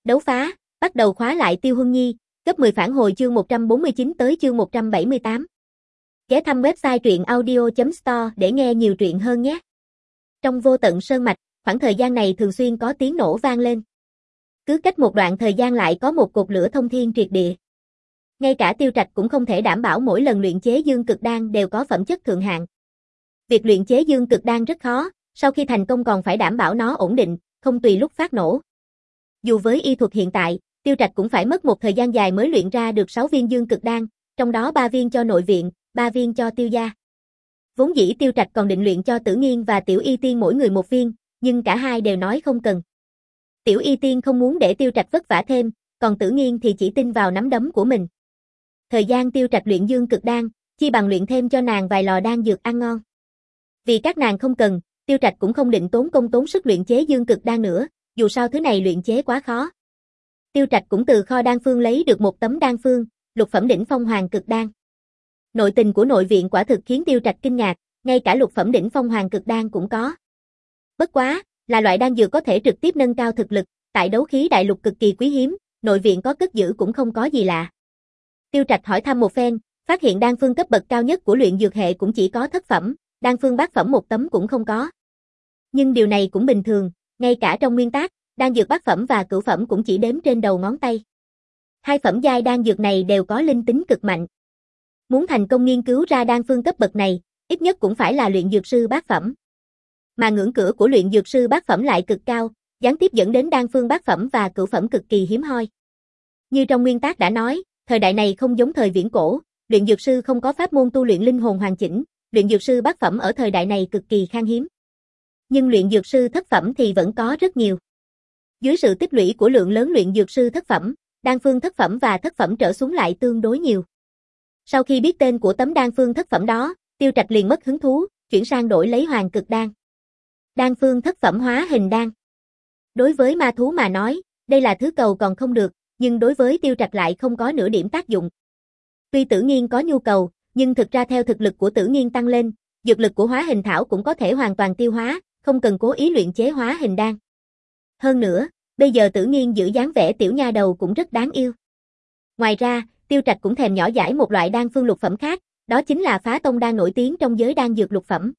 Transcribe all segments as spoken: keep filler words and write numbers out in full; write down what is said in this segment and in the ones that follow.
Đấu phá, bắt đầu khóa lại Tiêu Huân Nhi, gấp mười phản hồi chương một trăm bốn mươi chín tới chương một trăm bảy mươi tám. Ghé thăm website truyện audio chấm store để nghe nhiều truyện hơn nhé. Trong vô tận sơn mạch, khoảng thời gian này thường xuyên có tiếng nổ vang lên. Cứ cách một đoạn thời gian lại có một cột lửa thông thiên triệt địa. Ngay cả Tiêu Trạch cũng không thể đảm bảo mỗi lần luyện chế dương cực đan đều có phẩm chất thượng hạng. Việc luyện chế dương cực đan rất khó, sau khi thành công còn phải đảm bảo nó ổn định, không tùy lúc phát nổ. Dù với y thuật hiện tại, Tiêu Trạch cũng phải mất một thời gian dài mới luyện ra được sáu viên dương cực đan, trong đó ba viên cho nội viện, ba viên cho Tiêu gia. Vốn dĩ Tiêu Trạch còn định luyện cho Tử Nghiên và Tiểu Y Tiên mỗi người một viên, nhưng cả hai đều nói không cần. Tiểu Y Tiên không muốn để Tiêu Trạch vất vả thêm, còn Tử Nghiên thì chỉ tin vào nắm đấm của mình. Thời gian Tiêu Trạch luyện dương cực đan, chi bằng luyện thêm cho nàng vài lò đan dược ăn ngon. Vì các nàng không cần, Tiêu Trạch cũng không định tốn công tốn sức luyện chế dương cực đan nữa, dù sao thứ này luyện chế quá khó. Tiêu Trạch cũng từ kho đan phương lấy được một tấm đan phương, lục phẩm đỉnh phong hoàng cực đan. Nội tình của nội viện quả thực khiến Tiêu Trạch kinh ngạc, ngay cả lục phẩm đỉnh phong hoàng cực đan cũng có. Bất quá, là loại đan dược có thể trực tiếp nâng cao thực lực, tại đấu khí đại lục cực kỳ quý hiếm, nội viện có cất giữ cũng không có gì lạ. Tiêu Trạch hỏi thăm một phen, phát hiện đan phương cấp bậc cao nhất của luyện dược hệ cũng chỉ có thất phẩm, đan phương bát phẩm một tấm cũng không có. Nhưng điều này cũng bình thường, ngay cả trong nguyên tắc, đan dược bát phẩm và cửu phẩm cũng chỉ đếm trên đầu ngón tay. Hai phẩm giai đan dược này đều có linh tính cực mạnh. Muốn thành công nghiên cứu ra đan phương cấp bậc này, ít nhất cũng phải là luyện dược sư bát phẩm. Mà ngưỡng cửa của luyện dược sư bát phẩm lại cực cao, gián tiếp dẫn đến đan phương bát phẩm và cửu phẩm cực kỳ hiếm hoi. Như trong nguyên tắc đã nói, thời đại này không giống thời viễn cổ, luyện dược sư không có pháp môn tu luyện linh hồn hoàn chỉnh, luyện dược sư bát phẩm ở thời đại này cực kỳ khan hiếm. Nhưng luyện dược sư thất phẩm thì vẫn có rất nhiều. Dưới sự tích lũy của lượng lớn luyện dược sư thất phẩm, đan phương thất phẩm và thất phẩm trở xuống lại tương đối nhiều. Sau khi biết tên của tấm đan phương thất phẩm đó, Tiêu Trạch liền mất hứng thú, chuyển sang đổi lấy hoàng cực đan. Đan phương thất phẩm hóa hình đan. Đối với ma thú mà nói, đây là thứ cầu còn không được, nhưng đối với Tiêu Trạch lại không có nửa điểm tác dụng. Tuy Tử Nghiên có nhu cầu, nhưng thực ra theo thực lực của Tử Nghiên tăng lên, dược lực của hóa hình thảo cũng có thể hoàn toàn tiêu hóa, không cần cố ý luyện chế hóa hình đan. Hơn nữa, bây giờ Tử Nghiên giữ dáng vẻ tiểu nha đầu cũng rất đáng yêu. Ngoài ra, Tiêu Trạch cũng thèm nhỏ dãi một loại đan phương lục phẩm khác, đó chính là Phá Tông đan nổi tiếng trong giới đan dược lục phẩm.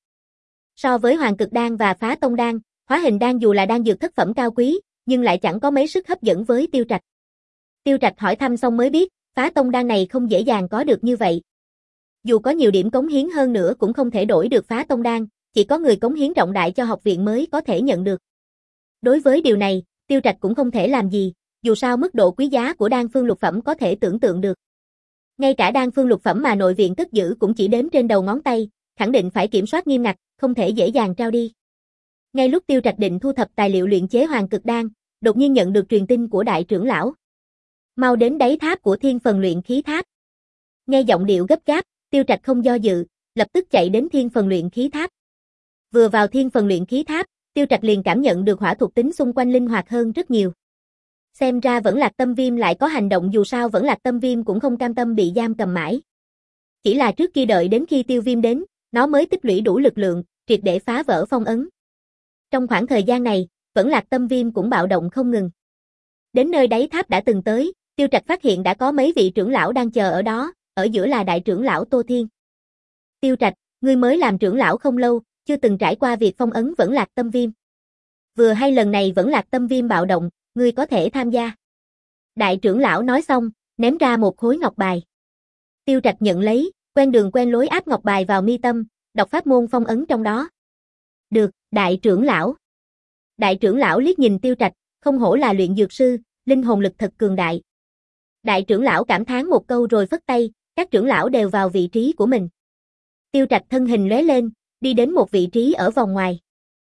So với hoàng cực đan và Phá Tông đan, hóa hình đan dù là đan dược thất phẩm cao quý, nhưng lại chẳng có mấy sức hấp dẫn với Tiêu Trạch. Tiêu Trạch hỏi thăm xong mới biết, Phá Tông đan này không dễ dàng có được như vậy. Dù có nhiều điểm cống hiến hơn nữa cũng không thể đổi được Phá Tông đan, chỉ có người cống hiến trọng đại cho học viện mới có thể nhận được. Đối với điều này, Tiêu Trạch cũng không thể làm gì, dù sao mức độ quý giá của đan phương lục phẩm có thể tưởng tượng được. Ngay cả đan phương lục phẩm mà nội viện cất giữ cũng chỉ đếm trên đầu ngón tay, khẳng định phải kiểm soát nghiêm ngặt, không thể dễ dàng trao đi. Ngay lúc Tiêu Trạch định thu thập tài liệu luyện chế hoàng cực đan, đột nhiên nhận được truyền tin của đại trưởng lão. Mau đến đáy tháp của Thiên Phần Luyện Khí Tháp. Nghe giọng điệu gấp gáp, Tiêu Trạch không do dự, lập tức chạy đến Thiên Phần Luyện Khí Tháp. Vừa vào Thiên Phần Luyện Khí Tháp, Tiêu Trạch liền cảm nhận được hỏa thuộc tính xung quanh linh hoạt hơn rất nhiều. Xem ra Vẫn Lạc Tâm Viêm lại có hành động, dù sao Vẫn Lạc Tâm Viêm cũng không cam tâm bị giam cầm mãi. Chỉ là trước kia đợi đến khi Tiêu Viêm đến, nó mới tích lũy đủ lực lượng, triệt để phá vỡ phong ấn. Trong khoảng thời gian này, Vẫn Lạc Tâm Viêm cũng bạo động không ngừng. Đến nơi đáy tháp đã từng tới, Tiêu Trạch phát hiện đã có mấy vị trưởng lão đang chờ ở đó, ở giữa là đại trưởng lão Tô Thiên. Tiêu Trạch, ngươi mới làm trưởng lão không lâu, chưa từng trải qua việc phong ấn Vẫn Lạc Tâm Viêm. Vừa hay lần này Vẫn Lạc Tâm Viêm bạo động, ngươi có thể tham gia. Đại trưởng lão nói xong, ném ra một khối ngọc bài. Tiêu Trạch nhận lấy, quen đường quen lối áp ngọc bài vào mi tâm, đọc pháp môn phong ấn trong đó. Được, đại trưởng lão. Đại trưởng lão liếc nhìn Tiêu Trạch, không hổ là luyện dược sư, linh hồn lực thật cường đại. Đại trưởng lão cảm thán một câu rồi phất tay, các trưởng lão đều vào vị trí của mình. Tiêu Trạch thân hình lóe lên, đi đến một vị trí ở vòng ngoài.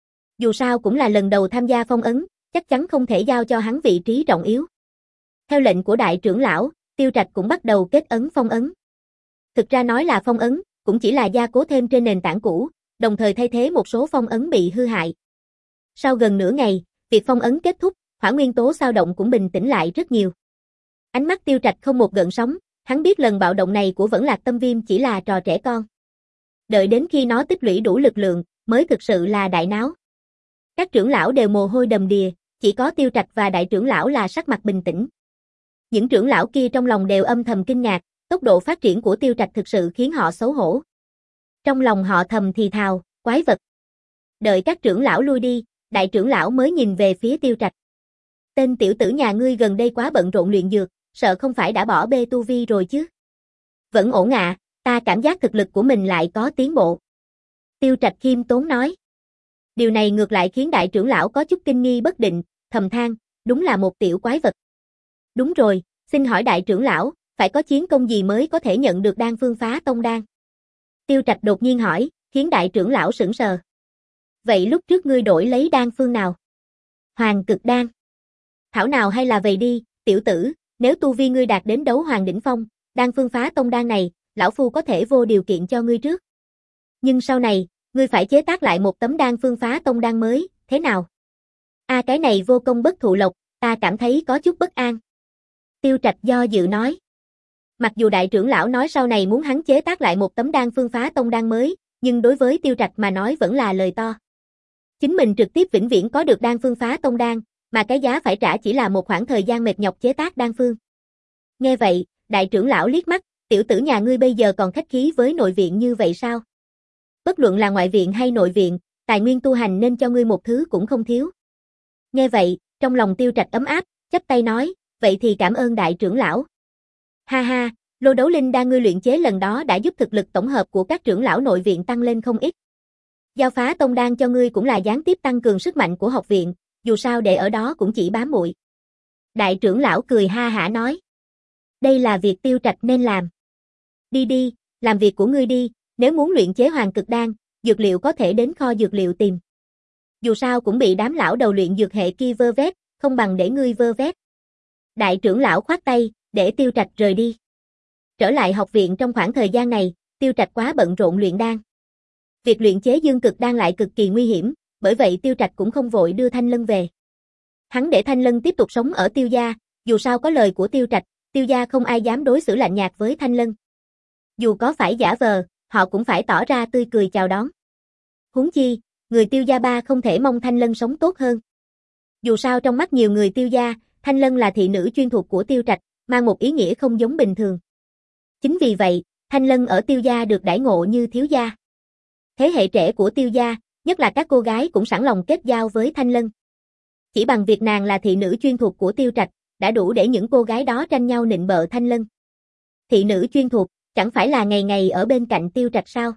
Dù sao cũng là lần đầu tham gia phong ấn, chắc chắn không thể giao cho hắn vị trí trọng yếu. Theo lệnh của đại trưởng lão, Tiêu Trạch cũng bắt đầu kết ấn phong ấn. Thực ra nói là phong ấn, cũng chỉ là gia cố thêm trên nền tảng cũ, đồng thời thay thế một số phong ấn bị hư hại. Sau gần nửa ngày, việc phong ấn kết thúc, hỏa nguyên tố dao động cũng bình tĩnh lại rất nhiều. Ánh mắt Tiêu Trạch không một gợn sóng, hắn biết lần bạo động này của Vẫn Lạc Tâm Viêm chỉ là trò trẻ con. Đợi đến khi nó tích lũy đủ lực lượng, mới thực sự là đại náo. Các trưởng lão đều mồ hôi đầm đìa, chỉ có Tiêu Trạch và đại trưởng lão là sắc mặt bình tĩnh. Những trưởng lão kia trong lòng đều âm thầm kinh ngạc, tốc độ phát triển của Tiêu Trạch thực sự khiến họ xấu hổ. Trong lòng họ thầm thì thào, quái vật. Đợi các trưởng lão lui đi, đại trưởng lão mới nhìn về phía Tiêu Trạch. Tên tiểu tử nhà ngươi gần đây quá bận rộn luyện dược, sợ không phải đã bỏ bê tu vi rồi chứ? Vẫn ổn ạ, à, ta cảm giác thực lực của mình lại có tiến bộ. Tiêu Trạch khiêm tốn nói. Điều này ngược lại khiến đại trưởng lão có chút kinh nghi bất định, thầm than, đúng là một tiểu quái vật. Đúng rồi, xin hỏi đại trưởng lão, phải có chiến công gì mới có thể nhận được đan phương phá tông đan? Tiêu Trạch đột nhiên hỏi, khiến đại trưởng lão sững sờ. Vậy lúc trước ngươi đổi lấy đan phương nào? Hoàng cực đan. Thảo nào hay là vậy đi, tiểu tử, nếu tu vi ngươi đạt đến đấu hoàng đỉnh phong, đan phương phá tông đan này, lão phu có thể vô điều kiện cho ngươi trước. Nhưng sau này, ngươi phải chế tác lại một tấm đan phương phá tông đan mới, thế nào? A à, cái này vô công bất thụ lộc, ta cảm thấy có chút bất an. Tiêu Trạch do dự nói. Mặc dù đại trưởng lão nói sau này muốn hắn chế tác lại một tấm đan phương phá tông đan mới, nhưng đối với Tiêu Trạch mà nói vẫn là lời to. Chính mình trực tiếp vĩnh viễn có được đan phương phá tông đan, mà cái giá phải trả chỉ là một khoảng thời gian mệt nhọc chế tác đan phương. Nghe vậy, đại trưởng lão liếc mắt, tiểu tử nhà ngươi bây giờ còn khách khí với nội viện như vậy sao? Bất luận là ngoại viện hay nội viện, tài nguyên tu hành nên cho ngươi một thứ cũng không thiếu. Nghe vậy, trong lòng Tiêu Trạch ấm áp, chắp tay nói, vậy thì cảm ơn đại trưởng lão. Ha ha, lô đấu linh đan ngươi luyện chế lần đó đã giúp thực lực tổng hợp của các trưởng lão nội viện tăng lên không ít. Giao phá tông đan cho ngươi cũng là gián tiếp tăng cường sức mạnh của học viện, dù sao để ở đó cũng chỉ bám muội. Đại trưởng lão cười ha hả nói. Đây là việc Tiêu Trạch nên làm. Đi đi, làm việc của ngươi đi, nếu muốn luyện chế hoàng cực đan, dược liệu có thể đến kho dược liệu tìm. Dù sao cũng bị đám lão đầu luyện dược hệ kia vơ vét, không bằng để ngươi vơ vét. Đại trưởng lão khoát tay, để Tiêu Trạch rời đi. Trở lại học viện trong khoảng thời gian này, Tiêu Trạch quá bận rộn luyện đan. Việc luyện chế dương cực đan lại cực kỳ nguy hiểm, bởi vậy Tiêu Trạch cũng không vội đưa Thanh Lân về. Hắn để Thanh Lân tiếp tục sống ở Tiêu gia, dù sao có lời của Tiêu Trạch, Tiêu gia không ai dám đối xử lạnh nhạt với Thanh Lân. Dù có phải giả vờ, họ cũng phải tỏ ra tươi cười chào đón. Huống chi, người Tiêu gia ba không thể mong Thanh Lân sống tốt hơn. Dù sao trong mắt nhiều người Tiêu gia, Thanh Lân là thị nữ chuyên thuộc của Tiêu Trạch, mang một ý nghĩa không giống bình thường. Chính vì vậy, Thanh Lân ở Tiêu gia được đãi ngộ như thiếu gia. Thế hệ trẻ của Tiêu gia, nhất là các cô gái cũng sẵn lòng kết giao với Thanh Lân. Chỉ bằng việc nàng là thị nữ chuyên thuộc của Tiêu Trạch, đã đủ để những cô gái đó tranh nhau nịnh bợ Thanh Lân. Thị nữ chuyên thuộc, chẳng phải là ngày ngày ở bên cạnh Tiêu Trạch sao?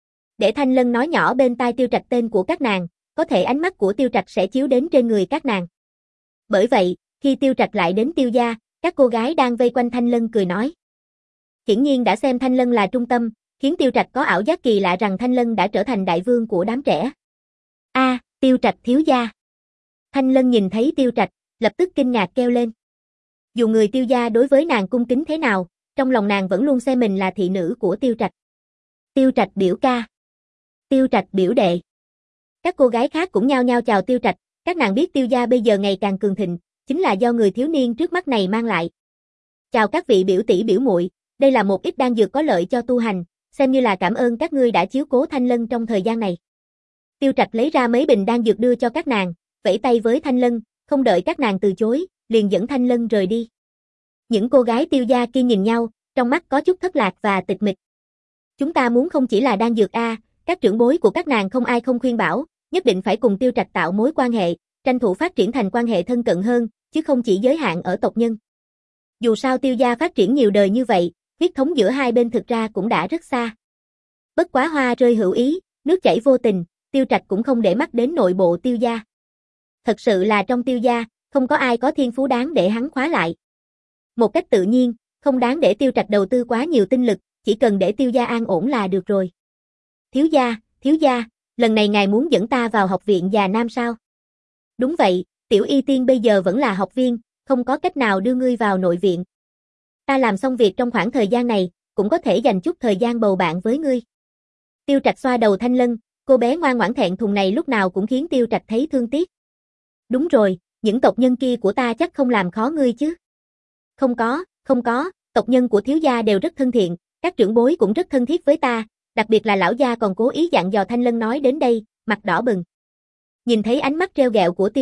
Để Thanh Lân nói nhỏ bên tai Tiêu Trạch tên của các nàng, có thể ánh mắt của Tiêu Trạch sẽ chiếu đến trên người các nàng. Bởi vậy, khi Tiêu Trạch lại đến Tiêu gia, các cô gái đang vây quanh Thanh Lân cười nói. Hiển nhiên đã xem Thanh Lân là trung tâm, khiến Tiêu Trạch có ảo giác kỳ lạ rằng Thanh Lân đã trở thành đại vương của đám trẻ. A, à, Tiêu Trạch thiếu gia. Thanh Lân nhìn thấy Tiêu Trạch, lập tức kinh ngạc kêu lên. Dù người Tiêu gia đối với nàng cung kính thế nào, trong lòng nàng vẫn luôn xem mình là thị nữ của Tiêu Trạch. Tiêu Trạch biểu ca. Tiêu Trạch biểu đệ. Các cô gái khác cũng nhao nhao chào Tiêu Trạch, các nàng biết Tiêu gia bây giờ ngày càng cường thịnh, chính là do người thiếu niên trước mắt này mang lại. Chào các vị biểu tỷ biểu muội, đây là một ít đan dược có lợi cho tu hành, xem như là cảm ơn các ngươi đã chiếu cố Thanh Lân trong thời gian này. Tiêu Trạch lấy ra mấy bình đan dược đưa cho các nàng, vẫy tay với Thanh Lân, không đợi các nàng từ chối, liền dẫn Thanh Lân rời đi. Những cô gái Tiêu gia kia nhìn nhau, trong mắt có chút thất lạc và tịch mịch. Chúng ta muốn không chỉ là đan dược a, các trưởng bối của các nàng không ai không khuyên bảo, nhất định phải cùng Tiêu Trạch tạo mối quan hệ, tranh thủ phát triển thành quan hệ thân cận hơn, chứ không chỉ giới hạn ở tộc nhân. Dù sao Tiêu gia phát triển nhiều đời như vậy, huyết thống giữa hai bên thực ra cũng đã rất xa. Bất quá hoa rơi hữu ý, nước chảy vô tình, Tiêu Trạch cũng không để mắt đến nội bộ Tiêu gia. Thật sự là trong Tiêu gia, không có ai có thiên phú đáng để hắn khóa lại. Một cách tự nhiên, không đáng để Tiêu Trạch đầu tư quá nhiều tinh lực, chỉ cần để Tiêu gia an ổn là được rồi. Thiếu gia, thiếu gia, lần này ngài muốn dẫn ta vào học viện già nam sao? Đúng vậy, Tiểu Y Tiên bây giờ vẫn là học viên, không có cách nào đưa ngươi vào nội viện. Ta làm xong việc trong khoảng thời gian này, cũng có thể dành chút thời gian bầu bạn với ngươi. Tiêu Trạch xoa đầu Thanh Lân, cô bé ngoan ngoãn thẹn thùng này lúc nào cũng khiến Tiêu Trạch thấy thương tiếc. Đúng rồi, những tộc nhân kia của ta chắc không làm khó ngươi chứ? Không có, không có, tộc nhân của thiếu gia đều rất thân thiện, các trưởng bối cũng rất thân thiết với ta, đặc biệt là lão gia còn cố ý dặn dò Thanh Lân nói đến đây, mặt đỏ bừng. Nhìn thấy ánh mắt trêu ghẹo của Tiêu Trạch,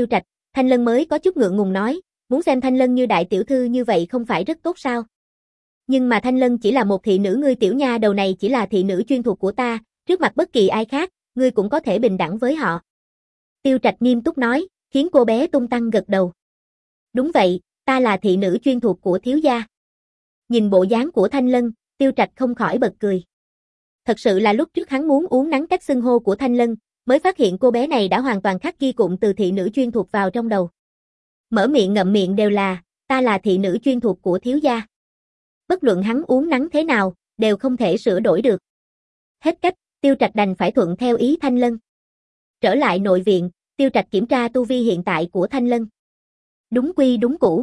Thanh Lân mới có chút ngượng ngùng nói, muốn xem Thanh Lân như đại tiểu thư như vậy không phải rất tốt sao? Nhưng mà Thanh Lân chỉ là một thị nữ, ngươi tiểu nha đầu này chỉ là thị nữ chuyên thuộc của ta, trước mặt bất kỳ ai khác, ngươi cũng có thể bình đẳng với họ. Tiêu Trạch nghiêm túc nói, khiến cô bé tung tăng gật đầu. Đúng vậy, ta là thị nữ chuyên thuộc của thiếu gia. Nhìn bộ dáng của Thanh Lân, Tiêu Trạch không khỏi bật cười. Thật sự là lúc trước hắn muốn uống nắng cách xưng hô của Thanh Lân, mới phát hiện cô bé này đã hoàn toàn khắc ghi cụm từ thị nữ chuyên thuộc vào trong đầu. Mở miệng ngậm miệng đều là, ta là thị nữ chuyên thuộc của thiếu gia. Bất luận hắn uống nắng thế nào, đều không thể sửa đổi được. Hết cách, Tiêu Trạch đành phải thuận theo ý Thanh Lân. Trở lại nội viện, Tiêu Trạch kiểm tra tu vi hiện tại của Thanh Lân. Đúng quy đúng cũ.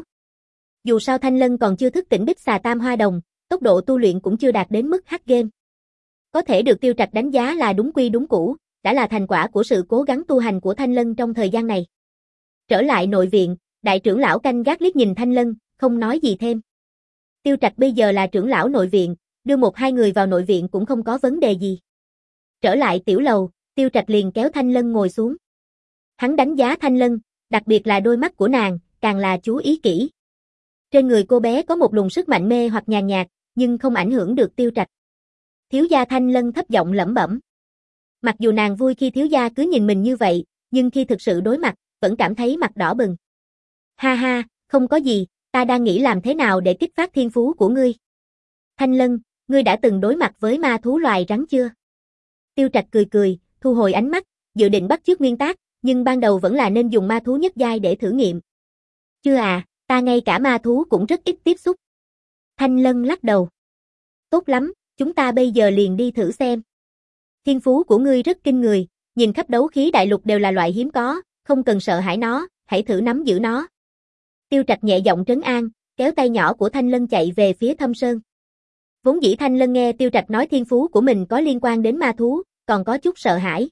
Dù sao Thanh Lân còn chưa thức tỉnh Bích Xà Tam Hoa Đồng, tốc độ tu luyện cũng chưa đạt đến mức hack game. Có thể được Tiêu Trạch đánh giá là đúng quy đúng cũ, đã là thành quả của sự cố gắng tu hành của Thanh Lân trong thời gian này. Trở lại nội viện, đại trưởng lão canh gác liếc nhìn Thanh Lân, không nói gì thêm. Tiêu Trạch bây giờ là trưởng lão nội viện, đưa một hai người vào nội viện cũng không có vấn đề gì. Trở lại tiểu lầu, Tiêu Trạch liền kéo Thanh Lân ngồi xuống. Hắn đánh giá Thanh Lân, đặc biệt là đôi mắt của nàng, càng là chú ý kỹ. Trên người cô bé có một luồng sức mạnh mê hoặc nhàn nhạt, nhưng không ảnh hưởng được Tiêu Trạch. Thiếu gia Thanh Lân thấp giọng lẩm bẩm. Mặc dù nàng vui khi thiếu gia cứ nhìn mình như vậy, nhưng khi thực sự đối mặt, vẫn cảm thấy mặt đỏ bừng. Ha ha, không có gì, ta đang nghĩ làm thế nào để kích phát thiên phú của ngươi. Thanh Lân, ngươi đã từng đối mặt với ma thú loài rắn chưa? Tiêu Trạch cười cười, thu hồi ánh mắt, dự định bắt chước nguyên tác, nhưng ban đầu vẫn là nên dùng ma thú nhất giai để thử nghiệm. Chưa à, ta ngay cả ma thú cũng rất ít tiếp xúc. Thanh Lân lắc đầu. Tốt lắm, chúng ta bây giờ liền đi thử xem. Thiên phú của ngươi rất kinh người, nhìn khắp đấu khí đại lục đều là loại hiếm có, không cần sợ hãi nó, hãy thử nắm giữ nó. Tiêu Trạch nhẹ giọng trấn an, kéo tay nhỏ của Thanh Lân chạy về phía Thâm Sơn. Vốn dĩ Thanh Lân nghe Tiêu Trạch nói thiên phú của mình có liên quan đến ma thú, còn có chút sợ hãi.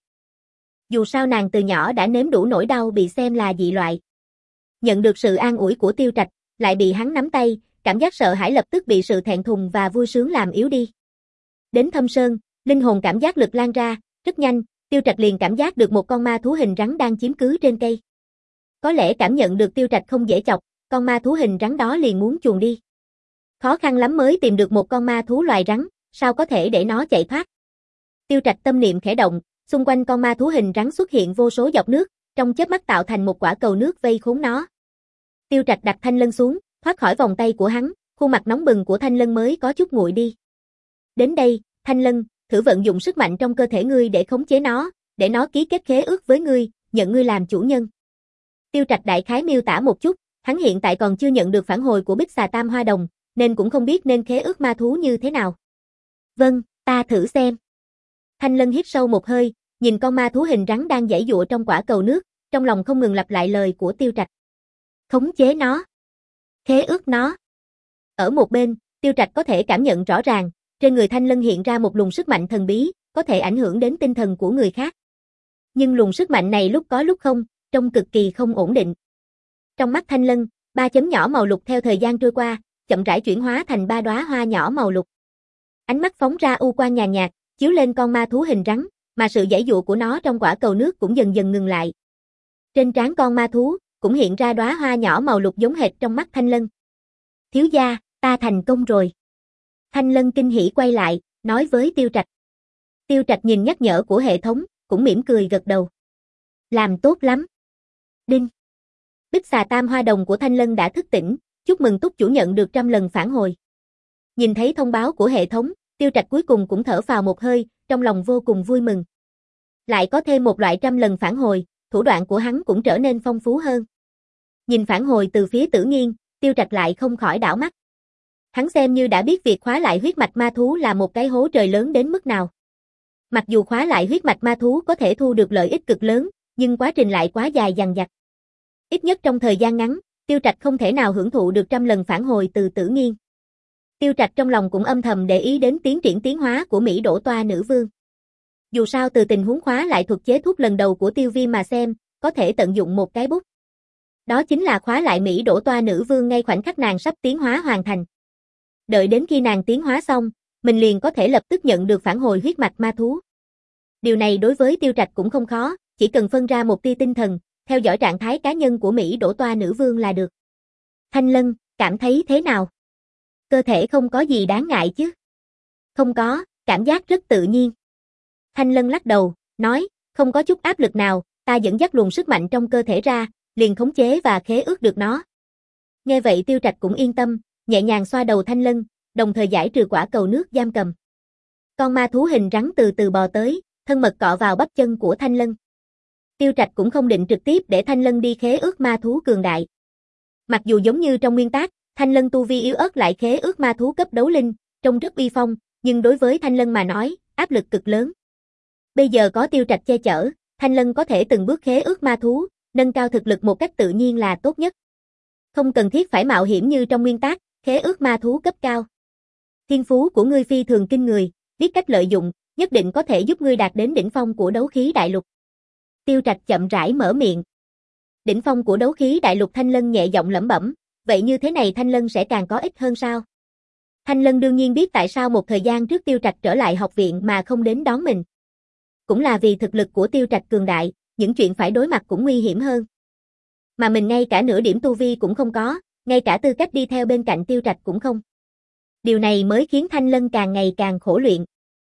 Dù sao nàng từ nhỏ đã nếm đủ nỗi đau bị xem là dị loại. Nhận được sự an ủi của Tiêu Trạch, lại bị hắn nắm tay, cảm giác sợ hãi lập tức bị sự thẹn thùng và vui sướng làm yếu đi. Đến Thâm Sơn, linh hồn cảm giác lực lan ra, rất nhanh, Tiêu Trạch liền cảm giác được một con ma thú hình rắn đang chiếm cứ trên cây. Có lẽ cảm nhận được Tiêu Trạch không dễ chọc, con ma thú hình rắn đó liền muốn chuồn đi. Khó khăn lắm mới tìm được một con ma thú loài rắn, sao có thể để nó chạy thoát. Tiêu Trạch tâm niệm khẽ động, xung quanh con ma thú hình rắn xuất hiện vô số giọt nước, trong chớp mắt tạo thành một quả cầu nước vây khốn nó. Tiêu Trạch đặt Thanh Lân xuống, thoát khỏi vòng tay của hắn, khuôn mặt nóng bừng của Thanh Lân mới có chút nguội đi. Đến đây, Thanh Lân, thử vận dụng sức mạnh trong cơ thể ngươi để khống chế nó, để nó ký kết khế ước với ngươi, nhận ngươi làm chủ nhân. Tiêu Trạch đại khái miêu tả một chút, hắn hiện tại còn chưa nhận được phản hồi của Bích Xà Tam Hoa Đồng, nên cũng không biết nên khế ước ma thú như thế nào. Vâng, ta thử xem. Thanh Lân hít sâu một hơi, nhìn con ma thú hình rắn đang giãy giụa trong quả cầu nước, trong lòng không ngừng lặp lại lời của Tiêu Trạch. Khống chế nó. Khế ước nó. Ở một bên, Tiêu Trạch có thể cảm nhận rõ ràng, trên người Thanh Lân hiện ra một luồng sức mạnh thần bí, có thể ảnh hưởng đến tinh thần của người khác. Nhưng luồng sức mạnh này lúc có lúc không, trông cực kỳ không ổn định. Trong mắt Thanh Lân, ba chấm nhỏ màu lục theo thời gian trôi qua, chậm rãi chuyển hóa thành ba đóa hoa nhỏ màu lục. Ánh mắt phóng ra u quang nhàn nhạt, chiếu lên con ma thú hình rắn, mà sự giãy giụa của nó trong quả cầu nước cũng dần dần ngừng lại. Trên trán con ma thú cũng hiện ra đóa hoa nhỏ màu lục giống hệt trong mắt Thanh Lân. Thiếu gia, ta thành công rồi. Thanh Lân kinh hỉ quay lại, nói với Tiêu Trạch. Tiêu Trạch nhìn nhắc nhở của hệ thống, cũng mỉm cười gật đầu. Làm tốt lắm. Đinh. Bích Xà Tam Hoa Đồng của Thanh Lân đã thức tỉnh, chúc mừng túc chủ nhận được trăm lần phản hồi. Nhìn thấy thông báo của hệ thống, Tiêu Trạch cuối cùng cũng thở phào một hơi, trong lòng vô cùng vui mừng. Lại có thêm một loại trăm lần phản hồi, thủ đoạn của hắn cũng trở nên phong phú hơn. Nhìn phản hồi từ phía Tử Nghiên, Tiêu Trạch lại không khỏi đảo mắt. Hắn xem như đã biết việc khóa lại huyết mạch ma thú là một cái hố trời lớn đến mức nào. Mặc dù khóa lại huyết mạch ma thú có thể thu được lợi ích cực lớn, nhưng quá trình lại quá dài dằng dặc. Ít nhất trong thời gian ngắn, Tiêu Trạch không thể nào hưởng thụ được trăm lần phản hồi từ Tử Nghiên. Tiêu Trạch trong lòng cũng âm thầm để ý đến tiến triển tiến hóa của Mỹ Đỗ Toa Nữ Vương. Dù sao từ tình huống khóa lại thuật chế thuốc lần đầu của Tiêu Viêm mà xem, có thể tận dụng một cái bút. Đó chính là khóa lại Mỹ Đỗ Toa Nữ Vương ngay khoảnh khắc nàng sắp tiến hóa hoàn thành. Đợi đến khi nàng tiến hóa xong, mình liền có thể lập tức nhận được phản hồi huyết mạch ma thú. Điều này đối với Tiêu Trạch cũng không khó, chỉ cần phân ra một tia tinh thần, theo dõi trạng thái cá nhân của Mỹ Đỗ Toa Nữ Vương là được. Thanh Lân, cảm thấy thế nào? Cơ thể không có gì đáng ngại chứ? Không có, cảm giác rất tự nhiên. Thanh Lân lắc đầu, nói, không có chút áp lực nào, ta dẫn dắt luồng sức mạnh trong cơ thể ra, liền khống chế và khế ước được nó. Nghe vậy Tiêu Trạch cũng yên tâm, nhẹ nhàng xoa đầu Thanh Lân, đồng thời giải trừ quả cầu nước giam cầm. Con ma thú hình rắn từ từ bò tới, thân mật cọ vào bắp chân của Thanh Lân. Tiêu Trạch cũng không định trực tiếp để Thanh Lân đi khế ước ma thú cường đại. Mặc dù giống như trong nguyên tác, Thanh Lân tu vi yếu ớt lại khế ước ma thú cấp đấu linh, trông rất uy phong, nhưng đối với Thanh Lân mà nói, áp lực cực lớn. Bây giờ có Tiêu Trạch che chở, Thanh Lân có thể từng bước khế ước ma thú, nâng cao thực lực một cách tự nhiên là tốt nhất. Không cần thiết phải mạo hiểm như trong nguyên tác, khế ước ma thú cấp cao. Thiên phú của ngươi phi thường kinh người, biết cách lợi dụng, nhất định có thể giúp ngươi đạt đến đỉnh phong của đấu khí đại lục. Tiêu Trạch chậm rãi mở miệng. Đỉnh phong của đấu khí đại lục. Thanh Lân nhẹ giọng lẩm bẩm, vậy như thế này Thanh Lân sẽ càng có ích hơn sao? Thanh Lân đương nhiên biết tại sao một thời gian trước Tiêu Trạch trở lại học viện mà không đến đón mình. Cũng là vì thực lực của Tiêu Trạch cường đại, những chuyện phải đối mặt cũng nguy hiểm hơn. Mà mình ngay cả nửa điểm tu vi cũng không có, ngay cả tư cách đi theo bên cạnh Tiêu Trạch cũng không. Điều này mới khiến Thanh Lân càng ngày càng khổ luyện.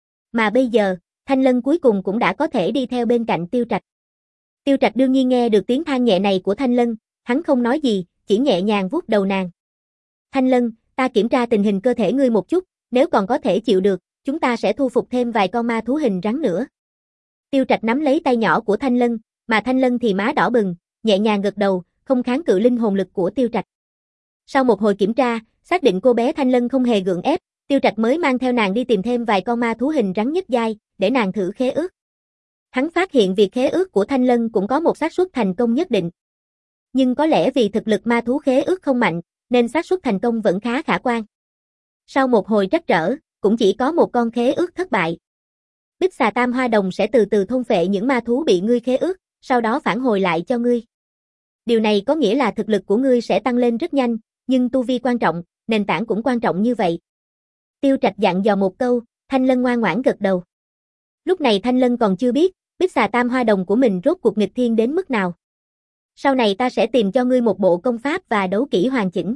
Mà bây giờ, Thanh Lân cuối cùng cũng đã có thể đi theo bên cạnh Tiêu Trạch. Tiêu Trạch đương nhiên nghe được tiếng than nhẹ này của Thanh Lân, hắn không nói gì, chỉ nhẹ nhàng vuốt đầu nàng. Thanh Lân, ta kiểm tra tình hình cơ thể ngươi một chút, nếu còn có thể chịu được, chúng ta sẽ thu phục thêm vài con ma thú hình rắn nữa. Tiêu Trạch nắm lấy tay nhỏ của Thanh Lân, mà Thanh Lân thì má đỏ bừng, nhẹ nhàng gật đầu, không kháng cự linh hồn lực của Tiêu Trạch. Sau một hồi kiểm tra, xác định cô bé Thanh Lân không hề gượng ép, Tiêu Trạch mới mang theo nàng đi tìm thêm vài con ma thú hình rắn nhất giai, để nàng thử khế ước. Hắn phát hiện việc khế ước của Thanh Lân cũng có một xác suất thành công nhất định. Nhưng có lẽ vì thực lực ma thú khế ước không mạnh, nên xác suất thành công vẫn khá khả quan. Sau một hồi trắc trở, cũng chỉ có một con khế ước thất bại. Bích xà tam hoa đồng sẽ từ từ thôn phệ những ma thú bị ngươi khế ước, sau đó phản hồi lại cho ngươi. Điều này có nghĩa là thực lực của ngươi sẽ tăng lên rất nhanh, nhưng tu vi quan trọng, nền tảng cũng quan trọng như vậy. Tiêu Trạch dặn dò một câu, Thanh Lân ngoan ngoãn gật đầu. Lúc này Thanh Lân còn chưa biết, Bích xà tam hoa đồng của mình rốt cuộc nghịch thiên đến mức nào. Sau này ta sẽ tìm cho ngươi một bộ công pháp và đấu kỹ hoàn chỉnh.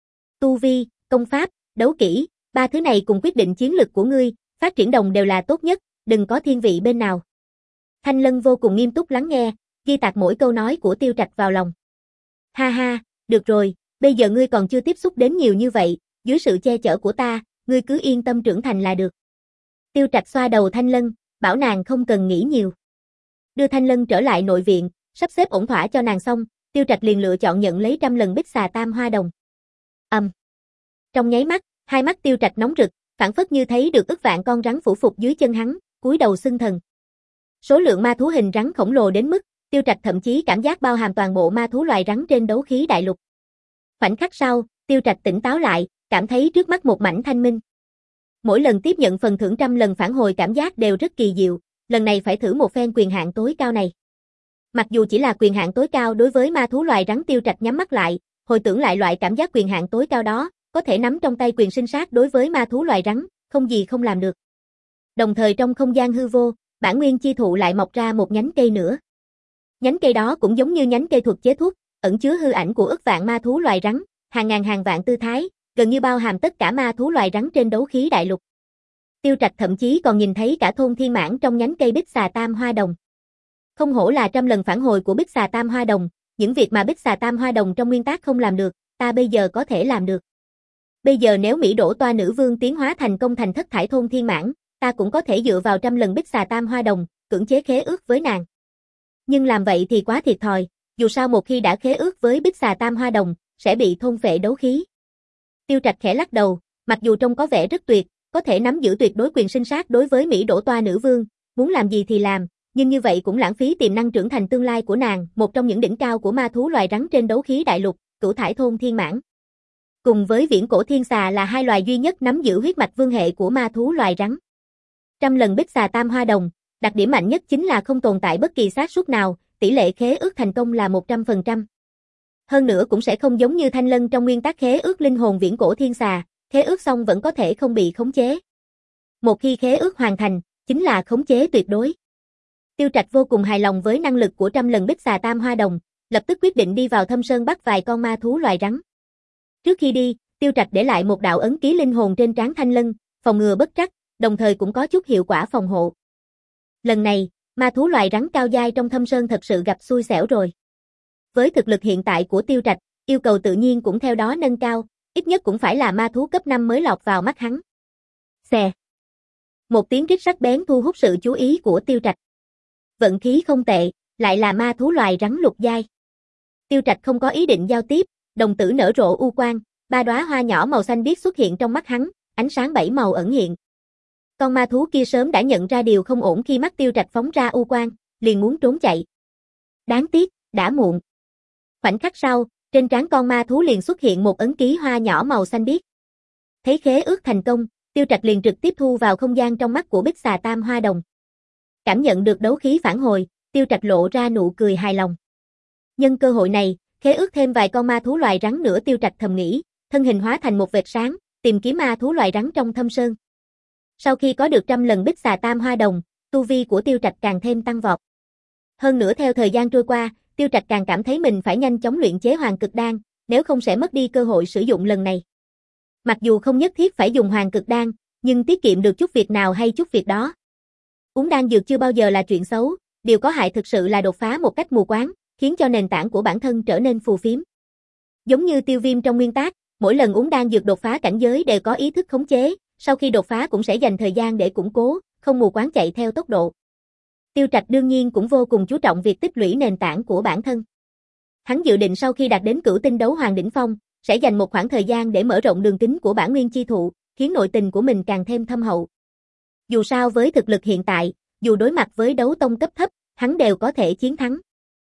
Tu vi, công pháp, đấu kỹ, ba thứ này cùng quyết định chiến lực của ngươi, phát triển đồng đều là tốt nhất, đừng có thiên vị bên nào. Thanh Lân vô cùng nghiêm túc lắng nghe, ghi tạc mỗi câu nói của Tiêu Trạch vào lòng. Ha ha, được rồi, bây giờ ngươi còn chưa tiếp xúc đến nhiều như vậy, dưới sự che chở của ta, ngươi cứ yên tâm trưởng thành là được. Tiêu Trạch xoa đầu Thanh Lân, bảo nàng không cần nghĩ nhiều. Đưa Thanh Lân trở lại nội viện, sắp xếp ổn thỏa cho nàng xong, Tiêu Trạch liền lựa chọn nhận lấy trăm lần bích xà tam hoa đồng. Ầm. Um. Trong nháy mắt, hai mắt Tiêu Trạch nóng rực, phảng phất như thấy được ức vạn con rắn phủ phục dưới chân hắn, cúi đầu xưng thần. Số lượng ma thú hình rắn khổng lồ đến mức, Tiêu Trạch thậm chí cảm giác bao hàm toàn bộ ma thú loài rắn trên đấu khí đại lục. Khoảnh khắc sau, Tiêu Trạch tỉnh táo lại, cảm thấy trước mắt một mảnh thanh minh. Mỗi lần tiếp nhận phần thưởng trăm lần phản hồi cảm giác đều rất kỳ diệu, lần này phải thử một phen quyền hạn tối cao này. Mặc dù chỉ là quyền hạn tối cao đối với ma thú loài rắn, Tiêu Trạch nhắm mắt lại, hồi tưởng lại loại cảm giác quyền hạn tối cao đó, có thể nắm trong tay quyền sinh sát đối với ma thú loài rắn, không gì không làm được. Đồng thời trong không gian hư vô, bản nguyên chi thụ lại mọc ra một nhánh cây nữa. Nhánh cây đó cũng giống như nhánh cây thuật chế thuốc, ẩn chứa hư ảnh của ức vạn ma thú loài rắn, hàng ngàn hàng vạn tư thái, gần như bao hàm tất cả ma thú loài rắn trên đấu khí đại lục. Tiêu Trạch thậm chí còn nhìn thấy cả thôn thiên mãn trong nhánh cây bích xà tam hoa đồng. Không hổ là trăm lần phản hồi của bích xà tam hoa đồng, những việc mà bích xà tam hoa đồng trong nguyên tác không làm được, ta bây giờ có thể làm được. Bây giờ nếu Mỹ Đỗ Toa Nữ Vương tiến hóa thành công thành thất thải thôn thiên mãn, ta cũng có thể dựa vào trăm lần bích xà tam hoa đồng, cưỡng chế khế ước với nàng. Nhưng làm vậy thì quá thiệt thòi, dù sao một khi đã khế ước với bích xà tam hoa đồng, sẽ bị thôn phệ đấu khí. Tiêu Trạch khẽ lắc đầu, mặc dù trông có vẻ rất tuyệt, có thể nắm giữ tuyệt đối quyền sinh sát đối với Mỹ Đỗ Toa Nữ Vương, muốn làm gì thì làm, nhưng như vậy cũng lãng phí tiềm năng trưởng thành tương lai của nàng, một trong những đỉnh cao của ma thú loài rắn trên đấu khí đại lục, cửu thải thôn thiên mãn. Cùng với viễn cổ thiên xà là hai loài duy nhất nắm giữ huyết mạch vương hệ của ma thú loài rắn. Trăm lần bích xà tam hoa đồng, đặc điểm mạnh nhất chính là không tồn tại bất kỳ xác suất nào, tỷ lệ khế ước thành công là một trăm phần trăm. Hơn nữa cũng sẽ không giống như Thanh Lân trong nguyên tắc khế ước linh hồn viễn cổ thiên xà, khế ước xong vẫn có thể không bị khống chế. Một khi khế ước hoàn thành, chính là khống chế tuyệt đối. Tiêu Trạch vô cùng hài lòng với năng lực của trăm lần bích xà tam hoa đồng, lập tức quyết định đi vào thâm sơn bắt vài con ma thú loài rắn. Trước khi đi, Tiêu Trạch để lại một đạo ấn ký linh hồn trên trán Thanh Lân, phòng ngừa bất trắc, đồng thời cũng có chút hiệu quả phòng hộ. Lần này, ma thú loài rắn cao giai trong thâm sơn thật sự gặp xui xẻo rồi. Với thực lực hiện tại của Tiêu Trạch, yêu cầu tự nhiên cũng theo đó nâng cao, ít nhất cũng phải là ma thú cấp năm mới lọt vào mắt hắn. Xè. Một tiếng rít sắc bén thu hút sự chú ý của Tiêu Trạch. Vận khí không tệ, lại là ma thú loài rắn lục giai. Tiêu Trạch không có ý định giao tiếp, đồng tử nở rộ u quang, ba đóa hoa nhỏ màu xanh biếc xuất hiện trong mắt hắn, ánh sáng bảy màu ẩn hiện. Con ma thú kia sớm đã nhận ra điều không ổn khi mắt Tiêu Trạch phóng ra u quang, liền muốn trốn chạy. Đáng tiếc, đã muộn. Khoảnh khắc sau, trên trán con ma thú liền xuất hiện một ấn ký hoa nhỏ màu xanh biếc. Thấy khế ước thành công, Tiêu Trạch liền trực tiếp thu vào không gian trong mắt của bích xà tam hoa đồng. Cảm nhận được đấu khí phản hồi, Tiêu Trạch lộ ra nụ cười hài lòng. Nhân cơ hội này, khế ước thêm vài con ma thú loài rắn nữa. Tiêu Trạch thầm nghĩ, thân hình hóa thành một vệt sáng, tìm kiếm ma thú loài rắn trong thâm sơn. Sau khi có được trăm lần bích xà tam hoa đồng, tu vi của Tiêu Trạch càng thêm tăng vọt. Hơn nữa theo thời gian trôi qua, Tiêu Trạch càng cảm thấy mình phải nhanh chóng luyện chế Hoàng Cực Đan, nếu không sẽ mất đi cơ hội sử dụng lần này. Mặc dù không nhất thiết phải dùng Hoàng Cực Đan, nhưng tiết kiệm được chút việc nào hay chút việc đó. Uống đan dược chưa bao giờ là chuyện xấu, điều có hại thực sự là đột phá một cách mù quáng, khiến cho nền tảng của bản thân trở nên phù phiếm. Giống như Tiêu Viêm trong nguyên tác, mỗi lần uống đan dược đột phá cảnh giới đều có ý thức khống chế, sau khi đột phá cũng sẽ dành thời gian để củng cố, không mù quáng chạy theo tốc độ. Tiêu Trạch đương nhiên cũng vô cùng chú trọng việc tích lũy nền tảng của bản thân. Hắn dự định sau khi đạt đến cửu tinh đấu hoàng đỉnh phong, sẽ dành một khoảng thời gian để mở rộng đường kính của bản nguyên chi thụ, khiến nội tình của mình càng thêm thâm hậu. Dù sao với thực lực hiện tại, dù đối mặt với đấu tông cấp thấp, hắn đều có thể chiến thắng.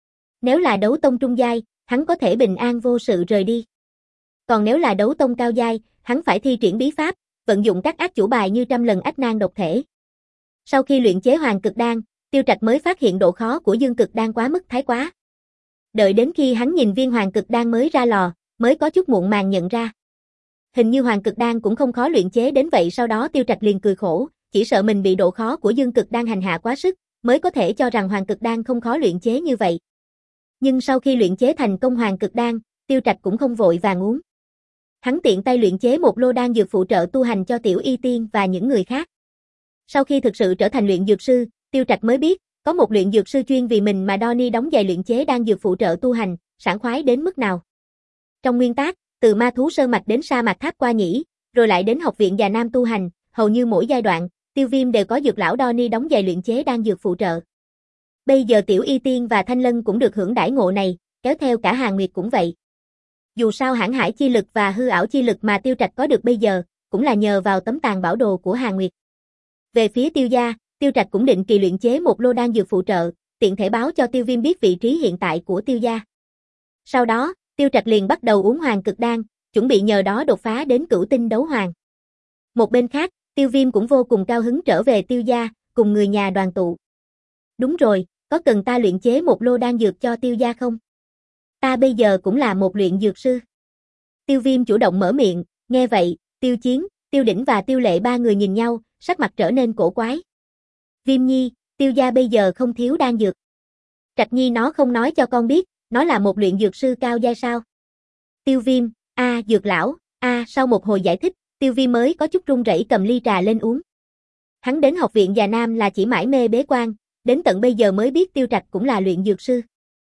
Nếu là đấu tông trung giai, hắn có thể bình an vô sự rời đi. Còn nếu là đấu tông cao giai, hắn phải thi triển bí pháp, vận dụng các ác chủ bài như trăm lần ách nan độc thể. Sau khi luyện chế Hoàng Cực Đan, Tiêu Trạch mới phát hiện độ khó của Dương Cực Đan quá mức thái quá. Đợi đến khi hắn nhìn viên Hoàng Cực Đan mới ra lò, mới có chút muộn màng nhận ra. Hình như Hoàng Cực Đan cũng không khó luyện chế đến vậy. Sau đó Tiêu Trạch liền cười khổ, chỉ sợ mình bị độ khó của Dương Cực Đan hành hạ quá sức, mới có thể cho rằng Hoàng Cực Đan không khó luyện chế như vậy. Nhưng sau khi luyện chế thành công Hoàng Cực Đan, Tiêu Trạch cũng không vội vàng uống. Hắn tiện tay luyện chế một lô đan dược phụ trợ tu hành cho Tiểu Y Tiên và những người khác. Sau khi thực sự trở thành luyện dược sư, Tiêu Trạch mới biết, có một luyện dược sư chuyên vì mình mà đo ni đóng giày luyện chế đan dược phụ trợ tu hành, sảng khoái đến mức nào. Trong nguyên tác, từ ma thú sơn mạch đến sa mạc tháp qua nhĩ, rồi lại đến học viện già nam tu hành, hầu như mỗi giai đoạn, Tiêu Viêm đều có dược lão đo ni đóng giày luyện chế đan dược phụ trợ. Bây giờ Tiểu Y Tiên và Thanh Lân cũng được hưởng đãi ngộ này, kéo theo cả Hàn Nguyệt cũng vậy. Dù sao hãn hải chi lực và hư ảo chi lực mà Tiêu Trạch có được bây giờ, cũng là nhờ vào tấm tàn bảo đồ của Hàn Nguyệt. Về phía Tiêu gia, Tiêu Trạch cũng định kỳ luyện chế một lô đan dược phụ trợ, tiện thể báo cho Tiêu Viêm biết vị trí hiện tại của Tiêu gia. Sau đó, Tiêu Trạch liền bắt đầu uống Hoàng Cực Đan, chuẩn bị nhờ đó đột phá đến cửu tinh đấu hoàng. Một bên khác, Tiêu Viêm cũng vô cùng cao hứng trở về Tiêu gia, cùng người nhà đoàn tụ. Đúng rồi, có cần ta luyện chế một lô đan dược cho Tiêu gia không? Ta bây giờ cũng là một luyện dược sư. Tiêu Viêm chủ động mở miệng, nghe vậy, Tiêu Chiến, Tiêu Đỉnh và Tiêu Lệ ba người nhìn nhau, sắc mặt trở nên cổ quái. Viêm Nhi, Tiêu gia bây giờ không thiếu đan dược. Trạch Nhi nó không nói cho con biết, nó là một luyện dược sư cao giai sao? Tiêu Viêm, a dược lão, a sau một hồi giải thích, Tiêu Viêm mới có chút run rẩy cầm ly trà lên uống. Hắn đến học viện già nam là chỉ mải mê bế quan, đến tận bây giờ mới biết Tiêu Trạch cũng là luyện dược sư.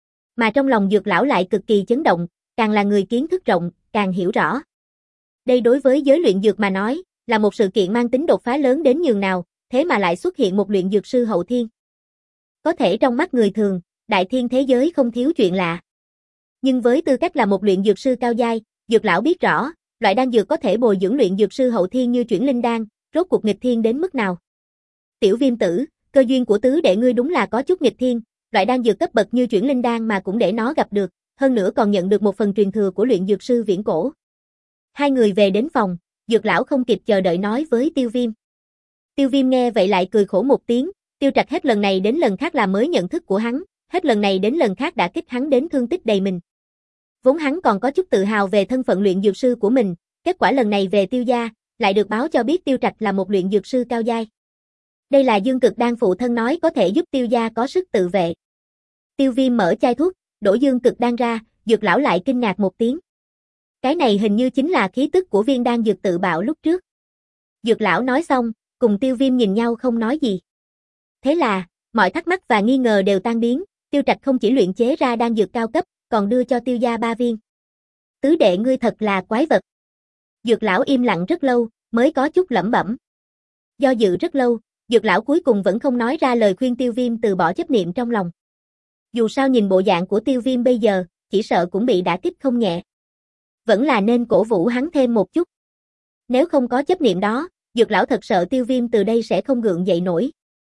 Mà trong lòng dược lão lại cực kỳ chấn động, càng là người kiến thức rộng, càng hiểu rõ. Đây đối với giới luyện dược mà nói, là một sự kiện mang tính đột phá lớn đến nhường nào, thế mà lại xuất hiện một luyện dược sư hậu thiên. Có thể trong mắt người thường, đại thiên thế giới không thiếu chuyện lạ. Nhưng với tư cách là một luyện dược sư cao giai, dược lão biết rõ, loại đan dược có thể bồi dưỡng luyện dược sư hậu thiên như chuyển linh đan, rốt cuộc nghịch thiên đến mức nào. Tiểu Viêm tử, cơ duyên của tứ đệ ngươi đúng là có chút nghịch thiên, loại đan dược cấp bậc như chuyển linh đan mà cũng để nó gặp được, hơn nữa còn nhận được một phần truyền thừa của luyện dược sư viễn cổ. Hai người về đến phòng, dược lão không kịp chờ đợi nói với Tiêu Viêm. Tiêu Viêm nghe vậy lại cười khổ một tiếng, Tiêu Trạch hết lần này đến lần khác là mới nhận thức của hắn, hết lần này đến lần khác đã kích hắn đến thương tích đầy mình. Vốn hắn còn có chút tự hào về thân phận luyện dược sư của mình, kết quả lần này về Tiêu gia, lại được báo cho biết Tiêu Trạch là một luyện dược sư cao giai. Đây là dương cực đan phụ thân nói có thể giúp Tiêu gia có sức tự vệ. Tiêu Viêm mở chai thuốc, đổ dương cực đan ra, Dược lão lại kinh ngạc một tiếng. Cái này hình như chính là khí tức của viên đan dược tự bạo lúc trước. Dược lão nói xong, cùng Tiêu Viêm nhìn nhau không nói gì. Thế là, mọi thắc mắc và nghi ngờ đều tan biến, Tiêu Trạch không chỉ luyện chế ra đan dược cao cấp, còn đưa cho Tiêu gia ba viên. Tứ đệ ngươi thật là quái vật. Dược lão im lặng rất lâu, mới có chút lẩm bẩm. Do dự rất lâu, Dược lão cuối cùng vẫn không nói ra lời khuyên Tiêu Viêm từ bỏ chấp niệm trong lòng. Dù sao nhìn bộ dạng của Tiêu Viêm bây giờ, chỉ sợ cũng bị đả kích không nhẹ. Vẫn là nên cổ vũ hắn thêm một chút. Nếu không có chấp niệm đó, Dược lão thật sợ Tiêu Viêm từ đây sẽ không gượng dậy nổi.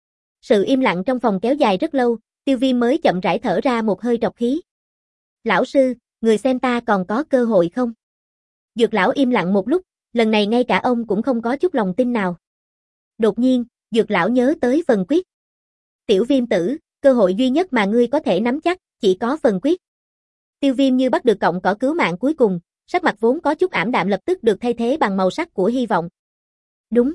Sự im lặng trong phòng kéo dài rất lâu, Tiêu Viêm mới chậm rãi thở ra một hơi trọc khí. Lão sư, người xem ta còn có cơ hội không? Dược lão im lặng một lúc, lần này ngay cả ông cũng không có chút lòng tin nào. Đột nhiên, Dược lão nhớ tới phần quyết. Tiểu Viêm tử, cơ hội duy nhất mà ngươi có thể nắm chắc, chỉ có phần quyết. Tiêu Viêm như bắt được cọng cỏ cứu mạng cuối cùng, sắc mặt vốn có chút ảm đạm lập tức được thay thế bằng màu sắc của hy vọng. Đúng.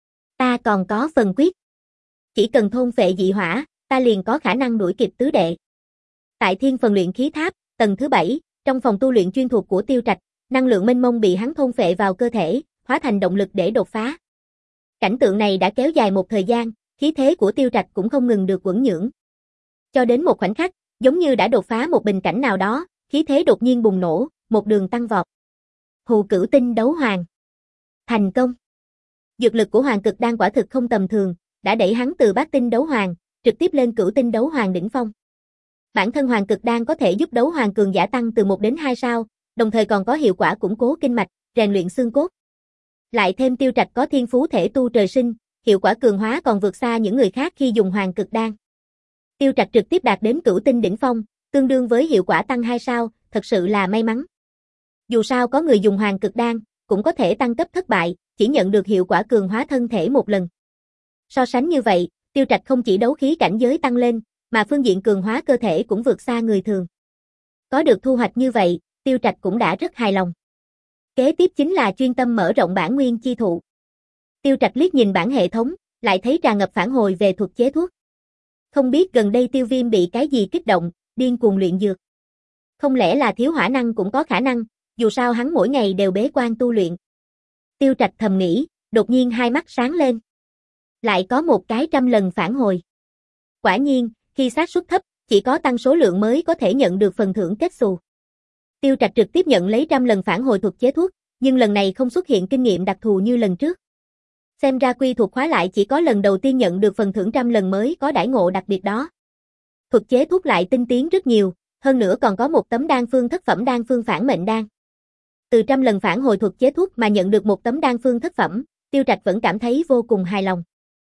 Ta còn có phần quyết. Chỉ cần thôn phệ dị hỏa, ta liền có khả năng đuổi kịp tứ đệ. Tại Thiên Phần Luyện Khí Tháp, tầng thứ bảy, trong phòng tu luyện chuyên thuộc của Tiêu Trạch, năng lượng mênh mông bị hắn thôn phệ vào cơ thể, hóa thành động lực để đột phá. Cảnh tượng này đã kéo dài một thời gian, khí thế của Tiêu Trạch cũng không ngừng được quẫn nhưỡng. Cho đến một khoảnh khắc, giống như đã đột phá một bình cảnh nào đó, khí thế đột nhiên bùng nổ, một đường tăng vọt. Hù Cửu Tinh đấu hoàng. Thành công. Dược lực của Hoàng Cực Đan quả thực không tầm thường, đã đẩy hắn từ Bát Tinh đấu hoàng, trực tiếp lên Cửu Tinh đấu hoàng đỉnh phong. Bản thân Hoàng Cực Đan có thể giúp đấu hoàng cường giả tăng từ một đến hai sao, đồng thời còn có hiệu quả củng cố kinh mạch, rèn luyện xương cốt. Lại thêm Tiêu Trạch có thiên phú thể tu trời sinh, hiệu quả cường hóa còn vượt xa những người khác khi dùng Hoàng Cực Đan. Tiêu Trạch trực tiếp đạt đến Cửu Tinh đỉnh phong, tương đương với hiệu quả tăng hai sao, thật sự là may mắn. Dù sao có người dùng Hoàng Cực Đan, cũng có thể tăng cấp thất bại, chỉ nhận được hiệu quả cường hóa thân thể một lần. So sánh như vậy, Tiêu Trạch không chỉ đấu khí cảnh giới tăng lên, mà phương diện cường hóa cơ thể cũng vượt xa người thường. Có được thu hoạch như vậy, Tiêu Trạch cũng đã rất hài lòng. Kế tiếp chính là chuyên tâm mở rộng bản nguyên chi thụ. Tiêu Trạch liếc nhìn bản hệ thống, lại thấy tràn ngập phản hồi về thuật chế thuốc. Không biết gần đây Tiêu Viêm bị cái gì kích động, điên cuồng luyện dược. Không lẽ là thiếu hỏa năng cũng có khả năng, dù sao hắn mỗi ngày đều bế quan tu luyện. Tiêu Trạch thầm nghĩ, đột nhiên hai mắt sáng lên. Lại có một cái trăm lần phản hồi. Quả nhiên, khi xác suất thấp, chỉ có tăng số lượng mới có thể nhận được phần thưởng kết xù. Tiêu Trạch trực tiếp nhận lấy trăm lần phản hồi thuật chế thuốc, nhưng lần này không xuất hiện kinh nghiệm đặc thù như lần trước. Xem ra quy thuật khóa lại chỉ có lần đầu tiên nhận được phần thưởng trăm lần mới có đãi ngộ đặc biệt đó. Thuật chế thuốc lại tinh tiến rất nhiều, hơn nữa còn có một tấm đan phương thất phẩm đan phương phản mệnh đan. Từ trăm lần phản hồi thuật chế thuốc mà nhận được một tấm đan phương thất phẩm, Tiêu Trạch vẫn cảm thấy vô cùng hài lòng.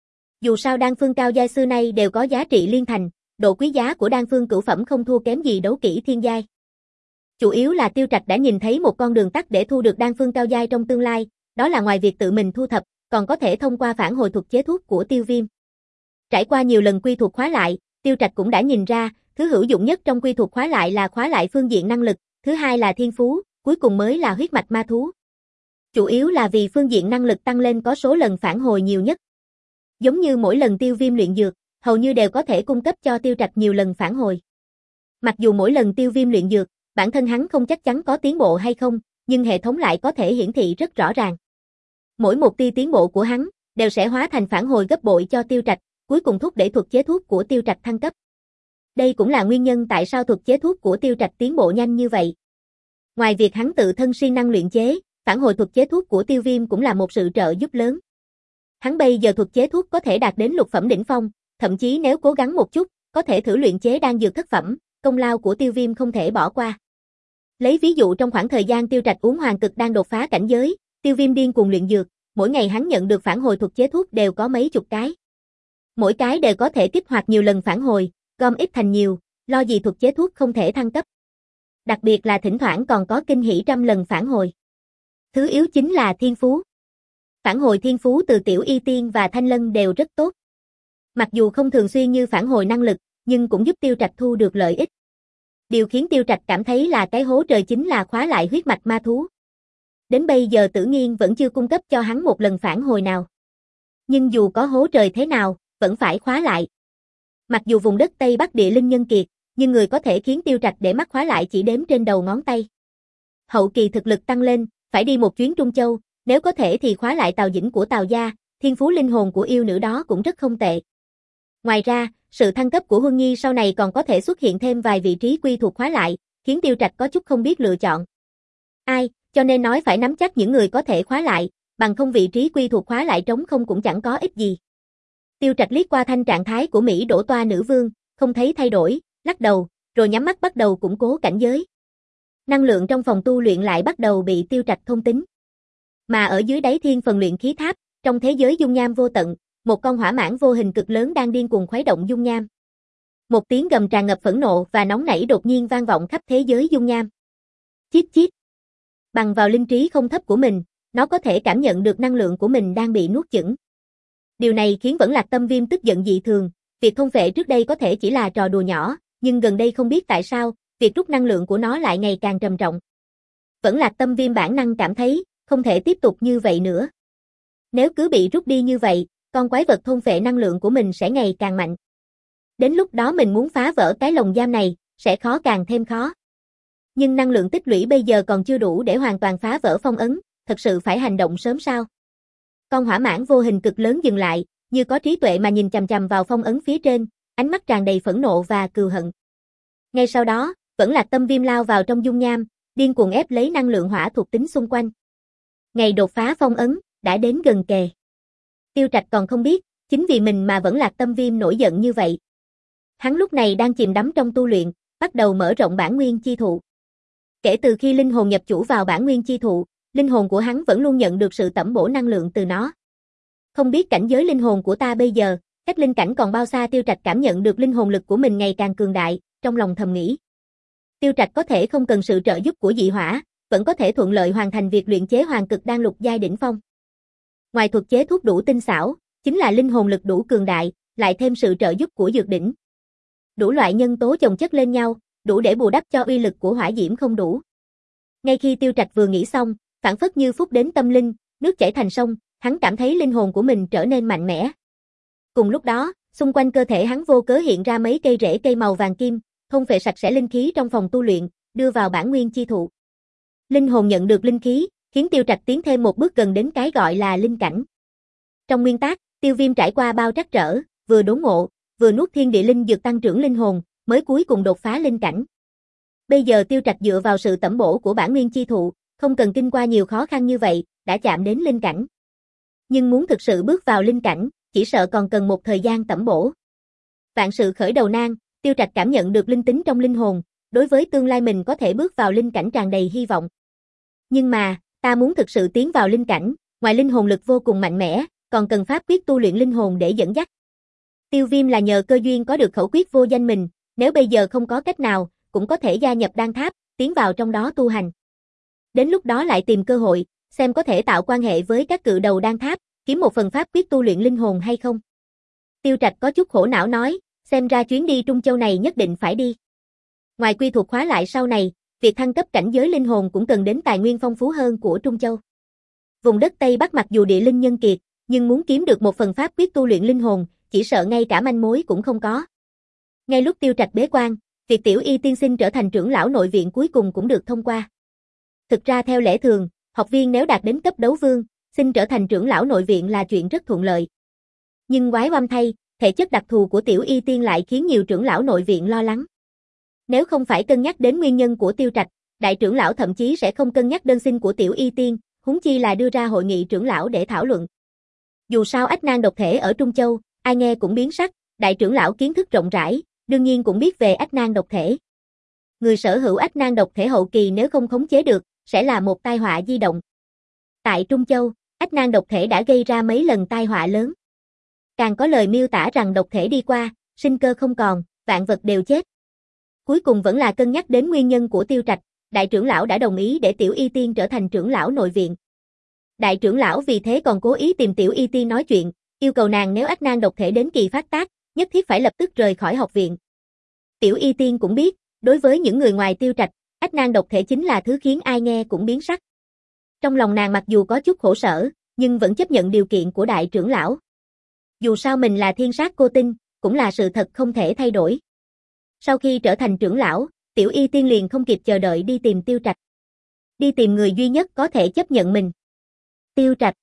Dù sao đan phương cao giai xưa nay đều có giá trị liên thành, độ quý giá của đan phương cửu phẩm không thua kém gì đấu kỹ thiên giai. Chủ yếu là Tiêu Trạch đã nhìn thấy một con đường tắt để thu được đan phương cao giai trong tương lai, đó là ngoài việc tự mình thu thập, còn có thể thông qua phản hồi thuật chế thuốc của Tiêu Viêm. Trải qua nhiều lần quy thuật khóa lại, Tiêu Trạch cũng đã nhìn ra, thứ hữu dụng nhất trong quy thuật khóa lại là khóa lại phương diện năng lực, thứ hai là thiên phú, cuối cùng mới là huyết mạch ma thú. Chủ yếu là vì phương diện năng lực tăng lên có số lần phản hồi nhiều nhất. Giống như mỗi lần Tiêu Viêm luyện dược, hầu như đều có thể cung cấp cho Tiêu Trạch nhiều lần phản hồi. Mặc dù mỗi lần Tiêu Viêm luyện dược, bản thân hắn không chắc chắn có tiến bộ hay không, nhưng hệ thống lại có thể hiển thị rất rõ ràng. Mỗi một tia tiến bộ của hắn, đều sẽ hóa thành phản hồi gấp bội cho Tiêu Trạch, cuối cùng thúc đẩy thuật chế thuốc của Tiêu Trạch thăng cấp. Đây cũng là nguyên nhân tại sao thuật chế thuốc của Tiêu Trạch tiến bộ nhanh như vậy. Ngoài việc hắn tự thân siêng năng luyện chế, phản hồi thuật chế thuốc của Tiêu Viêm cũng là một sự trợ giúp lớn. Hắn bây giờ thuật chế thuốc có thể đạt đến lục phẩm đỉnh phong, thậm chí nếu cố gắng một chút, có thể thử luyện chế đan dược thất phẩm, công lao của Tiêu Viêm không thể bỏ qua. Lấy ví dụ trong khoảng thời gian Tiêu Trạch uống Hoàng Cực Đan đột phá cảnh giới, Tiêu Viêm điên cuồng luyện dược, mỗi ngày hắn nhận được phản hồi thuật chế thuốc đều có mấy chục cái. Mỗi cái đều có thể kích hoạt nhiều lần phản hồi, gom ít thành nhiều, lo gì thuật chế thuốc không thể thăng cấp. Đặc biệt là thỉnh thoảng còn có kinh hỉ trăm lần phản hồi. Thứ yếu chính là thiên phú. Phản hồi thiên phú từ Tiểu Y Tiên và Thanh Lân đều rất tốt. Mặc dù không thường xuyên như phản hồi năng lực, nhưng cũng giúp Tiêu Trạch thu được lợi ích. Điều khiến Tiêu Trạch cảm thấy là cái hố trời chính là khóa lại huyết mạch ma thú. Đến bây giờ Tử Nghiên vẫn chưa cung cấp cho hắn một lần phản hồi nào. Nhưng dù có hố trời thế nào, vẫn phải khóa lại. Mặc dù vùng đất Tây Bắc địa linh nhân kiệt, nhưng người có thể khiến Tiêu Trạch để mắt khóa lại chỉ đếm trên đầu ngón tay. Hậu kỳ thực lực tăng lên, phải đi một chuyến Trung Châu, nếu có thể thì khóa lại Tào Dĩnh của Tào gia, thiên phú linh hồn của yêu nữ đó cũng rất không tệ. Ngoài ra, sự thăng cấp của Huân Nhi sau này còn có thể xuất hiện thêm vài vị trí quy thuộc khóa lại, khiến Tiêu Trạch có chút không biết lựa chọn. Ai, cho nên nói phải nắm chắc những người có thể khóa lại, bằng không vị trí quy thuộc khóa lại trống không cũng chẳng có ích gì. Tiêu Trạch liếc qua thanh trạng thái của Mỹ Đỗ Toa nữ vương, không thấy thay đổi, lắc đầu, rồi nhắm mắt bắt đầu củng cố cảnh giới. Năng lượng trong phòng tu luyện lại bắt đầu bị Tiêu Trạch thông tính. Mà ở dưới đáy thiên phần luyện khí tháp, trong thế giới dung nham vô tận, một con hỏa mãng vô hình cực lớn đang điên cuồng khuấy động dung nham. Một tiếng gầm tràn ngập phẫn nộ và nóng nảy đột nhiên vang vọng khắp thế giới dung nham. Chít chít. Bằng vào linh trí không thấp của mình, nó có thể cảm nhận được năng lượng của mình đang bị nuốt chửng. Điều này khiến Vẫn Lạc Tâm Viêm tức giận dị thường, việc thôn phệ trước đây có thể chỉ là trò đùa nhỏ, nhưng gần đây không biết tại sao, việc rút năng lượng của nó lại ngày càng trầm trọng. Vẫn Lạc Tâm Viêm bản năng cảm thấy, không thể tiếp tục như vậy nữa. Nếu cứ bị rút đi như vậy, con quái vật thôn phệ năng lượng của mình sẽ ngày càng mạnh. Đến lúc đó mình muốn phá vỡ cái lồng giam này, sẽ khó càng thêm khó. Nhưng năng lượng tích lũy bây giờ còn chưa đủ để hoàn toàn phá vỡ phong ấn, thật sự phải hành động sớm sao. Con hỏa mãng vô hình cực lớn dừng lại, như có trí tuệ mà nhìn chằm chằm vào phong ấn phía trên, ánh mắt tràn đầy phẫn nộ và cừu hận. Ngay sau đó, Vẫn Lạc Tâm Viêm lao vào trong dung nham, điên cuồng ép lấy năng lượng hỏa thuộc tính xung quanh. Ngày đột phá phong ấn đã đến gần kề. Tiêu Trạch còn không biết, chính vì mình mà Vẫn Lạc Tâm Viêm nổi giận như vậy. Hắn lúc này đang chìm đắm trong tu luyện, bắt đầu mở rộng bản nguyên chi thụ. Kể từ khi linh hồn nhập chủ vào bản nguyên chi thụ, linh hồn của hắn vẫn luôn nhận được sự tẩm bổ năng lượng từ nó. Không biết cảnh giới linh hồn của ta bây giờ, cách linh cảnh còn bao xa. Tiêu Trạch cảm nhận được linh hồn lực của mình ngày càng cường đại, trong lòng thầm nghĩ. Tiêu Trạch có thể không cần sự trợ giúp của dị hỏa, vẫn có thể thuận lợi hoàn thành việc luyện chế Hoàng Cực Đan lục giai đỉnh phong. Ngoài thuật chế thuốc đủ tinh xảo, chính là linh hồn lực đủ cường đại, lại thêm sự trợ giúp của dược đỉnh. Đủ loại nhân tố chồng chất lên nhau, đủ để bù đắp cho uy lực của hỏa diễm không đủ. Ngay khi Tiêu Trạch vừa nghĩ xong, phảng phất như phúc đến tâm linh, nước chảy thành sông, hắn cảm thấy linh hồn của mình trở nên mạnh mẽ. Cùng lúc đó, xung quanh cơ thể hắn vô cớ hiện ra mấy cây rễ cây màu vàng kim, thôn phệ sạch sẽ linh khí trong phòng tu luyện, đưa vào bản nguyên chi thụ. Linh hồn nhận được linh khí, khiến Tiêu Trạch tiến thêm một bước gần đến cái gọi là linh cảnh. Trong nguyên tắc, Tiêu Viêm trải qua bao trắc trở, vừa đốn ngộ, vừa nuốt thiên địa linh dược tăng trưởng linh hồn, mới cuối cùng đột phá linh cảnh. Bây giờ Tiêu Trạch dựa vào sự tẩm bổ của bản nguyên chi thụ, không cần kinh qua nhiều khó khăn như vậy, đã chạm đến linh cảnh. Nhưng muốn thực sự bước vào linh cảnh, chỉ sợ còn cần một thời gian tẩm bổ. Vạn sự khởi đầu nan, Tiêu Trạch cảm nhận được linh tính trong linh hồn, đối với tương lai mình có thể bước vào linh cảnh tràn đầy hy vọng. Nhưng mà, ta muốn thực sự tiến vào linh cảnh, ngoài linh hồn lực vô cùng mạnh mẽ, còn cần pháp quyết tu luyện linh hồn để dẫn dắt. Tiêu Viêm là nhờ cơ duyên có được khẩu quyết vô danh mình, nếu bây giờ không có cách nào, cũng có thể gia nhập đan tháp, tiến vào trong đó tu hành. Đến lúc đó lại tìm cơ hội, xem có thể tạo quan hệ với các cự đầu đan tháp, kiếm một phần pháp quyết tu luyện linh hồn hay không. Tiêu Trạch có chút khổ não nói, xem ra chuyến đi Trung Châu này nhất định phải đi. Ngoài quy thuộc khóa lại sau này, việc thăng cấp cảnh giới linh hồn cũng cần đến tài nguyên phong phú hơn của Trung Châu. Vùng đất Tây Bắc mặc dù địa linh nhân kiệt, nhưng muốn kiếm được một phần pháp quyết tu luyện linh hồn, chỉ sợ ngay cả manh mối cũng không có. Ngay lúc Tiêu Trạch bế quan, việc Tiểu Y tiên sinh trở thành trưởng lão nội viện cuối cùng cũng được thông qua. Thực ra theo lẽ thường, học viên nếu đạt đến cấp đấu vương, xin trở thành trưởng lão nội viện là chuyện rất thuận lợi. Nhưng quái oăm thay, thể chất đặc thù của Tiểu Y tiên lại khiến nhiều trưởng lão nội viện lo lắng. Nếu không phải cân nhắc đến nguyên nhân của Tiêu Trạch, đại trưởng lão thậm chí sẽ không cân nhắc đơn xin của Tiểu Y tiên, huống chi là đưa ra hội nghị trưởng lão để thảo luận. Dù sao ách nan độc thể ở Trung Châu, ai nghe cũng biến sắc, đại trưởng lão kiến thức rộng rãi, đương nhiên cũng biết về ách nan độc thể. Người sở hữu ách nan độc thể hậu kỳ nếu không khống chế được, sẽ là một tai họa di động. Tại Trung Châu, ách nan độc thể đã gây ra mấy lần tai họa lớn. Càng có lời miêu tả rằng độc thể đi qua, sinh cơ không còn, vạn vật đều chết. Cuối cùng vẫn là cân nhắc đến nguyên nhân của Tiêu Trạch, đại trưởng lão đã đồng ý để Tiểu Y tiên trở thành trưởng lão nội viện. Đại trưởng lão vì thế còn cố ý tìm Tiểu Y tiên nói chuyện, yêu cầu nàng nếu ách nan độc thể đến kỳ phát tác, nhất thiết phải lập tức rời khỏi học viện. Tiểu Y tiên cũng biết, đối với những người ngoài Tiêu Trạch, ách nan độc thể chính là thứ khiến ai nghe cũng biến sắc. Trong lòng nàng mặc dù có chút khổ sở, nhưng vẫn chấp nhận điều kiện của đại trưởng lão. Dù sao mình là thiên sát cô tinh, cũng là sự thật không thể thay đổi. Sau khi trở thành trưởng lão, Tiểu Y Tiên liền không kịp chờ đợi đi tìm Tiêu Trạch. Đi tìm người duy nhất có thể chấp nhận mình. Tiêu Trạch,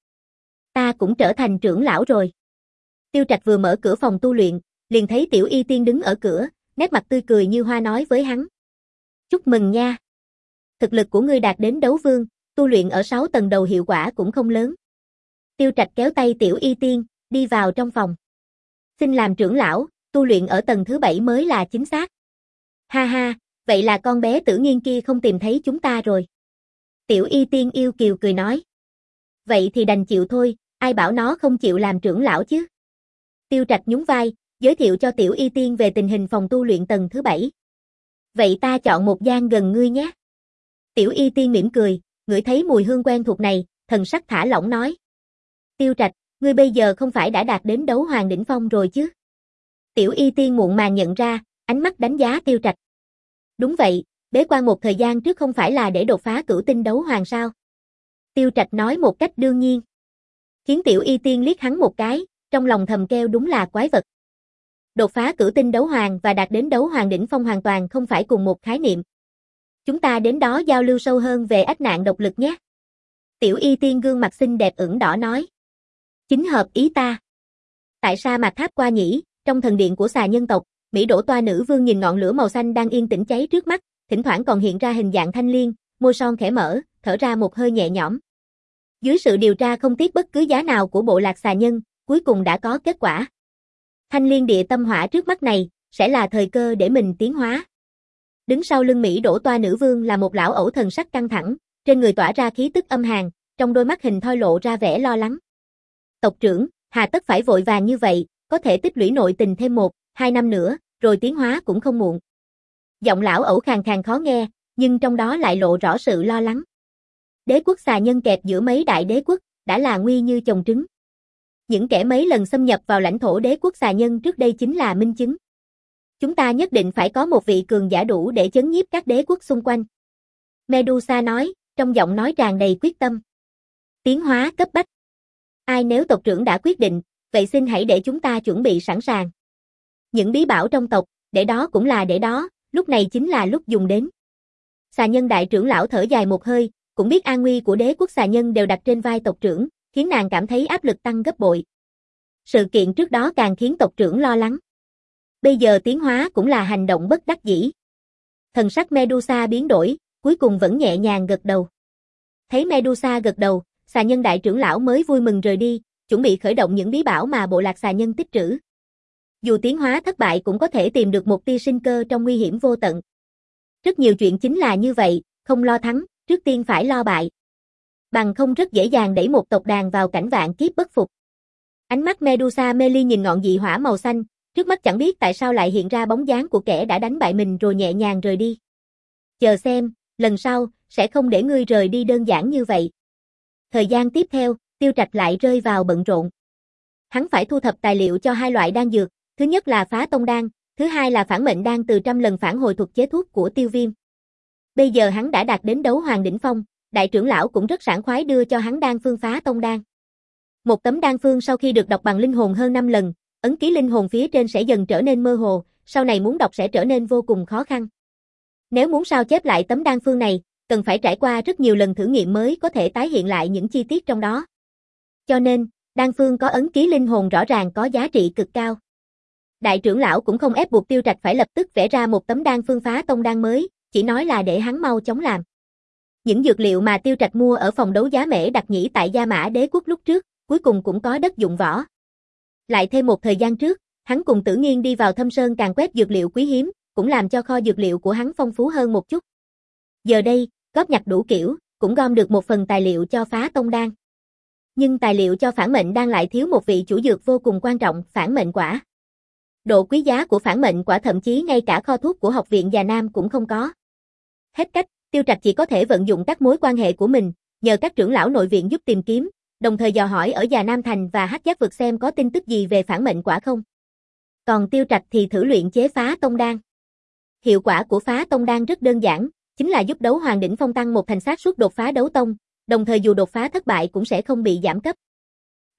ta cũng trở thành trưởng lão rồi. Tiêu Trạch vừa mở cửa phòng tu luyện, liền thấy Tiểu Y Tiên đứng ở cửa, nét mặt tươi cười như hoa nói với hắn. Chúc mừng nha. Thực lực của ngươi đạt đến đấu vương, tu luyện ở sáu tầng đầu hiệu quả cũng không lớn. Tiêu Trạch kéo tay Tiểu Y Tiên, đi vào trong phòng. Xin làm trưởng lão, tu luyện ở tầng thứ bảy mới là chính xác. Ha ha, vậy là con bé Tử Nghiên kia không tìm thấy chúng ta rồi. Tiểu Y Tiên yêu kiều cười nói. Vậy thì đành chịu thôi, ai bảo nó không chịu làm trưởng lão chứ. Tiêu Trạch nhún vai, giới thiệu cho Tiểu Y Tiên về tình hình phòng tu luyện tầng thứ bảy. Vậy ta chọn một gian gần ngươi nhé. Tiểu Y Tiên mỉm cười, ngửi thấy mùi hương quen thuộc này, thần sắc thả lỏng nói. Tiêu Trạch, ngươi bây giờ không phải đã đạt đến đấu hoàng đỉnh phong rồi chứ? Tiểu Y Tiên muộn màng nhận ra, ánh mắt đánh giá Tiêu Trạch. Đúng vậy, bế quan một thời gian trước không phải là để đột phá cửu tinh đấu hoàng sao? Tiêu Trạch nói một cách đương nhiên. Khiến Tiểu Y Tiên liếc hắn một cái, trong lòng thầm kêu đúng là quái vật. Đột phá cửu tinh đấu hoàng và đạt đến đấu hoàng đỉnh phong hoàn toàn không phải cùng một khái niệm. Chúng ta đến đó giao lưu sâu hơn về ách nạn độc lực nhé. Tiểu Y Tiên gương mặt xinh đẹp ửng đỏ nói. Chính hợp ý ta. Tại sa mạc tháp qua nhỉ, trong thần điện của xà nhân tộc, Mỹ Đỗ Toa nữ vương nhìn ngọn lửa màu xanh đang yên tĩnh cháy trước mắt, thỉnh thoảng còn hiện ra hình dạng thanh liên, môi son khẽ mở, thở ra một hơi nhẹ nhõm. Dưới sự điều tra không tiếc bất cứ giá nào của bộ lạc xà nhân, cuối cùng đã có kết quả. Thanh liên địa tâm hỏa trước mắt này, sẽ là thời cơ để mình tiến hóa. Đứng sau lưng Mỹ Đỗ Toa nữ vương là một lão ẩu thần sắc căng thẳng, trên người tỏa ra khí tức âm hàn, trong đôi mắt hình thoi lộ ra vẻ lo lắng. Tộc trưởng, hà tất phải vội vàng như vậy, có thể tích lũy nội tình thêm một, hai năm nữa, rồi tiến hóa cũng không muộn. Giọng lão ẩu khàn khàn khó nghe, nhưng trong đó lại lộ rõ sự lo lắng. Đế quốc xà nhân kẹp giữa mấy đại đế quốc, đã là nguy như chồng trứng. Những kẻ mấy lần xâm nhập vào lãnh thổ đế quốc xà nhân trước đây chính là minh chứng. Chúng ta nhất định phải có một vị cường giả đủ để chấn nhiếp các đế quốc xung quanh. Medusa nói, trong giọng nói tràn đầy quyết tâm. Tiến hóa cấp bách. Ai nếu tộc trưởng đã quyết định, vậy xin hãy để chúng ta chuẩn bị sẵn sàng. Những bí bảo trong tộc, để đó cũng là để đó, lúc này chính là lúc dùng đến. Xà nhân đại trưởng lão thở dài một hơi, cũng biết an nguy của đế quốc xà nhân đều đặt trên vai tộc trưởng, khiến nàng cảm thấy áp lực tăng gấp bội. Sự kiện trước đó càng khiến tộc trưởng lo lắng. Bây giờ tiến hóa cũng là hành động bất đắc dĩ. Thần sắc Medusa biến đổi, cuối cùng vẫn nhẹ nhàng gật đầu. Thấy Medusa gật đầu, xà nhân đại trưởng lão mới vui mừng rời đi, chuẩn bị khởi động những bí bảo mà bộ lạc xà nhân tích trữ. Dù tiến hóa thất bại cũng có thể tìm được một tia sinh cơ trong nguy hiểm vô tận. Rất nhiều chuyện chính là như vậy, không lo thắng, trước tiên phải lo bại. Bằng không rất dễ dàng đẩy một tộc đàn vào cảnh vạn kiếp bất phục. Ánh mắt Medusa mê ly nhìn ngọn dị hỏa màu xanh, trước mắt chẳng biết tại sao lại hiện ra bóng dáng của kẻ đã đánh bại mình rồi nhẹ nhàng rời đi. Chờ xem, lần sau, sẽ không để ngươi rời đi đơn giản như vậy. Thời gian tiếp theo, Tiêu Trạch lại rơi vào bận rộn. Hắn phải thu thập tài liệu cho hai loại đan dược, thứ nhất là phá tông đan, thứ hai là phản mệnh đan từ trăm lần phản hồi thuật chế thuốc của Tiêu Viêm. Bây giờ hắn đã đạt đến đấu hoàng đỉnh phong, đại trưởng lão cũng rất sảng khoái đưa cho hắn đan phương phá tông đan. Một tấm đan phương sau khi được đọc bằng linh hồn hơn năm lần, ấn ký linh hồn phía trên sẽ dần trở nên mơ hồ, sau này muốn đọc sẽ trở nên vô cùng khó khăn. Nếu muốn sao chép lại tấm đan phương này, cần phải trải qua rất nhiều lần thử nghiệm mới có thể tái hiện lại những chi tiết trong đó. Cho nên, đan phương có ấn ký linh hồn rõ ràng có giá trị cực cao. Đại trưởng lão cũng không ép buộc Tiêu Trạch phải lập tức vẽ ra một tấm đan phương phá tông đan mới, chỉ nói là để hắn mau chóng làm. Những dược liệu mà Tiêu Trạch mua ở phòng đấu giá mễ đặc nhĩ tại Gia Mã Đế quốc lúc trước, cuối cùng cũng có đất dụng võ. Lại thêm một thời gian trước, hắn cùng Tử Nghiên đi vào thâm sơn càng quét dược liệu quý hiếm, cũng làm cho kho dược liệu của hắn phong phú hơn một chút. Giờ đây, góp nhặt đủ kiểu, cũng gom được một phần tài liệu cho phá tông đan. Nhưng tài liệu cho phản mệnh đan lại thiếu một vị chủ dược vô cùng quan trọng, phản mệnh quả. Độ quý giá của phản mệnh quả thậm chí ngay cả kho thuốc của học viện Già Nam cũng không có. Hết cách, Tiêu Trạch chỉ có thể vận dụng các mối quan hệ của mình, nhờ các trưởng lão nội viện giúp tìm kiếm, đồng thời dò hỏi ở Già Nam Thành và Hắc Giác Vực xem có tin tức gì về phản mệnh quả không. Còn Tiêu Trạch thì thử luyện chế phá tông đan. Hiệu quả của phá tông đan rất đơn giản, chính là giúp đấu hoàng đỉnh phong tăng một thành xác suất đột phá đấu tông, đồng thời dù đột phá thất bại cũng sẽ không bị giảm cấp.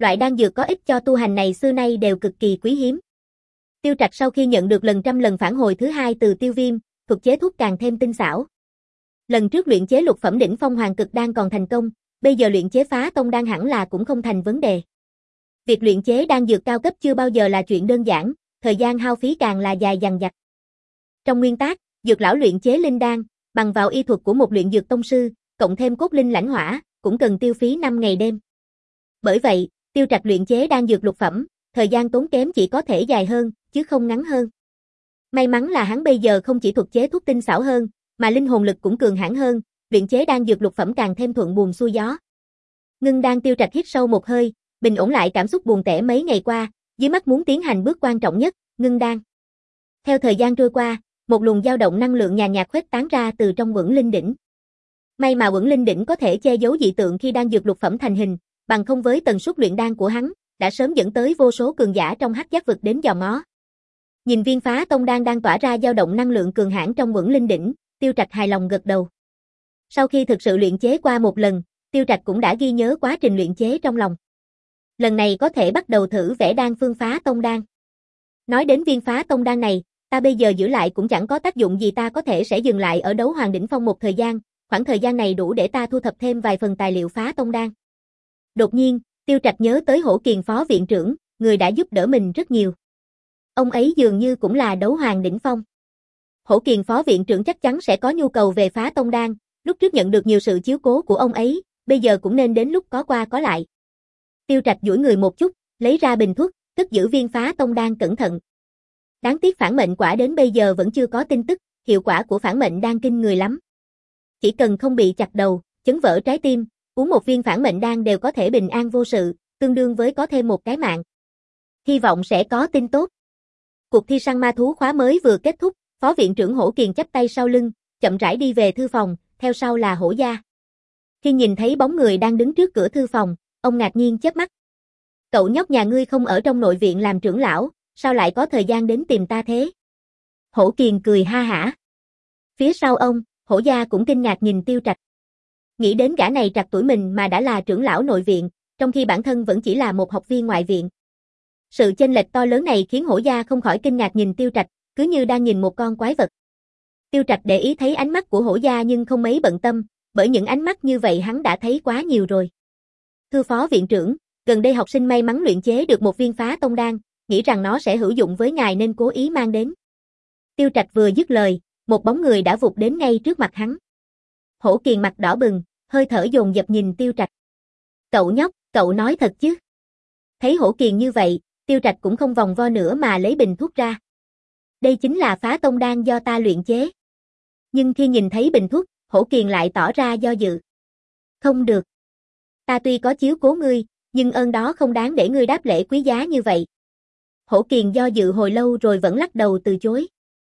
Loại đan dược có ích cho tu hành này xưa nay đều cực kỳ quý hiếm. Tiêu Trạch sau khi nhận được lần trăm lần phản hồi thứ hai từ Tiêu Viêm, thuật chế thuốc càng thêm tinh xảo. Lần trước luyện chế lục phẩm đỉnh phong hoàng cực đan còn thành công, bây giờ luyện chế phá tông đan hẳn là cũng không thành vấn đề. Việc luyện chế đan dược cao cấp chưa bao giờ là chuyện đơn giản, thời gian hao phí càng là dài dằng dặc. Trong nguyên tắc, dược lão luyện chế linh đan, bằng vào y thuật của một luyện dược tông sư, cộng thêm cốt linh lãnh hỏa, cũng cần tiêu phí năm ngày đêm. Bởi vậy, Tiêu Trạch luyện chế đan dược lục phẩm, thời gian tốn kém chỉ có thể dài hơn, chứ không ngắn hơn. May mắn là hắn bây giờ không chỉ thuật chế thuốc tinh xảo hơn, mà linh hồn lực cũng cường hãn hơn, luyện chế đan dược lục phẩm càng thêm thuận buồm xuôi gió. Ngưng Đan Tiêu Trạch hít sâu một hơi, bình ổn lại cảm xúc buồn tẻ mấy ngày qua, dưới mắt muốn tiến hành bước quan trọng nhất, ngưng đan. Theo thời gian trôi qua, một luồng dao động năng lượng nhàn nhạt khuếch tán ra từ trong Uẩn Linh đỉnh. May mà Uẩn Linh đỉnh có thể che giấu dị tượng khi đan dược lục phẩm thành hình, bằng không với tần suất luyện đan của hắn, đã sớm dẫn tới vô số cường giả trong hắc giác vực đến dò ngó. Nhìn viên phá tông đan đang tỏa ra dao động năng lượng cường hãn trong Uẩn Linh đỉnh, Tiêu Trạch hài lòng gật đầu. Sau khi thực sự luyện chế qua một lần, Tiêu Trạch cũng đã ghi nhớ quá trình luyện chế trong lòng. Lần này có thể bắt đầu thử vẽ đan phương phá tông đan. Nói đến viên phá tông đan này, ta bây giờ giữ lại cũng chẳng có tác dụng gì, ta có thể sẽ dừng lại ở đấu hoàng đỉnh phong một thời gian, khoảng thời gian này đủ để ta thu thập thêm vài phần tài liệu phá tông đan. Đột nhiên, Tiêu Trạch nhớ tới Hổ Kiền phó viện trưởng, người đã giúp đỡ mình rất nhiều. Ông ấy dường như cũng là đấu hoàng đỉnh phong. Hổ Kiền phó viện trưởng chắc chắn sẽ có nhu cầu về phá tông đan, lúc trước nhận được nhiều sự chiếu cố của ông ấy, bây giờ cũng nên đến lúc có qua có lại. Tiêu Trạch duỗi người một chút, lấy ra bình thuốc, cất giữ viên phá tông đan cẩn thận. Đáng tiếc phản mệnh quả đến bây giờ vẫn chưa có tin tức, hiệu quả của phản mệnh đan kinh người lắm. Chỉ cần không bị chặt đầu, chấn vỡ trái tim, uống một viên phản mệnh đan đều có thể bình an vô sự, tương đương với có thêm một cái mạng. Hy vọng sẽ có tin tốt. Cuộc thi săn ma thú khóa mới vừa kết thúc, phó viện trưởng Hổ Kiền chắp tay sau lưng, chậm rãi đi về thư phòng, theo sau là Hổ gia. Khi nhìn thấy bóng người đang đứng trước cửa thư phòng, ông ngạc nhiên chớp mắt. Cậu nhóc nhà ngươi không ở trong nội viện làm trưởng lão, sao lại có thời gian đến tìm ta thế? Hổ Kiền cười ha hả. Phía sau ông, Hổ gia cũng kinh ngạc nhìn Tiêu Trạch. Nghĩ đến gã này trạc tuổi mình mà đã là trưởng lão nội viện, trong khi bản thân vẫn chỉ là một học viên ngoại viện. Sự chênh lệch to lớn này khiến Hổ gia không khỏi kinh ngạc nhìn Tiêu Trạch, cứ như đang nhìn một con quái vật. Tiêu Trạch để ý thấy ánh mắt của Hổ gia nhưng không mấy bận tâm, bởi những ánh mắt như vậy hắn đã thấy quá nhiều rồi. Thưa phó viện trưởng, gần đây học sinh may mắn luyện chế được một viên phá tông đan, nghĩ rằng nó sẽ hữu dụng với ngài nên cố ý mang đến. Tiêu Trạch vừa dứt lời, một bóng người đã vụt đến ngay trước mặt hắn. Hổ Kiền mặt đỏ bừng, hơi thở dồn dập nhìn Tiêu Trạch. Cậu nhóc, cậu nói thật chứ? Thấy Hổ Kiền như vậy, Tiêu Trạch cũng không vòng vo nữa mà lấy bình thuốc ra. Đây chính là phá tông đan do ta luyện chế. Nhưng khi nhìn thấy bình thuốc, Hổ Kiền lại tỏ ra do dự. Không được. Ta tuy có chiếu cố ngươi, nhưng ơn đó không đáng để ngươi đáp lễ quý giá như vậy. Hổ Kiền do dự hồi lâu rồi vẫn lắc đầu từ chối.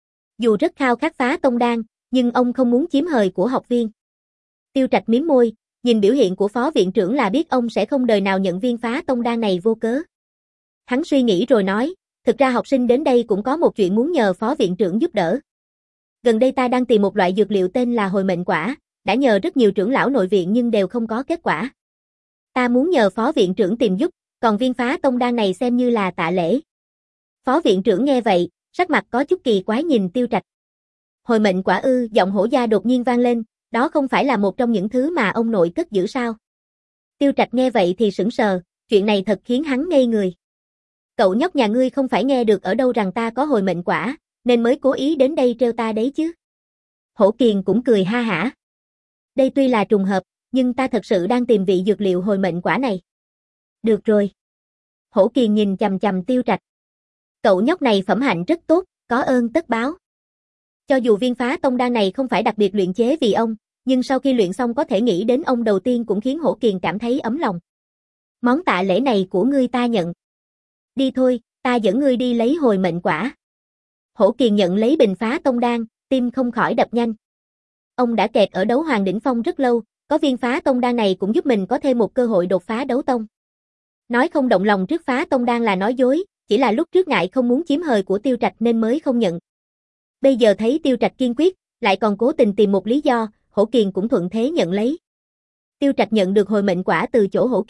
Dù rất khao khát phá tông đan, nhưng ông không muốn chiếm hời của học viên. Tiêu Trạch mím môi, nhìn biểu hiện của phó viện trưởng là biết ông sẽ không đời nào nhận viên phá tông đan này vô cớ. Hắn suy nghĩ rồi nói, thực ra học sinh đến đây cũng có một chuyện muốn nhờ phó viện trưởng giúp đỡ. Gần đây ta đang tìm một loại dược liệu tên là hồi mệnh quả, đã nhờ rất nhiều trưởng lão nội viện nhưng đều không có kết quả. Ta muốn nhờ phó viện trưởng tìm giúp, còn viên phá tông đan này xem như là tạ lễ. Phó viện trưởng nghe vậy, sắc mặt có chút kỳ quái nhìn Tiêu Trạch. Hồi mệnh quả ư? Giọng Hổ gia đột nhiên vang lên, đó không phải là một trong những thứ mà ông nội cất giữ sao? Tiêu Trạch nghe vậy thì sững sờ, chuyện này thật khiến hắn ngây người. Cậu nhóc nhà ngươi không phải nghe được ở đâu rằng ta có hồi mệnh quả, nên mới cố ý đến đây trêu ta đấy chứ? Hổ Kiền cũng cười ha hả. Đây tuy là trùng hợp, nhưng ta thật sự đang tìm vị dược liệu hồi mệnh quả này. Được rồi. Hổ Kiền nhìn chằm chằm Tiêu Trạch. Cậu nhóc này phẩm hạnh rất tốt, có ơn tất báo. Cho dù viên phá tông đan này không phải đặc biệt luyện chế vì ông, nhưng sau khi luyện xong có thể nghĩ đến ông đầu tiên cũng khiến Hổ Kiền cảm thấy ấm lòng. Món tạ lễ này của ngươi ta nhận. Đi thôi, ta dẫn ngươi đi lấy hồi mệnh quả. Hổ Kiền nhận lấy bình phá tông đan, tim không khỏi đập nhanh. Ông đã kẹt ở đấu hoàng đỉnh phong rất lâu, có viên phá tông đan này cũng giúp mình có thêm một cơ hội đột phá đấu tông. Nói không động lòng trước phá tông đan là nói dối, chỉ là lúc trước ngại không muốn chiếm hời của Tiêu Trạch nên mới không nhận. Bây giờ thấy Tiêu Trạch kiên quyết, lại còn cố tình tìm một lý do, Hổ Kiền cũng thuận thế nhận lấy. Tiêu Trạch nhận được hồi mệnh quả từ chỗ Hổ Kiền,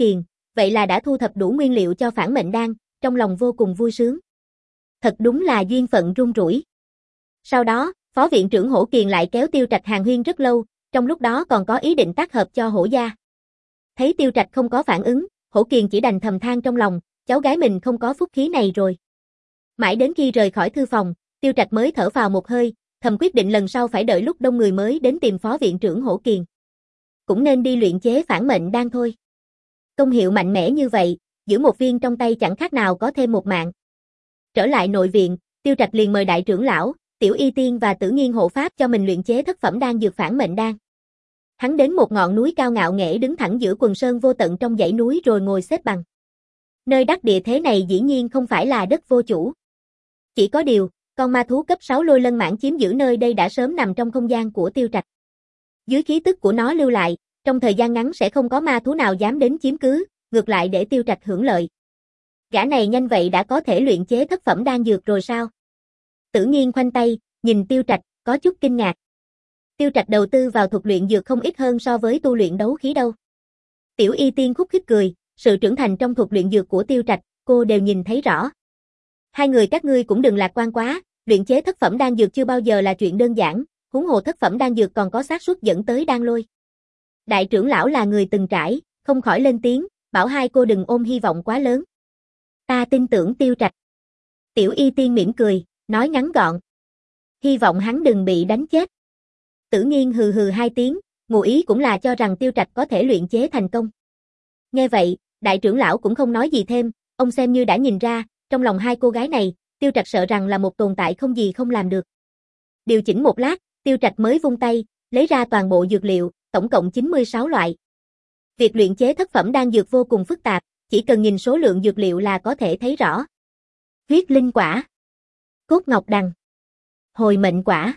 vậy là đã thu thập đủ nguyên liệu cho phản mệnh đan, trong lòng vô cùng vui sướng. Thật đúng là duyên phận rung rủi. Sau đó, Phó viện trưởng Hổ Kiền lại kéo Tiêu Trạch hàn huyên rất lâu, trong lúc đó còn có ý định tác hợp cho Hổ gia. Thấy Tiêu Trạch không có phản ứng, Hổ Kiền chỉ đành thầm than trong lòng, cháu gái mình không có phúc khí này rồi. Mãi đến khi rời khỏi thư phòng, Tiêu Trạch mới thở phào một hơi, thầm quyết định lần sau phải đợi lúc đông người mới đến tìm Phó viện trưởng Hổ Kiền. Cũng nên đi luyện chế phản mệnh đan thôi. Công hiệu mạnh mẽ như vậy, giữ một viên trong tay chẳng khác nào có thêm một mạng. Trở lại nội viện, Tiêu Trạch liền mời đại trưởng lão, Tiểu Y Tiên và Tử Nghiên hộ pháp cho mình luyện chế thất phẩm đan dược phản mệnh đan. Hắn đến một ngọn núi cao ngạo nghễ đứng thẳng giữa quần sơn vô tận trong dãy núi rồi ngồi xếp bằng. Nơi đắc địa thế này dĩ nhiên không phải là đất vô chủ. Chỉ có điều, con ma thú cấp sáu lôi lân mãng chiếm giữ nơi đây đã sớm nằm trong không gian của Tiêu Trạch. Dưới khí tức của nó lưu lại, trong thời gian ngắn sẽ không có ma thú nào dám đến chiếm cứ, ngược lại để Tiêu Trạch hưởng lợi. Gã này nhanh vậy đã có thể luyện chế thất phẩm đan dược rồi sao? Tử Nghiên khoanh tay, nhìn Tiêu Trạch, có chút kinh ngạc. Tiêu Trạch đầu tư vào thuật luyện dược không ít hơn so với tu luyện đấu khí đâu. Tiểu Y Tiên khúc khích cười, sự trưởng thành trong thuật luyện dược của Tiêu Trạch, cô đều nhìn thấy rõ. Hai người các ngươi cũng đừng lạc quan quá, luyện chế thất phẩm đan dược chưa bao giờ là chuyện đơn giản, huống hồ thất phẩm đan dược còn có xác suất dẫn tới đan lôi. Đại trưởng lão là người từng trải, không khỏi lên tiếng, bảo hai cô đừng ôm hy vọng quá lớn. Ta tin tưởng Tiêu Trạch. Tiểu Y Tiên mỉm cười, nói ngắn gọn. Hy vọng hắn đừng bị đánh chết. Tử Nghiên hừ hừ hai tiếng, ngụ ý cũng là cho rằng Tiêu Trạch có thể luyện chế thành công. Nghe vậy, đại trưởng lão cũng không nói gì thêm, ông xem như đã nhìn ra, trong lòng hai cô gái này, Tiêu Trạch sợ rằng là một tồn tại không gì không làm được. Điều chỉnh một lát, Tiêu Trạch mới vung tay, lấy ra toàn bộ dược liệu, tổng cộng chín mươi sáu loại. Việc luyện chế thất phẩm đan dược vô cùng phức tạp, chỉ cần nhìn số lượng dược liệu là có thể thấy rõ. Huyết linh quả, cốt ngọc đằng, hồi mệnh quả.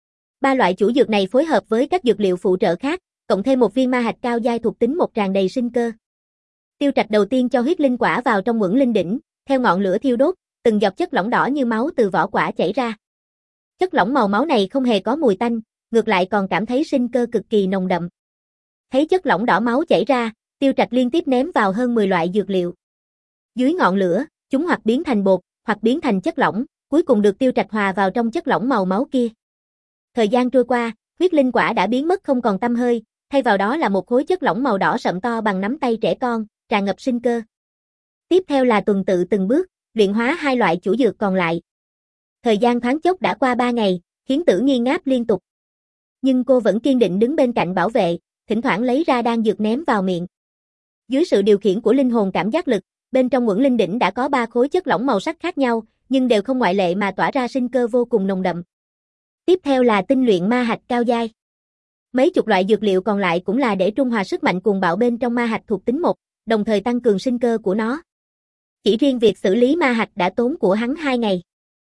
Ba loại chủ dược này phối hợp với các dược liệu phụ trợ khác, cộng thêm một viên ma hạch cao giai thuộc tính một tràn đầy sinh cơ. Tiêu Trạch đầu tiên cho huyết linh quả vào trong Uẩn Linh Đỉnh, theo ngọn lửa thiêu đốt, từng giọt chất lỏng đỏ như máu từ vỏ quả chảy ra. Chất lỏng màu máu này không hề có mùi tanh, ngược lại còn cảm thấy sinh cơ cực kỳ nồng đậm. Thấy chất lỏng đỏ máu chảy ra, Tiêu Trạch liên tiếp ném vào hơn mười loại dược liệu. Dưới ngọn lửa, chúng hoặc biến thành bột, hoặc biến thành chất lỏng, cuối cùng được Tiêu Trạch hòa vào trong chất lỏng màu máu kia. Thời gian trôi qua, huyết linh quả đã biến mất không còn tăm hơi, thay vào đó là một khối chất lỏng màu đỏ sậm to bằng nắm tay trẻ con, tràn ngập sinh cơ. Tiếp theo là tuần tự từng bước, luyện hóa hai loại chủ dược còn lại. Thời gian thoáng chốc đã qua ba ngày, khiến Tử Nghiên ngáp liên tục. Nhưng cô vẫn kiên định đứng bên cạnh bảo vệ, thỉnh thoảng lấy ra đan dược ném vào miệng. Dưới sự điều khiển của linh hồn cảm giác lực, bên trong Uẩn Linh Đỉnh đã có ba khối chất lỏng màu sắc khác nhau, nhưng đều không ngoại lệ mà tỏa ra sinh cơ vô cùng nồng đậm. Tiếp theo là tinh luyện ma hạch cao giai. Mấy chục loại dược liệu còn lại cũng là để trung hòa sức mạnh cuồng bạo bên trong ma hạch thuộc tính một, đồng thời tăng cường sinh cơ của nó. Chỉ riêng việc xử lý ma hạch đã tốn của hắn hai ngày.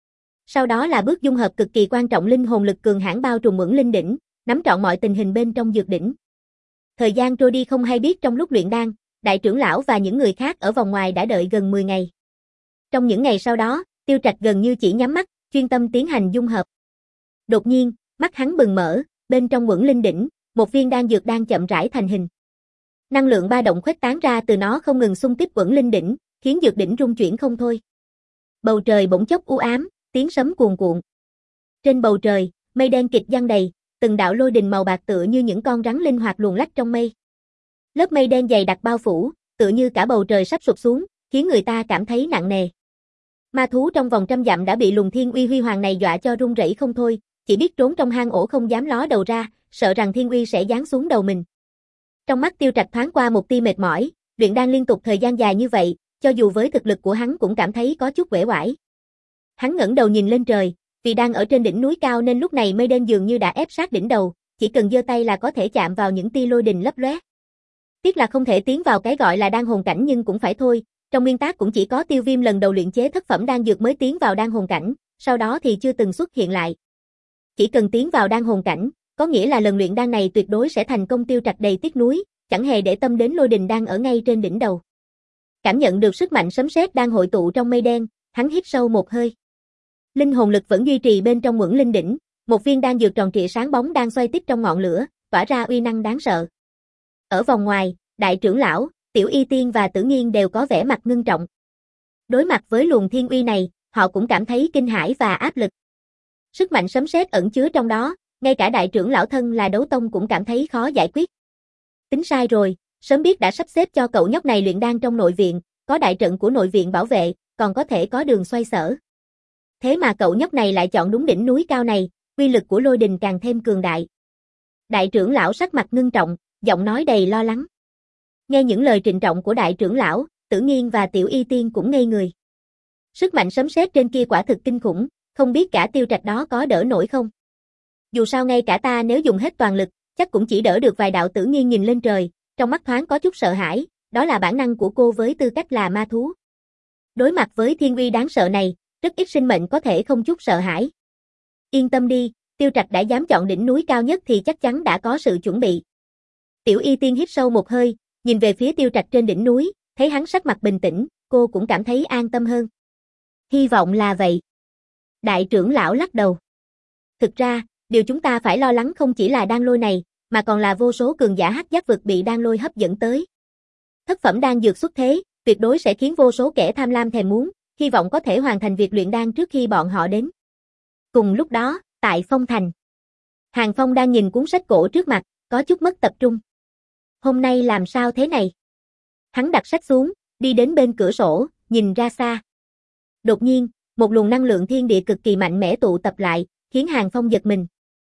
Sau đó là bước dung hợp cực kỳ quan trọng linh hồn lực cường hãn bao trùm Uẩn Linh Đỉnh, nắm trọn mọi tình hình bên trong dược đỉnh. Thời gian trôi đi không hay biết, trong lúc luyện đan, đại trưởng lão và những người khác ở vòng ngoài đã đợi gần mười ngày. Trong những ngày sau đó, Tiêu Trạch gần như chỉ nhắm mắt, chuyên tâm tiến hành dung hợp. Đột nhiên, mắt hắn bừng mở, bên trong Uẩn Linh Đỉnh, một viên đan dược đang chậm rãi thành hình. Năng lượng ba động khuếch tán ra từ nó không ngừng xung kích Uẩn Linh Đỉnh, khiến dược đỉnh rung chuyển không thôi. Bầu trời bỗng chốc u ám, tiếng sấm cuồn cuộn. Trên bầu trời, mây đen kịt giăng đầy, từng đạo lôi đình màu bạc tựa như những con rắn linh hoạt luồn lách trong mây. Lớp mây đen dày đặc bao phủ, tựa như cả bầu trời sắp sụp xuống, khiến người ta cảm thấy nặng nề. Ma thú trong vòng trăm dặm đã bị luồng thiên uy huy hoàng này dọa cho run rẩy không thôi, chỉ biết trốn trong hang ổ không dám ló đầu ra, sợ rằng thiên uy sẽ giáng xuống đầu mình. Trong mắt Tiêu Trạch thoáng qua một tia mệt mỏi, luyện đan liên tục thời gian dài như vậy, cho dù với thực lực của hắn cũng cảm thấy có chút uể oải. Hắn ngẩng đầu nhìn lên trời, vì đang ở trên đỉnh núi cao nên lúc này mây đen dường như đã ép sát đỉnh đầu, chỉ cần giơ tay là có thể chạm vào những tia lôi đình lấp lóe. Tiếc là không thể tiến vào cái gọi là đan hồn cảnh, nhưng cũng phải thôi, trong nguyên tắc cũng chỉ có Tiêu Viêm lần đầu luyện chế thất phẩm đan dược mới tiến vào đan hồn cảnh, sau đó thì chưa từng xuất hiện lại. Chỉ cần tiến vào đan hồn cảnh, có nghĩa là lần luyện đan này tuyệt đối sẽ thành công. Tiêu Trạch đầy tiếc nuối, chẳng hề để tâm đến lôi đình đang ở ngay trên đỉnh đầu. Cảm nhận được sức mạnh sấm sét đang hội tụ trong mây đen, hắn hít sâu một hơi. Linh hồn lực vẫn duy trì bên trong Uẩn Linh Đỉnh, một viên đan dược tròn trịa sáng bóng đang xoay tít trong ngọn lửa, tỏa ra uy năng đáng sợ. Ở vòng ngoài, đại trưởng lão, Tiểu Y Tiên và Tử Nghiên đều có vẻ mặt ngưng trọng. Đối mặt với luồng thiên uy này, họ cũng cảm thấy kinh hãi và áp lực. Sức mạnh sấm sét ẩn chứa trong đó, ngay cả đại trưởng lão thân là đấu tông cũng cảm thấy khó giải quyết. Tính sai rồi, sớm biết đã sắp xếp cho cậu nhóc này luyện đan trong nội viện, có đại trận của nội viện bảo vệ, còn có thể có đường xoay sở. Thế mà cậu nhóc này lại chọn đúng đỉnh núi cao này, uy lực của lôi đình càng thêm cường đại. Đại trưởng lão sắc mặt ngưng trọng, giọng nói đầy lo lắng. Nghe những lời trịnh trọng của đại trưởng lão, Tử Nghiên và Tiểu Y Tiên cũng ngây người. Sức mạnh sấm sét trên kia quả thực kinh khủng, không biết cả Tiêu Trạch đó có đỡ nổi không? Dù sao ngay cả ta nếu dùng hết toàn lực, chắc cũng chỉ đỡ được vài đạo. Tử Nghiên nhìn lên trời, trong mắt thoáng có chút sợ hãi, đó là bản năng của cô với tư cách là ma thú. Đối mặt với thiên uy đáng sợ này, rất ít sinh mệnh có thể không chút sợ hãi. Yên tâm đi, Tiêu Trạch đã dám chọn đỉnh núi cao nhất thì chắc chắn đã có sự chuẩn bị. Tiểu Y Tiên hít sâu một hơi, nhìn về phía Tiêu Trạch trên đỉnh núi, thấy hắn sắc mặt bình tĩnh, cô cũng cảm thấy an tâm hơn. Hy vọng là vậy. Đại trưởng lão lắc đầu. Thực ra, điều chúng ta phải lo lắng không chỉ là đan lôi này, mà còn là vô số cường giả hắc giác vực bị đan lôi hấp dẫn tới. Thất phẩm đan dược xuất thế, tuyệt đối sẽ khiến vô số kẻ tham lam thèm muốn, hy vọng có thể hoàn thành việc luyện đan trước khi bọn họ đến. Cùng lúc đó, tại Phong Thành, Hàng Phong đang nhìn cuốn sách cổ trước mặt, có chút mất tập trung. Hôm nay làm sao thế này? Hắn đặt sách xuống, đi đến bên cửa sổ, nhìn ra xa. Đột nhiên, một luồng năng lượng thiên địa cực kỳ mạnh mẽ tụ tập lại, khiến Hàng Phong giật mình.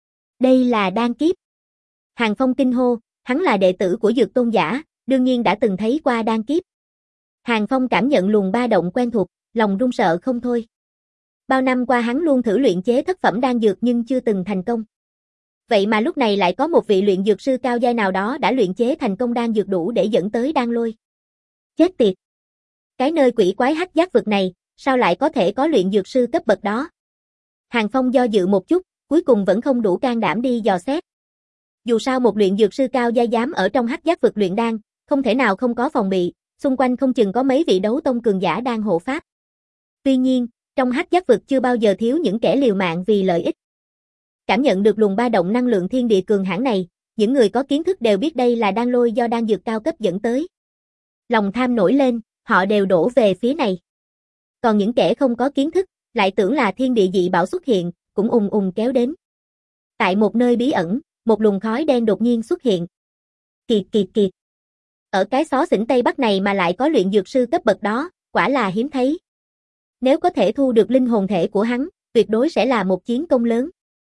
Đây là đan kiếp. Hàng Phong kinh hô, hắn là đệ tử của Dược Tôn giả, đương nhiên đã từng thấy qua đan kiếp. Hàng Phong cảm nhận luồng ba động quen thuộc, lòng run sợ không thôi. Bao năm qua hắn luôn thử luyện chế thất phẩm đan dược nhưng chưa từng thành công. Vậy mà lúc này lại có một vị luyện dược sư cao giai nào đó đã luyện chế thành công đan dược đủ để dẫn tới đan lôi. Chết tiệt! Cái nơi quỷ quái hắc giác vực này, sao lại có thể có luyện dược sư cấp bậc đó? Hàng Phong do dự một chút, cuối cùng vẫn không đủ can đảm đi dò xét. Dù sao một luyện dược sư cao giai dám ở trong hắc giác vực luyện đan, không thể nào không có phòng bị, xung quanh không chừng có mấy vị đấu tông cường giả đang hộ pháp. Tuy nhiên, trong hắc giác vực chưa bao giờ thiếu những kẻ liều mạng vì lợi ích. Cảm nhận được luồng ba động năng lượng thiên địa cường hãn này, những người có kiến thức đều biết đây là đan lôi do đan dược cao cấp dẫn tới. Lòng tham nổi lên, họ đều đổ về phía này. Còn những kẻ không có kiến thức, lại tưởng là thiên địa dị bảo xuất hiện, cũng ùng ùng kéo đến. Tại một nơi bí ẩn, một luồng khói đen đột nhiên xuất hiện. Kiệt kiệt kiệt. Ở cái xó xỉnh Tây Bắc này mà lại có luyện dược sư cấp bậc đó, quả là hiếm thấy. Nếu có thể thu được linh hồn thể của hắn, tuyệt đối sẽ là một chiến công lớn.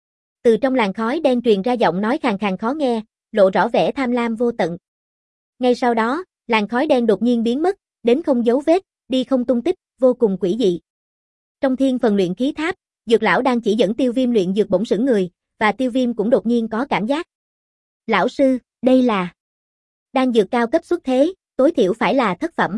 Từ trong làn khói đen truyền ra giọng nói khàn khàn khó nghe, lộ rõ vẻ tham lam vô tận. Ngay sau đó, làn khói đen đột nhiên biến mất, đến không dấu vết, đi không tung tích, vô cùng quỷ dị. Trong thiên phần luyện khí tháp, Dược lão đang chỉ dẫn Tiêu Viêm luyện dược bỗng sững người, và Tiêu Viêm cũng đột nhiên có cảm giác. Lão sư, đây là đan dược cao cấp xuất thế, tối thiểu phải là thất phẩm.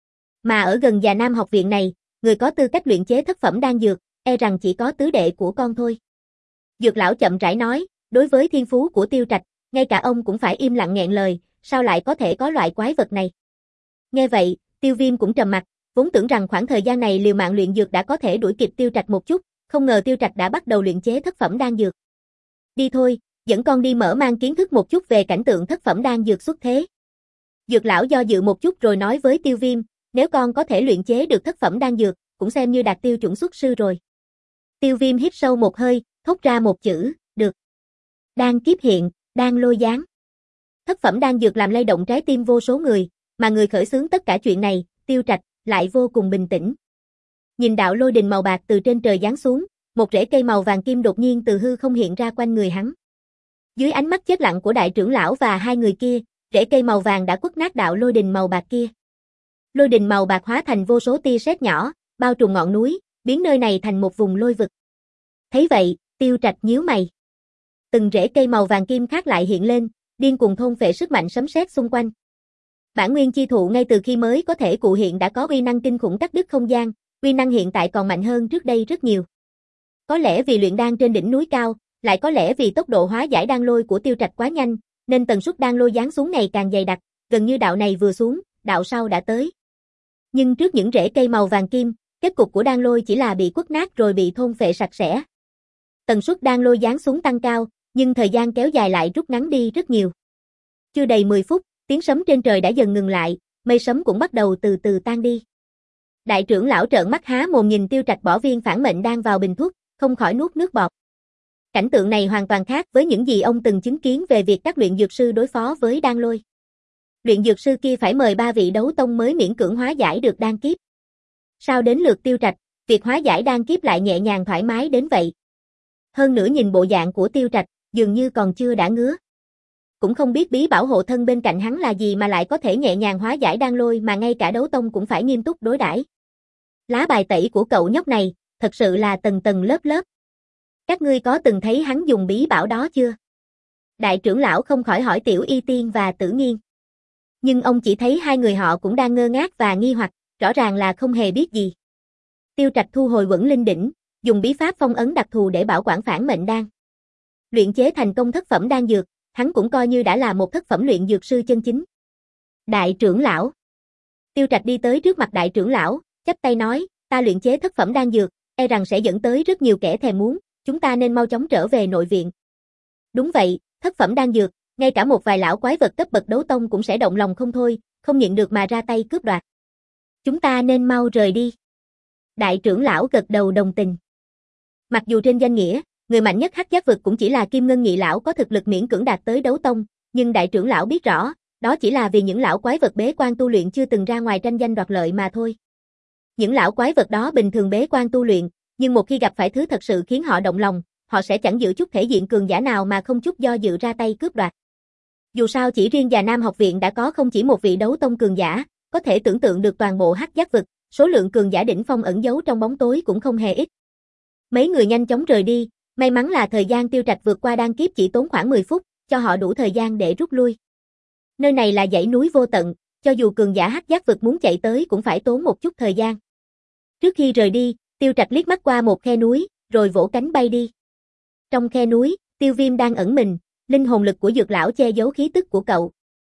Mà ở gần Già Nam học viện này, người có tư cách luyện chế thất phẩm đan dược, e rằng chỉ có tứ đệ của con thôi. Dược lão chậm rãi nói, đối với thiên phú của Tiêu Trạch, ngay cả ông cũng phải im lặng nghẹn lời, sao lại có thể có loại quái vật này. Nghe vậy, Tiêu Viêm cũng trầm mặt, vốn tưởng rằng khoảng thời gian này liều mạng luyện dược đã có thể đuổi kịp Tiêu Trạch một chút, không ngờ Tiêu Trạch đã bắt đầu luyện chế thất phẩm đan dược. Đi thôi, dẫn con đi mở mang kiến thức một chút về cảnh tượng thất phẩm đan dược xuất thế. Dược lão do dự một chút rồi nói với Tiêu Viêm, nếu con có thể luyện chế được thất phẩm đan dược, cũng xem như đạt tiêu chuẩn xuất sư rồi. Tiêu Viêm hít sâu một hơi, thốt ra một chữ, được. Đan kiếp hiện, đan lôi giáng. Thất phẩm đan dược làm lay động trái tim vô số người, mà người khởi xướng tất cả chuyện này, Tiêu Trạch, lại vô cùng bình tĩnh. Nhìn đạo lôi đình màu bạc từ trên trời giáng xuống, một rễ cây màu vàng kim đột nhiên từ hư không hiện ra quanh người hắn. Dưới ánh mắt chết lặng của đại trưởng lão và hai người kia, rễ cây màu vàng đã quất nát đạo lôi đình màu bạc kia. Lôi đình màu bạc hóa thành vô số tia sét nhỏ, bao trùm ngọn núi, biến nơi này thành một vùng lôi vực. Thấy vậy, Tiêu Trạch nhíu mày. Từng rễ cây màu vàng kim khác lại hiện lên, điên cuồng thôn phệ sức mạnh sấm sét xung quanh. Bản nguyên chi thụ ngay từ khi mới có thể cụ hiện đã có uy năng kinh khủng cắt đứt không gian, uy năng hiện tại còn mạnh hơn trước đây rất nhiều. Có lẽ vì luyện đan trên đỉnh núi cao, lại có lẽ vì tốc độ hóa giải đan lôi của Tiêu Trạch quá nhanh, nên tần suất đan lôi giáng xuống ngày càng dày đặc, gần như đạo này vừa xuống, đạo sau đã tới. Nhưng trước những rễ cây màu vàng kim, kết cục của đan lôi chỉ là bị quất nát rồi bị thôn phệ sạch sẽ. Tần suất đan lôi giáng xuống tăng cao, nhưng thời gian kéo dài lại rút ngắn đi rất nhiều. Chưa đầy mười phút, tiếng sấm trên trời đã dần ngừng lại, mây sấm cũng bắt đầu từ từ tan đi. Đại trưởng lão trợn mắt há mồm nhìn Tiêu Trạch bỏ viên phản mệnh đang vào bình thuốc, không khỏi nuốt nước bọt. Cảnh tượng này hoàn toàn khác với những gì ông từng chứng kiến về việc các luyện dược sư đối phó với đan lôi. Luyện dược sư kia phải mời ba vị đấu tông mới miễn cưỡng hóa giải được đan kiếp. Sao đến lượt Tiêu Trạch, việc hóa giải đan kiếp lại nhẹ nhàng thoải mái đến vậy. Hơn nữa nhìn bộ dạng của Tiêu Trạch, dường như còn chưa đã ngứa. Cũng không biết bí bảo hộ thân bên cạnh hắn là gì mà lại có thể nhẹ nhàng hóa giải đan lôi mà ngay cả đấu tông cũng phải nghiêm túc đối đãi. Lá bài tẩy của cậu nhóc này, thật sự là tầng tầng lớp lớp. Các ngươi có từng thấy hắn dùng bí bảo đó chưa? Đại trưởng lão không khỏi hỏi Tiểu Y Tiên và Tử Nghiên. Nhưng ông chỉ thấy hai người họ cũng đang ngơ ngác và nghi hoặc, rõ ràng là không hề biết gì. Tiêu Trạch thu hồi Quẩn Linh Đỉnh, dùng bí pháp phong ấn đặc thù để bảo quản phản mệnh đan. Luyện chế thành công thất phẩm đan dược, hắn cũng coi như đã là một thất phẩm luyện dược sư chân chính. Đại trưởng lão. Tiêu Trạch đi tới trước mặt đại trưởng lão, chắp tay nói, ta luyện chế thất phẩm đan dược, e rằng sẽ dẫn tới rất nhiều kẻ thèm muốn, chúng ta nên mau chóng trở về nội viện. Đúng vậy, thất phẩm đan dược, ngay cả một vài lão quái vật cấp bậc đấu tông cũng sẽ động lòng không thôi, không nhịn được mà ra tay cướp đoạt. Chúng ta nên mau rời đi. Đại trưởng lão gật đầu đồng tình. Mặc dù trên danh nghĩa, người mạnh nhất Hắc Giác vực cũng chỉ là Kim Ngân Nhị lão có thực lực miễn cưỡng đạt tới đấu tông, nhưng đại trưởng lão biết rõ, đó chỉ là vì những lão quái vật bế quan tu luyện chưa từng ra ngoài tranh danh đoạt lợi mà thôi. Những lão quái vật đó bình thường bế quan tu luyện, nhưng một khi gặp phải thứ thật sự khiến họ động lòng, họ sẽ chẳng giữ chút thể diện cường giả nào mà không chút do dự ra tay cướp đoạt. Dù sao chỉ riêng Già Nam học viện đã có không chỉ một vị đấu tông cường giả, có thể tưởng tượng được toàn bộ Hắc Giác vực, số lượng cường giả đỉnh phong ẩn giấu trong bóng tối cũng không hề ít. Mấy người nhanh chóng rời đi, may mắn là thời gian Tiêu Trạch vượt qua đan kiếp chỉ tốn khoảng mười phút, cho họ đủ thời gian để rút lui. Nơi này là dãy núi vô tận, cho dù cường giả Hắc Giác vực muốn chạy tới cũng phải tốn một chút thời gian. Trước khi rời đi, Tiêu Trạch liếc mắt qua một khe núi, rồi vỗ cánh bay đi. Trong khe núi, Tiêu Viêm đang ẩn mình, linh hồn lực của Dược lão che giấu khí tức của cậu.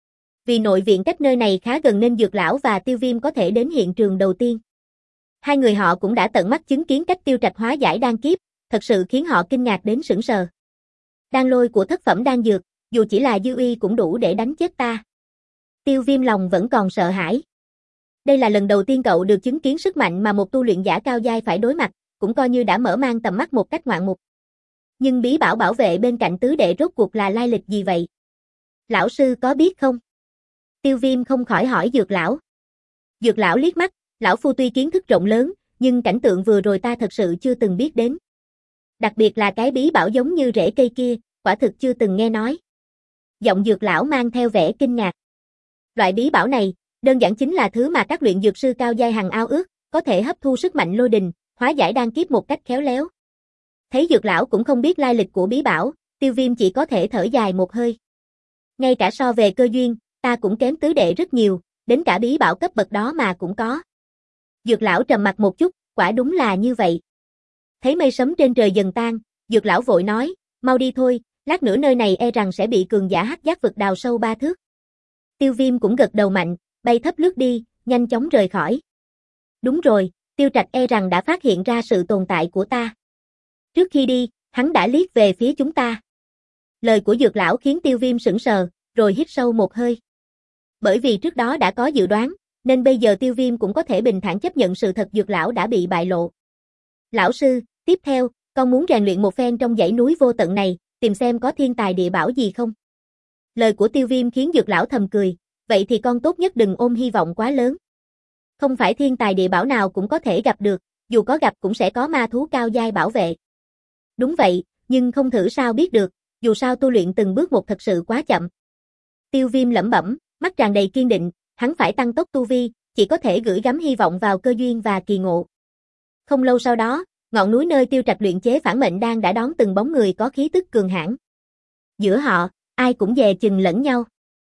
Vì nội viện cách nơi này khá gần nên Dược lão và Tiêu Viêm có thể đến hiện trường đầu tiên. Hai người họ cũng đã tận mắt chứng kiến cách Tiêu Trạch hóa giải đan kiếp, thật sự khiến họ kinh ngạc đến sững sờ. Đan lôi của thất phẩm đan dược, dù chỉ là dư uy cũng đủ để đánh chết ta. Tiêu Viêm lòng vẫn còn sợ hãi. Đây là lần đầu tiên cậu được chứng kiến sức mạnh mà một tu luyện giả cao giai phải đối mặt, cũng coi như đã mở mang tầm mắt một cách ngoạn mục. Nhưng bí bảo bảo vệ bên cạnh tứ đệ rốt cuộc là lai lịch gì vậy? Lão sư có biết không? Tiêu Viêm không khỏi hỏi Dược lão. Dược lão liếc mắt, lão phu tuy kiến thức rộng lớn, nhưng cảnh tượng vừa rồi ta thật sự chưa từng biết đến. Đặc biệt là cái bí bảo giống như rễ cây kia, quả thực chưa từng nghe nói. Giọng Dược lão mang theo vẻ kinh ngạc. Loại bí bảo này, đơn giản chính là thứ mà các luyện dược sư cao giai hằng ao ước, có thể hấp thu sức mạnh lôi đình, hóa giải đan kiếp một cách khéo léo. Thấy Dược lão cũng không biết lai lịch của bí bảo, Tiêu Viêm chỉ có thể thở dài một hơi. Ngay cả so về cơ duyên, ta cũng kém tứ đệ rất nhiều, đến cả bí bảo cấp bậc đó mà cũng có. Dược lão trầm mặt một chút, quả đúng là như vậy. Thấy mây sấm trên trời dần tan, Dược lão vội nói, mau đi thôi, lát nữa nơi này e rằng sẽ bị cường giả Hắc Giác vực đào sâu ba thước. Tiêu Viêm cũng gật đầu mạnh, bay thấp lướt đi, nhanh chóng rời khỏi. Đúng rồi, Tiêu Trạch e rằng đã phát hiện ra sự tồn tại của ta. Trước khi đi, hắn đã liếc về phía chúng ta. Lời của Dược lão khiến Tiêu Viêm sững sờ, rồi hít sâu một hơi. Bởi vì trước đó đã có dự đoán, nên bây giờ Tiêu Viêm cũng có thể bình thản chấp nhận sự thật Dược lão đã bị bại lộ. Lão sư, tiếp theo, con muốn rèn luyện một phen trong dãy núi vô tận này, tìm xem có thiên tài địa bảo gì không. Lời của Tiêu Viêm khiến Dược lão thầm cười, vậy thì con tốt nhất đừng ôm hy vọng quá lớn. Không phải thiên tài địa bảo nào cũng có thể gặp được, dù có gặp cũng sẽ có ma thú cao giai bảo vệ. Đúng vậy, nhưng không thử sao biết được, dù sao tu luyện từng bước một thật sự quá chậm. Tiêu Viêm lẩm bẩm, mắt tràn đầy kiên định, hắn phải tăng tốc tu vi, chỉ có thể gửi gắm hy vọng vào cơ duyên và kỳ ngộ. Không lâu sau đó, ngọn núi nơi Tiêu Trạch luyện chế phản mệnh đan đã đón từng bóng người có khí tức cường hãn. Giữa họ, ai cũng dè chừng lẫn nhau.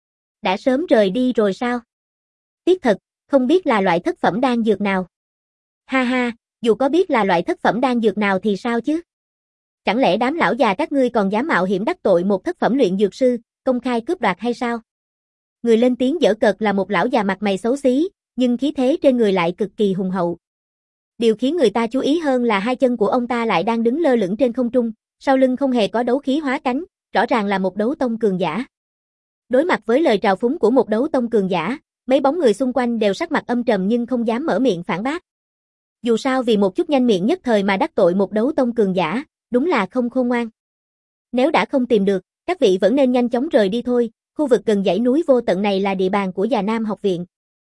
Đã sớm rời đi rồi sao? Tiếc thật, không biết là loại thất phẩm đan dược nào. Ha ha, dù có biết là loại thất phẩm đan dược nào thì sao chứ? Chẳng lẽ đám lão già các ngươi còn dám mạo hiểm đắc tội một thất phẩm luyện dược sư, công khai cướp đoạt hay sao? Người lên tiếng giở cợt là một lão già mặt mày xấu xí, nhưng khí thế trên người lại cực kỳ hùng hậu. Điều khiến người ta chú ý hơn là hai chân của ông ta lại đang đứng lơ lửng trên không trung, sau lưng không hề có đấu khí hóa cánh, rõ ràng là một đấu tông cường giả. Đối mặt với lời trào phúng của một đấu tông cường giả, Mấy bóng người xung quanh đều sắc mặt âm trầm nhưng không dám mở miệng phản bác. Dù sao vì một chút nhanh miệng nhất thời mà đắc tội một đấu tông cường giả, đúng là không khôn ngoan. Nếu đã không tìm được, các vị vẫn nên nhanh chóng rời đi thôi, khu vực gần dãy núi vô tận này là địa bàn của Già Nam học viện.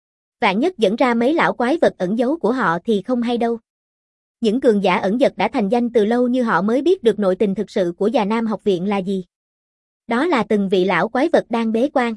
Vạn nhất dẫn ra mấy lão quái vật ẩn giấu của họ thì không hay đâu. Những cường giả ẩn dật đã thành danh từ lâu như họ mới biết được nội tình thực sự của Già Nam học viện là gì. Đó là từng vị lão quái vật đang bế quan.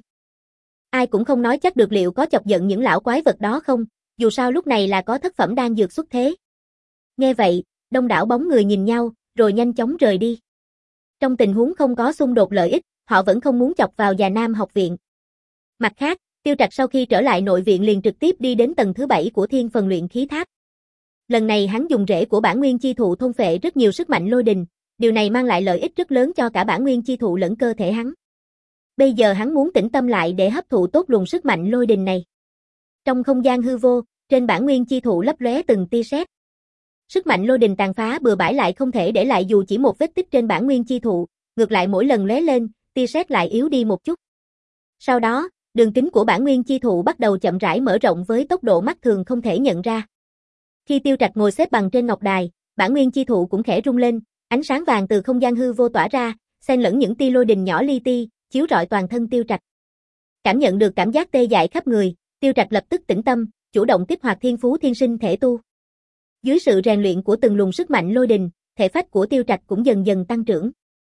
Ai cũng không nói chắc được liệu có chọc giận những lão quái vật đó không, dù sao lúc này là có thất phẩm đan dược xuất thế. Nghe vậy, đông đảo bóng người nhìn nhau, rồi nhanh chóng rời đi. Trong tình huống không có xung đột lợi ích, họ vẫn không muốn chọc vào Già Nam học viện. Mặt khác, Tiêu Trạch sau khi trở lại nội viện liền trực tiếp đi đến tầng thứ bảy của Thiên Phần Luyện Khí Tháp. Lần này hắn dùng rễ của Bản Nguyên Chi Thụ thôn phệ rất nhiều sức mạnh lôi đình, điều này mang lại lợi ích rất lớn cho cả Bản Nguyên Chi Thụ lẫn cơ thể hắn. Bây giờ hắn muốn tĩnh tâm lại để hấp thụ tốt luồng sức mạnh lôi đình này. Trong không gian hư vô, trên Bản Nguyên Chi Thụ lấp lóe từng tia sét. Sức mạnh lôi đình tàn phá bừa bãi lại không thể để lại dù chỉ một vết tích trên Bản Nguyên Chi Thụ, ngược lại mỗi lần lóe lên, tia sét lại yếu đi một chút. Sau đó, đường kính của Bản Nguyên Chi Thụ bắt đầu chậm rãi mở rộng với tốc độ mắt thường không thể nhận ra. Khi Tiêu Trạch ngồi xếp bằng trên ngọc đài, Bản Nguyên Chi Thụ cũng khẽ rung lên, ánh sáng vàng từ không gian hư vô tỏa ra, xen lẫn những tia lôi đình nhỏ li ti, chiếu rọi toàn thân Tiêu Trạch. Cảm nhận được cảm giác tê dại khắp người, Tiêu Trạch lập tức tĩnh tâm, chủ động kích hoạt Thiên Phú Thiên Sinh Thể Tu. Dưới sự rèn luyện của từng luồng sức mạnh lôi đình, thể phách của Tiêu Trạch cũng dần dần tăng trưởng.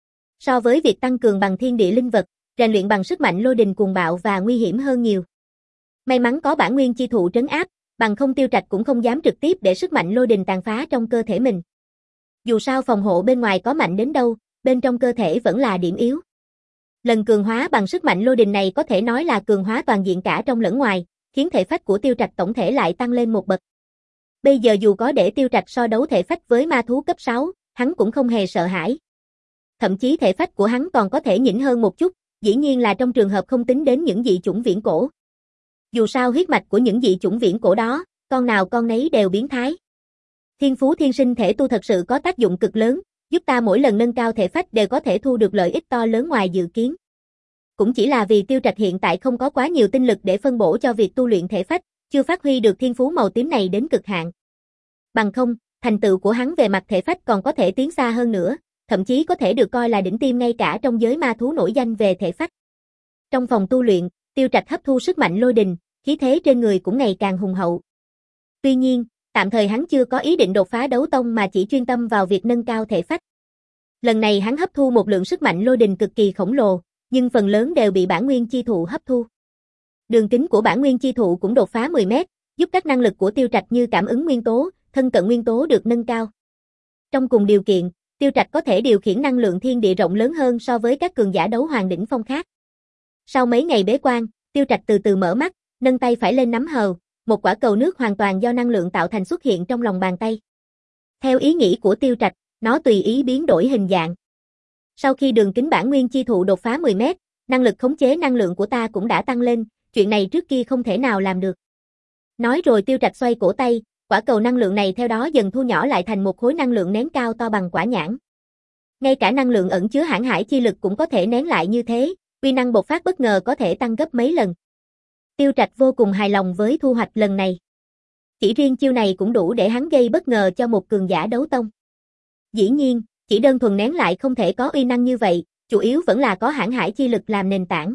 So với việc tăng cường bằng thiên địa linh vật, rèn luyện bằng sức mạnh lôi đình cuồng bạo và nguy hiểm hơn nhiều. May mắn có Bản Nguyên Chi Thụ trấn áp, bằng không Tiêu Trạch cũng không dám trực tiếp để sức mạnh lôi đình tàn phá trong cơ thể mình. Dù sao phòng hộ bên ngoài có mạnh đến đâu, bên trong cơ thể vẫn là điểm yếu. Lần cường hóa bằng sức mạnh lôi đình này có thể nói là cường hóa toàn diện cả trong lẫn ngoài, khiến thể phách của Tiêu Trạch tổng thể lại tăng lên một bậc. Bây giờ dù có để Tiêu Trạch so đấu thể phách với ma thú cấp sáu, hắn cũng không hề sợ hãi. Thậm chí thể phách của hắn còn có thể nhỉnh hơn một chút, dĩ nhiên là trong trường hợp không tính đến những dị chủng viễn cổ. Dù sao huyết mạch của những dị chủng viễn cổ đó, con nào con nấy đều biến thái. Thiên Phú Thiên Sinh Thể Tu thật sự có tác dụng cực lớn, giúp ta mỗi lần nâng cao thể phách đều có thể thu được lợi ích to lớn ngoài dự kiến. Cũng chỉ là vì Tiêu Trạch hiện tại không có quá nhiều tinh lực để phân bổ cho việc tu luyện thể phách, chưa phát huy được thiên phú màu tím này đến cực hạn. Bằng không, thành tựu của hắn về mặt thể phách còn có thể tiến xa hơn nữa, thậm chí có thể được coi là đỉnh tiêm ngay cả trong giới ma thú nổi danh về thể phách. Trong phòng tu luyện, Tiêu Trạch hấp thu sức mạnh lôi đình, khí thế trên người cũng ngày càng hùng hậu. Tuy nhiên, tạm thời hắn chưa có ý định đột phá đấu tông mà chỉ chuyên tâm vào việc nâng cao thể phách. Lần này hắn hấp thu một lượng sức mạnh lôi đình cực kỳ khổng lồ, nhưng phần lớn đều bị Bản Nguyên Chi Thụ hấp thu. Đường kính của Bản Nguyên Chi Thụ cũng đột phá mười mét, giúp các năng lực của Tiêu Trạch như cảm ứng nguyên tố, thân cận nguyên tố được nâng cao. Trong cùng điều kiện, Tiêu Trạch có thể điều khiển năng lượng thiên địa rộng lớn hơn so với các cường giả đấu hoàng đỉnh phong khác. Sau mấy ngày bế quan, Tiêu Trạch từ từ mở mắt, nâng tay phải lên nắm hờ, một quả cầu nước hoàn toàn do năng lượng tạo thành xuất hiện trong lòng bàn tay. Theo ý nghĩ của Tiêu Trạch, nó tùy ý biến đổi hình dạng. Sau khi đường kính Bản Nguyên Chi Thụ đột phá mười mét, năng lực khống chế năng lượng của ta cũng đã tăng lên, chuyện này trước kia không thể nào làm được. Nói rồi Tiêu Trạch xoay cổ tay, quả cầu năng lượng này theo đó dần thu nhỏ lại thành một khối năng lượng nén cao to bằng quả nhãn. Ngay cả năng lượng ẩn chứa hãn hải chi lực cũng có thể nén lại như thế, uy năng bộc phát bất ngờ có thể tăng gấp mấy lần. Tiêu Trạch vô cùng hài lòng với thu hoạch lần này. Chỉ riêng chiêu này cũng đủ để hắn gây bất ngờ cho một cường giả đấu tông. Dĩ nhiên, chỉ đơn thuần nén lại không thể có uy năng như vậy, chủ yếu vẫn là có hãn hải chi lực làm nền tảng.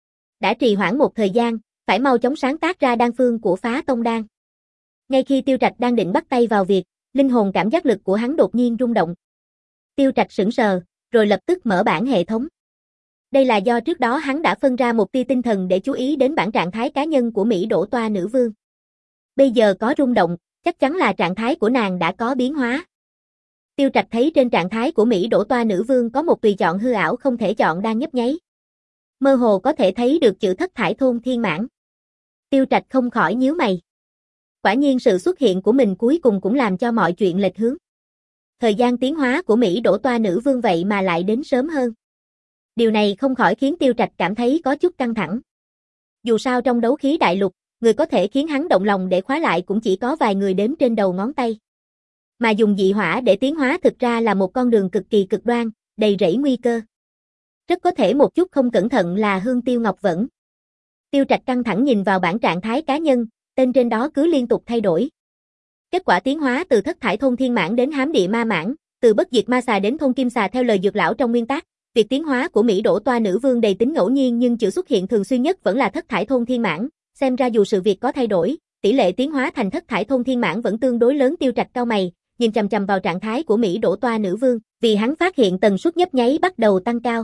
Đã trì hoãn một thời gian, phải mau chóng sáng tác ra đan phương của Phá Tông Đan. Ngay khi Tiêu Trạch đang định bắt tay vào việc, linh hồn cảm giác lực của hắn đột nhiên rung động. Tiêu Trạch sững sờ, rồi lập tức mở bản hệ thống. Đây là do trước đó hắn đã phân ra một tia tinh thần để chú ý đến bản trạng thái cá nhân của Mỹ Đỗ Toa nữ vương. Bây giờ có rung động, chắc chắn là trạng thái của nàng đã có biến hóa. Tiêu Trạch thấy trên trạng thái của Mỹ Đỗ Toa nữ vương có một tùy chọn hư ảo không thể chọn đang nhấp nháy. Mơ hồ có thể thấy được chữ Thất Thải Thôn Thiên Mãn. Tiêu Trạch không khỏi nhíu mày. Quả nhiên sự xuất hiện của mình cuối cùng cũng làm cho mọi chuyện lệch hướng. Thời gian tiến hóa của Mỹ Đỗ Toa nữ vương vậy mà lại đến sớm hơn. Điều này không khỏi khiến Tiêu Trạch cảm thấy có chút căng thẳng. Dù sao trong đấu khí đại lục, người có thể khiến hắn động lòng để khóa lại cũng chỉ có vài người đếm trên đầu ngón tay. Mà dùng dị hỏa để tiến hóa thực ra là một con đường cực kỳ cực đoan, đầy rẫy nguy cơ. Rất có thể một chút không cẩn thận là hương tiêu ngọc vẫn. Tiêu Trạch căng thẳng nhìn vào bảng trạng thái cá nhân, tên trên đó cứ liên tục thay đổi. Kết quả tiến hóa từ thất thải thôn thiên mãn đến hám địa ma mãn, từ bất diệt ma xà đến thôn kim xà theo lời dược lão trong nguyên tắc. Việc tiến hóa của Mỹ Đỗ Toa nữ vương đầy tính ngẫu nhiên nhưng chữ xuất hiện thường xuyên nhất vẫn là thất thải thôn thiên mãn, xem ra dù sự việc có thay đổi, tỷ lệ tiến hóa thành thất thải thôn thiên mãn vẫn tương đối lớn. Tiêu Trạch cau mày, nhìn chằm chằm vào trạng thái của Mỹ Đỗ Toa nữ vương, vì hắn phát hiện tần suất nhấp nháy bắt đầu tăng cao.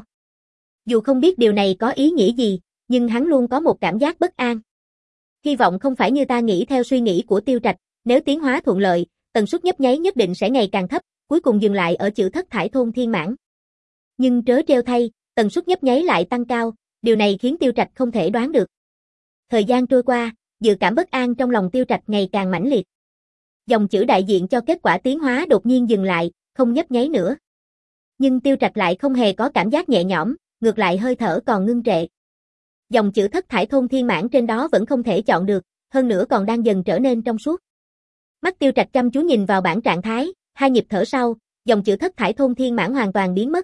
Dù không biết điều này có ý nghĩa gì, nhưng hắn luôn có một cảm giác bất an. Hy vọng không phải như ta nghĩ theo suy nghĩ của Tiêu Trạch, nếu tiến hóa thuận lợi, tần suất nhấp nháy nhất định sẽ ngày càng thấp, cuối cùng dừng lại ở chữ thất thải thôn thiên mãn. Nhưng trớ trêu thay, tần suất nhấp nháy lại tăng cao, điều này khiến Tiêu Trạch không thể đoán được. Thời gian trôi qua, dự cảm bất an trong lòng Tiêu Trạch ngày càng mãnh liệt. Dòng chữ đại diện cho kết quả tiến hóa đột nhiên dừng lại, không nhấp nháy nữa. Nhưng Tiêu Trạch lại không hề có cảm giác nhẹ nhõm, ngược lại hơi thở còn ngưng trệ. Dòng chữ thất thải thôn thiên mãn trên đó vẫn không thể chọn được, hơn nữa còn đang dần trở nên trong suốt. Mắt Tiêu Trạch chăm chú nhìn vào bảng trạng thái, hai nhịp thở sau, dòng chữ thất thải thôn thiên mãn hoàn toàn biến mất.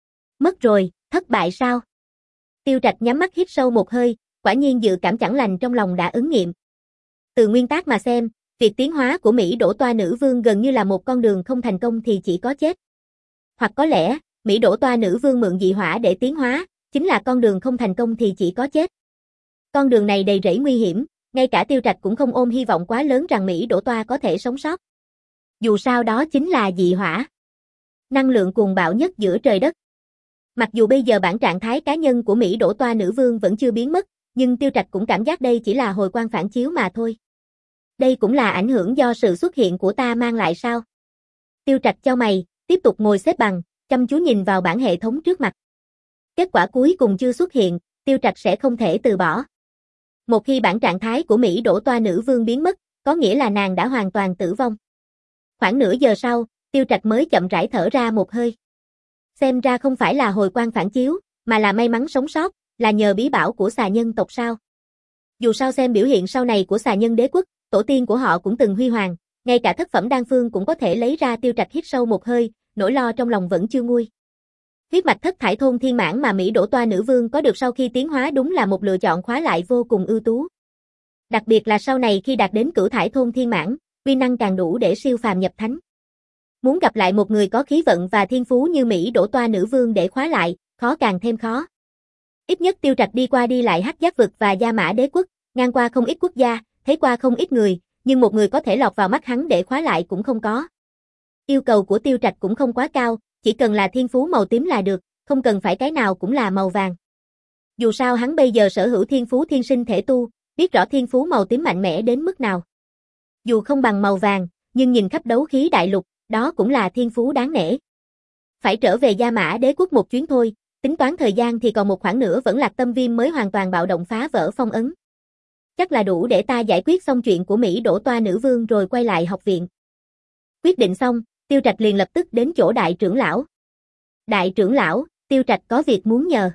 Mất rồi, thất bại sao? Tiêu Trạch nhắm mắt hít sâu một hơi, quả nhiên dự cảm chẳng lành trong lòng đã ứng nghiệm. Từ nguyên tắc mà xem, việc tiến hóa của Mỹ Đỗ Toa nữ vương gần như là một con đường không thành công thì chỉ có chết. Hoặc có lẽ, Mỹ Đỗ Toa nữ vương mượn dị hỏa để tiến hóa, chính là con đường không thành công thì chỉ có chết. Con đường này đầy rẫy nguy hiểm, ngay cả Tiêu Trạch cũng không ôm hy vọng quá lớn rằng Mỹ Đỗ Toa có thể sống sót. Dù sao đó chính là dị hỏa. Năng lượng cuồng bạo nhất giữa trời đất. Mặc dù bây giờ bản trạng thái cá nhân của Mỹ Đỗ Toa nữ vương vẫn chưa biến mất, nhưng Tiêu Trạch cũng cảm giác đây chỉ là hồi quang phản chiếu mà thôi. Đây cũng là ảnh hưởng do sự xuất hiện của ta mang lại sao? Tiêu Trạch chau mày, tiếp tục ngồi xếp bằng, chăm chú nhìn vào bảng hệ thống trước mặt. Kết quả cuối cùng chưa xuất hiện, Tiêu Trạch sẽ không thể từ bỏ. Một khi bản trạng thái của Mỹ Đỗ Toa nữ vương biến mất, có nghĩa là nàng đã hoàn toàn tử vong. Khoảng nửa giờ sau, Tiêu Trạch mới chậm rãi thở ra một hơi. Xem ra không phải là hồi quang phản chiếu, mà là may mắn sống sót, là nhờ bí bảo của xà nhân tộc sao. Dù sao xem biểu hiện sau này của xà nhân đế quốc, tổ tiên của họ cũng từng huy hoàng, ngay cả thất phẩm đan phương cũng có thể lấy ra. Tiêu Trạch hít sâu một hơi, nỗi lo trong lòng vẫn chưa nguôi. Huyết mạch thất thải thôn thiên mãn mà Mỹ Đỗ Toa nữ vương có được sau khi tiến hóa đúng là một lựa chọn khóa lại vô cùng ưu tú. Đặc biệt là sau này khi đạt đến cửu thải thôn thiên mãn, uy năng càng đủ để siêu phàm nhập thánh. Muốn gặp lại một người có khí vận và thiên phú như Mỹ Đỗ Toa nữ vương để khóa lại, khó càng thêm khó. Ít nhất Tiêu Trạch đi qua đi lại Hắc Giác vực và Gia Mã đế quốc, ngang qua không ít quốc gia, thấy qua không ít người, nhưng một người có thể lọt vào mắt hắn để khóa lại cũng không có. Yêu cầu của Tiêu Trạch cũng không quá cao, chỉ cần là thiên phú màu tím là được, không cần phải cái nào cũng là màu vàng. Dù sao hắn bây giờ sở hữu thiên phú thiên sinh thể tu, biết rõ thiên phú màu tím mạnh mẽ đến mức nào. Dù không bằng màu vàng, nhưng nhìn khắp đấu khí đại lục, đó cũng là thiên phú đáng nể. Phải trở về Gia Mã đế quốc một chuyến thôi, tính toán thời gian thì còn một khoảng nữa vẫn Lạc Tâm Viêm mới hoàn toàn bạo động phá vỡ phong ấn. Chắc là đủ để ta giải quyết xong chuyện của Mỹ Đỗ Toa nữ vương rồi quay lại học viện. Quyết định xong, Tiêu Trạch liền lập tức đến chỗ đại trưởng lão. Đại trưởng lão, Tiêu Trạch có việc muốn nhờ.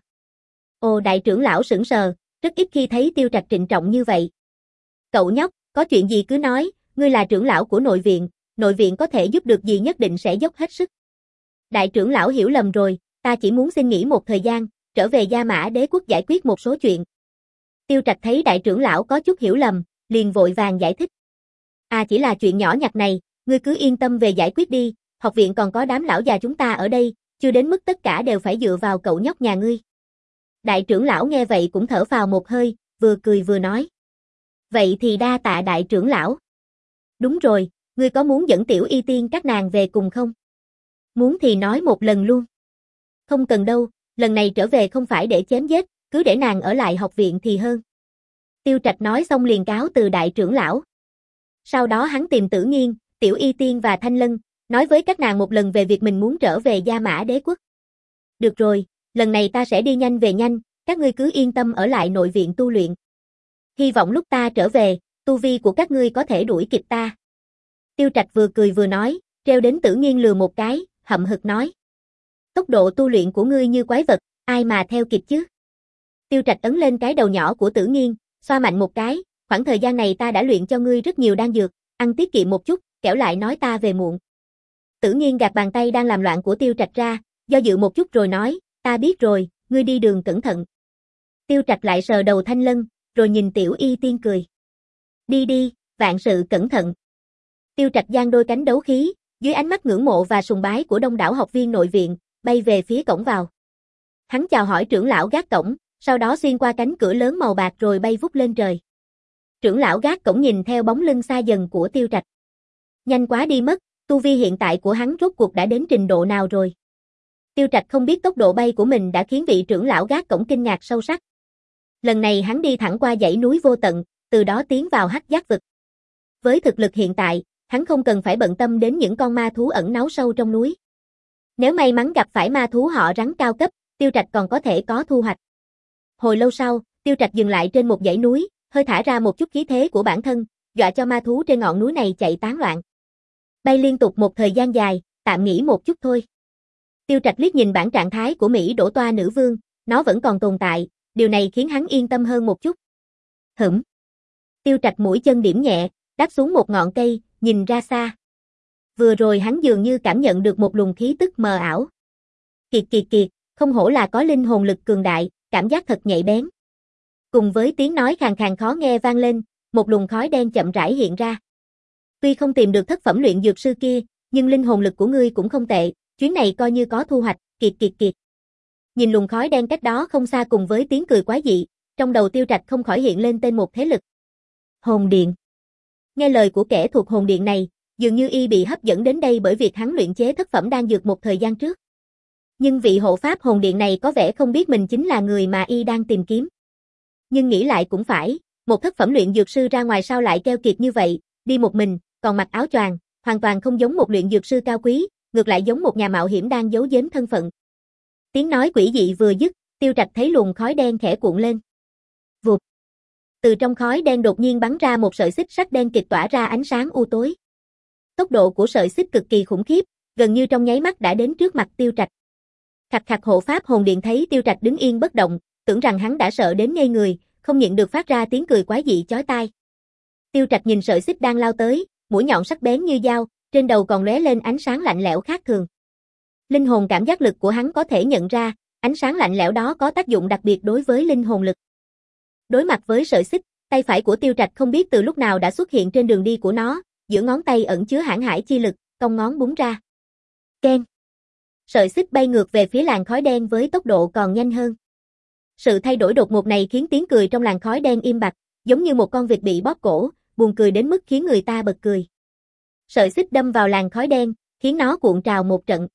Ồ, đại trưởng lão sững sờ, rất ít khi thấy Tiêu Trạch trịnh trọng như vậy. Cậu nhóc, có chuyện gì cứ nói, ngươi là trưởng lão của nội viện, nội viện có thể giúp được gì nhất định sẽ dốc hết sức. Đại trưởng lão hiểu lầm rồi, ta chỉ muốn xin nghỉ một thời gian, trở về Gia Mã đế quốc giải quyết một số chuyện. Tiêu Trạch thấy đại trưởng lão có chút hiểu lầm, liền vội vàng giải thích. À, chỉ là chuyện nhỏ nhặt này, ngươi cứ yên tâm về giải quyết đi, học viện còn có đám lão già chúng ta ở đây, chưa đến mức tất cả đều phải dựa vào cậu nhóc nhà ngươi. Đại trưởng lão nghe vậy cũng thở phào một hơi, vừa cười vừa nói. Vậy thì đa tạ đại trưởng lão. Đúng rồi, ngươi có muốn dẫn Tiểu Y Tiên các nàng về cùng không? Muốn thì nói một lần luôn. Không cần đâu, lần này trở về không phải để chém giết, cứ để nàng ở lại học viện thì hơn. Tiêu Trạch nói xong liền cáo từ đại trưởng lão. Sau đó hắn tìm Tử Nghiên, Tiểu Y Tiên và Thanh Lân, nói với các nàng một lần về việc mình muốn trở về Gia Mã đế quốc. Được rồi, lần này ta sẽ đi nhanh về nhanh, các ngươi cứ yên tâm ở lại nội viện tu luyện. Hy vọng lúc ta trở về, tu vi của các ngươi có thể đuổi kịp ta. Tiêu Trạch vừa cười vừa nói, treo đến Tử Nghiên lừa một cái, hậm hực nói. Tốc độ tu luyện của ngươi như quái vật, ai mà theo kịp chứ? Tiêu Trạch ấn lên cái đầu nhỏ của Tử Nghiên, xoa mạnh một cái, khoảng thời gian này ta đã luyện cho ngươi rất nhiều đan dược, ăn tiết kiệm một chút, kẻo lại nói ta về muộn. Tử Nghiên gạt bàn tay đang làm loạn của Tiêu Trạch ra, do dự một chút rồi nói, ta biết rồi, ngươi đi đường cẩn thận. Tiêu Trạch lại sờ đầu Thanh Lân, rồi nhìn Tiểu Y Tiên cười. Đi đi, vạn sự cẩn thận. Tiêu Trạch giang đôi cánh đấu khí, dưới ánh mắt ngưỡng mộ và sùng bái của đông đảo học viên nội viện, bay về phía cổng vào. Hắn chào hỏi trưởng lão gác cổng, sau đó xuyên qua cánh cửa lớn màu bạc rồi bay vút lên trời. Trưởng lão gác cổng nhìn theo bóng lưng xa dần của Tiêu Trạch. Nhanh quá đi mất, tu vi hiện tại của hắn rốt cuộc đã đến trình độ nào rồi? Tiêu Trạch không biết tốc độ bay của mình đã khiến vị trưởng lão gác cổng kinh ngạc sâu sắc. Lần này hắn đi thẳng qua dãy núi vô tận, từ đó tiến vào hắc giác vực. Với thực lực hiện tại, hắn không cần phải bận tâm đến những con ma thú ẩn náu sâu trong núi. Nếu may mắn gặp phải ma thú họ rắn cao cấp, Tiêu Trạch còn có thể có thu hoạch. Hồi lâu sau, Tiêu Trạch dừng lại trên một dãy núi, hơi thả ra một chút khí thế của bản thân, dọa cho ma thú trên ngọn núi này chạy tán loạn. Bay liên tục một thời gian dài, tạm nghỉ một chút thôi. Tiêu Trạch liếc nhìn bản trạng thái của Mỹ Đỗ Toa nữ vương, nó vẫn còn tồn tại, điều này khiến hắn yên tâm hơn một chút. Hửm. Tiêu Trạch mũi chân điểm nhẹ, đáp xuống một ngọn cây, nhìn ra xa. Vừa rồi hắn dường như cảm nhận được một luồng khí tức mờ ảo. Kiệt kiệt kiệt, không hổ là có linh hồn lực cường đại, cảm giác thật nhạy bén. Cùng với tiếng nói khàn khàn khó nghe vang lên, một luồng khói đen chậm rãi hiện ra. Tuy không tìm được thất phẩm luyện dược sư kia, nhưng linh hồn lực của ngươi cũng không tệ, chuyến này coi như có thu hoạch, kiệt kiệt kiệt. Nhìn luồng khói đen cách đó không xa cùng với tiếng cười quái dị, trong đầu Tiêu Trạch không khỏi hiện lên tên một thế lực. Hồn Điện. Nghe lời của kẻ thuộc hồn điện này, dường như y bị hấp dẫn đến đây bởi việc hắn luyện chế thất phẩm đan dược một thời gian trước. Nhưng vị hộ pháp hồn điện này có vẻ không biết mình chính là người mà y đang tìm kiếm. Nhưng nghĩ lại cũng phải, một thất phẩm luyện dược sư ra ngoài sao lại keo kiệt như vậy, đi một mình, còn mặc áo choàng, hoàn toàn không giống một luyện dược sư cao quý, ngược lại giống một nhà mạo hiểm đang giấu giếm thân phận. Tiếng nói quỷ dị vừa dứt, Tiêu Trạch thấy luồng khói đen khẽ cuộn lên. Vụt. Từ trong khói đen đột nhiên bắn ra một sợi xích sắt đen kịt tỏa ra ánh sáng u tối. Tốc độ của sợi xích cực kỳ khủng khiếp, gần như trong nháy mắt đã đến trước mặt Tiêu Trạch. Khạch khạch hộ pháp hồn điện thấy Tiêu Trạch đứng yên bất động, tưởng rằng hắn đã sợ đến ngây người, không nhịn được phát ra tiếng cười quái dị chói tai. Tiêu Trạch nhìn sợi xích đang lao tới, mũi nhọn sắc bén như dao, trên đầu còn lóe lên ánh sáng lạnh lẽo khác thường. Linh hồn cảm giác lực của hắn có thể nhận ra, ánh sáng lạnh lẽo đó có tác dụng đặc biệt đối với linh hồn lực. Đối mặt với sợi xích, tay phải của Tiêu Trạch không biết từ lúc nào đã xuất hiện trên đường đi của nó, giữa ngón tay ẩn chứa hãn hải chi lực, cong ngón búng ra. Keng. Sợi xích bay ngược về phía làn khói đen với tốc độ còn nhanh hơn. Sự thay đổi đột ngột này khiến tiếng cười trong làn khói đen im bặt, giống như một con vịt bị bóp cổ, buồn cười đến mức khiến người ta bật cười. Sợi xích đâm vào làn khói đen, khiến nó cuộn trào một trận.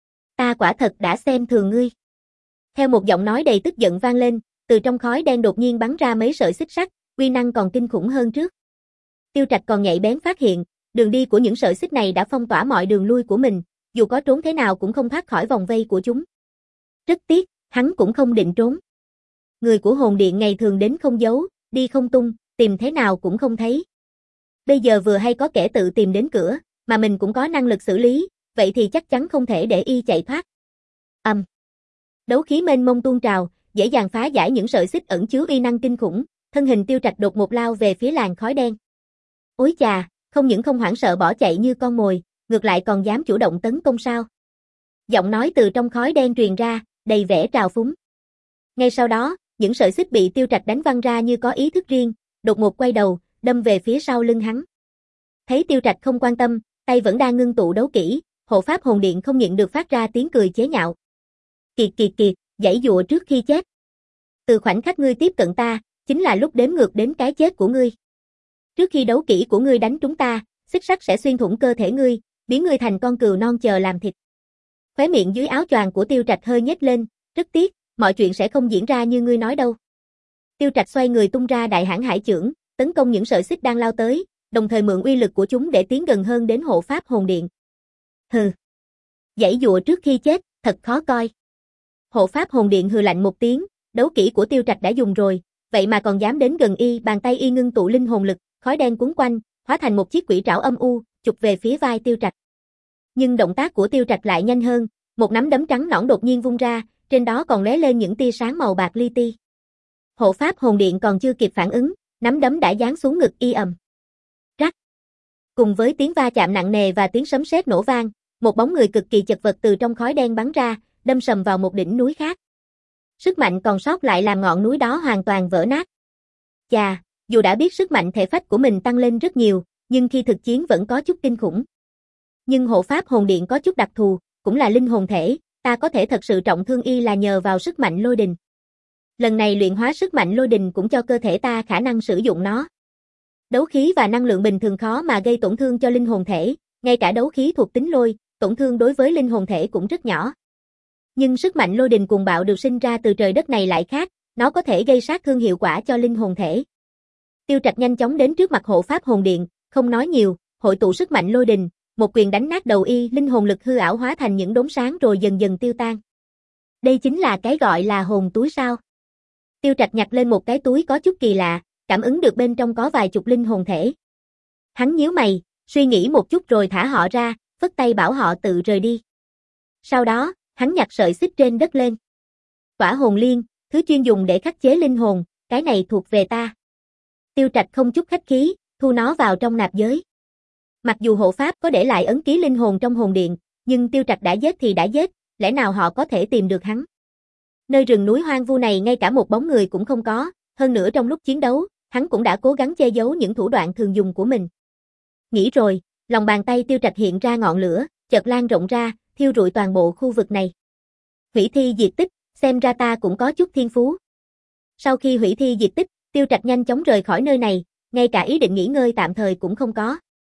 Ta quả thật đã xem thường ngươi. Theo một giọng nói đầy tức giận vang lên, từ trong khói đen đột nhiên bắn ra mấy sợi xích sắt, uy năng còn kinh khủng hơn trước. Tiêu Trạch còn nhạy bén phát hiện, đường đi của những sợi xích này đã phong tỏa mọi đường lui của mình, dù có trốn thế nào cũng không thoát khỏi vòng vây của chúng. Rất tiếc, hắn cũng không định trốn. Người của hồn điện ngày thường đến không giấu, đi không tung, tìm thế nào cũng không thấy. Bây giờ vừa hay có kẻ tự tìm đến cửa, mà mình cũng có năng lực xử lý, vậy thì chắc chắn không thể để y chạy thoát. Âm. Um. Đấu khí mênh mông tuôn trào, dễ dàng phá giải những sợi xích ẩn chứa uy năng kinh khủng, thân hình Tiêu Trạch đột ngột lao về phía làn khói đen. Ối chà, không những không hoảng sợ bỏ chạy như con mồi, ngược lại còn dám chủ động tấn công sao? Giọng nói từ trong khói đen truyền ra, đầy vẻ trào phúng. Ngay sau đó, những sợi xích bị Tiêu Trạch đánh văng ra như có ý thức riêng, đột ngột quay đầu, đâm về phía sau lưng hắn. Thấy Tiêu Trạch không quan tâm, tay vẫn đang ngưng tụ đấu kỹ, hộ pháp hồn điện không nhịn được phát ra tiếng cười chế nhạo. Kiệt kiệt kiệt, giãy dụa trước khi chết. Từ khoảnh khắc ngươi tiếp cận ta, chính là lúc đếm ngược đến cái chết của ngươi. Trước khi đấu kỹ của ngươi đánh trúng ta, xích sắt sẽ xuyên thủng cơ thể ngươi, biến ngươi thành con cừu non chờ làm thịt. Khóe miệng dưới áo choàng của Tiêu Trạch hơi nhếch lên, rất tiếc, mọi chuyện sẽ không diễn ra như ngươi nói đâu. Tiêu Trạch xoay người tung ra đại hãn hải chưởng, tấn công những sợi xích đang lao tới, đồng thời mượn uy lực của chúng để tiến gần hơn đến hộ pháp hồn điện. Hừ. Giãy dụa trước khi chết, thật khó coi. Hộ pháp hồn điện hừ lạnh một tiếng, đấu kỹ của Tiêu Trạch đã dùng rồi, vậy mà còn dám đến gần y, bàn tay y ngưng tụ linh hồn lực, khói đen cuốn quanh, hóa thành một chiếc quỷ trảo âm u, chụp về phía vai Tiêu Trạch. Nhưng động tác của Tiêu Trạch lại nhanh hơn, một nắm đấm trắng nõn đột nhiên vung ra, trên đó còn lóe lên những tia sáng màu bạc li ti. Hộ pháp hồn điện còn chưa kịp phản ứng, nắm đấm đã giáng xuống ngực y ầm. Rắc. Cùng với tiếng va chạm nặng nề và tiếng sấm sét nổ vang, một bóng người cực kỳ chật vật từ trong khói đen bắn ra, đâm sầm vào một đỉnh núi khác. Sức mạnh còn sót lại làm ngọn núi đó hoàn toàn vỡ nát. Chà, dù đã biết sức mạnh thể phách của mình tăng lên rất nhiều, nhưng khi thực chiến vẫn có chút kinh khủng. Nhưng hộ pháp hồn điện có chút đặc thù, cũng là linh hồn thể, ta có thể thật sự trọng thương y là nhờ vào sức mạnh lôi đình. Lần này luyện hóa sức mạnh lôi đình cũng cho cơ thể ta khả năng sử dụng nó. Đấu khí và năng lượng bình thường khó mà gây tổn thương cho linh hồn thể, ngay cả đấu khí thuộc tính lôi, tổn thương đối với linh hồn thể cũng rất nhỏ. Nhưng sức mạnh lôi đình cuồng bạo được sinh ra từ trời đất này lại khác, nó có thể gây sát thương hiệu quả cho linh hồn thể. Tiêu Trạch nhanh chóng đến trước mặt hộ pháp hồn điện, không nói nhiều, hội tụ sức mạnh lôi đình, một quyền đánh nát đầu y, linh hồn lực hư ảo hóa thành những đốm sáng rồi dần dần tiêu tan. Đây chính là cái gọi là hồn túi sao? Tiêu Trạch nhặt lên một cái túi có chút kỳ lạ, cảm ứng được bên trong có vài chục linh hồn thể. Hắn nhíu mày, suy nghĩ một chút rồi thả họ ra, phất tay bảo họ tự rời đi. Sau đó, hắn nhặt sợi xích trên đất lên. Tỏa hồn liên, thứ chuyên dùng để khắc chế linh hồn, cái này thuộc về ta. Tiêu Trạch không chút khách khí, thu nó vào trong nạp giới. Mặc dù hộ pháp có để lại ấn ký linh hồn trong hồn điện, nhưng Tiêu Trạch đã giết thì đã giết, lẽ nào họ có thể tìm được hắn? Nơi rừng núi hoang vu này ngay cả một bóng người cũng không có, hơn nữa trong lúc chiến đấu, hắn cũng đã cố gắng che giấu những thủ đoạn thường dùng của mình. Nghĩ rồi, lòng bàn tay Tiêu Trạch hiện ra ngọn lửa, chợt lan rộng ra, thiêu rụi toàn bộ khu vực này. Hủy thi diệt tích, xem ra ta cũng có chút thiên phú. Sau khi hủy thi diệt tích, Tiêu Trạch nhanh chóng rời khỏi nơi này, ngay cả ý định nghỉ ngơi tạm thời cũng không có.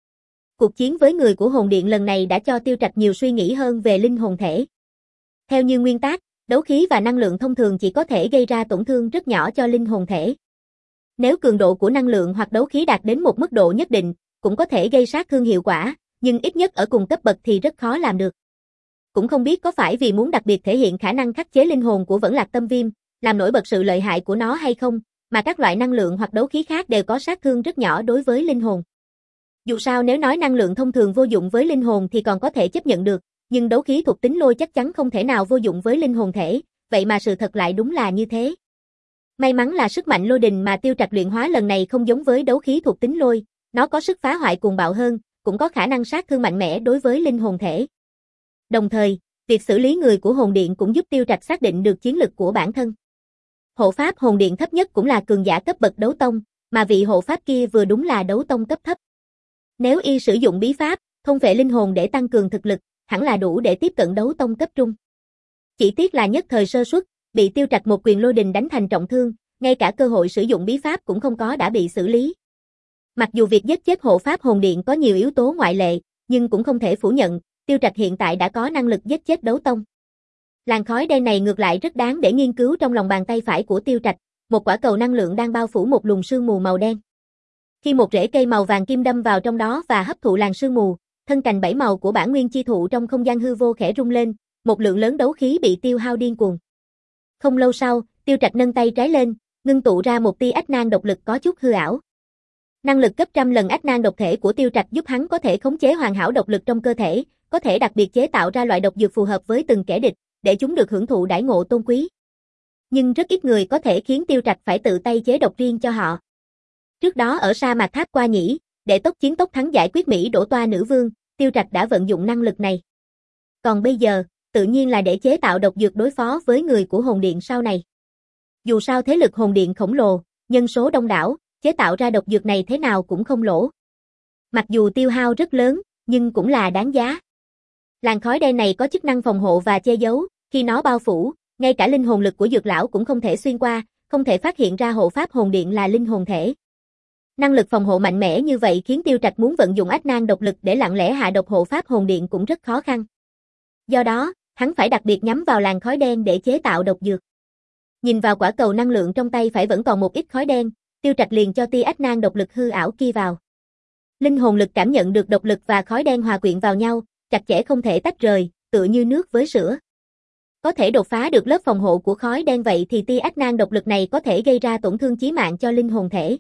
Cuộc chiến với người của hồn điện lần này đã cho Tiêu Trạch nhiều suy nghĩ hơn về linh hồn thể. Theo như nguyên tắc, đấu khí và năng lượng thông thường chỉ có thể gây ra tổn thương rất nhỏ cho linh hồn thể. Nếu cường độ của năng lượng hoặc đấu khí đạt đến một mức độ nhất định, cũng có thể gây sát thương hiệu quả, nhưng ít nhất ở cùng cấp bậc thì rất khó làm được. Cũng không biết có phải vì muốn đặc biệt thể hiện khả năng khắc chế linh hồn của Vẫn Lạc Tâm Viêm, làm nổi bật sự lợi hại của nó hay không, mà các loại năng lượng hoặc đấu khí khác đều có sát thương rất nhỏ đối với linh hồn. Dù sao nếu nói năng lượng thông thường vô dụng với linh hồn thì còn có thể chấp nhận được, nhưng đấu khí thuộc tính lôi chắc chắn không thể nào vô dụng với linh hồn thể, vậy mà sự thật lại đúng là như thế. May mắn là sức mạnh lôi đình mà Tiêu Trạch luyện hóa lần này không giống với đấu khí thuộc tính lôi, nó có sức phá hoại cuồng bạo hơn, cũng có khả năng sát thương mạnh mẽ đối với linh hồn thể. Đồng thời, việc xử lý người của hồn điện cũng giúp Tiêu Trạch xác định được chiến lực của bản thân. Hộ pháp hồn điện thấp nhất cũng là cường giả cấp bậc đấu tông, mà vị hộ pháp kia vừa đúng là đấu tông cấp thấp. Nếu y sử dụng bí pháp, thôn phệ linh hồn để tăng cường thực lực, hẳn là đủ để tiếp cận đấu tông cấp trung. Chỉ tiếc là nhất thời sơ suất, bị Tiêu Trạch một quyền lôi đình đánh thành trọng thương, ngay cả cơ hội sử dụng bí pháp cũng không có đã bị xử lý. Mặc dù việc giết chết hộ pháp hồn điện có nhiều yếu tố ngoại lệ, nhưng cũng không thể phủ nhận, Tiêu Trạch hiện tại đã có năng lực giết chết đấu tông. Làn khói đen này ngược lại rất đáng để nghiên cứu trong lòng bàn tay phải của Tiêu Trạch, một quả cầu năng lượng đang bao phủ một luồng sương mù màu đen. Khi một rễ cây màu vàng kim đâm vào trong đó và hấp thụ làn sương mù, thân cành bảy màu của bản nguyên chi thụ trong không gian hư vô khẽ rung lên, một lượng lớn đấu khí bị tiêu hao điên cuồng. Không lâu sau, Tiêu Trạch nâng tay trái lên, ngưng tụ ra một tia ách nan độc lực có chút hư ảo. Năng lực gấp trăm lần ách nan độc thể của Tiêu Trạch giúp hắn có thể khống chế hoàn hảo độc lực trong cơ thể, có thể đặc biệt chế tạo ra loại độc dược phù hợp với từng kẻ địch, để chúng được hưởng thụ đãi ngộ tôn quý. Nhưng rất ít người có thể khiến Tiêu Trạch phải tự tay chế độc riêng cho họ. Trước đó ở sa mạc Tháp Qua Nhĩ, để tốc chiến tốc thắng giải quyết Mỹ Đổ Toa nữ vương, Tiêu Trạch đã vận dụng năng lực này. Còn bây giờ, tự nhiên là để chế tạo độc dược đối phó với người của hồn điện sau này. Dù sao thế lực hồn điện khổng lồ, nhân số đông đảo, chế tạo ra độc dược này thế nào cũng không lỗ. Mặc dù tiêu hao rất lớn, nhưng cũng là đáng giá. Làn khói đen này có chức năng phòng hộ và che giấu, khi nó bao phủ, ngay cả linh hồn lực của dược lão cũng không thể xuyên qua, không thể phát hiện ra hộ pháp hồn điện là linh hồn thể. Năng lực phòng hộ mạnh mẽ như vậy khiến Tiêu Trạch muốn vận dụng ách nan độc lực để lặng lẽ hạ độc hộ pháp hồn điện cũng rất khó khăn. Do đó, hắn phải đặc biệt nhắm vào làn khói đen để chế tạo độc dược. Nhìn vào quả cầu năng lượng trong tay phải vẫn còn một ít khói đen, Tiêu Trạch liền cho tia ách nan độc lực hư ảo kia vào. Linh hồn lực cảm nhận được độc lực và khói đen hòa quyện vào nhau, chặt chẽ không thể tách rời, tựa như nước với sữa. Có thể đột phá được lớp phòng hộ của khói đen vậy thì tia ách nan độc lực này có thể gây ra tổn thương chí mạng cho linh hồn thể.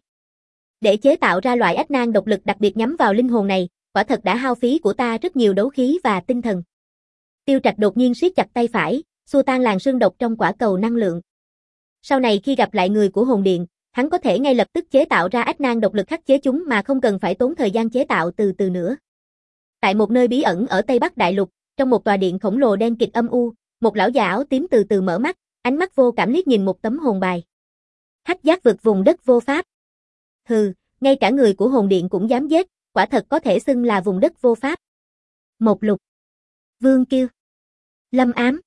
Để chế tạo ra loại ách nan độc lực đặc biệt nhắm vào linh hồn này, quả thật đã hao phí của ta rất nhiều đấu khí và tinh thần. Tiêu Trạch đột nhiên siết chặt tay phải, xua tan làn sương độc trong quả cầu năng lượng. Sau này khi gặp lại người của hồn điện, hắn có thể ngay lập tức chế tạo ra ách nan độc lực khắc chế chúng mà không cần phải tốn thời gian chế tạo từ từ nữa. Tại một nơi bí ẩn ở Tây Bắc Đại Lục, trong một tòa điện khổng lồ đen kịt âm u, một lão già áo tím từ từ mở mắt, ánh mắt vô cảm liếc nhìn một tấm hồn bài. Hắc giác vực vùng đất vô pháp. Hừ, ngay cả người của hồn điện cũng dám giết, quả thật có thể xưng là vùng đất vô pháp. Một Lục, Vương Kiêu, Lâm Ám.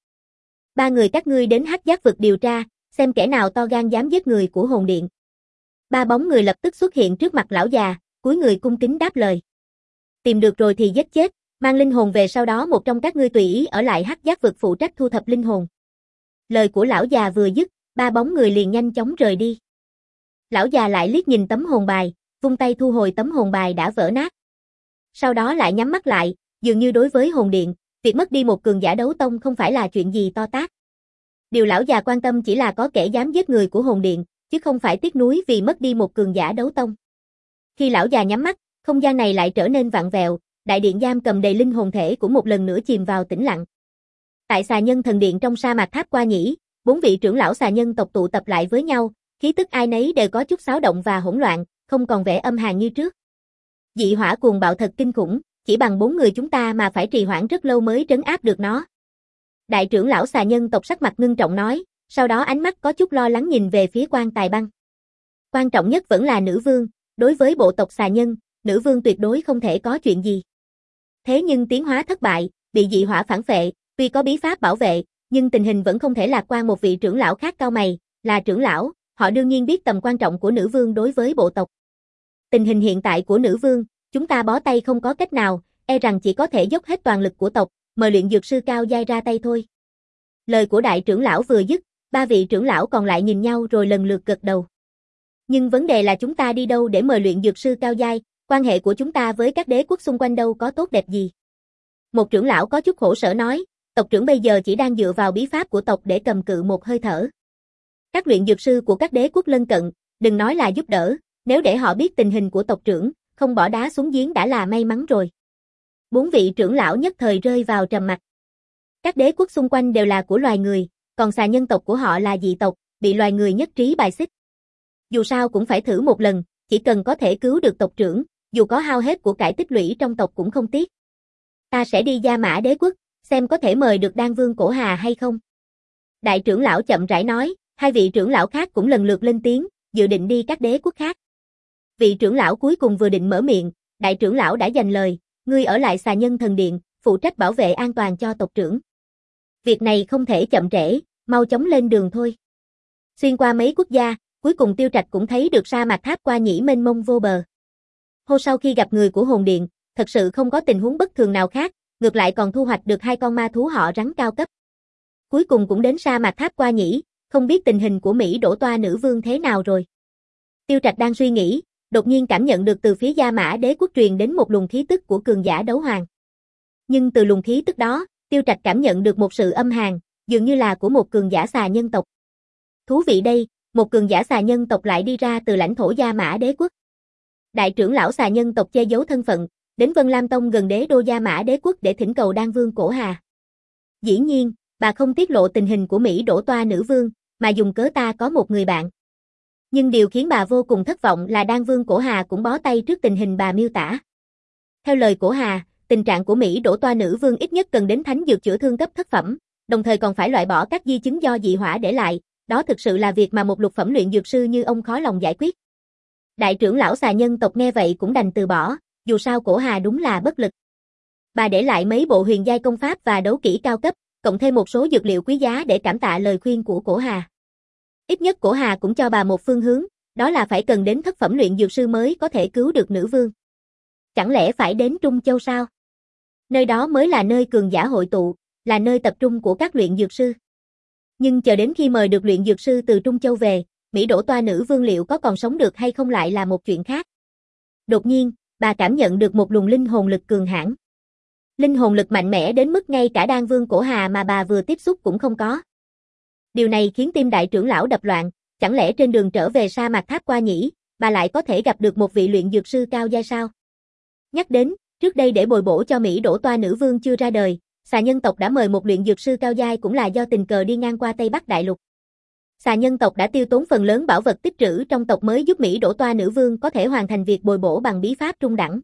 Ba người các ngươi đến Hắc Giác vực điều tra, xem kẻ nào to gan dám giết người của hồn điện. Ba bóng người lập tức xuất hiện trước mặt lão già, cúi người cung kính đáp lời. Tìm được rồi thì giết chết, mang linh hồn về, sau đó một trong các ngươi tùy ý ở lại Hắc Giác vực phụ trách thu thập linh hồn. Lời của lão già vừa dứt, ba bóng người liền nhanh chóng rời đi. Lão già lại liếc nhìn tấm hồn bài, vung tay thu hồi tấm hồn bài đã vỡ nát. Sau đó lại nhắm mắt lại, dường như đối với hồn điện, việc mất đi một cường giả đấu tông không phải là chuyện gì to tát. Điều lão già quan tâm chỉ là có kẻ dám giết người của hồn điện, chứ không phải tiếc nuối vì mất đi một cường giả đấu tông. Khi lão già nhắm mắt, không gian này lại trở nên vặn vẹo, đại điện giam cầm đầy linh hồn thể của một lần nữa chìm vào tĩnh lặng. Tại xà nhân thần điện trong sa mạc Tháp Qua Nhĩ, bốn vị trưởng lão xà nhân tộc tụ tập lại với nhau, khí tức ai nấy đều có chút xáo động và hỗn loạn, không còn vẻ âm hàn như trước. Dị hỏa cuồng bạo thật kinh khủng, chỉ bằng bốn người chúng ta mà phải trì hoãn rất lâu mới trấn áp được nó. Đại trưởng lão xà nhân tộc sắc mặt ngưng trọng nói, sau đó ánh mắt có chút lo lắng nhìn về phía Quan Tài Băng. Quan trọng nhất vẫn là nữ vương, đối với bộ tộc xà nhân, nữ vương tuyệt đối không thể có chuyện gì. Thế nhưng tiến hóa thất bại, bị dị hỏa phản phệ, tuy có bí pháp bảo vệ, nhưng tình hình vẫn không thể lạc quan. Một vị trưởng lão khác cau mày, là trưởng lão, họ đương nhiên biết tầm quan trọng của nữ vương đối với bộ tộc. Tình hình hiện tại của nữ vương, chúng ta bó tay không có cách nào, e rằng chỉ có thể dốc hết toàn lực của tộc, mời luyện dược sư cao giai ra tay thôi. Lời của đại trưởng lão vừa dứt, ba vị trưởng lão còn lại nhìn nhau rồi lần lượt gật đầu. Nhưng vấn đề là chúng ta đi đâu để mời luyện dược sư cao giai, quan hệ của chúng ta với các đế quốc xung quanh đâu có tốt đẹp gì. Một trưởng lão có chút khổ sở nói, tộc trưởng bây giờ chỉ đang dựa vào bí pháp của tộc để cầm cự một hơi thở. Các luyện dược sư của các đế quốc lân cận, đừng nói là giúp đỡ, nếu để họ biết tình hình của tộc trưởng, không bỏ đá xuống giếng đã là may mắn rồi. Bốn vị trưởng lão nhất thời rơi vào trầm mặc. Các đế quốc xung quanh đều là của loài người, còn xà nhân tộc của họ là dị tộc, bị loài người nhất trí bài xích. Dù sao cũng phải thử một lần, chỉ cần có thể cứu được tộc trưởng, dù có hao hết của cải tích lũy trong tộc cũng không tiếc. Ta sẽ đi Gia Mã đế quốc, xem có thể mời được Đan Vương Cổ Hà hay không. Đại trưởng lão chậm rãi nói, hai vị trưởng lão khác cũng lần lượt lên tiếng, dự định đi các đế quốc khác. Vị trưởng lão cuối cùng vừa định mở miệng, đại trưởng lão đã dành lời, ngươi ở lại xà nhân thần điện, phụ trách bảo vệ an toàn cho tộc trưởng. Việc này không thể chậm trễ, mau chóng lên đường thôi. Xuyên qua mấy quốc gia, cuối cùng Tiêu Trạch cũng thấy được sa mạc Tháp Qua Nhĩ mênh mông vô bờ. Hôm sau khi gặp người của hồn điện, thật sự không có tình huống bất thường nào khác, ngược lại còn thu hoạch được hai con ma thú họ rắn cao cấp. Cuối cùng cũng đến sa mạc Tháp Qua Nhĩ, không biết tình hình của Mỹ Đỗ Toa nữ vương thế nào rồi. Tiêu Trạch đang suy nghĩ, đột nhiên cảm nhận được từ phía Gia Mã đế quốc truyền đến một luồng khí tức của cường giả đấu hoàng. Nhưng từ luồng khí tức đó, Tiêu Trạch cảm nhận được một sự âm hàn, dường như là của một cường giả xà nhân tộc. Thú vị đây, một cường giả xà nhân tộc lại đi ra từ lãnh thổ Gia Mã đế quốc. Đại trưởng lão xà nhân tộc che giấu thân phận, đến Vân Lam Tông gần đế đô Gia Mã đế quốc để thỉnh cầu Đan Vương Cổ Hà. Dĩ nhiên, bà không tiết lộ tình hình của Mỹ Đỗ Toa nữ vương, mà dùng cớ ta có một người bạn. Nhưng điều khiến bà vô cùng thất vọng là Đan Vương Cổ Hà cũng bó tay trước tình hình bà miêu tả. Theo lời Cổ Hà, tình trạng của Mỹ Đỗ Toa nữ vương ít nhất cần đến thánh dược chữa thương cấp thất phẩm, đồng thời còn phải loại bỏ các di chứng do dị hỏa để lại, đó thực sự là việc mà một lục phẩm luyện dược sư như ông khó lòng giải quyết. Đại trưởng lão xà nhân tộc nghe vậy cũng đành từ bỏ, dù sao Cổ Hà đúng là bất lực. Bà để lại mấy bộ huyền giai công pháp và đấu kỹ cao cấp, cộng thêm một số dược liệu quý giá để cảm tạ lời khuyên của Cổ Hà. Ít nhất Cổ Hà cũng cho bà một phương hướng, đó là phải cần đến thất phẩm luyện dược sư mới có thể cứu được nữ vương. Chẳng lẽ phải đến Trung Châu sao? Nơi đó mới là nơi cường giả hội tụ, là nơi tập trung của các luyện dược sư. Nhưng chờ đến khi mời được luyện dược sư từ Trung Châu về, Mỹ Đỗ Toa nữ vương liệu có còn sống được hay không lại là một chuyện khác. Đột nhiên, bà cảm nhận được một luồng linh hồn lực cường hãn. Linh hồn lực mạnh mẽ đến mức ngay cả Đan Vương Cổ Hà mà bà vừa tiếp xúc cũng không có. Điều này khiến tim đại trưởng lão đập loạn, chẳng lẽ trên đường trở về sa mạc Tháp Qua Nhĩ, bà lại có thể gặp được một vị luyện dược sư cao giai sao? Nhắc đến, trước đây để bồi bổ cho Mỹ Đỗ Toa nữ vương chưa ra đời, xà nhân tộc đã mời một luyện dược sư cao giai cũng là do tình cờ đi ngang qua Tây Bắc Đại Lục. Xà nhân tộc đã tiêu tốn phần lớn bảo vật tích trữ trong tộc mới giúp Mỹ Đỗ Toa nữ vương có thể hoàn thành việc bồi bổ bằng bí pháp trung đẳng.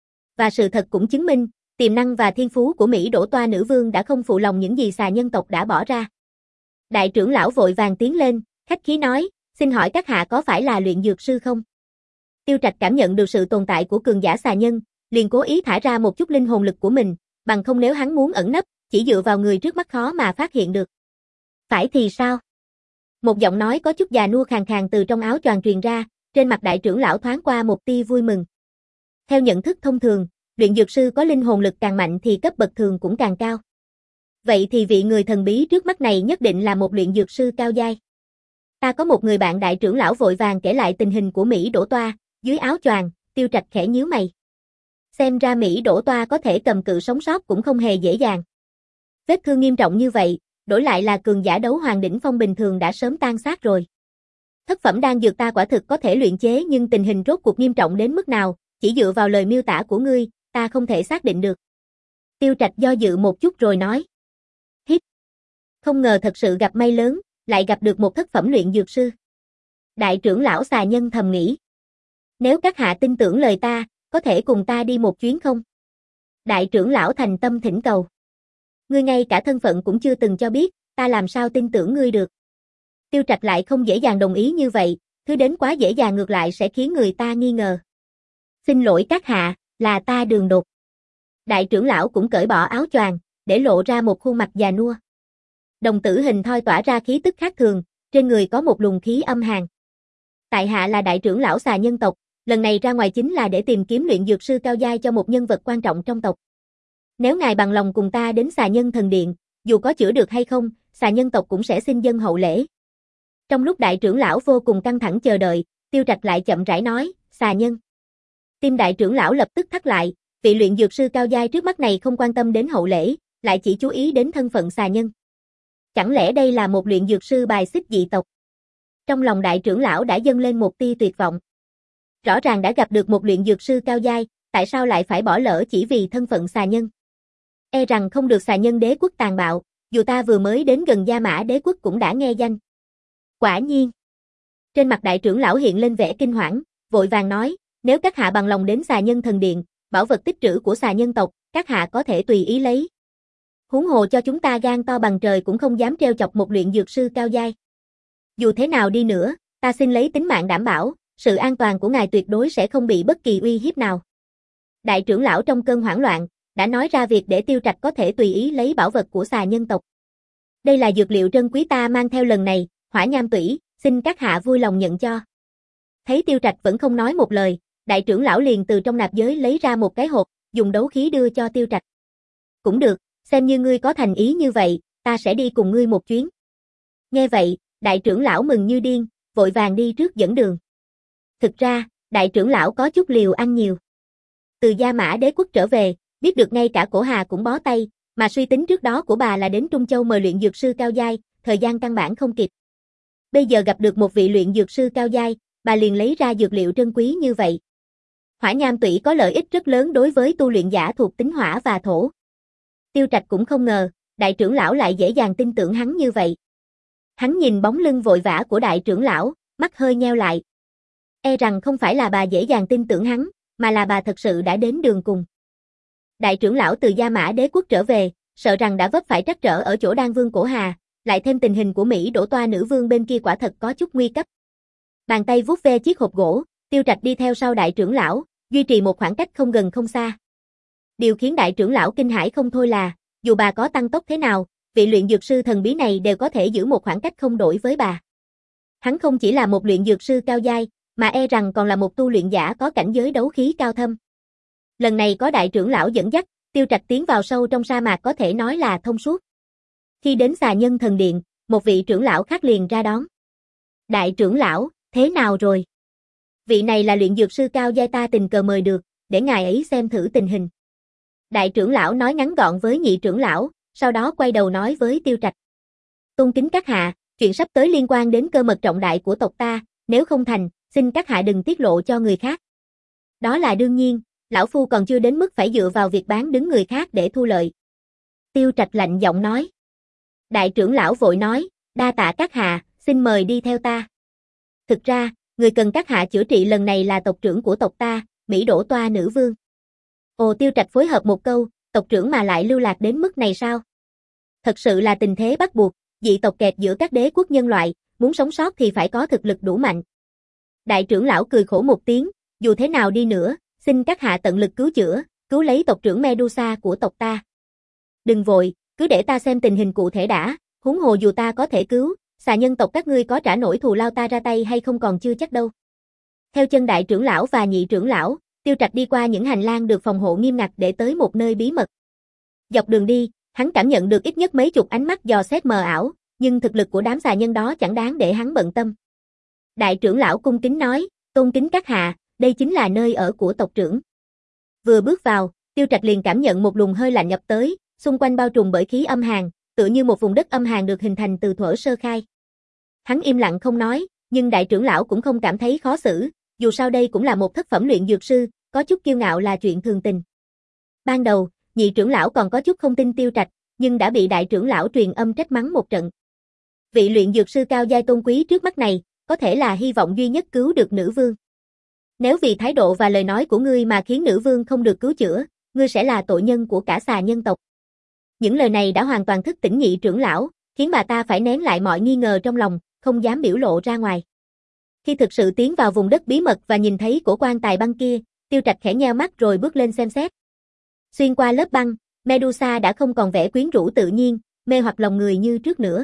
Và sự thật cũng chứng minh, tiềm năng và thiên phú của Mỹ Đỗ Toa nữ vương đã không phụ lòng những gì xà nhân tộc đã bỏ ra. Đại trưởng lão vội vàng tiến lên, khách khí nói, xin hỏi các hạ có phải là luyện dược sư không? Tiêu Trạch cảm nhận được sự tồn tại của cường giả xà nhân, liền cố ý thả ra một chút linh hồn lực của mình, bằng không nếu hắn muốn ẩn nấp, chỉ dựa vào người trước mắt khó mà phát hiện được. Phải thì sao? Một giọng nói có chút già nua khàn khàn từ trong áo choàng truyền ra, trên mặt đại trưởng lão thoáng qua một tia vui mừng. Theo nhận thức thông thường, luyện dược sư có linh hồn lực càng mạnh thì cấp bậc thường cũng càng cao. Vậy thì vị người thần bí trước mắt này nhất định là một luyện dược sư cao giai. Ta có một người bạn đại trưởng lão vội vàng kể lại tình hình của Mỹ Đỗ Toa, dưới áo choàng, Tiêu Trạch khẽ nhíu mày. Xem ra Mỹ Đỗ Toa có thể cầm cự sống sót cũng không hề dễ dàng. Vết thương nghiêm trọng như vậy, đổi lại là cường giả đấu hoàng đỉnh phong bình thường đã sớm tan xác rồi. Thất phẩm đan dược ta quả thực có thể luyện chế nhưng tình hình rốt cuộc nghiêm trọng đến mức nào, chỉ dựa vào lời miêu tả của ngươi, ta không thể xác định được. Tiêu Trạch do dự một chút rồi nói. Hít. Không ngờ thật sự gặp may lớn, lại gặp được một thất phẩm luyện dược sư. Đại trưởng lão xà nhân thầm nghĩ. Nếu các hạ tin tưởng lời ta, có thể cùng ta đi một chuyến không? Đại trưởng lão thành tâm thỉnh cầu. Ngươi ngay cả thân phận cũng chưa từng cho biết, ta làm sao tin tưởng ngươi được. Tiêu Trạch lại không dễ dàng đồng ý như vậy, thứ đến quá dễ dàng ngược lại sẽ khiến người ta nghi ngờ. Xin lỗi các hạ, là ta đường đột. Đại trưởng lão cũng cởi bỏ áo choàng, để lộ ra một khuôn mặt già nua. Đồng tử hình thoi tỏa ra khí tức khác thường, trên người có một luồng khí âm hàn. Tại hạ là đại trưởng lão xà nhân tộc, lần này ra ngoài chính là để tìm kiếm luyện dược sư cao giai cho một nhân vật quan trọng trong tộc. Nếu ngài bằng lòng cùng ta đến xà nhân thần điện, dù có chữa được hay không, xà nhân tộc cũng sẽ xin dân hậu lễ. Trong lúc đại trưởng lão vô cùng căng thẳng chờ đợi, Tiêu Trạch lại chậm rãi nói, xà nhân. Tim đại trưởng lão lập tức thắt lại, vị luyện dược sư cao giai trước mắt này không quan tâm đến hậu lễ, lại chỉ chú ý đến thân phận xà nhân. Chẳng lẽ đây là một luyện dược sư bài xích dị tộc? Trong lòng đại trưởng lão đã dâng lên một tia tuyệt vọng. Rõ ràng đã gặp được một luyện dược sư cao giai, tại sao lại phải bỏ lỡ chỉ vì thân phận xà nhân? E rằng không được xà nhân đế quốc tàn bạo, dù ta vừa mới đến gần Gia Mã đế quốc cũng đã nghe danh. Quả nhiên. Trên mặt đại trưởng lão hiện lên vẻ kinh hoảng, vội vàng nói, nếu các hạ bằng lòng đến xà nhân thần điện, bảo vật tích trữ của xà nhân tộc, các hạ có thể tùy ý lấy. Huống hồ cho chúng ta gan to bằng trời cũng không dám trêu chọc một luyện dược sư cao giai. Dù thế nào đi nữa, ta xin lấy tính mạng đảm bảo, sự an toàn của ngài tuyệt đối sẽ không bị bất kỳ uy hiếp nào. Đại trưởng lão trong cơn hoảng loạn, đã nói ra việc để Tiêu Trạch có thể tùy ý lấy bảo vật của xà nhân tộc. Đây là dược liệu trân quý ta mang theo lần này, hỏa nham tủy, xin các hạ vui lòng nhận cho. Thấy Tiêu Trạch vẫn không nói một lời, đại trưởng lão liền từ trong nạp giới lấy ra một cái hộp, dùng đấu khí đưa cho Tiêu Trạch. Cũng được, xem như ngươi có thành ý như vậy, ta sẽ đi cùng ngươi một chuyến. Nghe vậy, đại trưởng lão mừng như điên, vội vàng đi trước dẫn đường. Thực ra, đại trưởng lão có chút liều ăn nhiều. Từ Gia Mã đế quốc trở về, biết được ngay cả Cổ Hà cũng bó tay, mà suy tính trước đó của bà là đến Trung Châu mời luyện dược sư cao giai, thời gian căn bản không kịp. Bây giờ gặp được một vị luyện dược sư cao giai, bà liền lấy ra dược liệu trân quý như vậy. Hỏa nham tủy có lợi ích rất lớn đối với tu luyện giả thuộc tính hỏa và thổ. Tiêu Trạch cũng không ngờ, đại trưởng lão lại dễ dàng tin tưởng hắn như vậy. Hắn nhìn bóng lưng vội vã của đại trưởng lão, mắt hơi nheo lại. E rằng không phải là bà dễ dàng tin tưởng hắn, mà là bà thật sự đã đến đường cùng. Đại trưởng lão từ Gia Mã đế quốc trở về, sợ rằng đã vấp phải trắc trở ở chỗ Đan Vương Cổ Hà, lại thêm tình hình của Mỹ Đỗ Toa nữ vương bên kia quả thật có chút nguy cấp. Bàn tay vuốt ve chiếc hộp gỗ, Tiêu Trạch đi theo sau đại trưởng lão, duy trì một khoảng cách không gần không xa. Điều khiến đại trưởng lão kinh hãi không thôi là, dù bà có tăng tốc thế nào, vị luyện dược sư thần bí này đều có thể giữ một khoảng cách không đổi với bà. Hắn không chỉ là một luyện dược sư cao giai, mà e rằng còn là một tu luyện giả có cảnh giới đấu khí cao thâm. Lần này có đại trưởng lão dẫn dắt, Tiêu Trạch tiến vào sâu trong sa mạc có thể nói là thông suốt. Khi đến xà nhân thần điện, một vị trưởng lão khác liền ra đón. Đại trưởng lão, thế nào rồi? Vị này là luyện dược sư cao giai ta tình cờ mời được, để ngài ấy xem thử tình hình. Đại trưởng lão nói ngắn gọn với nhị trưởng lão, sau đó quay đầu nói với Tiêu Trạch. Tôn kính các hạ, chuyện sắp tới liên quan đến cơ mật trọng đại của tộc ta, nếu không thành, xin các hạ đừng tiết lộ cho người khác. Đó là đương nhiên, lão phu còn chưa đến mức phải dựa vào việc bán đứng người khác để thu lợi. Tiêu Trạch lạnh giọng nói. Đại trưởng lão vội nói, đa tạ các hạ, xin mời đi theo ta. Thực ra, người cần các hạ chữa trị lần này là tộc trưởng của tộc ta, Mỹ Đỗ Toa nữ vương. Ồ, Tiêu Trạch phối hợp một câu, tộc trưởng mà lại lưu lạc đến mức này sao? Thật sự là tình thế bắt buộc, dị tộc kẹt giữa các đế quốc nhân loại, muốn sống sót thì phải có thực lực đủ mạnh. Đại trưởng lão cười khổ một tiếng, Dù thế nào đi nữa, xin các hạ tận lực cứu chữa, cứu lấy tộc trưởng Medusa của tộc ta. Đừng vội, cứ để ta xem tình hình cụ thể đã, huống hồ dù ta có thể cứu, xà nhân tộc các ngươi có trả nổi thù lao ta ra tay hay không còn chưa chắc đâu. Theo chân đại trưởng lão và nhị trưởng lão, Tiêu Trạch đi qua những hành lang được phòng hộ nghiêm ngặt để tới một nơi bí mật. Dọc đường đi, hắn cảm nhận được ít nhất mấy chục ánh mắt dò xét mờ ảo, nhưng thực lực của đám xà nhân đó chẳng đáng để hắn bận tâm. Đại trưởng lão cung kính nói, tôn kính các hạ, đây chính là nơi ở của tộc trưởng. Vừa bước vào, Tiêu Trạch liền cảm nhận một luồng hơi lạnh nhập tới, xung quanh bao trùm bởi khí âm hàn, tựa như một vùng đất âm hàn được hình thành từ thuở sơ khai. Hắn im lặng không nói, nhưng đại trưởng lão cũng không cảm thấy khó xử, dù sao đây cũng là một thất phẩm luyện dược sư, có chút kiêu ngạo là chuyện thường tình. Ban đầu, nhị trưởng lão còn có chút không tin Tiêu Trạch, nhưng đã bị đại trưởng lão truyền âm trách mắng một trận. Vị luyện dược sư cao giai tôn quý trước mắt này, có thể là hy vọng duy nhất cứu được nữ vương. Nếu vì thái độ và lời nói của ngươi mà khiến nữ vương không được cứu chữa, ngươi sẽ là tội nhân của cả xà nhân tộc. Những lời này đã hoàn toàn thức tỉnh nhị trưởng lão, khiến bà ta phải nén lại mọi nghi ngờ trong lòng, không dám biểu lộ ra ngoài. Khi thực sự tiến vào vùng đất bí mật và nhìn thấy cổ quan tài băng kia, Tiêu Trạch khẽ nheo mắt rồi bước lên xem xét. Xuyên qua lớp băng, Medusa đã không còn vẻ quyến rũ tự nhiên, mê hoặc lòng người như trước nữa.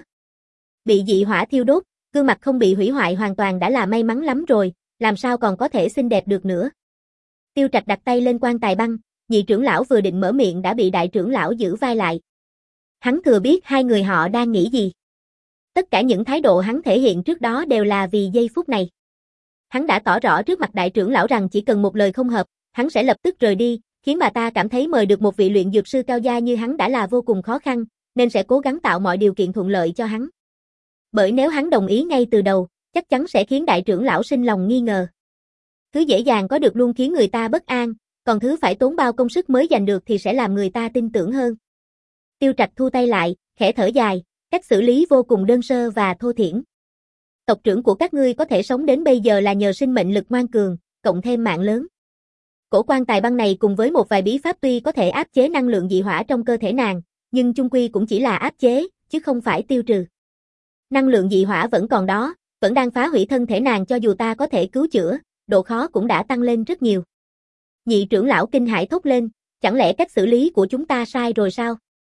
Bị dị hỏa thiêu đốt, gương mặt không bị hủy hoại hoàn toàn đã là may mắn lắm rồi, làm sao còn có thể xinh đẹp được nữa. Tiêu Trạch đặt tay lên quan tài băng, nhị trưởng lão vừa định mở miệng đã bị đại trưởng lão giữ vai lại. Hắn thừa biết hai người họ đang nghĩ gì. Tất cả những thái độ hắn thể hiện trước đó đều là vì giây phút này. Hắn đã tỏ rõ trước mặt đại trưởng lão rằng chỉ cần một lời không hợp, hắn sẽ lập tức rời đi, khiến bà ta cảm thấy mời được một vị luyện dược sư cao gia như hắn đã là vô cùng khó khăn, nên sẽ cố gắng tạo mọi điều kiện thuận lợi cho hắn. Bởi nếu hắn đồng ý ngay từ đầu, chắc chắn sẽ khiến đại trưởng lão sinh lòng nghi ngờ. Thứ dễ dàng có được luôn khiến người ta bất an, còn thứ phải tốn bao công sức mới giành được thì sẽ làm người ta tin tưởng hơn. Tiêu Trạch thu tay lại, khẽ thở dài, cách xử lý vô cùng đơn sơ và thô thiển. Tộc trưởng của các ngươi có thể sống đến bây giờ là nhờ sinh mệnh lực ngoan cường, cộng thêm mạng lớn. Cổ quan tài băng này cùng với một vài bí pháp tuy có thể áp chế năng lượng dị hỏa trong cơ thể nàng, nhưng chung quy cũng chỉ là áp chế, chứ không phải tiêu trừ. Năng lượng dị hỏa vẫn còn đó, vẫn đang phá hủy thân thể nàng cho dù ta có thể cứu chữa, độ khó cũng đã tăng lên rất nhiều. Nhị trưởng lão kinh hãi thốt lên, chẳng lẽ cách xử lý của chúng ta sai rồi sao?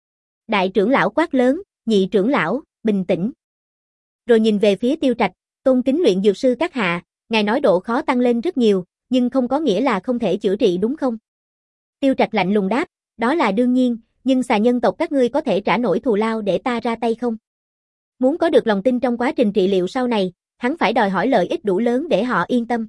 Đại trưởng lão quát lớn, nhị trưởng lão, bình tĩnh. Rồi nhìn về phía Tiêu Trạch, tôn kính luyện dược sư các hạ, ngài nói độ khó tăng lên rất nhiều, nhưng không có nghĩa là không thể chữa trị đúng không? Tiêu Trạch lạnh lùng đáp, đó là đương nhiên, nhưng xà nhân tộc các ngươi có thể trả nổi thù lao để ta ra tay không? Muốn có được lòng tin trong quá trình trị liệu sau này, hắn phải đòi hỏi lợi ích đủ lớn để họ yên tâm.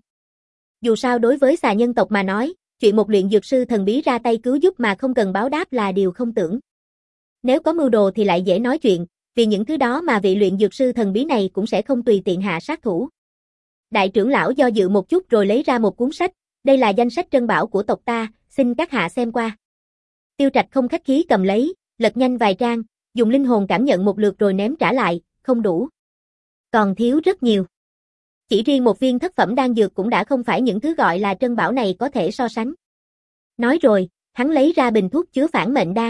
Dù sao đối với xà nhân tộc mà nói, chuyện một luyện dược sư thần bí ra tay cứu giúp mà không cần báo đáp là điều không tưởng. Nếu có mưu đồ thì lại dễ nói chuyện, vì những thứ đó mà vị luyện dược sư thần bí này cũng sẽ không tùy tiện hạ sát thủ. Đại trưởng lão do dự một chút rồi lấy ra một cuốn sách, đây là danh sách trân bảo của tộc ta, xin các hạ xem qua. Tiêu Trạch không khách khí cầm lấy, lật nhanh vài trang, dùng linh hồn cảm nhận một lượt rồi ném trả lại, không đủ. Còn thiếu rất nhiều. Chỉ riêng một viên thất phẩm đan dược cũng đã không phải những thứ gọi là trân bảo này có thể so sánh. Nói rồi, hắn lấy ra bình thuốc chứa phản mệnh đan.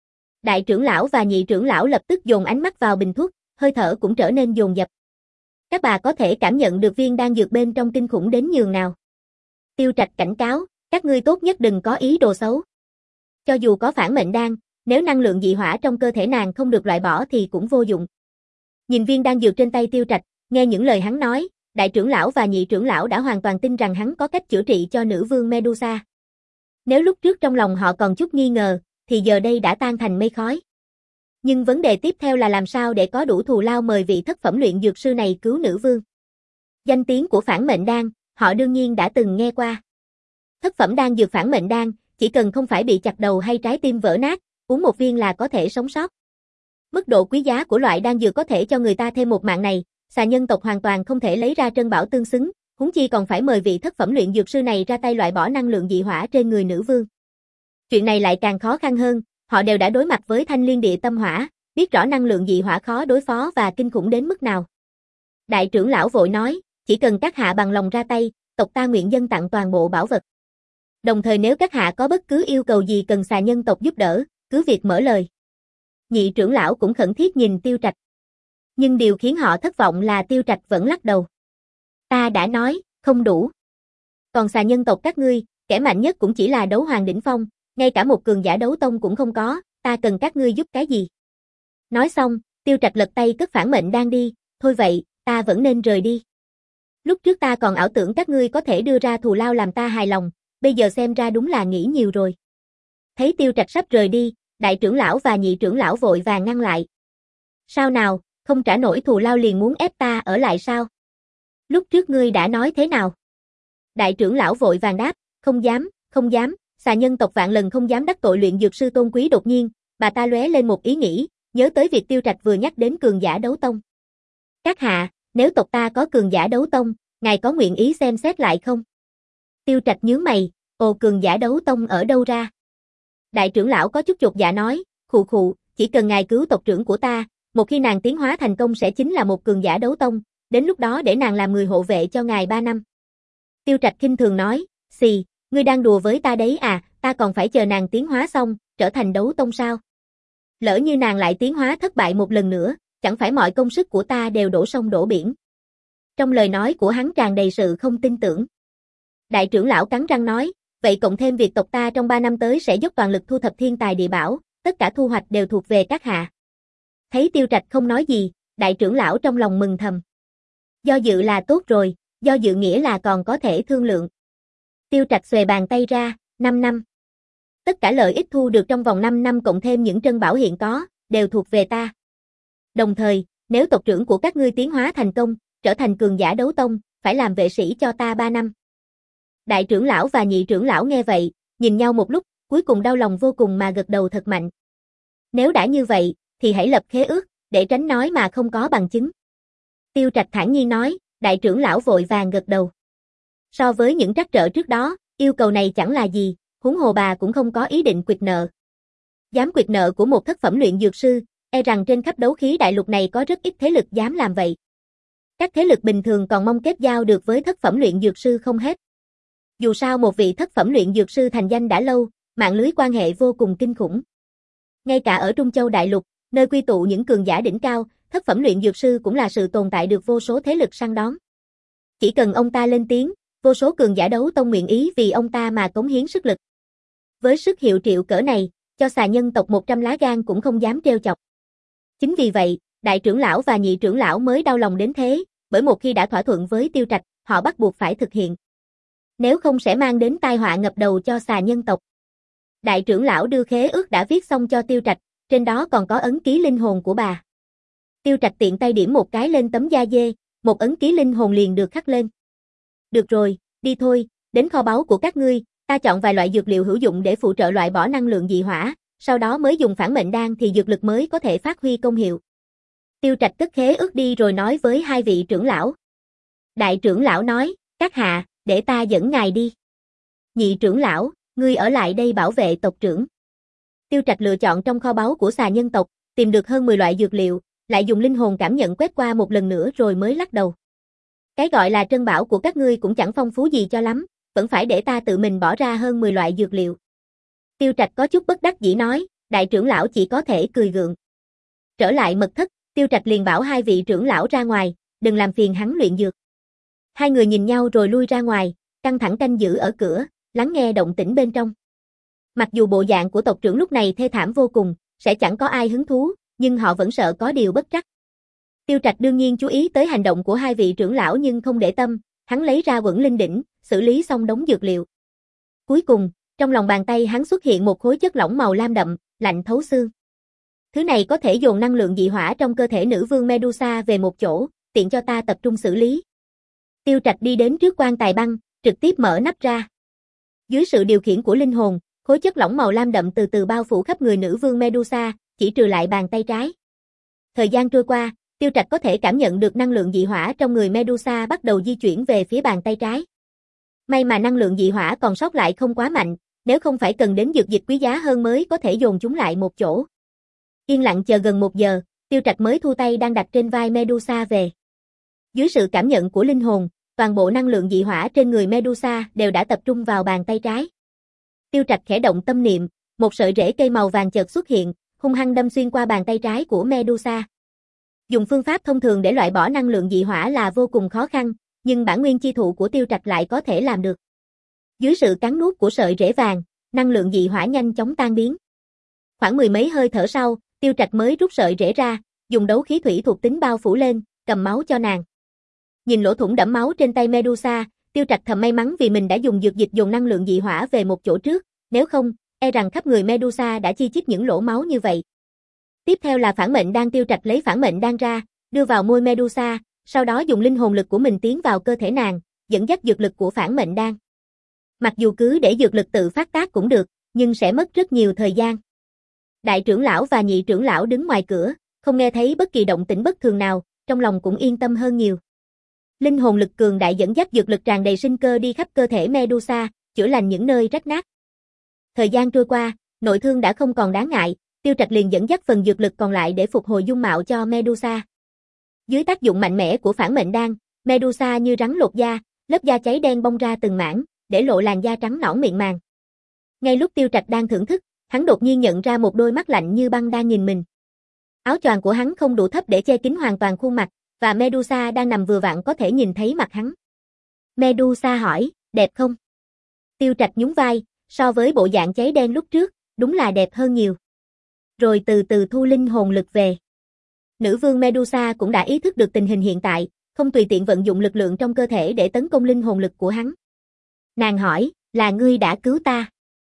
Đại trưởng lão và nhị trưởng lão lập tức dồn ánh mắt vào bình thuốc, hơi thở cũng trở nên dồn dập. Các bà có thể cảm nhận được viên đan dược bên trong kinh khủng đến nhường nào. Tiêu Trạch cảnh cáo, các ngươi tốt nhất đừng có ý đồ xấu. Cho dù có phản mệnh đan, nếu năng lượng dị hỏa trong cơ thể nàng không được loại bỏ thì cũng vô dụng. Nhìn viên đan dược trên tay Tiêu Trạch, nghe những lời hắn nói, đại trưởng lão và nhị trưởng lão đã hoàn toàn tin rằng hắn có cách chữa trị cho nữ vương Medusa. Nếu lúc trước trong lòng họ còn chút nghi ngờ, thì giờ đây đã tan thành mây khói. Nhưng vấn đề tiếp theo là làm sao để có đủ thù lao mời vị thất phẩm luyện dược sư này cứu nữ vương. Danh tiếng của phản mệnh đan, họ đương nhiên đã từng nghe qua. Thất phẩm đan dược phản mệnh đan, chỉ cần không phải bị chặt đầu hay trái tim vỡ nát, uống một viên là có thể sống sót. Mức độ quý giá của loại đan dược có thể cho người ta thêm một mạng này, xà nhân tộc hoàn toàn không thể lấy ra trân bảo tương xứng, huống chi còn phải mời vị thất phẩm luyện dược sư này ra tay loại bỏ năng lượng dị hỏa trên người nữ vương. Chuyện này lại càng khó khăn hơn, họ đều đã đối mặt với thanh liên địa tâm hỏa, biết rõ năng lượng dị hỏa khó đối phó và kinh khủng đến mức nào. Đại trưởng lão vội nói, chỉ cần các hạ bằng lòng ra tay, tộc ta nguyện dâng tặng toàn bộ bảo vật. Đồng thời nếu các hạ có bất cứ yêu cầu gì cần xà nhân tộc giúp đỡ, cứ việc mở lời. Nhị trưởng lão cũng khẩn thiết nhìn Tiêu Trạch. Nhưng điều khiến họ thất vọng là Tiêu Trạch vẫn lắc đầu. Ta đã nói, không đủ. Còn xà nhân tộc các ngươi, kẻ mạnh nhất cũng chỉ là đấu hoàng đỉnh phong, ngay cả một cường giả đấu tông cũng không có, ta cần các ngươi giúp cái gì? Nói xong, Tiêu Trạch lật tay cất phản mệnh đan đi, thôi vậy, ta vẫn nên rời đi. Lúc trước ta còn ảo tưởng các ngươi có thể đưa ra thù lao làm ta hài lòng, bây giờ xem ra đúng là nghĩ nhiều rồi. Thấy Tiêu Trạch sắp rời đi, đại trưởng lão và nhị trưởng lão vội vàng ngăn lại. Sao nào, không trả nổi thù lao liền muốn ép ta ở lại sao? Lúc trước ngươi đã nói thế nào? Đại trưởng lão vội vàng đáp, không dám, không dám, xà nhân tộc vạn lần không dám đắc tội luyện dược sư tôn quý. Đột nhiên, bà ta lóe lên một ý nghĩ, nhớ tới việc Tiêu Trạch vừa nhắc đến cường giả đấu tông. Các hạ, nếu tộc ta có cường giả đấu tông, ngài có nguyện ý xem xét lại không? Tiêu Trạch nhướng mày, ồ, cường giả đấu tông ở đâu ra? Đại trưởng lão có chút chột dạ nói, khụ khụ, chỉ cần ngài cứu tộc trưởng của ta, một khi nàng tiến hóa thành công sẽ chính là một cường giả đấu tông, đến lúc đó để nàng làm người hộ vệ cho ngài ba năm. Tiêu Trạch khinh thường nói, xì, ngươi đang đùa với ta đấy à, ta còn phải chờ nàng tiến hóa xong, trở thành đấu tông sao? Lỡ như nàng lại tiến hóa thất bại một lần nữa, chẳng phải mọi công sức của ta đều đổ sông đổ biển. Trong lời nói của hắn tràn đầy sự không tin tưởng. Đại trưởng lão cắn răng nói, vậy cộng thêm việc tộc ta trong ba năm tới sẽ dốc toàn lực thu thập thiên tài địa bảo, tất cả thu hoạch đều thuộc về các hạ. Thấy Tiêu Trạch không nói gì, đại trưởng lão trong lòng mừng thầm. Do dự là tốt rồi, do dự nghĩa là còn có thể thương lượng. Tiêu Trạch xuề bàn tay ra, năm năm. Tất cả lợi ích thu được trong vòng năm năm cộng thêm những trân bảo hiện có, đều thuộc về ta. Đồng thời, nếu tộc trưởng của các ngươi tiến hóa thành công, trở thành cường giả đấu tông, phải làm vệ sĩ cho ta ba năm. Đại trưởng lão và nhị trưởng lão nghe vậy, nhìn nhau một lúc, cuối cùng đau lòng vô cùng mà gật đầu thật mạnh. Nếu đã như vậy, thì hãy lập khế ước, để tránh nói mà không có bằng chứng. Tiêu Trạch thản nhiên nói, đại trưởng lão vội vàng gật đầu. So với những trắc trở trước đó, yêu cầu này chẳng là gì, huống hồ bà cũng không có ý định quyệt nợ. Dám quyệt nợ của một thất phẩm luyện dược sư, e rằng trên khắp đấu khí đại lục này có rất ít thế lực dám làm vậy. Các thế lực bình thường còn mong kết giao được với thất phẩm luyện dược sư không hết. Dù sao một vị thất phẩm luyện dược sư thành danh đã lâu, mạng lưới quan hệ vô cùng kinh khủng. Ngay cả ở Trung Châu đại lục, nơi quy tụ những cường giả đỉnh cao, thất phẩm luyện dược sư cũng là sự tồn tại được vô số thế lực săn đón. Chỉ cần ông ta lên tiếng, vô số cường giả đấu tông nguyện ý vì ông ta mà cống hiến sức lực. Với sức hiệu triệu cỡ này, cho xà nhân tộc một trăm lá gan cũng không dám trêu chọc. Chính vì vậy, đại trưởng lão và nhị trưởng lão mới đau lòng đến thế, bởi một khi đã thỏa thuận với Tiêu Trạch, họ bắt buộc phải thực hiện. Nếu không sẽ mang đến tai họa ngập đầu cho xà nhân tộc. Đại trưởng lão đưa khế ước đã viết xong cho Tiêu Trạch, trên đó còn có ấn ký linh hồn của bà. Tiêu Trạch tiện tay điểm một cái lên tấm da dê, một ấn ký linh hồn liền được khắc lên. Được rồi, đi thôi, đến kho báu của các ngươi, ta chọn vài loại dược liệu hữu dụng để phụ trợ loại bỏ năng lượng dị hỏa, sau đó mới dùng phản mệnh đan thì dược lực mới có thể phát huy công hiệu. Tiêu Trạch cất khế ước đi rồi nói với hai vị trưởng lão. Đại trưởng lão nói, các hạ, để ta dẫn ngài đi. Nhị trưởng lão, ngươi ở lại đây bảo vệ tộc trưởng. Tiêu Trạch lựa chọn trong kho báu của xà nhân tộc, tìm được hơn mười loại dược liệu, lại dùng linh hồn cảm nhận quét qua một lần nữa rồi mới lắc đầu. Cái gọi là trân bảo của các ngươi cũng chẳng phong phú gì cho lắm, vẫn phải để ta tự mình bỏ ra hơn mười loại dược liệu. Tiêu Trạch có chút bất đắc dĩ nói, đại trưởng lão chỉ có thể cười gượng. Trở lại mật thất, Tiêu Trạch liền bảo hai vị trưởng lão ra ngoài, đừng làm phiền hắn luyện dược. Hai người nhìn nhau rồi lui ra ngoài, căng thẳng canh giữ ở cửa, lắng nghe động tĩnh bên trong. Mặc dù bộ dạng của tộc trưởng lúc này thê thảm vô cùng, sẽ chẳng có ai hứng thú, nhưng họ vẫn sợ có điều bất trắc. Tiêu Trạch đương nhiên chú ý tới hành động của hai vị trưởng lão nhưng không để tâm, hắn lấy ra Quẩn Linh đỉnh, xử lý xong đống dược liệu. Cuối cùng, trong lòng bàn tay hắn xuất hiện một khối chất lỏng màu lam đậm, lạnh thấu xương. Thứ này có thể dồn năng lượng dị hỏa trong cơ thể nữ vương Medusa về một chỗ, tiện cho ta tập trung xử lý. Tiêu Trạch đi đến trước quan tài băng, trực tiếp mở nắp ra. Dưới sự điều khiển của linh hồn, khối chất lỏng màu lam đậm từ từ bao phủ khắp người nữ vương Medusa, chỉ trừ lại bàn tay trái. Thời gian trôi qua, Tiêu Trạch có thể cảm nhận được năng lượng dị hỏa trong người Medusa bắt đầu di chuyển về phía bàn tay trái. May mà năng lượng dị hỏa còn sót lại không quá mạnh, nếu không phải cần đến dược dịch quý giá hơn mới có thể dồn chúng lại một chỗ. Yên lặng chờ gần một giờ, Tiêu Trạch mới thu tay đang đặt trên vai Medusa về. Dưới sự cảm nhận của linh hồn, toàn bộ năng lượng dị hỏa trên người Medusa đều đã tập trung vào bàn tay trái. Tiêu Trạch khẽ động tâm niệm, một sợi rễ cây màu vàng chợt xuất hiện, hung hăng đâm xuyên qua bàn tay trái của Medusa. Dùng phương pháp thông thường để loại bỏ năng lượng dị hỏa là vô cùng khó khăn, nhưng bản nguyên chi thụ của Tiêu Trạch lại có thể làm được. Dưới sự cắn nuốt của sợi rễ vàng, năng lượng dị hỏa nhanh chóng tan biến. Khoảng mười mấy hơi thở sau, Tiêu Trạch mới rút sợi rễ ra, dùng đấu khí thủy thuộc tính bao phủ lên, cầm máu cho nàng. Nhìn lỗ thủng đẫm máu trên tay Medusa, Tiêu Trạch thầm may mắn vì mình đã dùng dược dịch dồn năng lượng dị hỏa về một chỗ trước, nếu không, e rằng khắp người Medusa đã chi chít những lỗ máu như vậy. Tiếp theo là phản mệnh đan. Tiêu Trạch lấy phản mệnh đan ra, đưa vào môi Medusa, sau đó dùng linh hồn lực của mình tiến vào cơ thể nàng, dẫn dắt dược lực của phản mệnh đan. Mặc dù cứ để dược lực tự phát tác cũng được, nhưng sẽ mất rất nhiều thời gian. Đại trưởng lão và nhị trưởng lão đứng ngoài cửa, không nghe thấy bất kỳ động tĩnh bất thường nào, trong lòng cũng yên tâm hơn nhiều. Linh hồn lực cường đại dẫn dắt dược lực tràn đầy sinh cơ đi khắp cơ thể Medusa, chữa lành những nơi rách nát. Thời gian trôi qua, nội thương đã không còn đáng ngại, Tiêu Trạch liền dẫn dắt phần dược lực còn lại để phục hồi dung mạo cho Medusa. Dưới tác dụng mạnh mẽ của phản mệnh đan, Medusa như rắn lột da, lớp da cháy đen bong ra từng mảng, để lộ làn da trắng nõn mịn màng. Ngay lúc Tiêu Trạch đang thưởng thức, hắn đột nhiên nhận ra một đôi mắt lạnh như băng đang nhìn mình. Áo choàng của hắn không đủ thấp để che kín hoàn toàn khuôn mặt, và Medusa đang nằm vừa vặn có thể nhìn thấy mặt hắn. Medusa hỏi, đẹp không? Tiêu Trạch nhún vai, so với bộ dạng cháy đen lúc trước, đúng là đẹp hơn nhiều. Rồi từ từ thu linh hồn lực về. Nữ vương Medusa cũng đã ý thức được tình hình hiện tại, không tùy tiện vận dụng lực lượng trong cơ thể để tấn công linh hồn lực của hắn. Nàng hỏi, là ngươi đã cứu ta?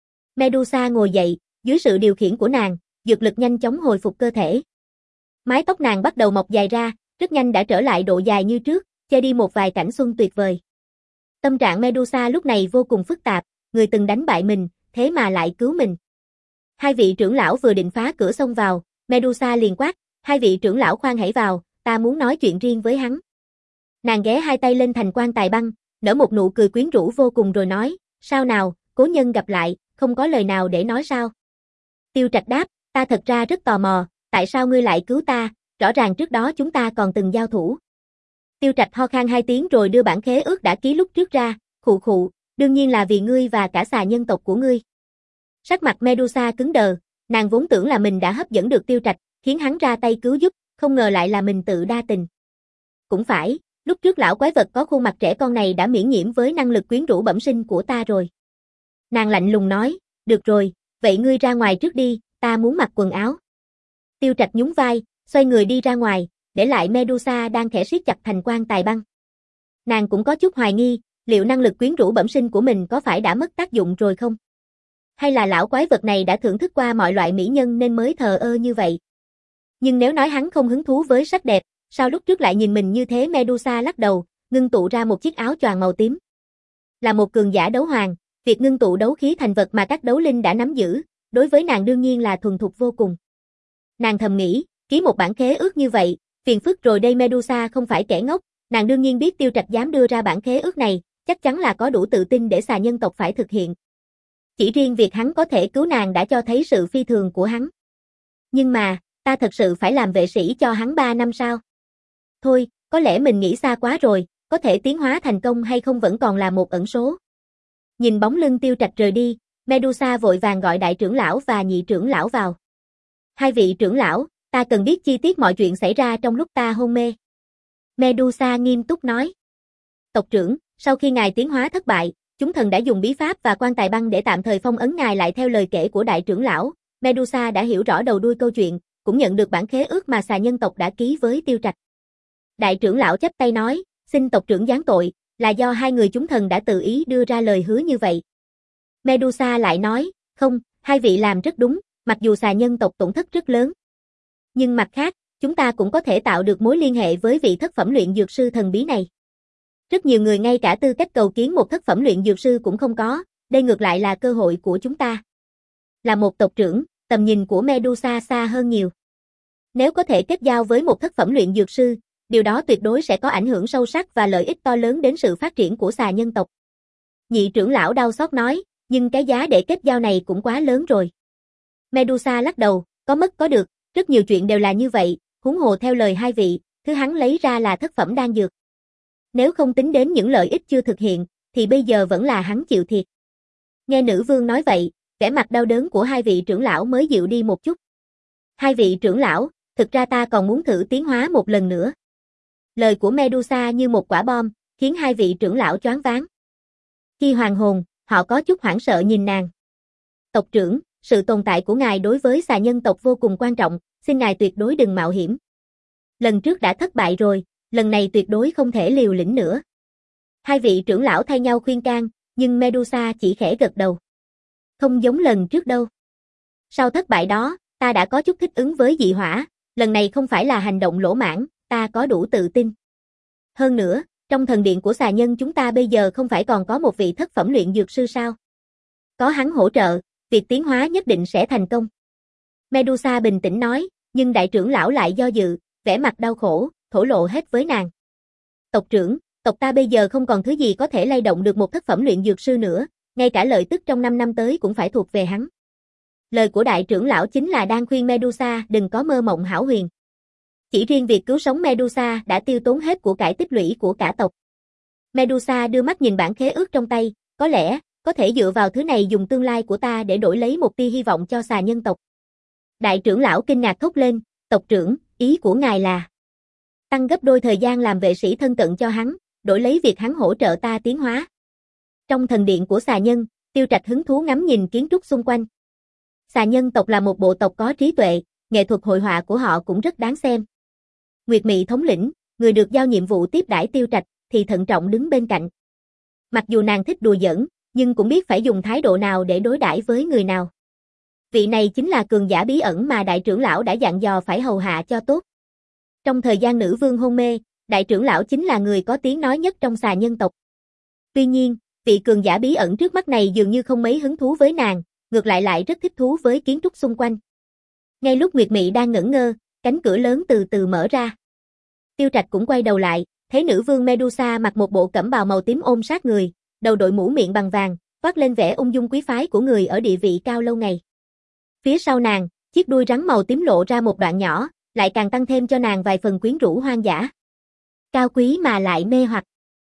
Medusa ngồi dậy, dưới sự điều khiển của nàng, dược lực nhanh chóng hồi phục cơ thể. Mái tóc nàng bắt đầu mọc dài ra, rất nhanh đã trở lại độ dài như trước, che đi một vài cảnh xuân tuyệt vời. Tâm trạng Medusa lúc này vô cùng phức tạp, người từng đánh bại mình, thế mà lại cứu mình. Hai vị trưởng lão vừa định phá cửa xông vào, Medusa liền quát, hai vị trưởng lão khoan hãy vào, ta muốn nói chuyện riêng với hắn. Nàng ghé hai tay lên thành quan tài băng, nở một nụ cười quyến rũ vô cùng rồi nói, sao nào, cố nhân gặp lại, không có lời nào để nói sao? Tiêu Trạch đáp, ta thật ra rất tò mò, tại sao ngươi lại cứu ta, rõ ràng trước đó chúng ta còn từng giao thủ. Tiêu Trạch ho khan hai tiếng rồi đưa bản khế ước đã ký lúc trước ra, khụ khụ, đương nhiên là vì ngươi và cả xà nhân tộc của ngươi. Sắc mặt Medusa cứng đờ, nàng vốn tưởng là mình đã hấp dẫn được Tiêu Trạch, khiến hắn ra tay cứu giúp, không ngờ lại là mình tự đa tình. Cũng phải, lúc trước lão quái vật có khuôn mặt trẻ con này đã miễn nhiễm với năng lực quyến rũ bẩm sinh của ta rồi. Nàng lạnh lùng nói, được rồi, vậy ngươi ra ngoài trước đi, ta muốn mặc quần áo. Tiêu Trạch nhún vai, xoay người đi ra ngoài, để lại Medusa đang khẽ siết chặt thành quan tài băng. Nàng cũng có chút hoài nghi, liệu năng lực quyến rũ bẩm sinh của mình có phải đã mất tác dụng rồi không? Hay là lão quái vật này đã thưởng thức qua mọi loại mỹ nhân nên mới thờ ơ như vậy? Nhưng nếu nói hắn không hứng thú với sắc đẹp, sao lúc trước lại nhìn mình như thế? Medusa lắc đầu, ngưng tụ ra một chiếc áo choàng màu tím. Là một cường giả đấu hoàng, việc ngưng tụ đấu khí thành vật mà các đấu linh đã nắm giữ, đối với nàng đương nhiên là thuần thục vô cùng. Nàng thầm nghĩ, ký một bản khế ước như vậy, phiền phức rồi đây. Medusa không phải kẻ ngốc, nàng đương nhiên biết Tiêu Trạch dám đưa ra bản khế ước này, chắc chắn là có đủ tự tin để xà nhân tộc phải thực hiện. Chỉ riêng việc hắn có thể cứu nàng đã cho thấy sự phi thường của hắn. Nhưng mà, ta thật sự phải làm vệ sĩ cho hắn ba năm sao? Thôi, có lẽ mình nghĩ xa quá rồi, có thể tiến hóa thành công hay không vẫn còn là một ẩn số. Nhìn bóng lưng Tiêu Trạch rời đi, Medusa vội vàng gọi đại trưởng lão và nhị trưởng lão vào. Hai vị trưởng lão, ta cần biết chi tiết mọi chuyện xảy ra trong lúc ta hôn mê. Medusa nghiêm túc nói. Tộc trưởng, sau khi ngài tiến hóa thất bại, chúng thần đã dùng bí pháp và quan tài băng để tạm thời phong ấn ngài lại. Theo lời kể của đại trưởng lão, Medusa đã hiểu rõ đầu đuôi câu chuyện, cũng nhận được bản khế ước mà xà nhân tộc đã ký với Tiêu Trạch. Đại trưởng lão chắp tay nói, xin tộc trưởng giáng tội, là do hai người chúng thần đã tự ý đưa ra lời hứa như vậy. Medusa lại nói, không, hai vị làm rất đúng, mặc dù xà nhân tộc tổn thất rất lớn. Nhưng mặt khác, chúng ta cũng có thể tạo được mối liên hệ với vị thất phẩm luyện dược sư thần bí này. Rất nhiều người ngay cả tư cách cầu kiến một thất phẩm luyện dược sư cũng không có, đây ngược lại là cơ hội của chúng ta. Là một tộc trưởng, tầm nhìn của Medusa xa hơn nhiều. Nếu có thể kết giao với một thất phẩm luyện dược sư, điều đó tuyệt đối sẽ có ảnh hưởng sâu sắc và lợi ích to lớn đến sự phát triển của xà nhân tộc. Nhị trưởng lão đau xót nói, nhưng cái giá để kết giao này cũng quá lớn rồi. Medusa lắc đầu, có mất có được, rất nhiều chuyện đều là như vậy, huống hồ theo lời hai vị, thứ hắn lấy ra là thất phẩm đan dược. Nếu không tính đến những lợi ích chưa thực hiện, thì bây giờ vẫn là hắn chịu thiệt. Nghe nữ vương nói vậy, vẻ mặt đau đớn của hai vị trưởng lão mới dịu đi một chút. Hai vị trưởng lão, thực ra ta còn muốn thử tiến hóa một lần nữa. Lời của Medusa như một quả bom, khiến hai vị trưởng lão choáng váng. Khi hoàn hồn, họ có chút hoảng sợ nhìn nàng. Tộc trưởng, sự tồn tại của ngài đối với xà nhân tộc vô cùng quan trọng, xin ngài tuyệt đối đừng mạo hiểm. Lần trước đã thất bại rồi, lần này tuyệt đối không thể liều lĩnh nữa. Hai vị trưởng lão thay nhau khuyên can, nhưng Medusa chỉ khẽ gật đầu. Không giống lần trước đâu. Sau thất bại đó, ta đã có chút thích ứng với dị hỏa, lần này không phải là hành động lỗ mãng, ta có đủ tự tin. Hơn nữa, trong thần điện của xà nhân chúng ta bây giờ không phải còn có một vị thất phẩm luyện dược sư sao? Có hắn hỗ trợ, việc tiến hóa nhất định sẽ thành công. Medusa bình tĩnh nói, nhưng đại trưởng lão lại do dự, vẻ mặt đau khổ, thổ lộ hết với nàng. Tộc trưởng, tộc ta bây giờ không còn thứ gì có thể lay động được một thất phẩm luyện dược sư nữa, ngay cả lợi tức trong năm năm tới cũng phải thuộc về hắn. Lời của đại trưởng lão chính là đang khuyên Medusa đừng có mơ mộng hão huyền. Chỉ riêng việc cứu sống Medusa đã tiêu tốn hết của cải tích lũy của cả tộc. Medusa đưa mắt nhìn bản khế ước trong tay, có lẽ, có thể dựa vào thứ này dùng tương lai của ta để đổi lấy một tia hy vọng cho xà nhân tộc. Đại trưởng lão kinh ngạc thốt lên, tộc trưởng, ý của ngài là tăng gấp đôi thời gian làm vệ sĩ thân cận cho hắn, đổi lấy việc hắn hỗ trợ ta tiến hóa. Trong thần điện của xà nhân, Tiêu Trạch hứng thú ngắm nhìn kiến trúc xung quanh. Xà nhân tộc là một bộ tộc có trí tuệ, nghệ thuật hội họa của họ cũng rất đáng xem. Nguyệt Mị thống lĩnh, người được giao nhiệm vụ tiếp đãi Tiêu Trạch, thì thận trọng đứng bên cạnh. Mặc dù nàng thích đùa giỡn, nhưng cũng biết phải dùng thái độ nào để đối đãi với người nào. Vị này chính là cường giả bí ẩn mà đại trưởng lão đã dặn dò phải hầu hạ cho tốt. Trong thời gian nữ vương hôn mê, đại trưởng lão chính là người có tiếng nói nhất trong xà nhân tộc. Tuy nhiên, vị cường giả bí ẩn trước mắt này dường như không mấy hứng thú với nàng, ngược lại lại rất thích thú với kiến trúc xung quanh. Ngay lúc Nguyệt Mị đang ngẩn ngơ, cánh cửa lớn từ từ mở ra. Tiêu Trạch cũng quay đầu lại, thấy nữ vương Medusa mặc một bộ cẩm bào màu tím ôm sát người, đầu đội mũ miệng bằng vàng, toát lên vẻ ung dung quý phái của người ở địa vị cao lâu ngày. Phía sau nàng, chiếc đuôi rắn màu tím lộ ra một đoạn nhỏ, lại càng tăng thêm cho nàng vài phần quyến rũ hoang dã. Cao quý mà lại mê hoặc.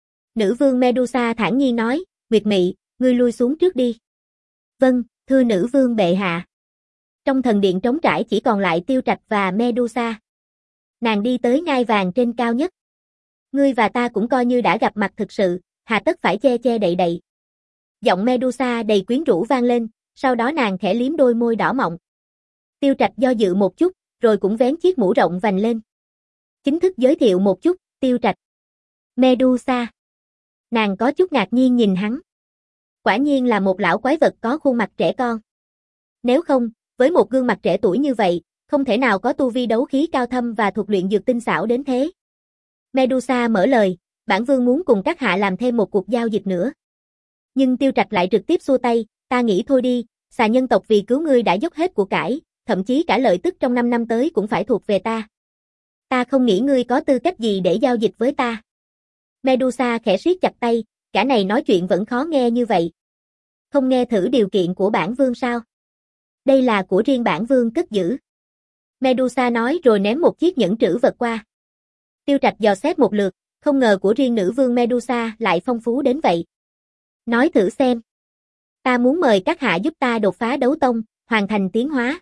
Nữ vương Medusa thản nhiên nói, Nguyệt Mị, ngươi lui xuống trước đi. Vâng, thưa nữ vương bệ hạ. Trong thần điện trống trải chỉ còn lại Tiêu Trạch và Medusa. Nàng đi tới ngai vàng trên cao nhất. Ngươi và ta cũng coi như đã gặp mặt thực sự, hà tất phải che che đậy đậy. Giọng Medusa đầy quyến rũ vang lên, sau đó nàng khẽ liếm đôi môi đỏ mọng. Tiêu Trạch do dự một chút, rồi cũng vén chiếc mũ rộng vành lên. Chính thức giới thiệu một chút, Tiêu Trạch. Medusa. Nàng có chút ngạc nhiên nhìn hắn. Quả nhiên là một lão quái vật có khuôn mặt trẻ con. Nếu không, với một gương mặt trẻ tuổi như vậy, không thể nào có tu vi đấu khí cao thâm và thuật luyện dược tinh xảo đến thế. Medusa mở lời, bản vương muốn cùng các hạ làm thêm một cuộc giao dịch nữa. Nhưng Tiêu Trạch lại trực tiếp xua tay, ta nghĩ thôi đi, xà nhân tộc vì cứu ngươi đã dốc hết của cải, thậm chí cả lợi tức trong năm năm tới cũng phải thuộc về ta. Ta không nghĩ ngươi có tư cách gì để giao dịch với ta. Medusa khẽ siết chặt tay, cả này nói chuyện vẫn khó nghe như vậy. Không nghe thử điều kiện của bản vương sao? Đây là của riêng bản vương cất giữ. Medusa nói rồi ném một chiếc nhẫn trữ vật qua. Tiêu Trạch dò xét một lượt, không ngờ của riêng nữ vương Medusa lại phong phú đến vậy. Nói thử xem. Ta muốn mời các hạ giúp ta đột phá đấu tông, hoàn thành tiến hóa.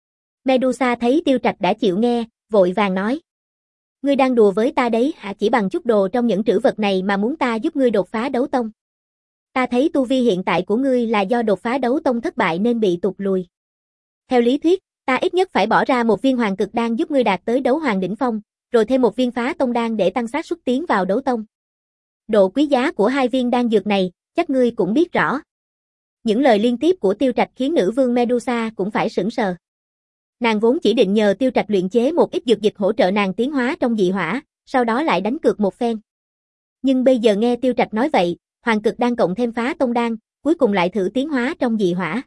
Medusa thấy Tiêu Trạch đã chịu nghe, vội vàng nói. Ngươi đang đùa với ta đấy hả, chỉ bằng chút đồ trong những trữ vật này mà muốn ta giúp ngươi đột phá đấu tông. Ta thấy tu vi hiện tại của ngươi là do đột phá đấu tông thất bại nên bị tụt lùi. Theo lý thuyết, ta ít nhất phải bỏ ra một viên hoàng cực đan giúp ngươi đạt tới đấu hoàng đỉnh phong, rồi thêm một viên phá tông đan để tăng xác suất tiến vào đấu tông. Độ quý giá của hai viên đan dược này, chắc ngươi cũng biết rõ. Những lời liên tiếp của Tiêu Trạch khiến nữ vương Medusa cũng phải sửng sờ. Nàng vốn chỉ định nhờ Tiêu Trạch luyện chế một ít dược dịch hỗ trợ nàng tiến hóa trong dị hỏa, sau đó lại đánh cược một phen. Nhưng bây giờ nghe Tiêu Trạch nói vậy, hoàng cực đan cộng thêm phá tông đan, cuối cùng lại thử tiến hóa trong dị hỏa.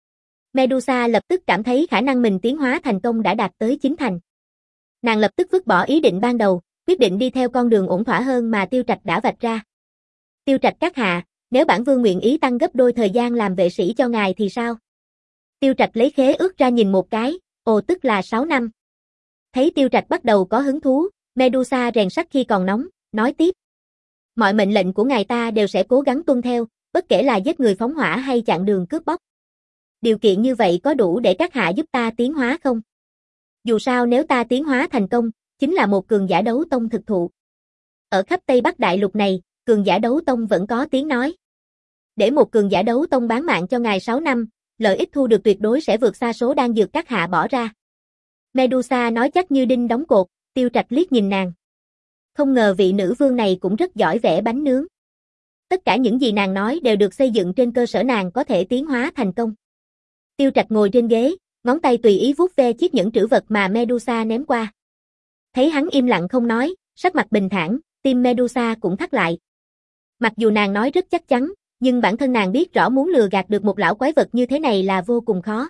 Medusa lập tức cảm thấy khả năng mình tiến hóa thành công đã đạt tới chín thành. Nàng lập tức vứt bỏ ý định ban đầu, quyết định đi theo con đường ổn thỏa hơn mà Tiêu Trạch đã vạch ra. Tiêu Trạch các hạ, nếu bản vương nguyện ý tăng gấp đôi thời gian làm vệ sĩ cho ngài thì sao? Tiêu Trạch lấy khế ước ra nhìn một cái, ồ tức là sáu năm. Thấy Tiêu Trạch bắt đầu có hứng thú, Medusa rèn sắt khi còn nóng, nói tiếp. Mọi mệnh lệnh của ngài ta đều sẽ cố gắng tuân theo, bất kể là giết người phóng hỏa hay chặn đường cướp bóc. Điều kiện như vậy có đủ để các hạ giúp ta tiến hóa không? Dù sao nếu ta tiến hóa thành công, chính là một cường giả đấu tông thực thụ. Ở khắp Tây Bắc Đại Lục này, cường giả đấu tông vẫn có tiếng nói. Để một cường giả đấu tông bán mạng cho ngài sáu năm, lợi ích thu được tuyệt đối sẽ vượt xa số đan dược các hạ bỏ ra. Medusa nói chắc như đinh đóng cột, Tiêu Trạch liếc nhìn nàng. Không ngờ vị nữ vương này cũng rất giỏi vẽ bánh nướng. Tất cả những gì nàng nói đều được xây dựng trên cơ sở nàng có thể tiến hóa thành công. Tiêu Trạch ngồi trên ghế, ngón tay tùy ý vuốt ve chiếc nhẫn trữ vật mà Medusa ném qua. Thấy hắn im lặng không nói, sắc mặt bình thản, tim Medusa cũng thắt lại. Mặc dù nàng nói rất chắc chắn, nhưng bản thân nàng biết rõ muốn lừa gạt được một lão quái vật như thế này là vô cùng khó.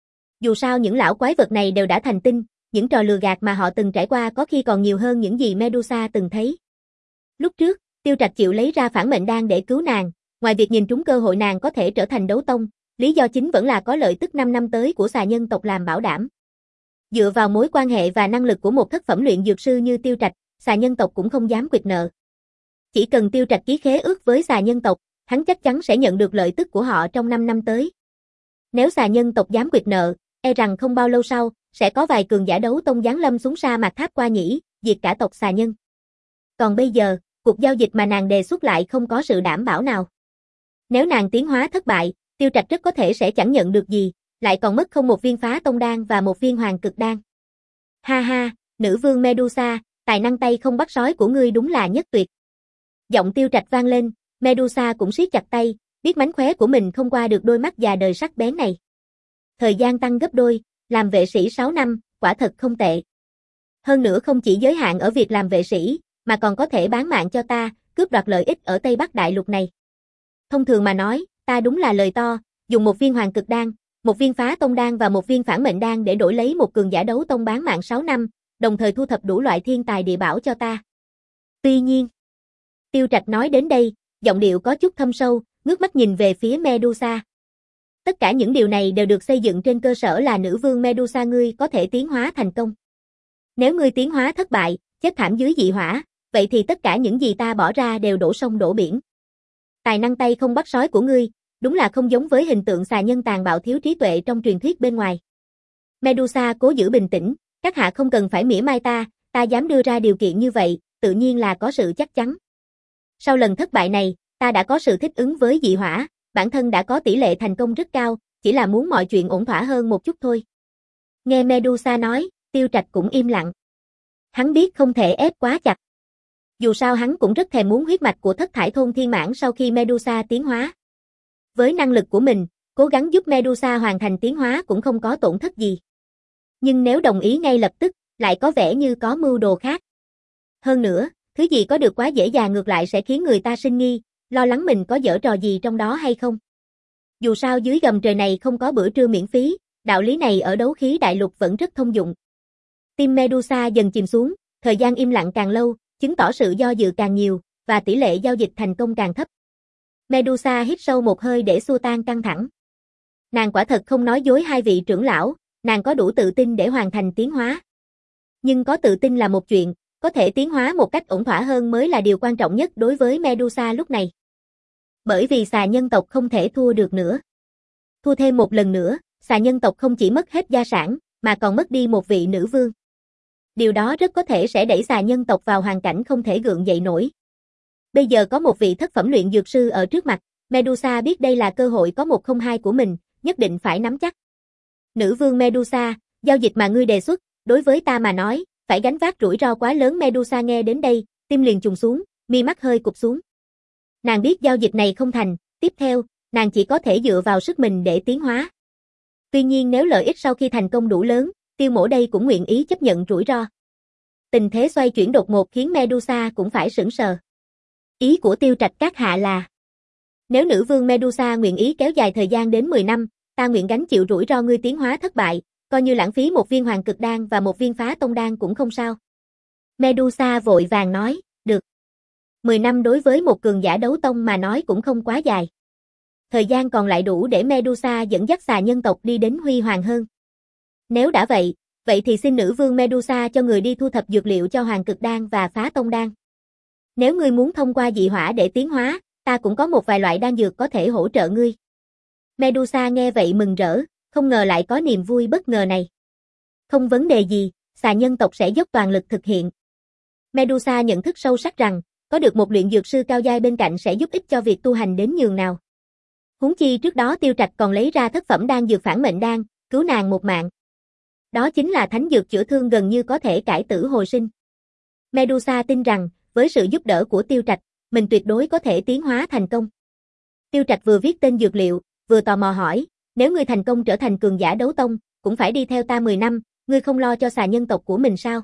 Dù sao những lão quái vật này đều đã thành tinh, những trò lừa gạt mà họ từng trải qua có khi còn nhiều hơn những gì Medusa từng thấy. Lúc trước, Tiêu Trạch chịu lấy ra phản mệnh đan để cứu nàng, ngoài việc nhìn trúng cơ hội nàng có thể trở thành đấu tông, lý do chính vẫn là có lợi tức năm năm tới của xà nhân tộc làm bảo đảm. Dựa vào mối quan hệ và năng lực của một thất phẩm luyện dược sư như Tiêu Trạch, xà nhân tộc cũng không dám quỵt nợ. Chỉ cần Tiêu Trạch ký khế ước với xà nhân tộc, hắn chắc chắn sẽ nhận được lợi tức của họ trong năm năm tới. Nếu xà nhân tộc dám quỵt nợ, e rằng không bao lâu sau, sẽ có vài cường giả đấu tông giáng lâm xuống sa mạc tháp qua nhĩ, diệt cả tộc xà nhân. Còn bây giờ, cuộc giao dịch mà nàng đề xuất lại không có sự đảm bảo nào. Nếu nàng tiến hóa thất bại, Tiêu Trạch rất có thể sẽ chẳng nhận được gì, lại còn mất không một viên phá tông đan và một viên hoàng cực đan. Ha ha, nữ vương Medusa, tài năng tay không bắt sói của ngươi đúng là nhất tuyệt. Giọng Tiêu Trạch vang lên, Medusa cũng siết chặt tay, biết mánh khóe của mình không qua được đôi mắt già đời sắc bén này. Thời gian tăng gấp đôi, làm vệ sĩ sáu năm, quả thật không tệ. Hơn nữa không chỉ giới hạn ở việc làm vệ sĩ, mà còn có thể bán mạng cho ta, cướp đoạt lợi ích ở Tây Bắc Đại Lục này. Thông thường mà nói, ta đúng là lời to, dùng một viên hoàng cực đan, một viên phá tông đan và một viên phản mệnh đan để đổi lấy một cường giả đấu tông bán mạng sáu năm, đồng thời thu thập đủ loại thiên tài địa bảo cho ta. Tuy nhiên, Tiêu Trạch nói đến đây, giọng điệu có chút thâm sâu, ngước mắt nhìn về phía Medusa. Tất cả những điều này đều được xây dựng trên cơ sở là nữ vương Medusa ngươi có thể tiến hóa thành công. Nếu ngươi tiến hóa thất bại, chết thảm dưới dị hỏa, vậy thì tất cả những gì ta bỏ ra đều đổ sông đổ biển. Tài năng tay không bắt sói của ngươi, đúng là không giống với hình tượng xà nhân tàn bạo thiếu trí tuệ trong truyền thuyết bên ngoài. Medusa cố giữ bình tĩnh, các hạ không cần phải mỉa mai ta, ta dám đưa ra điều kiện như vậy, tự nhiên là có sự chắc chắn. Sau lần thất bại này, ta đã có sự thích ứng với dị hỏa, bản thân đã có tỷ lệ thành công rất cao, chỉ là muốn mọi chuyện ổn thỏa hơn một chút thôi. Nghe Medusa nói, Tiêu Trạch cũng im lặng. Hắn biết không thể ép quá chặt. Dù sao hắn cũng rất thèm muốn huyết mạch của thất thải thôn thiên mãn sau khi Medusa tiến hóa. Với năng lực của mình, cố gắng giúp Medusa hoàn thành tiến hóa cũng không có tổn thất gì. Nhưng nếu đồng ý ngay lập tức, lại có vẻ như có mưu đồ khác. Hơn nữa, thứ gì có được quá dễ dàng ngược lại sẽ khiến người ta sinh nghi, lo lắng mình có giở trò gì trong đó hay không. Dù sao dưới gầm trời này không có bữa trưa miễn phí, đạo lý này ở đấu khí đại lục vẫn rất thông dụng. Tim Medusa dần chìm xuống, thời gian im lặng càng lâu, chứng tỏ sự do dự càng nhiều, và tỷ lệ giao dịch thành công càng thấp. Medusa hít sâu một hơi để xua tan căng thẳng. Nàng quả thật không nói dối hai vị trưởng lão, nàng có đủ tự tin để hoàn thành tiến hóa. Nhưng có tự tin là một chuyện, có thể tiến hóa một cách ổn thỏa hơn mới là điều quan trọng nhất đối với Medusa lúc này. Bởi vì xà nhân tộc không thể thua được nữa. Thua thêm một lần nữa, xà nhân tộc không chỉ mất hết gia sản, mà còn mất đi một vị nữ vương. Điều đó rất có thể sẽ đẩy xà nhân tộc vào hoàn cảnh không thể gượng dậy nổi. Bây giờ có một vị thất phẩm luyện dược sư ở trước mặt, Medusa biết đây là cơ hội có một không hai của mình, nhất định phải nắm chắc. Nữ vương Medusa, giao dịch mà ngươi đề xuất, đối với ta mà nói, phải gánh vác rủi ro quá lớn. Medusa nghe đến đây, tim liền trùng xuống, mi mắt hơi cụp xuống. Nàng biết giao dịch này không thành, tiếp theo, nàng chỉ có thể dựa vào sức mình để tiến hóa. Tuy nhiên nếu lợi ích sau khi thành công đủ lớn, Tiêu Mỗ đây cũng nguyện ý chấp nhận rủi ro. Tình thế xoay chuyển đột ngột khiến Medusa cũng phải sững sờ. Ý của Tiêu Trạch các hạ là, nếu nữ vương Medusa nguyện ý kéo dài thời gian đến mười năm, ta nguyện gánh chịu rủi ro ngươi tiến hóa thất bại, coi như lãng phí một viên hoàng cực đan và một viên phá tông đan cũng không sao. Medusa vội vàng nói, được. mười năm đối với một cường giả đấu tông mà nói cũng không quá dài. Thời gian còn lại đủ để Medusa dẫn dắt xà nhân tộc đi đến huy hoàng hơn. Nếu đã vậy, vậy thì xin nữ vương Medusa cho người đi thu thập dược liệu cho hoàng cực đan và phá tông đan. Nếu ngươi muốn thông qua dị hỏa để tiến hóa, ta cũng có một vài loại đan dược có thể hỗ trợ ngươi. Medusa nghe vậy mừng rỡ, không ngờ lại có niềm vui bất ngờ này. Không vấn đề gì, xà nhân tộc sẽ dốc toàn lực thực hiện. Medusa nhận thức sâu sắc rằng, có được một luyện dược sư cao giai bên cạnh sẽ giúp ích cho việc tu hành đến nhường nào. Huống chi trước đó Tiêu Trạch còn lấy ra thất phẩm đan dược phản mệnh đan, cứu nàng một mạng. Đó chính là thánh dược chữa thương gần như có thể cải tử hồi sinh. Medusa tin rằng, với sự giúp đỡ của Tiêu Trạch, mình tuyệt đối có thể tiến hóa thành công. Tiêu Trạch vừa viết tên dược liệu, vừa tò mò hỏi, nếu ngươi thành công trở thành cường giả đấu tông, cũng phải đi theo ta mười năm, ngươi không lo cho xà nhân tộc của mình sao?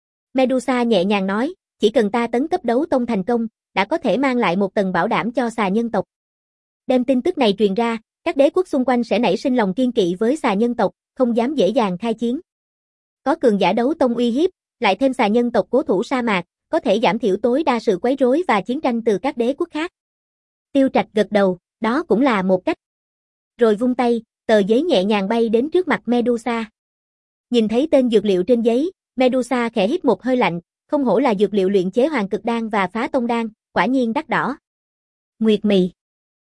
Medusa nhẹ nhàng nói, chỉ cần ta tấn cấp đấu tông thành công, đã có thể mang lại một tầng bảo đảm cho xà nhân tộc. Đem tin tức này truyền ra, các đế quốc xung quanh sẽ nảy sinh lòng kiên kỵ với xà nhân tộc, không dám dễ dàng khai chiến. Có cường giả đấu tông uy hiếp, lại thêm xà nhân tộc cố thủ sa mạc, có thể giảm thiểu tối đa sự quấy rối và chiến tranh từ các đế quốc khác. Tiêu Trạch gật đầu, đó cũng là một cách. Rồi vung tay, tờ giấy nhẹ nhàng bay đến trước mặt Medusa. Nhìn thấy tên dược liệu trên giấy, Medusa khẽ hít một hơi lạnh, không hổ là dược liệu luyện chế hoàng cực đan và phá tông đan, quả nhiên đắt đỏ. Nguyệt Mị.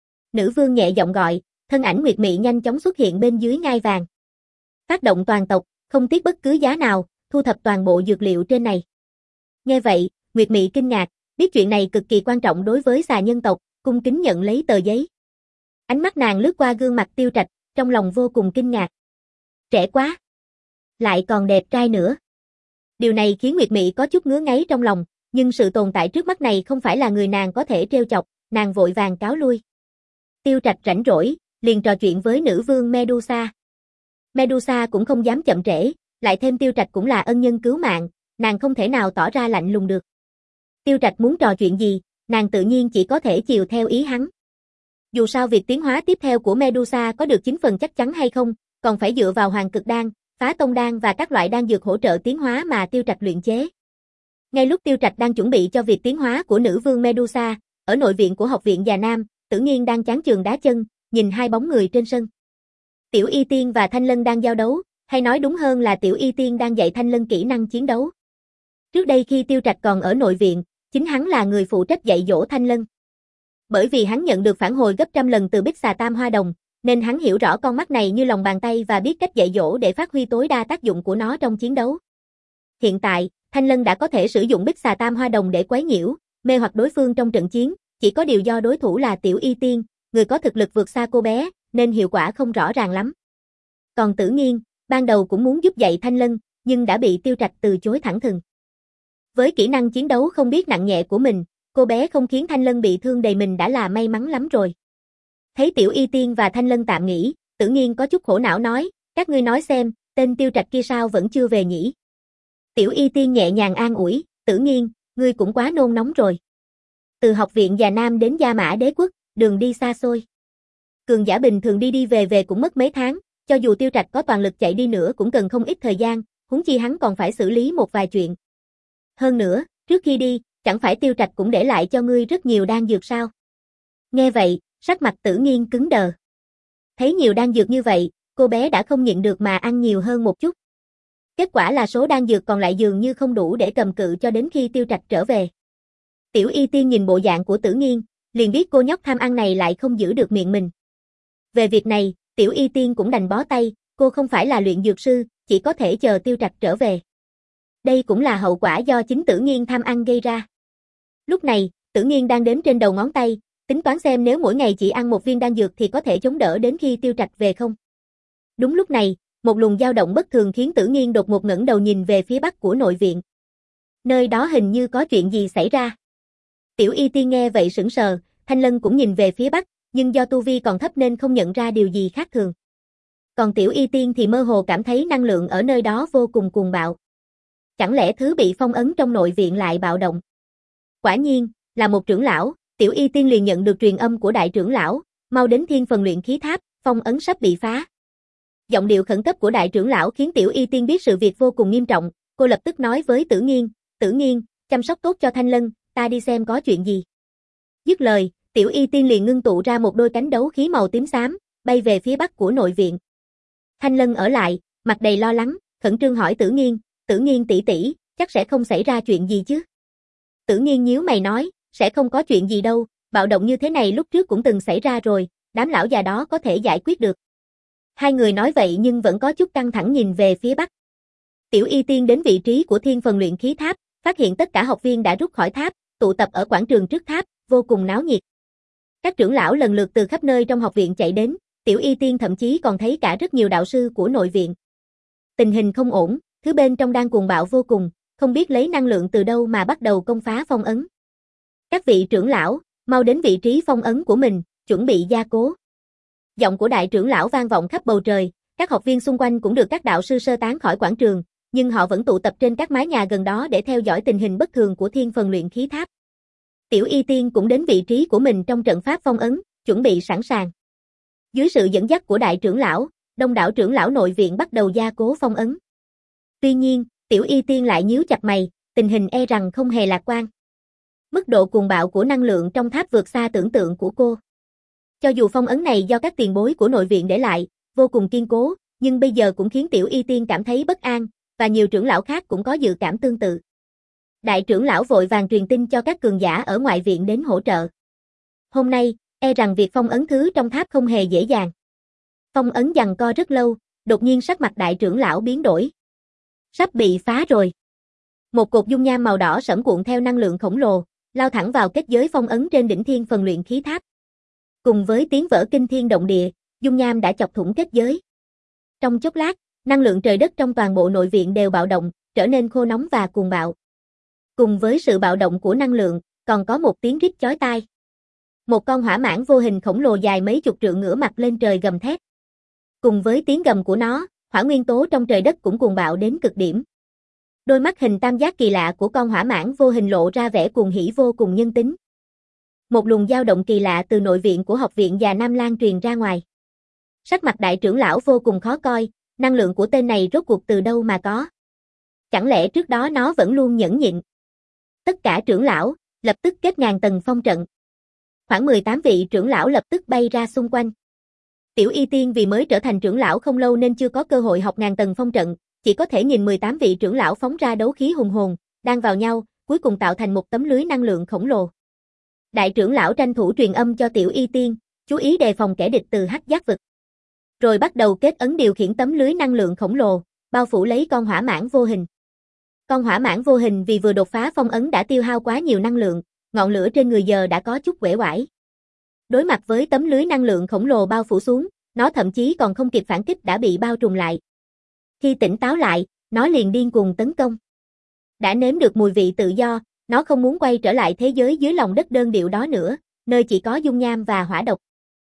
Nữ vương nhẹ giọng gọi, thân ảnh Nguyệt Mị nhanh chóng xuất hiện bên dưới ngai vàng. Phát động toàn tộc, không tiếc bất cứ giá nào, thu thập toàn bộ dược liệu trên này. Nghe vậy, Nguyệt Mị kinh ngạc, biết chuyện này cực kỳ quan trọng đối với xà nhân tộc, cung kính nhận lấy tờ giấy. Ánh mắt nàng lướt qua gương mặt Tiêu Trạch, trong lòng vô cùng kinh ngạc. Trẻ quá, lại còn đẹp trai nữa. Điều này khiến Nguyệt Mị có chút ngứa ngáy trong lòng, nhưng sự tồn tại trước mắt này không phải là người nàng có thể trêu chọc, nàng vội vàng cáo lui. Tiêu Trạch rảnh rỗi, liền trò chuyện với nữ vương Medusa. Medusa cũng không dám chậm trễ, lại thêm Tiêu Trạch cũng là ân nhân cứu mạng, nàng không thể nào tỏ ra lạnh lùng được. Tiêu Trạch muốn trò chuyện gì, nàng tự nhiên chỉ có thể chiều theo ý hắn. Dù sao việc tiến hóa tiếp theo của Medusa có được chín phần chắc chắn hay không, còn phải dựa vào hoàng cực đan, phá tông đan và các loại đan dược hỗ trợ tiến hóa mà Tiêu Trạch luyện chế. Ngay lúc Tiêu Trạch đang chuẩn bị cho việc tiến hóa của nữ vương Medusa, ở nội viện của học viện Già Nam, Tử Nghiên đang chán chường đá chân, nhìn hai bóng người trên sân. Tiểu Y Tiên và Thanh Lân đang giao đấu, hay nói đúng hơn là Tiểu Y Tiên đang dạy Thanh Lân kỹ năng chiến đấu. Trước đây khi Tiêu Trạch còn ở nội viện, chính hắn là người phụ trách dạy dỗ Thanh Lân. Bởi vì hắn nhận được phản hồi gấp trăm lần từ Bích Xà Tam Hoa Đồng, nên hắn hiểu rõ con mắt này như lòng bàn tay và biết cách dạy dỗ để phát huy tối đa tác dụng của nó trong chiến đấu. Hiện tại, Thanh Lân đã có thể sử dụng Bích Xà Tam Hoa Đồng để quấy nhiễu, mê hoặc đối phương trong trận chiến, chỉ có điều do đối thủ là Tiểu Y Tiên, người có thực lực vượt xa cô bé, nên hiệu quả không rõ ràng lắm. Còn Tử Nghiên, ban đầu cũng muốn giúp dạy Thanh Lân, nhưng đã bị Tiêu Trạch từ chối thẳng thừng. Với kỹ năng chiến đấu không biết nặng nhẹ của mình, cô bé không khiến Thanh Lân bị thương đầy mình đã là may mắn lắm rồi. Thấy Tiểu Y Tiên và Thanh Lân tạm nghỉ, Tử Nghiên có chút khổ não nói, các ngươi nói xem, tên Tiêu Trạch kia sao vẫn chưa về nhỉ? Tiểu Y Tiên nhẹ nhàng an ủi, Tử Nghiên, ngươi cũng quá nôn nóng rồi. Từ học viện Già Nam đến Gia Mã Đế Quốc, đường đi xa xôi. Cường giả bình thường đi đi về về cũng mất mấy tháng, cho dù Tiêu Trạch có toàn lực chạy đi nữa cũng cần không ít thời gian, huống chi hắn còn phải xử lý một vài chuyện. Hơn nữa, trước khi đi, chẳng phải Tiêu Trạch cũng để lại cho ngươi rất nhiều đan dược sao? Nghe vậy, sắc mặt Tử Nghiên cứng đờ. Thấy nhiều đan dược như vậy, cô bé đã không nhịn được mà ăn nhiều hơn một chút. Kết quả là số đan dược còn lại dường như không đủ để cầm cự cho đến khi Tiêu Trạch trở về. Tiểu Y Tiên nhìn bộ dạng của Tử Nghiên, liền biết cô nhóc tham ăn này lại không giữ được miệng mình. Về việc này, Tiểu Y Tiên cũng đành bó tay, cô không phải là luyện dược sư, chỉ có thể chờ Tiêu Trạch trở về. Đây cũng là hậu quả do chính Tử Nghiên tham ăn gây ra. Lúc này, Tử Nghiên đang đếm trên đầu ngón tay, tính toán xem nếu mỗi ngày chỉ ăn một viên đan dược thì có thể chống đỡ đến khi Tiêu Trạch về không. Đúng lúc này, một luồng dao động bất thường khiến Tử Nghiên đột ngột ngẩng đầu nhìn về phía bắc của nội viện. Nơi đó hình như có chuyện gì xảy ra. Tiểu Y Tiên nghe vậy sững sờ, Thanh Lân cũng nhìn về phía bắc, nhưng do tu vi còn thấp nên không nhận ra điều gì khác thường. Còn Tiểu Y Tiên thì mơ hồ cảm thấy năng lượng ở nơi đó vô cùng cuồng bạo. Chẳng lẽ thứ bị phong ấn trong nội viện lại bạo động? Quả nhiên, là một trưởng lão, Tiểu Y Tiên liền nhận được truyền âm của đại trưởng lão, mau đến Thiên Phần luyện khí tháp, phong ấn sắp bị phá. Giọng điệu khẩn cấp của đại trưởng lão khiến Tiểu Y Tiên biết sự việc vô cùng nghiêm trọng, cô lập tức nói với Tử Nghiên, Tử Nghiên, chăm sóc tốt cho Thanh Lân, ta đi xem có chuyện gì. Dứt lời, Tiểu Y Tiên liền ngưng tụ ra một đôi cánh đấu khí màu tím xám, bay về phía bắc của nội viện. Thanh Lân ở lại, mặt đầy lo lắng, khẩn trương hỏi Tử Nghiên, Tử Nghiên tỷ tỷ, chắc sẽ không xảy ra chuyện gì chứ? Tử Nghiên nhíu mày nói, sẽ không có chuyện gì đâu, bạo động như thế này lúc trước cũng từng xảy ra rồi, đám lão già đó có thể giải quyết được. Hai người nói vậy nhưng vẫn có chút căng thẳng nhìn về phía bắc. Tiểu Y Tiên đến vị trí của Thiên Phần luyện khí tháp, phát hiện tất cả học viên đã rút khỏi tháp, tụ tập ở quảng trường trước tháp, vô cùng náo nhiệt. Các trưởng lão lần lượt từ khắp nơi trong học viện chạy đến, Tiểu Y Tiên thậm chí còn thấy cả rất nhiều đạo sư của nội viện. Tình hình không ổn, thứ bên trong đang cuồng bạo vô cùng, không biết lấy năng lượng từ đâu mà bắt đầu công phá phong ấn. Các vị trưởng lão, mau đến vị trí phong ấn của mình, chuẩn bị gia cố. Giọng của đại trưởng lão vang vọng khắp bầu trời, các học viên xung quanh cũng được các đạo sư sơ tán khỏi quảng trường, nhưng họ vẫn tụ tập trên các mái nhà gần đó để theo dõi tình hình bất thường của thiên phần luyện khí tháp. Tiểu Y Tiên cũng đến vị trí của mình trong trận pháp phong ấn, chuẩn bị sẵn sàng. Dưới sự dẫn dắt của đại trưởng lão, đông đảo trưởng lão nội viện bắt đầu gia cố phong ấn. Tuy nhiên, Tiểu Y Tiên lại nhíu chặt mày, tình hình e rằng không hề lạc quan. Mức độ cuồng bạo của năng lượng trong tháp vượt xa tưởng tượng của cô. Cho dù phong ấn này do các tiền bối của nội viện để lại, vô cùng kiên cố, nhưng bây giờ cũng khiến Tiểu Y Tiên cảm thấy bất an, và nhiều trưởng lão khác cũng có dự cảm tương tự. Đại trưởng lão vội vàng truyền tin cho các cường giả ở ngoại viện đến hỗ trợ. Hôm nay, e rằng việc phong ấn thứ trong tháp không hề dễ dàng. Phong ấn giằng co rất lâu, đột nhiên sắc mặt đại trưởng lão biến đổi. Sắp bị phá rồi. Một cột dung nham màu đỏ sẫm cuộn theo năng lượng khổng lồ, lao thẳng vào kết giới phong ấn trên đỉnh thiên phần luyện khí tháp. Cùng với tiếng vỡ kinh thiên động địa, dung nham đã chọc thủng kết giới. Trong chốc lát, năng lượng trời đất trong toàn bộ nội viện đều bạo động, trở nên khô nóng và cuồng bạo. Cùng với sự bạo động của năng lượng, còn có một tiếng rít chói tai. Một con hỏa mãng vô hình khổng lồ dài mấy chục trượng ngửa mặt lên trời gầm thét. Cùng với tiếng gầm của nó, hỏa nguyên tố trong trời đất cũng cuồng bạo đến cực điểm. Đôi mắt hình tam giác kỳ lạ của con hỏa mãng vô hình lộ ra vẻ cuồng hỉ vô cùng nhân tính. Một luồng dao động kỳ lạ từ nội viện của học viện Già Nam lan truyền ra ngoài. Sắc mặt đại trưởng lão vô cùng khó coi, năng lượng của tên này rốt cuộc từ đâu mà có. Chẳng lẽ trước đó nó vẫn luôn nhẫn nhịn? Tất cả trưởng lão, lập tức kết ngàn tầng phong trận. Khoảng mười tám vị trưởng lão lập tức bay ra xung quanh. Tiểu Y Tiên vì mới trở thành trưởng lão không lâu nên chưa có cơ hội học ngàn tầng phong trận, chỉ có thể nhìn mười tám vị trưởng lão phóng ra đấu khí hùng hồn, đang vào nhau, cuối cùng tạo thành một tấm lưới năng lượng khổng lồ. Đại trưởng lão tranh thủ truyền âm cho Tiểu Y Tiên, chú ý đề phòng kẻ địch từ hắc giác vực. Rồi bắt đầu kết ấn điều khiển tấm lưới năng lượng khổng lồ, bao phủ lấy con hỏa mãng vô hình. Con hỏa mãng vô hình vì vừa đột phá phong ấn đã tiêu hao quá nhiều năng lượng, ngọn lửa trên người giờ đã có chút uể oải. Đối mặt với tấm lưới năng lượng khổng lồ bao phủ xuống, nó thậm chí còn không kịp phản kích đã bị bao trùm lại. Khi tỉnh táo lại, nó liền điên cuồng tấn công. Đã nếm được mùi vị tự do, nó không muốn quay trở lại thế giới dưới lòng đất đơn điệu đó nữa, nơi chỉ có dung nham và hỏa độc.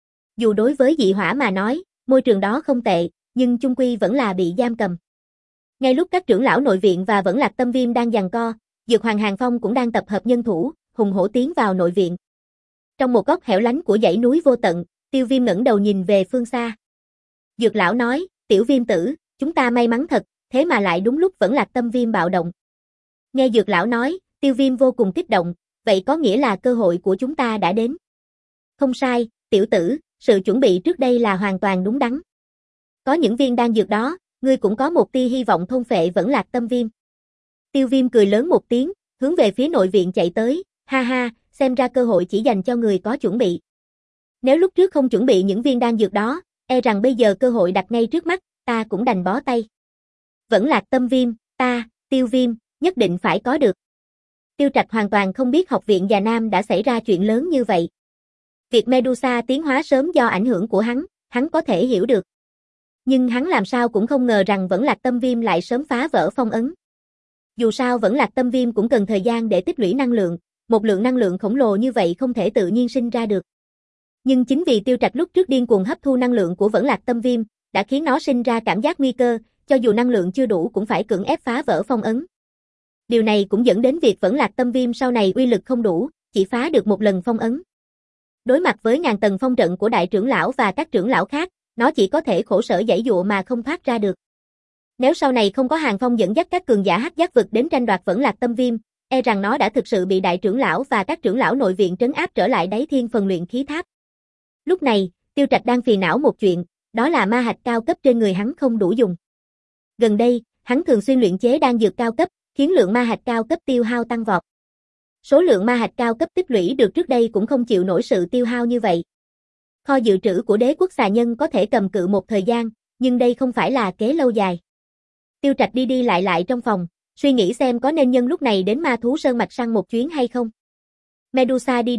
Dù đối với dị hỏa mà nói, môi trường đó không tệ, nhưng chung quy vẫn là bị giam cầm. Ngay lúc các trưởng lão nội viện và Vẫn Lạc Tâm Viêm đang giằng co, Dược Hoàng Hàng Phong cũng đang tập hợp nhân thủ, hùng hổ tiến vào nội viện. Trong một góc hẻo lánh của dãy núi vô tận, Tiêu Viêm ngẩng đầu nhìn về phương xa. Dược lão nói, Tiểu Viêm tử, chúng ta may mắn thật, thế mà lại đúng lúc Vẫn Lạc Tâm Viêm bạo động. Nghe Dược lão nói, Tiêu Viêm vô cùng kích động, vậy có nghĩa là cơ hội của chúng ta đã đến. Không sai, tiểu tử, sự chuẩn bị trước đây là hoàn toàn đúng đắn. Có những viên đan dược đó, ngươi cũng có một tia hy vọng thôn phệ Vẫn Lạc Tâm Viêm. Tiêu Viêm cười lớn một tiếng, hướng về phía nội viện chạy tới, ha ha, xem ra cơ hội chỉ dành cho người có chuẩn bị. Nếu lúc trước không chuẩn bị những viên đan dược đó, e rằng bây giờ cơ hội đặt ngay trước mắt, ta cũng đành bó tay. Vẫn Lạc Tâm Viêm, ta, Tiêu Viêm, nhất định phải có được. Tiêu Trạch hoàn toàn không biết học viện Già Nam đã xảy ra chuyện lớn như vậy. Việc Medusa tiến hóa sớm do ảnh hưởng của hắn, hắn có thể hiểu được. Nhưng hắn làm sao cũng không ngờ rằng Vẫn Lạc Tâm Viêm lại sớm phá vỡ phong ấn. Dù sao Vẫn Lạc Tâm Viêm cũng cần thời gian để tích lũy năng lượng, một lượng năng lượng khổng lồ như vậy không thể tự nhiên sinh ra được. Nhưng chính vì Tiêu Trạch lúc trước điên cuồng hấp thu năng lượng của Vẫn Lạc Tâm Viêm, đã khiến nó sinh ra cảm giác nguy cơ, cho dù năng lượng chưa đủ cũng phải cưỡng ép phá vỡ phong ấn. Điều này cũng dẫn đến việc Vẫn Lạc Tâm Viêm sau này uy lực không đủ, chỉ phá được một lần phong ấn. Đối mặt với ngàn tầng phong trận của đại trưởng lão và các trưởng lão khác, nó chỉ có thể khổ sở giãy dụa mà không thoát ra được. Nếu sau này không có Hàng Phong dẫn dắt các cường giả hắc giác vực đến tranh đoạt Vẫn Lạc Tâm Viêm, e rằng nó đã thực sự bị đại trưởng lão và các trưởng lão nội viện trấn áp trở lại đáy thiên phần luyện khí tháp. Lúc này, Tiêu Trạch đang phiền não một chuyện, đó là ma hạch cao cấp trên người hắn không đủ dùng. Gần đây, hắn thường xuyên luyện chế đan dược cao cấp, khiến lượng ma hạch cao cấp tiêu hao tăng vọt. Số lượng ma hạch cao cấp tích lũy được trước đây cũng không chịu nổi sự tiêu hao như vậy. Kho dự trữ của Đế quốc xà nhân có thể cầm cự một thời gian, nhưng đây không phải là kế lâu dài. Tiêu Trạch đi đi lại lại trong phòng, suy nghĩ xem có nên nhân lúc này đến Ma Thú Sơn mạch săn một chuyến hay không. Medusa đi đến,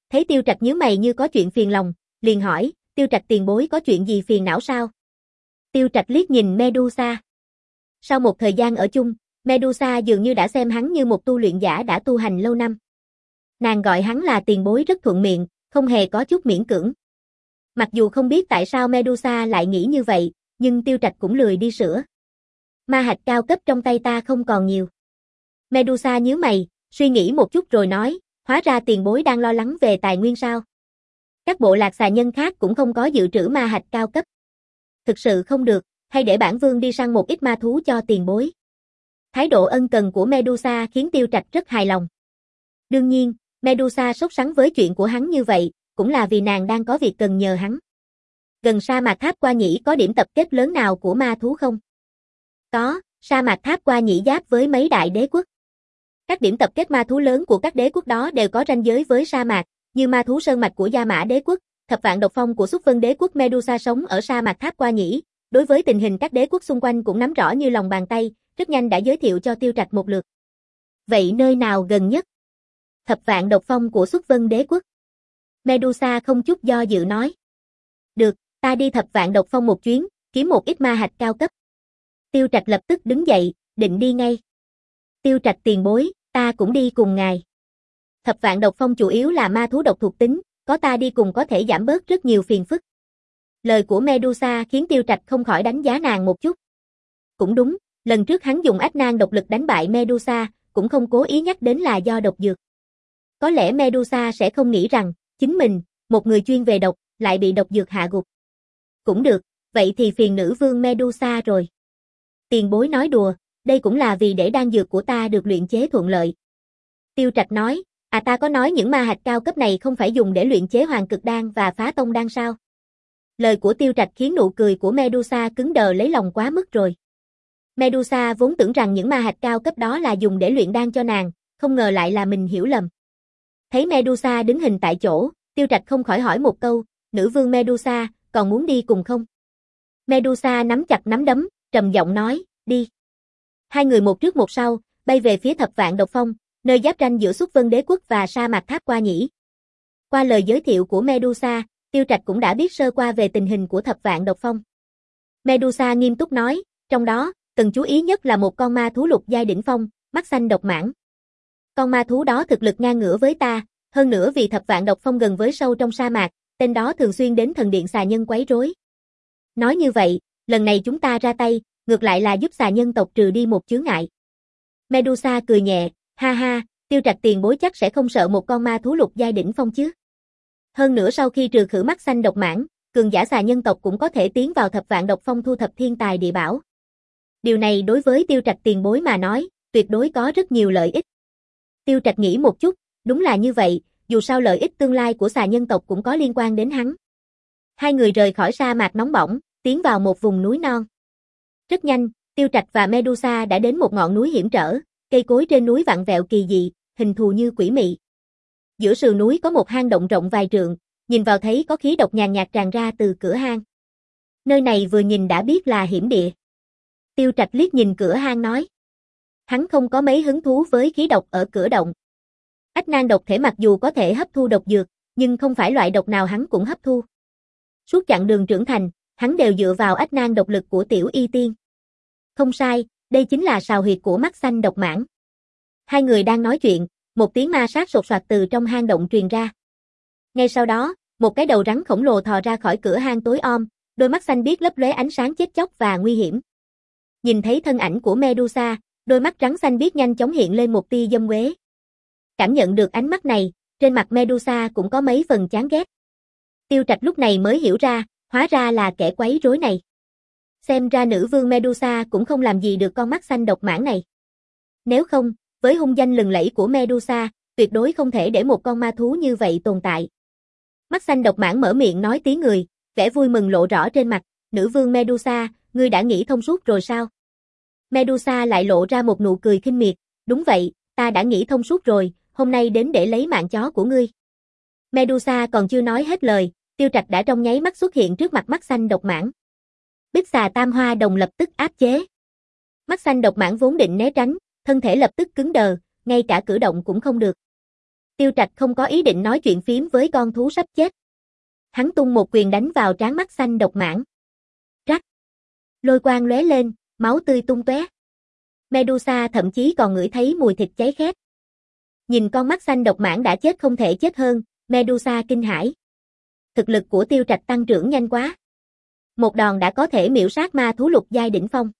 Thấy Tiêu Trạch nhíu mày như có chuyện phiền lòng, liền hỏi, Tiêu Trạch tiền bối có chuyện gì phiền não sao? Tiêu Trạch liếc nhìn Medusa. Sau một thời gian ở chung, Medusa dường như đã xem hắn như một tu luyện giả đã tu hành lâu năm. Nàng gọi hắn là tiền bối rất thuận miệng, không hề có chút miễn cưỡng. Mặc dù không biết tại sao Medusa lại nghĩ như vậy, nhưng Tiêu Trạch cũng lười đi sửa. Ma hạch cao cấp trong tay ta không còn nhiều. Medusa nhíu mày, suy nghĩ một chút rồi nói, hóa ra tiền bối đang lo lắng về tài nguyên sao? Các bộ lạc xà nhân khác cũng không có dự trữ ma hạch cao cấp. Thực sự không được, hay để bản vương đi săn một ít ma thú cho tiền bối. Thái độ ân cần của Medusa khiến Tiêu Trạch rất hài lòng. Đương nhiên, Medusa sốt sắng với chuyện của hắn như vậy, cũng là vì nàng đang có việc cần nhờ hắn. Gần sa mạc Tháp Qua Nhĩ có điểm tập kết lớn nào của ma thú không? Có, sa mạc Tháp Qua Nhĩ giáp với mấy đại đế quốc. Các điểm tập kết ma thú lớn của các đế quốc đó đều có ranh giới với sa mạc, như ma thú sơn mạch của Gia Mã đế quốc, thập vạn độc phong của Xuất Vân đế quốc. Medusa sống ở sa mạc Tháp Qua Nhĩ, đối với tình hình các đế quốc xung quanh cũng nắm rõ như lòng bàn tay, rất nhanh đã giới thiệu cho Tiêu Trạch một lượt. Vậy nơi nào gần nhất? Thập vạn độc phong của Xuất Vân đế quốc. Medusa không chút do dự nói. Được, ta đi thập vạn độc phong một chuyến, kiếm một ít ma hạch cao cấp. Tiêu Trạch lập tức đứng dậy, định đi ngay. Tiêu Trạch tiền bối, ta cũng đi cùng ngài. Thập vạn độc phong chủ yếu là ma thú độc thuộc tính, có ta đi cùng có thể giảm bớt rất nhiều phiền phức. Lời của Medusa khiến Tiêu Trạch không khỏi đánh giá nàng một chút. Cũng đúng, lần trước hắn dùng ách nan độc lực đánh bại Medusa, cũng không cố ý nhắc đến là do độc dược. Có lẽ Medusa sẽ không nghĩ rằng, chính mình, một người chuyên về độc, lại bị độc dược hạ gục. Cũng được, vậy thì phiền nữ vương Medusa rồi. Tiền bối nói đùa, đây cũng là vì để đan dược của ta được luyện chế thuận lợi. Tiêu Trạch nói, à ta có nói những ma hạch cao cấp này không phải dùng để luyện chế hoàng cực đan và phá tông đan sao? Lời của Tiêu Trạch khiến nụ cười của Medusa cứng đờ lấy lòng quá mức rồi. Medusa vốn tưởng rằng những ma hạch cao cấp đó là dùng để luyện đan cho nàng, không ngờ lại là mình hiểu lầm. Thấy Medusa đứng hình tại chỗ, Tiêu Trạch không khỏi hỏi một câu, nữ vương Medusa, còn muốn đi cùng không? Medusa nắm chặt nắm đấm, trầm giọng nói, đi. Hai người một trước một sau, bay về phía thập vạn độc phong, nơi giáp ranh giữa Xuất Vân đế quốc và sa mạc Tháp Qua Nhĩ. Qua lời giới thiệu của Medusa, Tiêu Trạch cũng đã biết sơ qua về tình hình của thập vạn độc phong. Medusa nghiêm túc nói, trong đó, cần chú ý nhất là một con ma thú lục giai đỉnh phong, mắt xanh độc mãng. Con ma thú đó thực lực ngang ngửa với ta, hơn nữa vì thập vạn độc phong gần với sâu trong sa mạc, tên đó thường xuyên đến thần điện xà nhân quấy rối. Nói như vậy, lần này chúng ta ra tay, ngược lại là giúp xà nhân tộc trừ đi một chướng ngại. Medusa cười nhẹ, ha ha, Tiêu Trạch tiền bối chắc sẽ không sợ một con ma thú lục giai đỉnh phong chứ. Hơn nữa sau khi trừ khử mắt xanh độc mãng, cường giả xà nhân tộc cũng có thể tiến vào thập vạn độc phong thu thập thiên tài địa bảo. Điều này đối với Tiêu Trạch tiền bối mà nói, tuyệt đối có rất nhiều lợi ích. Tiêu Trạch nghĩ một chút, đúng là như vậy, dù sao lợi ích tương lai của xà nhân tộc cũng có liên quan đến hắn. Hai người rời khỏi sa mạc nóng bỏng, tiến vào một vùng núi non. Rất nhanh, Tiêu Trạch và Medusa đã đến một ngọn núi hiểm trở, cây cối trên núi vặn vẹo kỳ dị, hình thù như quỷ mị. Giữa sườn núi có một hang động rộng vài trượng, nhìn vào thấy có khí độc nhàn nhạt tràn ra từ cửa hang. Nơi này vừa nhìn đã biết là hiểm địa. Tiêu Trạch liếc nhìn cửa hang nói. Hắn không có mấy hứng thú với khí độc ở cửa động. Ách nan độc thể mặc dù có thể hấp thu độc dược, nhưng không phải loại độc nào hắn cũng hấp thu. Suốt chặng đường trưởng thành, hắn đều dựa vào ách nan độc lực của tiểu y tiên. Không sai, đây chính là sào huyệt của mắt xanh độc mãng. Hai người đang nói chuyện, một tiếng ma sát sột soạt từ trong hang động truyền ra. Ngay sau đó, một cái đầu rắn khổng lồ thò ra khỏi cửa hang tối om, đôi mắt xanh biếc lấp lóe ánh sáng chết chóc và nguy hiểm. Nhìn thấy thân ảnh của Medusa, đôi mắt rắn xanh biếc nhanh chóng hiện lên một tia dâm uế. Cảm nhận được ánh mắt này, trên mặt Medusa cũng có mấy phần chán ghét. Tiêu Trạch lúc này mới hiểu ra, hóa ra là kẻ quấy rối này. Xem ra nữ vương Medusa cũng không làm gì được con mắt xanh độc mãng này. Nếu không, với hung danh lừng lẫy của Medusa, tuyệt đối không thể để một con ma thú như vậy tồn tại. Mắt xanh độc mãng mở miệng nói tiếng người, vẻ vui mừng lộ rõ trên mặt, nữ vương Medusa, ngươi đã nghĩ thông suốt rồi sao? Medusa lại lộ ra một nụ cười khinh miệt, đúng vậy, ta đã nghĩ thông suốt rồi, hôm nay đến để lấy mạng chó của ngươi. Medusa còn chưa nói hết lời, Tiêu Trạch đã trong nháy mắt xuất hiện trước mặt mắt xanh độc mãng. Bích xà tam hoa đồng lập tức áp chế. Mắt xanh độc mãng vốn định né tránh, thân thể lập tức cứng đờ, ngay cả cử động cũng không được. Tiêu Trạch không có ý định nói chuyện phím với con thú sắp chết. Hắn tung một quyền đánh vào trán mắt xanh độc mãng. Rắc. Lôi quang lóe lên, máu tươi tung tóe. Medusa thậm chí còn ngửi thấy mùi thịt cháy khét. Nhìn con mắt xanh độc mãng đã chết không thể chết hơn, Medusa kinh hãi. Thực lực của Tiêu Trạch tăng trưởng nhanh quá. Một đòn đã có thể miểu sát ma thú lục giai đỉnh phong.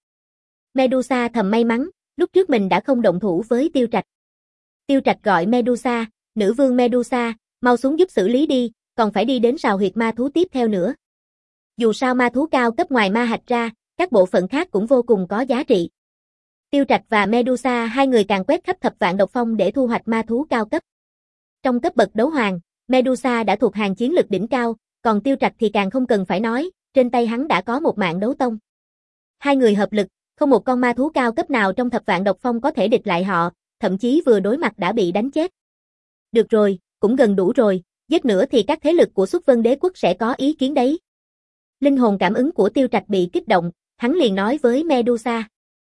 Medusa thầm may mắn, lúc trước mình đã không động thủ với Tiêu Trạch. Tiêu Trạch gọi Medusa, nữ vương Medusa, mau xuống giúp xử lý đi, còn phải đi đến sào huyệt ma thú tiếp theo nữa. Dù sao ma thú cao cấp ngoài ma hạch ra, các bộ phận khác cũng vô cùng có giá trị. Tiêu Trạch và Medusa hai người càng quét khắp thập vạn độc phong để thu hoạch ma thú cao cấp. Trong cấp bậc đấu hoàng, Medusa đã thuộc hàng chiến lực đỉnh cao, còn Tiêu Trạch thì càng không cần phải nói, trên tay hắn đã có một mạng đấu tông. Hai người hợp lực, không một con ma thú cao cấp nào trong thập vạn độc phong có thể địch lại họ, thậm chí vừa đối mặt đã bị đánh chết. Được rồi, cũng gần đủ rồi, giết nữa thì các thế lực của Xuất Vân Đế quốc sẽ có ý kiến đấy. Linh hồn cảm ứng của Tiêu Trạch bị kích động, hắn liền nói với Medusa.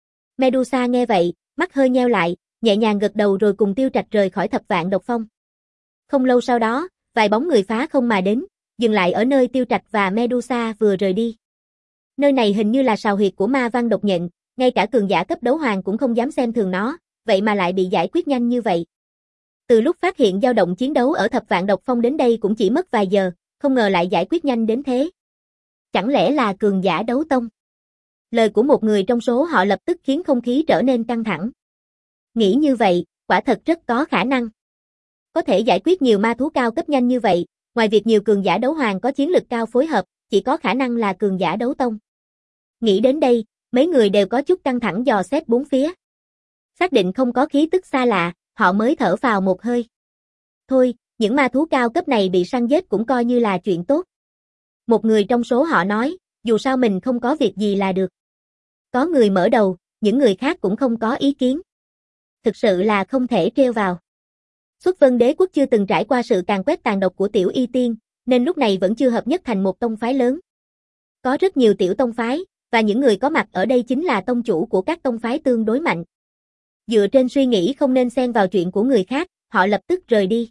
Medusa nghe vậy, mắt hơi nheo lại, nhẹ nhàng gật đầu rồi cùng Tiêu Trạch rời khỏi thập vạn độc phong. Không lâu sau đó, vài bóng người phá không mà đến, dừng lại ở nơi Tiêu Trạch và Medusa vừa rời đi. Nơi này hình như là sào huyệt của ma văn độc nhện, ngay cả cường giả cấp đấu hoàng cũng không dám xem thường nó, vậy mà lại bị giải quyết nhanh như vậy. Từ lúc phát hiện dao động chiến đấu ở thập vạn độc phong đến đây cũng chỉ mất vài giờ, không ngờ lại giải quyết nhanh đến thế. Chẳng lẽ là cường giả đấu tông? Lời của một người trong số họ lập tức khiến không khí trở nên căng thẳng. Nghĩ như vậy, quả thật rất có khả năng. Có thể giải quyết nhiều ma thú cao cấp nhanh như vậy, ngoài việc nhiều cường giả đấu hoàng có chiến lực cao phối hợp, chỉ có khả năng là cường giả đấu tông. Nghĩ đến đây, mấy người đều có chút căng thẳng dò xét bốn phía. Xác định không có khí tức xa lạ, họ mới thở phào một hơi. Thôi, những ma thú cao cấp này bị săn giết cũng coi như là chuyện tốt. Một người trong số họ nói, dù sao mình không có việc gì là được. Có người mở đầu, những người khác cũng không có ý kiến. Thực sự là không thể trêu vào. Xuất Vân Đế quốc chưa từng trải qua sự càn quét tàn độc của Tiểu Y Tiên, nên lúc này vẫn chưa hợp nhất thành một tông phái lớn. Có rất nhiều tiểu tông phái, và những người có mặt ở đây chính là tông chủ của các tông phái tương đối mạnh. Dựa trên suy nghĩ không nên xen vào chuyện của người khác, họ lập tức rời đi.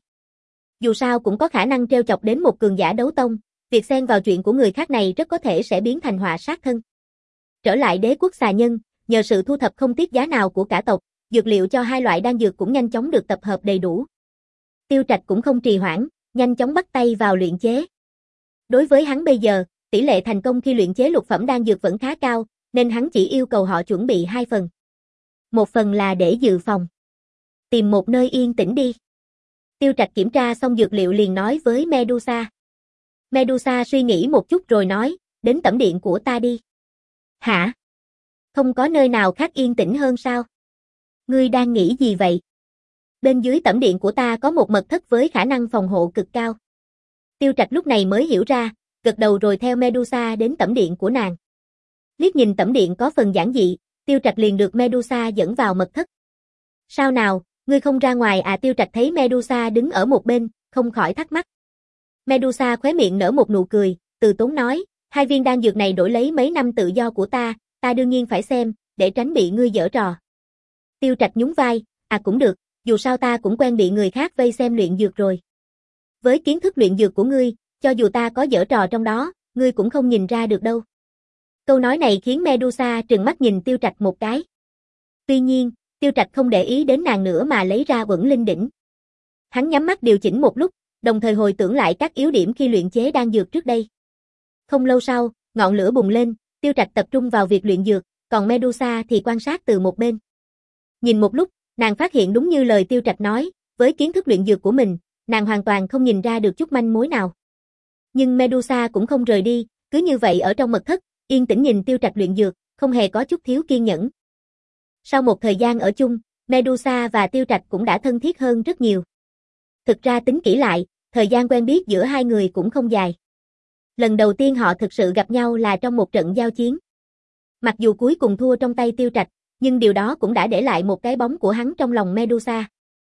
Dù sao cũng có khả năng trêu chọc đến một cường giả đấu tông, việc xen vào chuyện của người khác này rất có thể sẽ biến thành họa sát thân. Trở lại đế quốc xà nhân, nhờ sự thu thập không tiếc giá nào của cả tộc, dược liệu cho hai loại đan dược cũng nhanh chóng được tập hợp đầy đủ. Tiêu Trạch cũng không trì hoãn, nhanh chóng bắt tay vào luyện chế. Đối với hắn bây giờ, tỷ lệ thành công khi luyện chế lục phẩm đan dược vẫn khá cao, nên hắn chỉ yêu cầu họ chuẩn bị hai phần. Một phần là để dự phòng. Tìm một nơi yên tĩnh đi. Tiêu Trạch kiểm tra xong dược liệu liền nói với Medusa. Medusa suy nghĩ một chút rồi nói, đến tẩm điện của ta đi. Hả? Không có nơi nào khác yên tĩnh hơn sao? Ngươi đang nghĩ gì vậy? Bên dưới tẩm điện của ta có một mật thất với khả năng phòng hộ cực cao. Tiêu Trạch lúc này mới hiểu ra, gật đầu rồi theo Medusa đến tẩm điện của nàng. Liếc nhìn tẩm điện có phần giản dị, Tiêu Trạch liền được Medusa dẫn vào mật thất. Sao nào, ngươi không ra ngoài à? Tiêu Trạch thấy Medusa đứng ở một bên, không khỏi thắc mắc. Medusa khóe miệng nở một nụ cười, từ tốn nói, hai viên đan dược này đổi lấy mấy năm tự do của ta, ta đương nhiên phải xem, để tránh bị ngươi giở trò. Tiêu Trạch nhún vai, à cũng được, dù sao ta cũng quen bị người khác vây xem luyện dược rồi. Với kiến thức luyện dược của ngươi, cho dù ta có giở trò trong đó, ngươi cũng không nhìn ra được đâu. Câu nói này khiến Medusa trừng mắt nhìn Tiêu Trạch một cái. Tuy nhiên, Tiêu Trạch không để ý đến nàng nữa mà lấy ra Uẩn Linh đỉnh. Hắn nhắm mắt điều chỉnh một lúc, đồng thời hồi tưởng lại các yếu điểm khi luyện chế đan dược trước đây. Không lâu sau, ngọn lửa bùng lên, Tiêu Trạch tập trung vào việc luyện dược, còn Medusa thì quan sát từ một bên. Nhìn một lúc, nàng phát hiện đúng như lời Tiêu Trạch nói, với kiến thức luyện dược của mình, nàng hoàn toàn không nhìn ra được chút manh mối nào. Nhưng Medusa cũng không rời đi, cứ như vậy ở trong mật thất, yên tĩnh nhìn Tiêu Trạch luyện dược, không hề có chút thiếu kiên nhẫn. Sau một thời gian ở chung, Medusa và Tiêu Trạch cũng đã thân thiết hơn rất nhiều. Thực ra tính kỹ lại, thời gian quen biết giữa hai người cũng không dài. Lần đầu tiên họ thực sự gặp nhau là trong một trận giao chiến. Mặc dù cuối cùng thua trong tay Tiêu Trạch, nhưng điều đó cũng đã để lại một cái bóng của hắn trong lòng Medusa.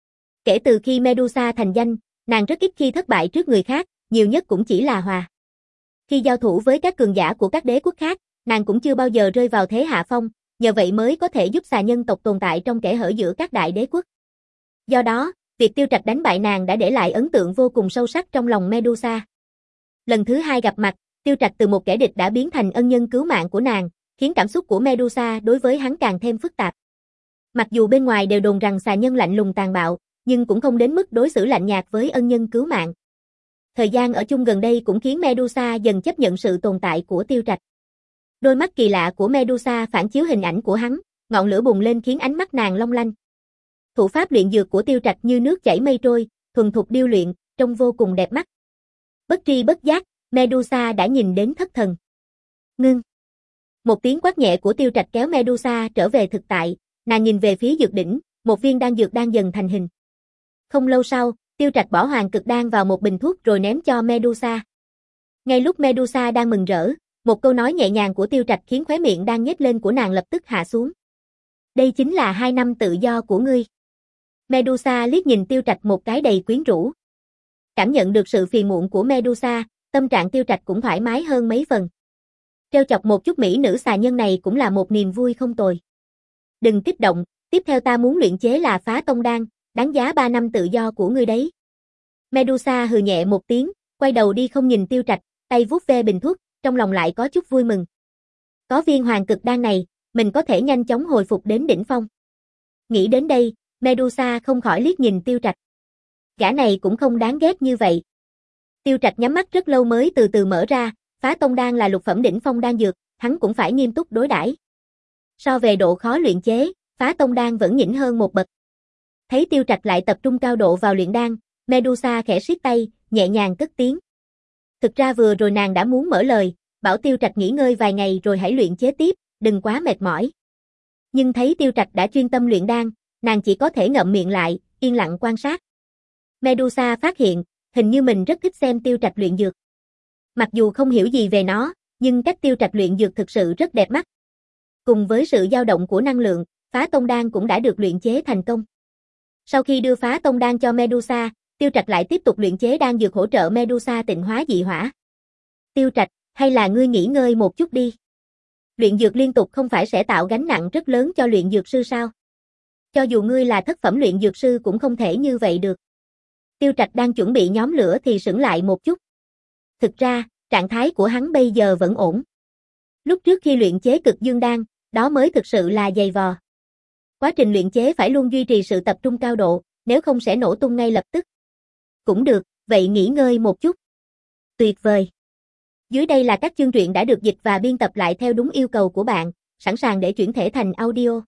Kể từ khi Medusa thành danh, nàng rất ít khi thất bại trước người khác, nhiều nhất cũng chỉ là hòa. Khi giao thủ với các cường giả của các đế quốc khác, nàng cũng chưa bao giờ rơi vào thế hạ phong, nhờ vậy mới có thể giúp xà nhân tộc tồn tại trong kẽ hở giữa các đại đế quốc. Do đó, Việc Tiêu Trạch đánh bại nàng đã để lại ấn tượng vô cùng sâu sắc trong lòng Medusa. Lần thứ hai gặp mặt, Tiêu Trạch từ một kẻ địch đã biến thành ân nhân cứu mạng của nàng, khiến cảm xúc của Medusa đối với hắn càng thêm phức tạp. Mặc dù bên ngoài đều đồn rằng xà nhân lạnh lùng tàn bạo, nhưng cũng không đến mức đối xử lạnh nhạt với ân nhân cứu mạng. Thời gian ở chung gần đây cũng khiến Medusa dần chấp nhận sự tồn tại của Tiêu Trạch. Đôi mắt kỳ lạ của Medusa phản chiếu hình ảnh của hắn, ngọn lửa bùng lên khiến ánh mắt nàng long lanh. Thủ pháp luyện dược của Tiêu Trạch như nước chảy mây trôi, thuần thục điêu luyện, trông vô cùng đẹp mắt. Bất tri bất giác, Medusa đã nhìn đến thất thần. Ngưng. Một tiếng quát nhẹ của Tiêu Trạch kéo Medusa trở về thực tại, nàng nhìn về phía dược đỉnh, một viên đan dược đang dần thành hình. Không lâu sau, Tiêu Trạch bỏ hoàng cực đan vào một bình thuốc rồi ném cho Medusa. Ngay lúc Medusa đang mừng rỡ, một câu nói nhẹ nhàng của Tiêu Trạch khiến khóe miệng đang nhếch lên của nàng lập tức hạ xuống. Đây chính là hai năm tự do của ngươi. Medusa liếc nhìn Tiêu Trạch một cái đầy quyến rũ. Cảm nhận được sự phiền muộn của Medusa, tâm trạng Tiêu Trạch cũng thoải mái hơn mấy phần. Trêu chọc một chút mỹ nữ xà nhân này cũng là một niềm vui không tồi. Đừng kích động, tiếp theo ta muốn luyện chế là phá tông đan, đáng giá ba năm tự do của ngươi đấy. Medusa hừ nhẹ một tiếng, quay đầu đi không nhìn Tiêu Trạch, tay vuốt ve bình thuốc, trong lòng lại có chút vui mừng. Có viên hoàng cực đan này, mình có thể nhanh chóng hồi phục đến đỉnh phong. Nghĩ đến đây, Medusa không khỏi liếc nhìn Tiêu Trạch. Gã này cũng không đáng ghét như vậy. Tiêu Trạch nhắm mắt rất lâu mới từ từ mở ra, phá tông đan là lục phẩm đỉnh phong đan dược, hắn cũng phải nghiêm túc đối đãi. So về độ khó luyện chế, phá tông đan vẫn nhỉnh hơn một bậc. Thấy Tiêu Trạch lại tập trung cao độ vào luyện đan, Medusa khẽ siết tay, nhẹ nhàng cất tiếng. Thực ra vừa rồi nàng đã muốn mở lời, bảo Tiêu Trạch nghỉ ngơi vài ngày rồi hãy luyện chế tiếp, đừng quá mệt mỏi. Nhưng thấy Tiêu Trạch đã chuyên tâm luyện đan, nàng chỉ có thể ngậm miệng lại, yên lặng quan sát. Medusa phát hiện, hình như mình rất thích xem Tiêu Trạch luyện dược. Mặc dù không hiểu gì về nó, nhưng cách Tiêu Trạch luyện dược thực sự rất đẹp mắt. Cùng với sự dao động của năng lượng, phá tông đan cũng đã được luyện chế thành công. Sau khi đưa phá tông đan cho Medusa, Tiêu Trạch lại tiếp tục luyện chế đan dược hỗ trợ Medusa tịnh hóa dị hỏa. Tiêu Trạch, hay là ngươi nghỉ ngơi một chút đi. Luyện dược liên tục không phải sẽ tạo gánh nặng rất lớn cho luyện dược sư sao? Cho dù ngươi là thất phẩm luyện dược sư cũng không thể như vậy được. Tiêu Trạch đang chuẩn bị nhóm lửa thì sững lại một chút. Thực ra, trạng thái của hắn bây giờ vẫn ổn. Lúc trước khi luyện chế cực dương đan, đó mới thực sự là dày vò. Quá trình luyện chế phải luôn duy trì sự tập trung cao độ, nếu không sẽ nổ tung ngay lập tức. Cũng được, vậy nghỉ ngơi một chút. Tuyệt vời. Dưới đây là các chương truyện đã được dịch và biên tập lại theo đúng yêu cầu của bạn, sẵn sàng để chuyển thể thành audio.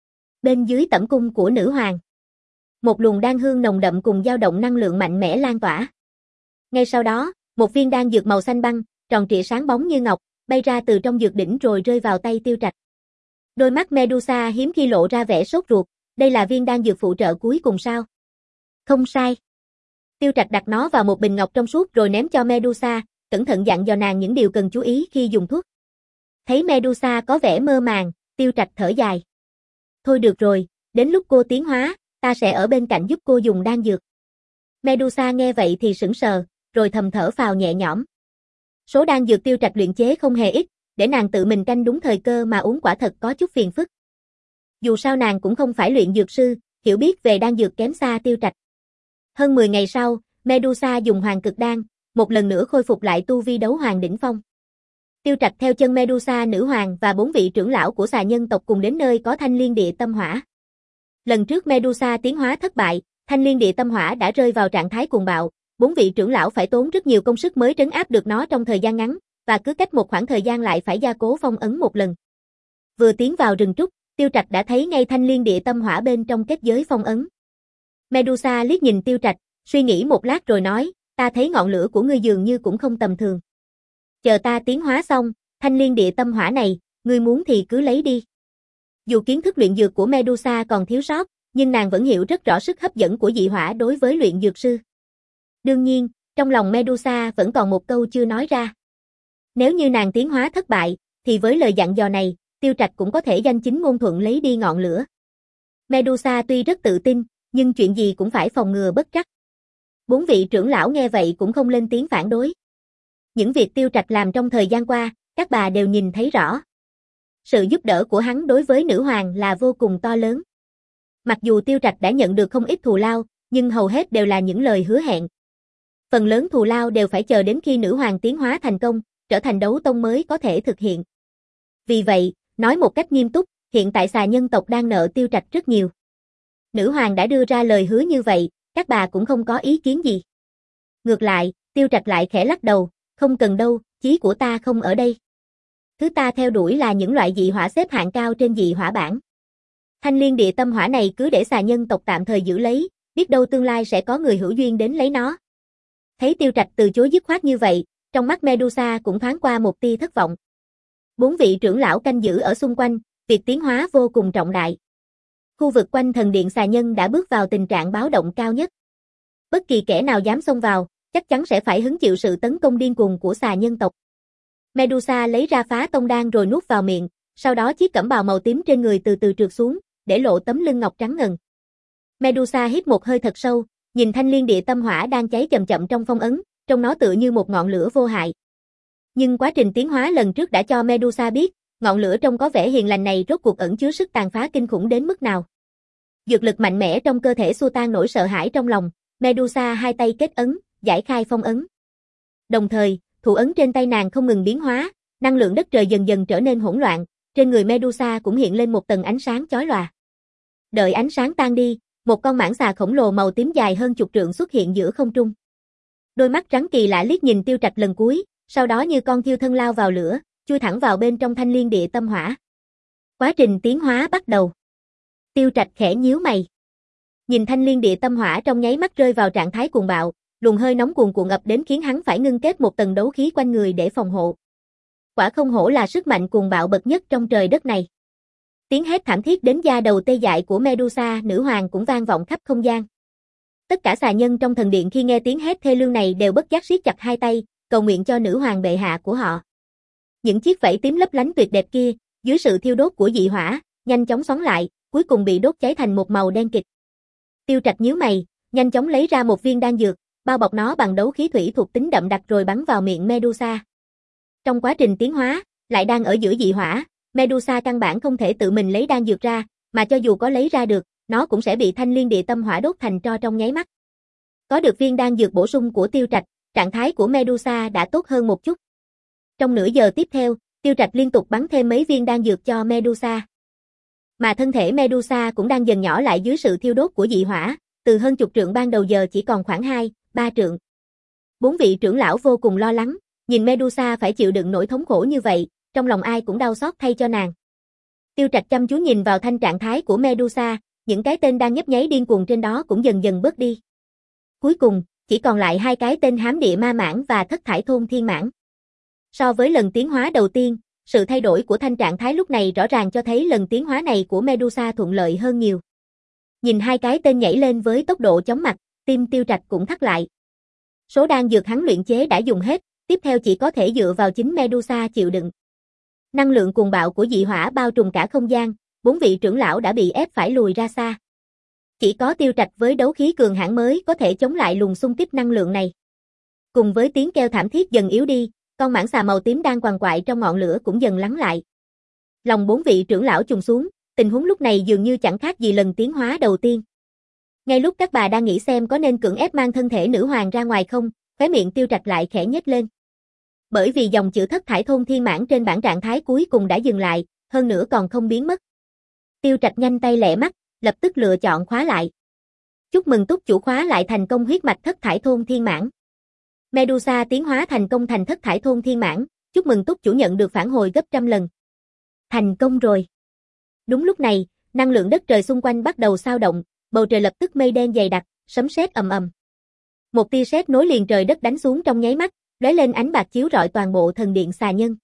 Bên dưới tẩm cung của nữ hoàng. Một luồng đan hương nồng đậm cùng dao động năng lượng mạnh mẽ lan tỏa. Ngay sau đó, một viên đan dược màu xanh băng, tròn trịa sáng bóng như ngọc, bay ra từ trong dược đỉnh rồi rơi vào tay Tiêu Trạch. Đôi mắt Medusa hiếm khi lộ ra vẻ sốt ruột, đây là viên đan dược phụ trợ cuối cùng sao? Không sai. Tiêu Trạch đặt nó vào một bình ngọc trong suốt rồi ném cho Medusa, cẩn thận dặn dò nàng những điều cần chú ý khi dùng thuốc. Thấy Medusa có vẻ mơ màng, Tiêu Trạch thở dài. Thôi được rồi, đến lúc cô tiến hóa, ta sẽ ở bên cạnh giúp cô dùng đan dược. Medusa nghe vậy thì sững sờ, rồi thầm thở phào nhẹ nhõm. Số đan dược Tiêu Trạch luyện chế không hề ít, để nàng tự mình canh đúng thời cơ mà uống quả thật có chút phiền phức. Dù sao nàng cũng không phải luyện dược sư, hiểu biết về đan dược kém xa Tiêu Trạch. Hơn mười ngày sau, Medusa dùng hoàng cực đan, một lần nữa khôi phục lại tu vi đấu hoàng đỉnh phong. Tiêu Trạch theo chân Medusa nữ hoàng và bốn vị trưởng lão của xà nhân tộc cùng đến nơi có thanh liên địa tâm hỏa. Lần trước Medusa tiến hóa thất bại, thanh liên địa tâm hỏa đã rơi vào trạng thái cuồng bạo, bốn vị trưởng lão phải tốn rất nhiều công sức mới trấn áp được nó trong thời gian ngắn, và cứ cách một khoảng thời gian lại phải gia cố phong ấn một lần. Vừa tiến vào rừng trúc, Tiêu Trạch đã thấy ngay thanh liên địa tâm hỏa bên trong kết giới phong ấn. Medusa liếc nhìn Tiêu Trạch, suy nghĩ một lát rồi nói, ta thấy ngọn lửa của ngươi dường như cũng không tầm thường. Chờ ta tiến hóa xong, thanh liên địa tâm hỏa này, ngươi muốn thì cứ lấy đi. Dù kiến thức luyện dược của Medusa còn thiếu sót, nhưng nàng vẫn hiểu rất rõ sức hấp dẫn của dị hỏa đối với luyện dược sư. Đương nhiên, trong lòng Medusa vẫn còn một câu chưa nói ra. Nếu như nàng tiến hóa thất bại, thì với lời dặn dò này, Tiêu Trạch cũng có thể danh chính ngôn thuận lấy đi ngọn lửa. Medusa tuy rất tự tin, nhưng chuyện gì cũng phải phòng ngừa bất trắc. Bốn vị trưởng lão nghe vậy cũng không lên tiếng phản đối. Những việc Tiêu Trạch làm trong thời gian qua, các bà đều nhìn thấy rõ. Sự giúp đỡ của hắn đối với nữ hoàng là vô cùng to lớn. Mặc dù Tiêu Trạch đã nhận được không ít thù lao, nhưng hầu hết đều là những lời hứa hẹn. Phần lớn thù lao đều phải chờ đến khi nữ hoàng tiến hóa thành công, trở thành đấu tông mới có thể thực hiện. Vì vậy, nói một cách nghiêm túc, hiện tại xà nhân tộc đang nợ Tiêu Trạch rất nhiều. Nữ hoàng đã đưa ra lời hứa như vậy, các bà cũng không có ý kiến gì. Ngược lại, Tiêu Trạch lại khẽ lắc đầu, không cần đâu, chí của ta không ở đây. Thứ ta theo đuổi là những loại dị hỏa xếp hạng cao trên dị hỏa bảng. Thanh liên địa tâm hỏa này cứ để xà nhân tộc tạm thời giữ lấy, biết đâu tương lai sẽ có người hữu duyên đến lấy nó. Thấy Tiêu Trạch từ chối dứt khoát như vậy, trong mắt Medusa cũng thoáng qua một tia thất vọng. Bốn vị trưởng lão canh giữ ở xung quanh, việc tiến hóa vô cùng trọng đại. Khu vực quanh thần điện xà nhân đã bước vào tình trạng báo động cao nhất. Bất kỳ kẻ nào dám xông vào, chắc chắn sẽ phải hứng chịu sự tấn công điên cuồng của xà nhân tộc. Medusa lấy ra phá tông đan rồi nuốt vào miệng, sau đó chiếc cẩm bào màu tím trên người từ từ trượt xuống, để lộ tấm lưng ngọc trắng ngần. Medusa hít một hơi thật sâu, nhìn thanh liên địa tâm hỏa đang cháy chậm chậm trong phong ấn, trông nó tựa như một ngọn lửa vô hại. Nhưng quá trình tiến hóa lần trước đã cho Medusa biết, ngọn lửa trông có vẻ hiền lành này rốt cuộc ẩn chứa sức tàn phá kinh khủng đến mức nào. Dược lực mạnh mẽ trong cơ thể xua tan nỗi sợ hãi trong lòng, Medusa hai tay kết ấn, giải khai phong ấn. Đồng thời, thủ ấn trên tay nàng không ngừng biến hóa, năng lượng đất trời dần dần trở nên hỗn loạn, trên người Medusa cũng hiện lên một tầng ánh sáng chói lòa. Đợi ánh sáng tan đi, một con mãng xà khổng lồ màu tím dài hơn chục trượng xuất hiện giữa không trung. Đôi mắt trắng kỳ lạ liếc nhìn Tiêu Trạch lần cuối, sau đó như con thiêu thân lao vào lửa, chui thẳng vào bên trong thanh liên địa tâm hỏa. Quá trình tiến hóa bắt đầu. Tiêu Trạch khẽ nhíu mày. Nhìn thanh liên địa tâm hỏa trong nháy mắt rơi vào trạng thái cuồng bạo, luồng hơi nóng cuồn cuộn ập đến khiến hắn phải ngưng kết một tầng đấu khí quanh người để phòng hộ. Quả không hổ là sức mạnh cuồng bạo bậc nhất trong trời đất này. Tiếng hét thảm thiết đến da đầu tê dại của Medusa nữ hoàng cũng vang vọng khắp không gian. Tất cả xà nhân trong thần điện khi nghe tiếng hét thê lương này đều bất giác siết chặt hai tay, cầu nguyện cho nữ hoàng bệ hạ của họ. Những chiếc vảy tím lấp lánh tuyệt đẹp kia, dưới sự thiêu đốt của dị hỏa, nhanh chóng xoắn lại, cuối cùng bị đốt cháy thành một màu đen kịt. Tiêu Trạch nhíu mày, nhanh chóng lấy ra một viên đan dược, bao bọc nó bằng đấu khí thủy thuộc tính đậm đặc rồi bắn vào miệng Medusa. Trong quá trình tiến hóa, lại đang ở giữa dị hỏa, Medusa căn bản không thể tự mình lấy đan dược ra, mà cho dù có lấy ra được, nó cũng sẽ bị thanh liên địa tâm hỏa đốt thành tro trong nháy mắt. Có được viên đan dược bổ sung của Tiêu Trạch, trạng thái của Medusa đã tốt hơn một chút. Trong nửa giờ tiếp theo, Tiêu Trạch liên tục bắn thêm mấy viên đan dược cho Medusa. Mà thân thể Medusa cũng đang dần nhỏ lại dưới sự thiêu đốt của dị hỏa, từ hơn chục trượng ban đầu giờ chỉ còn khoảng hai, ba trượng. Bốn vị trưởng lão vô cùng lo lắng, nhìn Medusa phải chịu đựng nỗi thống khổ như vậy, trong lòng ai cũng đau xót thay cho nàng. Tiêu Trạch chăm chú nhìn vào thanh trạng thái của Medusa, những cái tên đang nhấp nháy điên cuồng trên đó cũng dần dần bớt đi. Cuối cùng, chỉ còn lại hai cái tên hám địa ma mãng và thất thải thôn thiên mãng. So với lần tiến hóa đầu tiên, sự thay đổi của thanh trạng thái lúc này rõ ràng cho thấy lần tiến hóa này của Medusa thuận lợi hơn nhiều. Nhìn hai cái tên nhảy lên với tốc độ chóng mặt, tim Tiêu Trạch cũng thắt lại. Số đan dược hắn luyện chế đã dùng hết, tiếp theo chỉ có thể dựa vào chính Medusa chịu đựng. Năng lượng cuồng bạo của dị hỏa bao trùm cả không gian, bốn vị trưởng lão đã bị ép phải lùi ra xa. Chỉ có Tiêu Trạch với đấu khí cường hãn mới có thể chống lại luồng xung kích năng lượng này. Cùng với tiếng kêu thảm thiết dần yếu đi, con mãng xà màu tím đang quằn quại trong ngọn lửa cũng dần lắng lại. Lòng bốn vị trưởng lão trùng xuống, tình huống lúc này dường như chẳng khác gì lần tiến hóa đầu tiên. Ngay lúc các bà đang nghĩ xem có nên cưỡng ép mang thân thể nữ hoàng ra ngoài không, khóe miệng Tiêu Trạch lại khẽ nhếch lên. Bởi vì dòng chữ thất thải thôn thiên mãng trên bảng trạng thái cuối cùng đã dừng lại, hơn nữa còn không biến mất. Tiêu Trạch nhanh tay lẹ mắt, lập tức lựa chọn khóa lại. Chúc mừng túc chủ khóa lại thành công huyết mạch thất thải thôn thiên mãng. Medusa tiến hóa thành công thành thất thải thôn thiên mãng, chúc mừng túc chủ nhận được phản hồi gấp trăm lần. Thành công rồi. Đúng lúc này, năng lượng đất trời xung quanh bắt đầu xao động, bầu trời lập tức mây đen dày đặc, sấm sét ầm ầm. Một tia sét nối liền trời đất đánh xuống trong nháy mắt, lóe lên ánh bạc chiếu rọi toàn bộ thần điện xà nhân.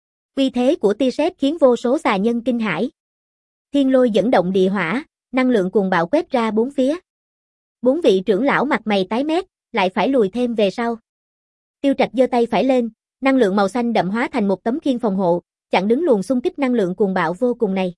Uy thế của tia sét khiến vô số xà nhân kinh hãi. Thiên lôi dẫn động địa hỏa, năng lượng cuồng bạo quét ra bốn phía. Bốn vị trưởng lão mặt mày tái mét, lại phải lùi thêm về sau. Tiêu Trạch giơ tay phải lên, năng lượng màu xanh đậm hóa thành một tấm khiên phòng hộ, chặn đứng luồng xung kích năng lượng cuồng bạo vô cùng này.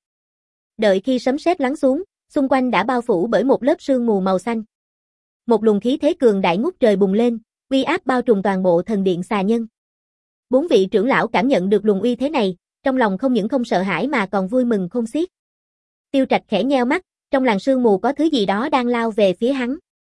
Đợi khi sấm sét lắng xuống, xung quanh đã bao phủ bởi một lớp sương mù màu xanh. Một luồng khí thế cường đại ngút trời bùng lên, uy áp bao trùm toàn bộ thần điện xà nhân. Bốn vị trưởng lão cảm nhận được luồng uy thế này, trong lòng không những không sợ hãi mà còn vui mừng khôn xiết. Tiêu Trạch khẽ nheo mắt, trong làn sương mù có thứ gì đó đang lao về phía hắn.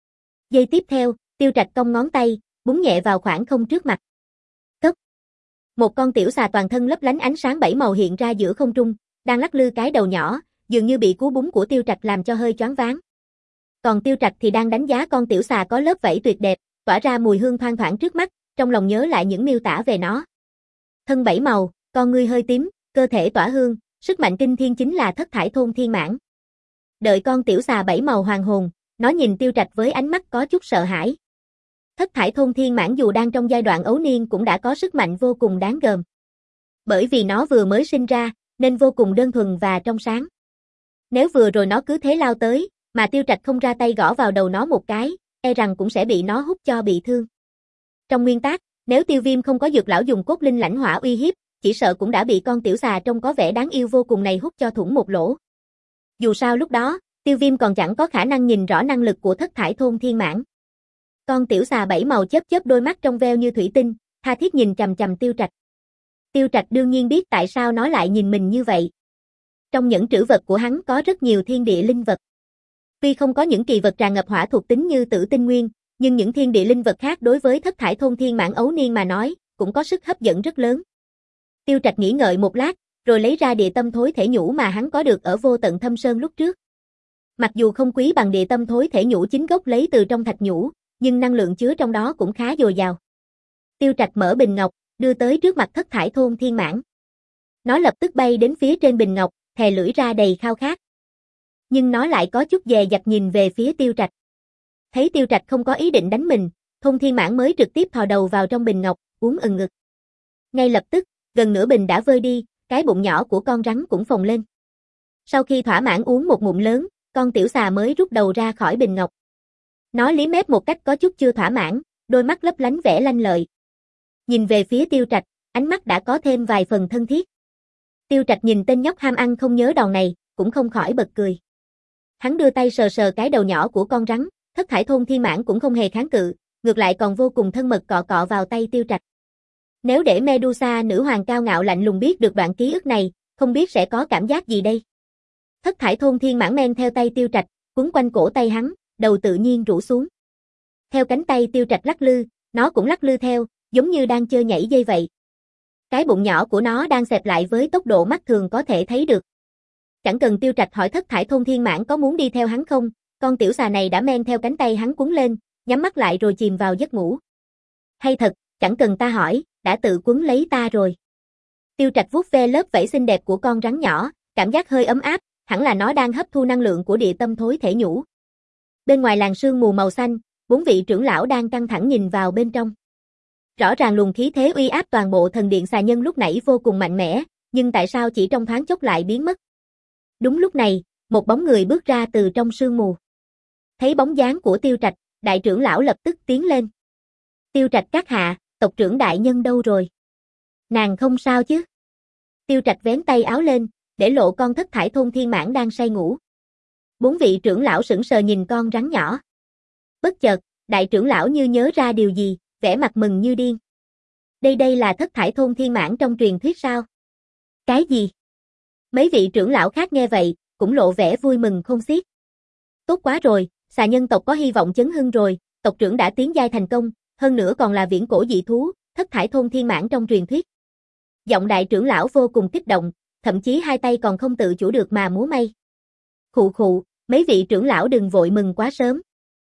Giây tiếp theo, Tiêu Trạch cong ngón tay, búng nhẹ vào khoảng không trước mặt. Cốc. Một con tiểu xà toàn thân lấp lánh ánh sáng bảy màu hiện ra giữa không trung, đang lắc lư cái đầu nhỏ, dường như bị cú búng của Tiêu Trạch làm cho hơi choáng váng. Còn Tiêu Trạch thì đang đánh giá con tiểu xà có lớp vảy tuyệt đẹp, tỏa ra mùi hương thoang thoảng trước mắt, trong lòng nhớ lại những miêu tả về nó. Thân bảy màu, con ngươi hơi tím, cơ thể tỏa hương, sức mạnh kinh thiên chính là thất thải thôn thiên mãng. Đợi con tiểu xà bảy màu hoàn hồn, nó nhìn Tiêu Trạch với ánh mắt có chút sợ hãi. Thất thải thôn thiên mãng dù đang trong giai đoạn ấu niên cũng đã có sức mạnh vô cùng đáng gờm. Bởi vì nó vừa mới sinh ra, nên vô cùng đơn thuần và trong sáng. Nếu vừa rồi nó cứ thế lao tới, mà Tiêu Trạch không ra tay gõ vào đầu nó một cái, e rằng cũng sẽ bị nó hút cho bị thương. Trong nguyên tắc, nếu Tiêu Viêm không có Dược lão dùng cốt linh lãnh hỏa uy hiếp, chỉ sợ cũng đã bị con tiểu xà trông có vẻ đáng yêu vô cùng này hút cho thủng một lỗ. Dù sao lúc đó, Tiêu Viêm còn chẳng có khả năng nhìn rõ năng lực của thất thải thôn thiên mãng. Con tiểu xà bảy màu chớp chớp đôi mắt trong veo như thủy tinh, tha thiết nhìn chằm chằm Tiêu Trạch. Tiêu Trạch đương nhiên biết tại sao nó lại nhìn mình như vậy. Trong những trữ vật của hắn có rất nhiều thiên địa linh vật. Tuy không có những kỳ vật tràn ngập hỏa thuộc tính như Tử Tinh Nguyên, nhưng những thiên địa linh vật khác đối với thất thải thôn thiên mãng ấu niên mà nói, cũng có sức hấp dẫn rất lớn. Tiêu Trạch nghĩ ngợi một lát, rồi lấy ra địa tâm thối thể nhũ mà hắn có được ở Vô Tận Thâm Sơn lúc trước. Mặc dù không quý bằng địa tâm thối thể nhũ chính gốc lấy từ trong thạch nhũ, nhưng năng lượng chứa trong đó cũng khá dồi dào. Tiêu Trạch mở bình ngọc, đưa tới trước mặt thất thải thôn thiên mãng. Nó lập tức bay đến phía trên bình ngọc, thè lưỡi ra đầy khao khát. Nhưng nó lại có chút dè dặt nhìn về phía Tiêu Trạch. Thấy Tiêu Trạch không có ý định đánh mình, thôn thiên mãng mới trực tiếp thò đầu vào trong bình ngọc, uống ừng ngực. Ngay lập tức, gần nửa bình đã vơi đi, cái bụng nhỏ của con rắn cũng phồng lên. Sau khi thỏa mãn uống một ngụm lớn, con tiểu xà mới rút đầu ra khỏi bình ngọc. Nó liếm mép một cách có chút chưa thỏa mãn, đôi mắt lấp lánh vẻ lanh lợi. Nhìn về phía Tiêu Trạch, ánh mắt đã có thêm vài phần thân thiết. Tiêu Trạch nhìn tên nhóc ham ăn không nhớ đòn này, cũng không khỏi bật cười. Hắn đưa tay sờ sờ cái đầu nhỏ của con rắn, thất thải thôn thiên mãng cũng không hề kháng cự, ngược lại còn vô cùng thân mật cọ cọ vào tay Tiêu Trạch. Nếu để Medusa nữ hoàng cao ngạo lạnh lùng biết được đoạn ký ức này, không biết sẽ có cảm giác gì đây. Thất thải thôn thiên mãng men theo tay Tiêu Trạch, quấn quanh cổ tay hắn, đầu tự nhiên rũ xuống. Theo cánh tay Tiêu Trạch lắc lư, nó cũng lắc lư theo, giống như đang chơi nhảy dây vậy. Cái bụng nhỏ của nó đang xẹp lại với tốc độ mắt thường có thể thấy được. Chẳng cần Tiêu Trạch hỏi thất thải thôn thiên mãng có muốn đi theo hắn không, con tiểu xà này đã men theo cánh tay hắn quấn lên, nhắm mắt lại rồi chìm vào giấc ngủ. Hay thật, chẳng cần ta hỏi, đã tự quấn lấy ta rồi. Tiêu Trạch vuốt ve lớp vảy xinh đẹp của con rắn nhỏ, cảm giác hơi ấm áp, hẳn là nó đang hấp thu năng lượng của địa tâm thối thể nhũ. Bên ngoài làn sương mù màu xanh, bốn vị trưởng lão đang căng thẳng nhìn vào bên trong. Rõ ràng luồng khí thế uy áp toàn bộ thần điện xà nhân lúc nãy vô cùng mạnh mẽ, nhưng tại sao chỉ trong thoáng chốc lại biến mất? Đúng lúc này, một bóng người bước ra từ trong sương mù. Thấy bóng dáng của Tiêu Trạch, đại trưởng lão lập tức tiến lên. Tiêu Trạch các hạ, tộc trưởng đại nhân đâu rồi? Nàng không sao chứ? Tiêu Trạch vén tay áo lên, để lộ con thất thải thôn thiên mãng đang say ngủ. Bốn vị trưởng lão sững sờ nhìn con rắn nhỏ. Bất chợt, đại trưởng lão như nhớ ra điều gì, vẻ mặt mừng như điên. Đây đây là thất thải thôn thiên mãng trong truyền thuyết sao? Cái gì? Mấy vị trưởng lão khác nghe vậy, cũng lộ vẻ vui mừng không xiết. Tốt quá rồi, xà nhân tộc có hy vọng chấn hưng rồi, tộc trưởng đã tiến giai thành công, hơn nữa còn là viễn cổ dị thú, thất thải thôn thiên mãng trong truyền thuyết. Giọng đại trưởng lão vô cùng kích động, thậm chí hai tay còn không tự chủ được mà múa may. Khụ khụ, mấy vị trưởng lão đừng vội mừng quá sớm.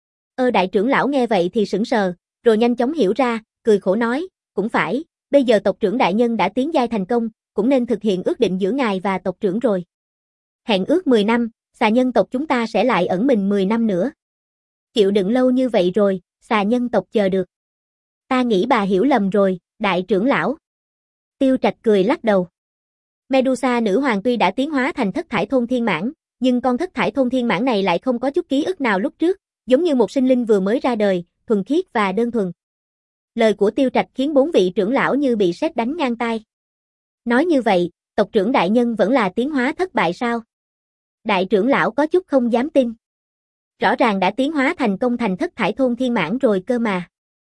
Ơ đại trưởng lão nghe vậy thì sững sờ, rồi nhanh chóng hiểu ra, cười khổ nói, cũng phải, bây giờ tộc trưởng đại nhân đã tiến giai thành công, cũng nên thực hiện ước định giữa ngài và tộc trưởng rồi. Hẹn ước mười năm, xà nhân tộc chúng ta sẽ lại ẩn mình mười năm nữa. Chịu đựng lâu như vậy rồi, xà nhân tộc chờ được. Ta nghĩ bà hiểu lầm rồi, đại trưởng lão. Tiêu Trạch cười lắc đầu. Medusa nữ hoàng tuy đã tiến hóa thành thất thải thôn thiên mãng, nhưng con thất thải thôn thiên mãng này lại không có chút ký ức nào lúc trước, giống như một sinh linh vừa mới ra đời, thuần khiết và đơn thuần. Lời của Tiêu Trạch khiến bốn vị trưởng lão như bị sét đánh ngang tai. Nói như vậy, tộc trưởng đại nhân vẫn là tiến hóa thất bại sao? Đại trưởng lão có chút không dám tin. Rõ ràng đã tiến hóa thành công thành thất thải thôn thiên mãng rồi cơ mà.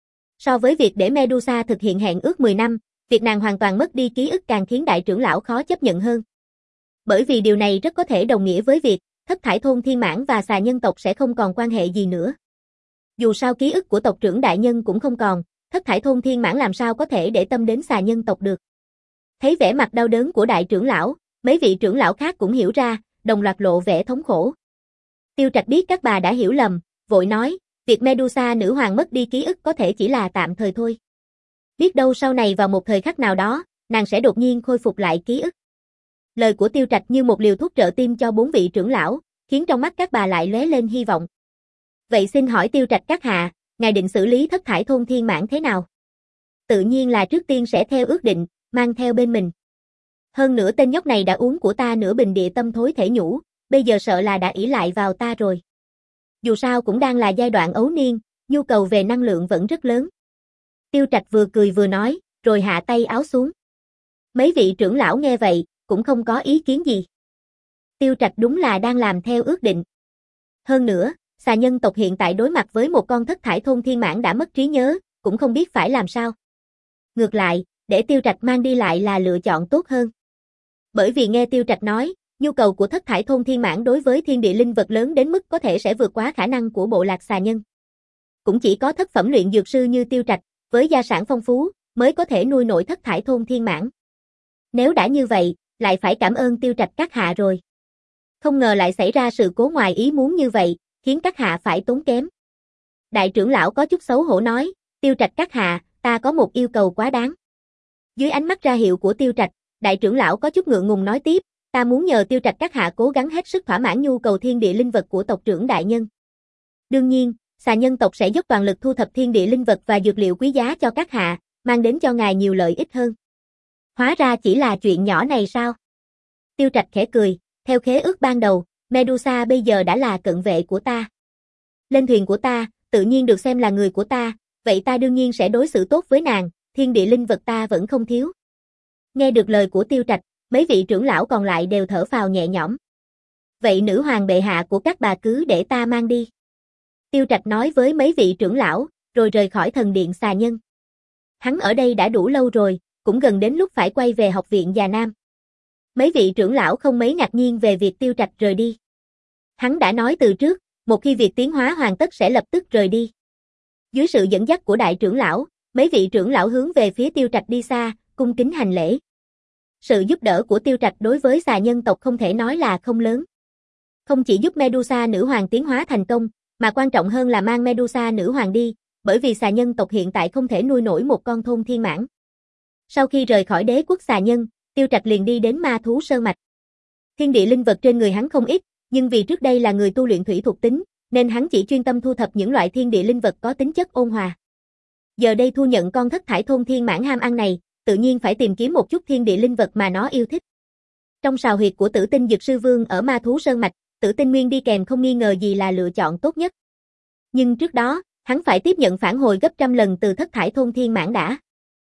So với việc để Medusa thực hiện hẹn ước mười năm, việc nàng hoàn toàn mất đi ký ức càng khiến đại trưởng lão khó chấp nhận hơn. Bởi vì điều này rất có thể đồng nghĩa với việc thất thải thôn thiên mãng và xà nhân tộc sẽ không còn quan hệ gì nữa. Dù sao ký ức của tộc trưởng đại nhân cũng không còn, thất thải thôn thiên mãn làm sao có thể để tâm đến xà nhân tộc được. Thấy vẻ mặt đau đớn của đại trưởng lão, mấy vị trưởng lão khác cũng hiểu ra, đồng loạt lộ vẻ thống khổ. Tiêu Trạch biết các bà đã hiểu lầm, vội nói, việc Medusa nữ hoàng mất đi ký ức có thể chỉ là tạm thời thôi. Biết đâu sau này vào một thời khắc nào đó, nàng sẽ đột nhiên khôi phục lại ký ức. Lời của Tiêu Trạch như một liều thuốc trợ tim cho bốn vị trưởng lão, khiến trong mắt các bà lại lóe lên hy vọng. Vậy xin hỏi Tiêu Trạch các hạ, ngài định xử lý thất thải thôn thiên mãn thế nào? Tự nhiên là trước tiên sẽ theo ước định, mang theo bên mình. Hơn nữa tên nhóc này đã uống của ta nửa bình địa tâm thối thể nhũ, bây giờ sợ là đã ỷ lại vào ta rồi. Dù sao cũng đang là giai đoạn ấu niên, nhu cầu về năng lượng vẫn rất lớn. Tiêu Trạch vừa cười vừa nói, rồi hạ tay áo xuống. Mấy vị trưởng lão nghe vậy, cũng không có ý kiến gì. Tiêu Trạch đúng là đang làm theo ước định. Hơn nữa, xà nhân tộc hiện tại đối mặt với một con thất thải thôn thiên mãn đã mất trí nhớ, cũng không biết phải làm sao. Ngược lại, để Tiêu Trạch mang đi lại là lựa chọn tốt hơn. Bởi vì nghe Tiêu Trạch nói, nhu cầu của thất thải thôn thiên mãn đối với thiên địa linh vật lớn đến mức có thể sẽ vượt quá khả năng của bộ lạc xà nhân. Cũng chỉ có thất phẩm luyện dược sư như Tiêu Trạch, với gia sản phong phú, mới có thể nuôi nổi thất thải thôn thiên mãn. Nếu đã như vậy, lại phải cảm ơn Tiêu Trạch các hạ rồi. Không ngờ lại xảy ra sự cố ngoài ý muốn như vậy, khiến các hạ phải tốn kém. Đại trưởng lão có chút xấu hổ nói, Tiêu Trạch các hạ, ta có một yêu cầu quá đáng. Dưới ánh mắt ra hiệu của Tiêu Trạch, đại trưởng lão có chút ngượng ngùng nói tiếp, ta muốn nhờ Tiêu Trạch các hạ cố gắng hết sức thỏa mãn nhu cầu thiên địa linh vật của tộc trưởng đại nhân. Đương nhiên, xà nhân tộc sẽ dốc toàn lực thu thập thiên địa linh vật và dược liệu quý giá cho các hạ, mang đến cho ngài nhiều lợi ích hơn. Hóa ra chỉ là chuyện nhỏ này sao? Tiêu Trạch khẽ cười, theo khế ước ban đầu, Medusa bây giờ đã là cận vệ của ta. Lên thuyền của ta, tự nhiên được xem là người của ta, vậy ta đương nhiên sẽ đối xử tốt với nàng, thiên địa linh vật ta vẫn không thiếu. Nghe được lời của Tiêu Trạch, mấy vị trưởng lão còn lại đều thở phào nhẹ nhõm. Vậy nữ hoàng bệ hạ của các bà cứ để ta mang đi. Tiêu Trạch nói với mấy vị trưởng lão, rồi rời khỏi thần điện xà nhân. Hắn ở đây đã đủ lâu rồi, cũng gần đến lúc phải quay về học viện Già Nam. Mấy vị trưởng lão không mấy ngạc nhiên về việc Tiêu Trạch rời đi. Hắn đã nói từ trước, một khi việc tiến hóa hoàn tất sẽ lập tức rời đi. Dưới sự dẫn dắt của đại trưởng lão, mấy vị trưởng lão hướng về phía Tiêu Trạch đi xa, cung kính hành lễ. Sự giúp đỡ của Tiêu Trạch đối với xà nhân tộc không thể nói là không lớn. Không chỉ giúp Medusa nữ hoàng tiến hóa thành công, mà quan trọng hơn là mang Medusa nữ hoàng đi, bởi vì xà nhân tộc hiện tại không thể nuôi nổi một con thôn thiên mãn. Sau khi rời khỏi đế quốc xà nhân, Tiêu Trạch liền đi đến ma thú sơn mạch. Thiên địa linh vật trên người hắn không ít, nhưng vì trước đây là người tu luyện thủy thuộc tính, nên hắn chỉ chuyên tâm thu thập những loại thiên địa linh vật có tính chất ôn hòa. Giờ đây thu nhận con thất thải thôn thiên mãn ham ăn này, tự nhiên phải tìm kiếm một chút thiên địa linh vật mà nó yêu thích. Trong sào huyệt của Tử Tinh Dược Sư Vương ở ma thú sơn mạch, Tử Tinh Nguyên đi kèm không nghi ngờ gì là lựa chọn tốt nhất. Nhưng trước đó, hắn phải tiếp nhận phản hồi gấp trăm lần từ thất thải thôn thiên mãn đã.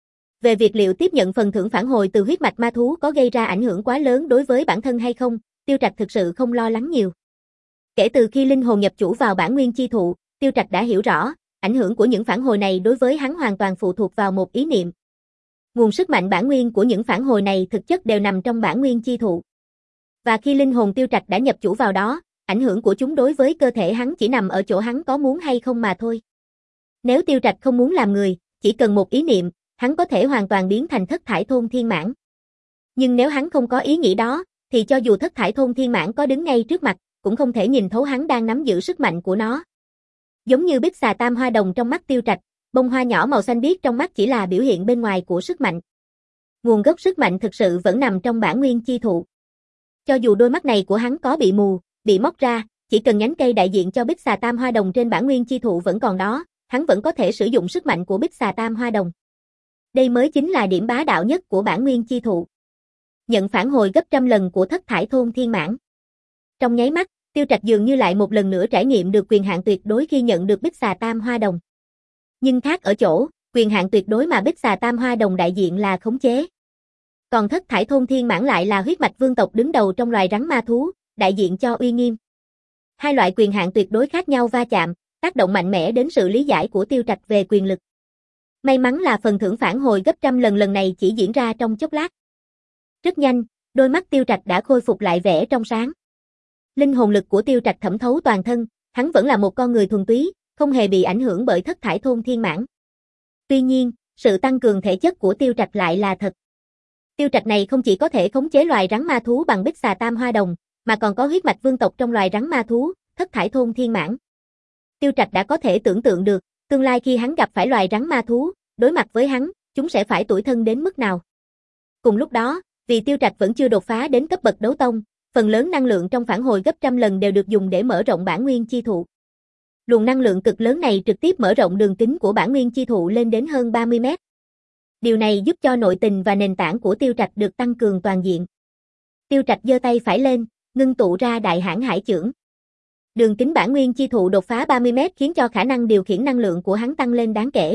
Về việc liệu tiếp nhận phần thưởng phản hồi từ huyết mạch ma thú có gây ra ảnh hưởng quá lớn đối với bản thân hay không, Tiêu Trạch thực sự không lo lắng nhiều. Kể từ khi linh hồn nhập chủ vào bản nguyên chi thụ, Tiêu Trạch đã hiểu rõ, ảnh hưởng của những phản hồi này đối với hắn hoàn toàn phụ thuộc vào một ý niệm. Nguồn sức mạnh bản nguyên của những phản hồi này thực chất đều nằm trong bản nguyên chi thụ. Và khi linh hồn Tiêu Trạch đã nhập chủ vào đó, ảnh hưởng của chúng đối với cơ thể hắn chỉ nằm ở chỗ hắn có muốn hay không mà thôi. Nếu Tiêu Trạch không muốn làm người, chỉ cần một ý niệm, hắn có thể hoàn toàn biến thành thất thải thôn thiên mãn. Nhưng nếu hắn không có ý nghĩ đó, thì cho dù thất thải thôn thiên mãn có đứng ngay trước mặt, cũng không thể nhìn thấu hắn đang nắm giữ sức mạnh của nó. Giống như bích xà tam hoa đồng trong mắt Tiêu Trạch, bông hoa nhỏ màu xanh biếc trong mắt chỉ là biểu hiện bên ngoài của sức mạnh. Nguồn gốc sức mạnh thực sự vẫn nằm trong bản nguyên chi thụ. Cho dù đôi mắt này của hắn có bị mù, bị móc ra, chỉ cần nhánh cây đại diện cho bích xà tam hoa đồng trên bản nguyên chi thụ vẫn còn đó, hắn vẫn có thể sử dụng sức mạnh của bích xà tam hoa đồng. Đây mới chính là điểm bá đạo nhất của bản nguyên chi thụ. Nhận phản hồi gấp trăm lần của thất thải thôn thiên mãn. Trong nháy mắt, Tiêu Trạch dường như lại một lần nữa trải nghiệm được quyền hạn tuyệt đối khi nhận được bích xà tam hoa đồng. Nhưng khác ở chỗ, quyền hạn tuyệt đối mà bích xà tam hoa đồng đại diện là khống chế. Còn thất thải thôn thiên mãn lại là huyết mạch vương tộc đứng đầu trong loài rắn ma thú, đại diện cho uy nghiêm. Hai loại quyền hạn tuyệt đối khác nhau va chạm, tác động mạnh mẽ đến sự lý giải của Tiêu Trạch về quyền lực. May mắn là phần thưởng phản hồi gấp trăm lần lần này chỉ diễn ra trong chốc lát. Rất nhanh, đôi mắt Tiêu Trạch đã khôi phục lại vẻ trong sáng. Linh hồn lực của Tiêu Trạch thẩm thấu toàn thân, hắn vẫn là một con người thuần túy, không hề bị ảnh hưởng bởi thất thải thôn thiên mãn. Tuy nhiên, sự tăng cường thể chất của Tiêu Trạch lại là thật. Tiêu Trạch này không chỉ có thể khống chế loài rắn ma thú bằng bích xà tam hoa đồng, mà còn có huyết mạch vương tộc trong loài rắn ma thú, thất thải thôn thiên mãn. Tiêu Trạch đã có thể tưởng tượng được, tương lai khi hắn gặp phải loài rắn ma thú, đối mặt với hắn, chúng sẽ phải tủi thân đến mức nào. Cùng lúc đó, vì Tiêu Trạch vẫn chưa đột phá đến cấp bậc đấu tông, phần lớn năng lượng trong phản hồi gấp trăm lần đều được dùng để mở rộng bản nguyên chi thụ. Luồng năng lượng cực lớn này trực tiếp mở rộng đường kính của bản nguyên chi thụ lên đến hơn ba mươi mét. Điều này giúp cho nội tình và nền tảng của Tiêu Trạch được tăng cường toàn diện. Tiêu Trạch giơ tay phải lên, ngưng tụ ra Đại Hãn Hải Chưởng. Đường kính bản nguyên chi thụ đột phá ba mươi mét khiến cho khả năng điều khiển năng lượng của hắn tăng lên đáng kể.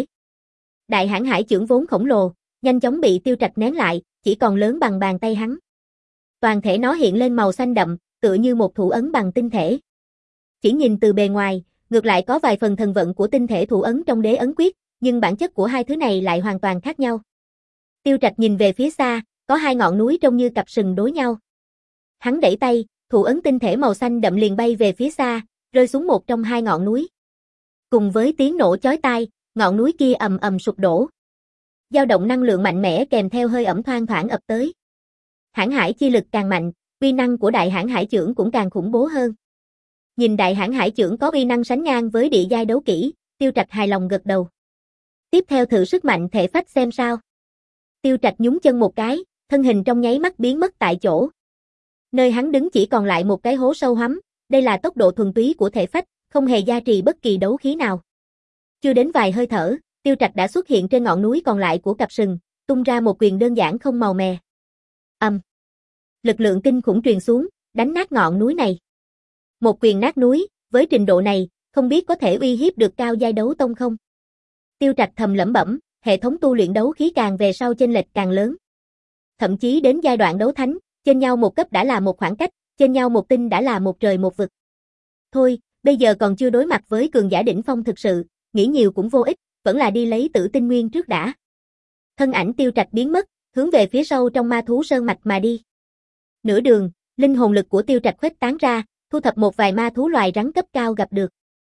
Đại Hãn Hải Chưởng vốn khổng lồ, nhanh chóng bị Tiêu Trạch nén lại, chỉ còn lớn bằng bàn tay hắn. Toàn thể nó hiện lên màu xanh đậm, tựa như một thủ ấn bằng tinh thể. Chỉ nhìn từ bề ngoài, ngược lại có vài phần thần vận của tinh thể thủ ấn trong đế ấn quyết, nhưng bản chất của hai thứ này lại hoàn toàn khác nhau. Tiêu Trạch nhìn về phía xa, có hai ngọn núi trông như cặp sừng đối nhau. Hắn đẩy tay, thủ ấn tinh thể màu xanh đậm liền bay về phía xa, rơi xuống một trong hai ngọn núi. Cùng với tiếng nổ chói tai, ngọn núi kia ầm ầm sụp đổ. Dao động năng lượng mạnh mẽ kèm theo hơi ẩm thoang thoảng ập tới. Hãn hải chi lực càng mạnh, uy năng của Đại Hãn Hải Chưởng cũng càng khủng bố hơn. Nhìn Đại Hãn Hải Chưởng có uy năng sánh ngang với địa giai đấu kỹ, Tiêu Trạch hài lòng gật đầu. Tiếp theo thử sức mạnh thể phách xem sao. Tiêu Trạch nhún chân một cái, thân hình trong nháy mắt biến mất tại chỗ. Nơi hắn đứng chỉ còn lại một cái hố sâu hoắm, đây là tốc độ thuần túy của thể phách, không hề gia trì bất kỳ đấu khí nào. Chưa đến vài hơi thở, Tiêu Trạch đã xuất hiện trên ngọn núi còn lại của cặp sừng, tung ra một quyền đơn giản không màu mè. Ầm. Um. Lực lượng kinh khủng truyền xuống, đánh nát ngọn núi này. Một quyền nát núi, với trình độ này, không biết có thể uy hiếp được cao giai đấu tông không? Tiêu Trạch thầm lẩm bẩm, hệ thống tu luyện đấu khí càng về sau chênh lệch càng lớn. Thậm chí đến giai đoạn đấu thánh, trên nhau một cấp đã là một khoảng cách, trên nhau một tinh đã là một trời một vực. Thôi, bây giờ còn chưa đối mặt với cường giả đỉnh phong thực sự, nghĩ nhiều cũng vô ích, vẫn là đi lấy tử tinh nguyên trước đã. Thân ảnh Tiêu Trạch biến mất, hướng về phía sâu trong ma thú sơn mạch mà đi. Nửa đường, linh hồn lực của Tiêu Trạch khuếch tán ra, thu thập một vài ma thú loài rắn cấp cao gặp được.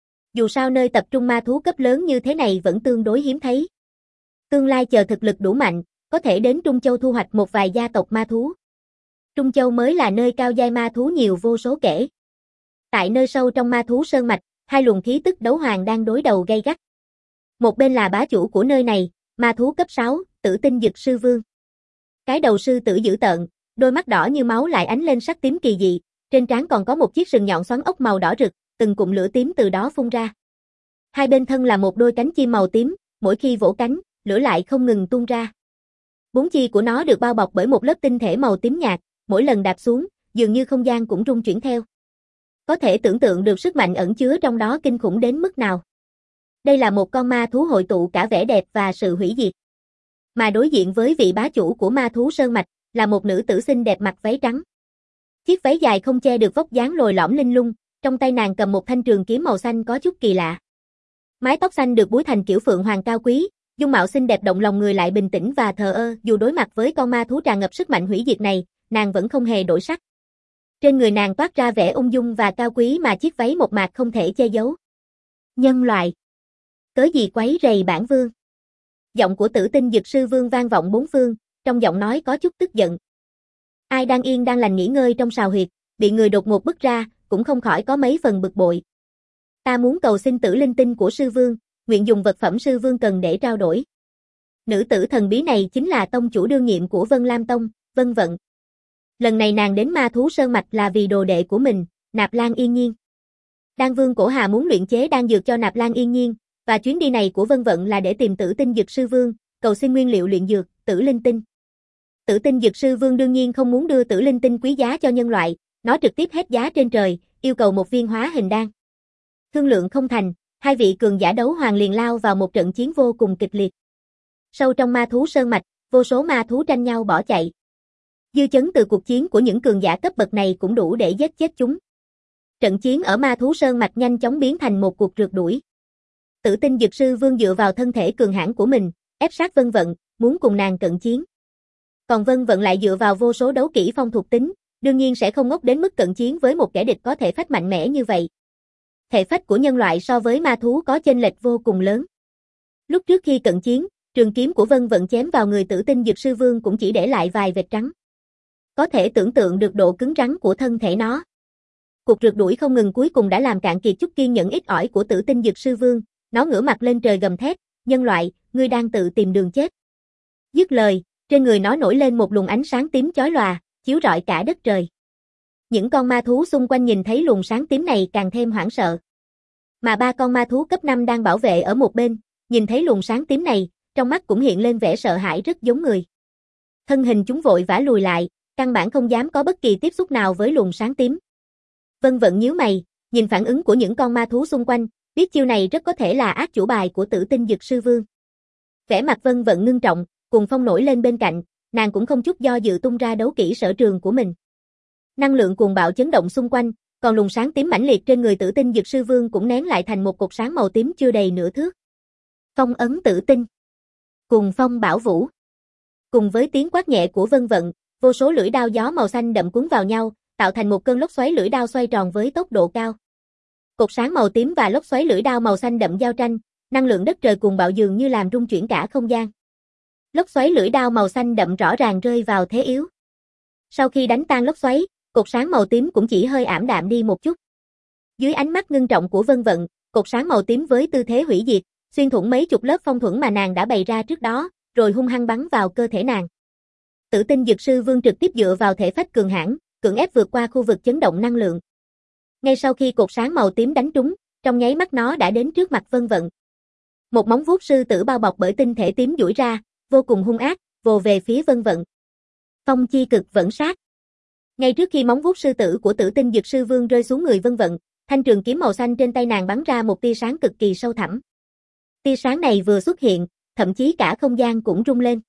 Dù sao nơi tập trung ma thú cấp lớn như thế này vẫn tương đối hiếm thấy. Tương lai chờ thực lực đủ mạnh, có thể đến Trung Châu thu hoạch một vài gia tộc ma thú. Trung Châu mới là nơi cao giai ma thú nhiều vô số kể. Tại nơi sâu trong ma thú sơn mạch, hai luồng khí tức đấu hoàng đang đối đầu gay gắt. Một bên là bá chủ của nơi này, ma thú cấp sáu, Tử Tinh Dực Sư Vương. Cái đầu sư tử dữ tợn, đôi mắt đỏ như máu lại ánh lên sắc tím kỳ dị, trên trán còn có một chiếc sừng nhọn xoắn ốc màu đỏ rực, từng cụm lửa tím từ đó phun ra. Hai bên thân là một đôi cánh chim màu tím, mỗi khi vỗ cánh, lửa lại không ngừng tuôn ra. Bốn chi của nó được bao bọc bởi một lớp tinh thể màu tím nhạt, mỗi lần đạp xuống, dường như không gian cũng rung chuyển theo. Có thể tưởng tượng được sức mạnh ẩn chứa trong đó kinh khủng đến mức nào. Đây là một con ma thú hội tụ cả vẻ đẹp và sự hủy diệt. Mà đối diện với vị bá chủ của ma thú sơn mạch, là một nữ tử xinh đẹp mặc váy trắng. Chiếc váy dài không che được vóc dáng lồi lõm linh lung, trong tay nàng cầm một thanh trường kiếm màu xanh có chút kỳ lạ. Mái tóc xanh được búi thành kiểu phượng hoàng cao quý, dung mạo xinh đẹp động lòng người lại bình tĩnh và thờ ơ, dù đối mặt với con ma thú tràn ngập sức mạnh hủy diệt này, nàng vẫn không hề đổi sắc. Trên người nàng toát ra vẻ ung dung và cao quý mà chiếc váy một mạc không thể che giấu. Nhân loại, cớ gì quấy rầy bản vương? Giọng của Tử Tinh Dực Sư Vương vang vọng bốn phương, trong giọng nói có chút tức giận. Ai đang yên đang lành nghỉ ngơi trong sào huyệt, bị người đột ngột bức ra, cũng không khỏi có mấy phần bực bội. Ta muốn cầu xin tử linh tinh của sư vương, nguyện dùng vật phẩm sư vương cần để trao đổi. Nữ tử thần bí này chính là tông chủ đương nhiệm của Vân Lam Tông, Vân Vận. Lần này nàng đến ma thú sơn mạch là vì đồ đệ của mình, Nạp Lan Yên Nhiên. Đan Vương Cổ Hà muốn luyện chế đan dược cho Nạp Lan Yên Nhiên, và chuyến đi này của Vân Vận là để tìm Tử Tinh Dực Sư Vương, cầu xin nguyên liệu luyện dược, tử linh tinh. Tử Tinh Dực Sư Vương đương nhiên không muốn đưa tử linh tinh quý giá cho nhân loại, nó trực tiếp hét giá trên trời, yêu cầu một viên hóa hình đan. Thương lượng không thành, hai vị cường giả đấu hoàng liền lao vào một trận chiến vô cùng kịch liệt. Sâu trong ma thú sơn mạch, vô số ma thú tranh nhau bỏ chạy. Dư chấn từ cuộc chiến của những cường giả cấp bậc này cũng đủ để giết chết chúng. Trận chiến ở ma thú sơn mạch nhanh chóng biến thành một cuộc rượt đuổi. Tử Tinh Dực Sư Vương dựa vào thân thể cường hãn của mình, ép sát Vân Vận, muốn cùng nàng cận chiến. Còn Vân Vận lại dựa vào vô số đấu kỹ phong thuộc tính, đương nhiên sẽ không ngốc đến mức cận chiến với một kẻ địch có thể phách mạnh mẽ như vậy. Thể phách của nhân loại so với ma thú có chênh lệch vô cùng lớn. Lúc trước khi cận chiến, trường kiếm của Vân Vận chém vào người Tử Tinh Dược Sư Vương cũng chỉ để lại vài vệt trắng. Có thể tưởng tượng được độ cứng rắn của thân thể nó. Cuộc rượt đuổi không ngừng cuối cùng đã làm cạn kiệt chút kiên nhẫn ít ỏi của Tử Tinh Dược Sư Vương, nó ngửa mặt lên trời gầm thét, nhân loại, ngươi đang tự tìm đường chết. Dứt lời, trên người nó nổi lên một luồng ánh sáng tím chói lòa, chiếu rọi cả đất trời. Những con ma thú xung quanh nhìn thấy luồng sáng tím này càng thêm hoảng sợ. Mà ba con ma thú cấp năm đang bảo vệ ở một bên, nhìn thấy luồng sáng tím này, trong mắt cũng hiện lên vẻ sợ hãi rất giống người. Thân hình chúng vội vã lùi lại, căn bản không dám có bất kỳ tiếp xúc nào với luồng sáng tím. Vân Vận nhíu mày, nhìn phản ứng của những con ma thú xung quanh, biết chiêu này rất có thể là át chủ bài của Tử Tinh Dược Sư Vương. Vẻ mặt Vân Vận ngưng trọng, cùng phong nổi lên bên cạnh, nàng cũng không chút do dự tung ra đấu kỹ sở trường của mình. Năng lượng cuồng bạo chấn động xung quanh, còn luồng sáng tím mãnh liệt trên người Tử Tinh Dược Sư Vương cũng nén lại thành một cột sáng màu tím chưa đầy nửa thước. Phong ấn tử tinh. Cùng phong bảo vũ. Cùng với tiếng quát nhẹ của Vân Vận, vô số lưỡi đao gió màu xanh đậm cuốn vào nhau, tạo thành một cơn lốc xoáy lưỡi đao xoay tròn với tốc độ cao. Cột sáng màu tím và lốc xoáy lưỡi đao màu xanh đậm giao tranh, năng lượng đất trời cuồng bạo dường như làm rung chuyển cả không gian. Lốc xoáy lưỡi đao màu xanh đậm rõ ràng rơi vào thế yếu. Sau khi đánh tan lốc xoáy, cột sáng màu tím cũng chỉ hơi ảm đạm đi một chút. Dưới ánh mắt ngưng trọng của Vân Vận, cột sáng màu tím với tư thế hủy diệt, xuyên thủng mấy chục lớp phong thuẫn mà nàng đã bày ra trước đó, rồi hung hăng bắn vào cơ thể nàng. Tử Tinh Dược Sư Vương trực tiếp dựa vào thể phách cường hãn, cưỡng ép vượt qua khu vực chấn động năng lượng. Ngay sau khi cột sáng màu tím đánh trúng, trong nháy mắt nó đã đến trước mặt Vân Vận. Một móng vuốt sư tử bao bọc bởi tinh thể tím duỗi ra, vô cùng hung ác, vồ về phía Vân Vận. Phong chi cực vẫn sát. Ngay trước khi móng vuốt sư tử của Tử Tinh Dược Sư Vương rơi xuống người Vân Vận, thanh trường kiếm màu xanh trên tay nàng bắn ra một tia sáng cực kỳ sâu thẳm. Tia sáng này vừa xuất hiện, thậm chí cả không gian cũng rung lên.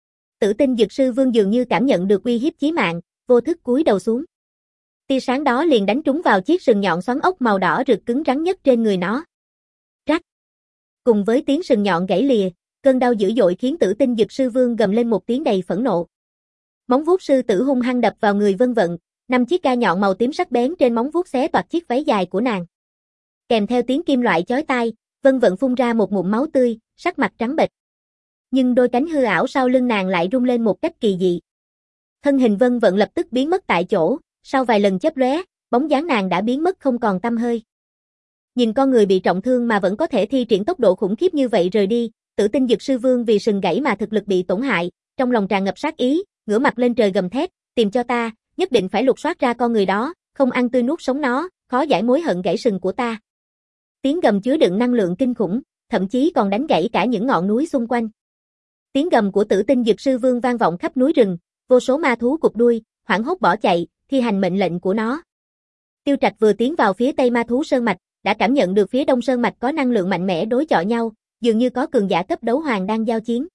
Tử Tinh Dược Sư Vương dường như cảm nhận được uy hiếp chí mạng, vô thức cúi đầu xuống. Tia sáng đó liền đánh trúng vào chiếc sừng nhọn xoắn ốc màu đỏ rực cứng rắn nhất trên người nó. Rắc. Cùng với tiếng sừng nhọn gãy lìa, cơn đau dữ dội khiến Tử Tinh Dược Sư Vương gầm lên một tiếng đầy phẫn nộ. Móng vuốt sư tử hung hăng đập vào người Vân Vận, năm chiếc gai nhọn màu tím sắc bén trên móng vuốt xé toạc chiếc váy dài của nàng. Kèm theo tiếng kim loại chói tai, Vân Vận phun ra một ngụm máu tươi, sắc mặt trắng bệch. Nhưng đôi cánh hư ảo sau lưng nàng lại rung lên một cách kỳ dị. Thân hình Vân Vận lập tức biến mất tại chỗ, sau vài lần chớp lóe, bóng dáng nàng đã biến mất không còn tăm hơi. Nhìn con người bị trọng thương mà vẫn có thể thi triển tốc độ khủng khiếp như vậy rời đi, Tử Tinh Dược Sư Vương vì sừng gãy mà thực lực bị tổn hại, trong lòng tràn ngập sát ý, ngửa mặt lên trời gầm thét, tìm cho ta, nhất định phải lục soát ra con người đó, không ăn tươi nuốt sống nó, khó giải mối hận gãy sừng của ta. Tiếng gầm chứa đựng năng lượng kinh khủng, thậm chí còn đánh gãy cả những ngọn núi xung quanh. Tiếng gầm của Tử Tinh Dược Sư Vương vang vọng khắp núi rừng, vô số ma thú cụp đuôi, hoảng hốt bỏ chạy, thi hành mệnh lệnh của nó. Tiêu Trạch vừa tiến vào phía tây ma thú sơn mạch, đã cảm nhận được phía đông sơn mạch có năng lượng mạnh mẽ đối chọi nhau, dường như có cường giả cấp đấu hoàng đang giao chiến.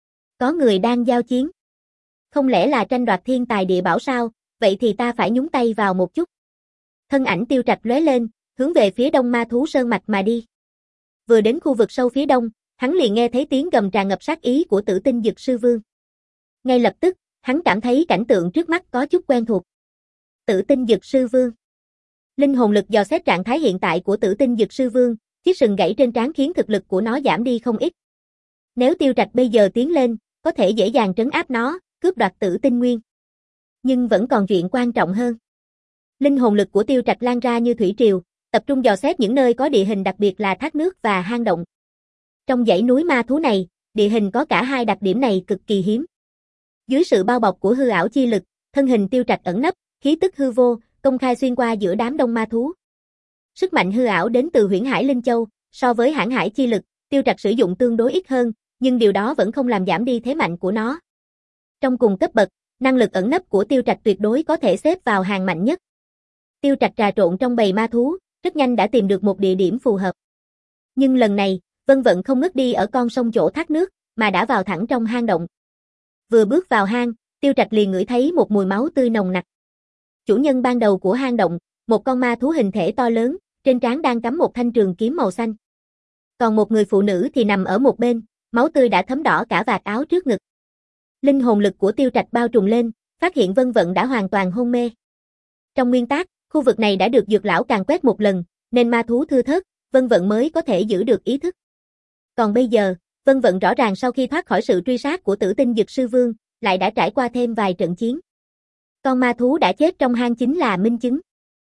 Có người đang giao chiến. Không lẽ là tranh đoạt thiên tài địa bảo sao, vậy thì ta phải nhúng tay vào một chút. Thân ảnh Tiêu Trạch lóe lên, hướng về phía đông ma thú sơn mạch mà đi. Vừa đến khu vực sâu phía đông, hắn liền nghe thấy tiếng gầm tràn ngập sát ý của Tử Tinh Dược Sư Vương. Ngay lập tức, hắn cảm thấy cảnh tượng trước mắt có chút quen thuộc. Tử Tinh Dược Sư Vương. Linh hồn lực dò xét trạng thái hiện tại của Tử Tinh Dược Sư Vương, chiếc sừng gãy trên trán khiến thực lực của nó giảm đi không ít. Nếu Tiêu Trạch bây giờ tiến lên, có thể dễ dàng trấn áp nó, cướp đoạt Tử Tinh Nguyên. Nhưng vẫn còn chuyện quan trọng hơn. Linh hồn lực của Tiêu Trạch lan ra như thủy triều, tập trung dò xét những nơi có địa hình đặc biệt là thác nước và hang động. Trong dãy núi ma thú này, địa hình có cả hai đặc điểm này cực kỳ hiếm. Dưới sự bao bọc của hư ảo chi lực, thân hình Tiêu Trạch ẩn nấp, khí tức hư vô, công khai xuyên qua giữa đám đông ma thú. Sức mạnh hư ảo đến từ Huyễn Hải Linh Châu, so với Hãn Hải chi lực, Tiêu Trạch sử dụng tương đối ít hơn, nhưng điều đó vẫn không làm giảm đi thế mạnh của nó. Trong cùng cấp bậc, năng lực ẩn nấp của Tiêu Trạch tuyệt đối có thể xếp vào hàng mạnh nhất. Tiêu Trạch trà trộn trong bầy ma thú, rất nhanh đã tìm được một địa điểm phù hợp. Nhưng lần này, Vân Vận không ngất đi ở con sông chỗ thác nước, mà đã vào thẳng trong hang động. Vừa bước vào hang, Tiêu Trạch liền ngửi thấy một mùi máu tươi nồng nặc. Chủ nhân ban đầu của hang động, một con ma thú hình thể to lớn, trên trán đang cắm một thanh trường kiếm màu xanh. Còn một người phụ nữ thì nằm ở một bên, máu tươi đã thấm đỏ cả vạt áo trước ngực. Linh hồn lực của Tiêu Trạch bao trùm lên, phát hiện Vân Vận đã hoàn toàn hôn mê. Trong nguyên tắc, khu vực này đã được Dược lão càn quét một lần, Nên ma thú thưa thớt, Vân Vận mới có thể giữ được ý thức. Còn bây giờ, Vân Vận rõ ràng sau khi thoát khỏi sự truy sát của Tử Tinh Dực Sư Vương, lại đã trải qua thêm vài trận chiến. Con ma thú đã chết trong hang chính là minh chứng.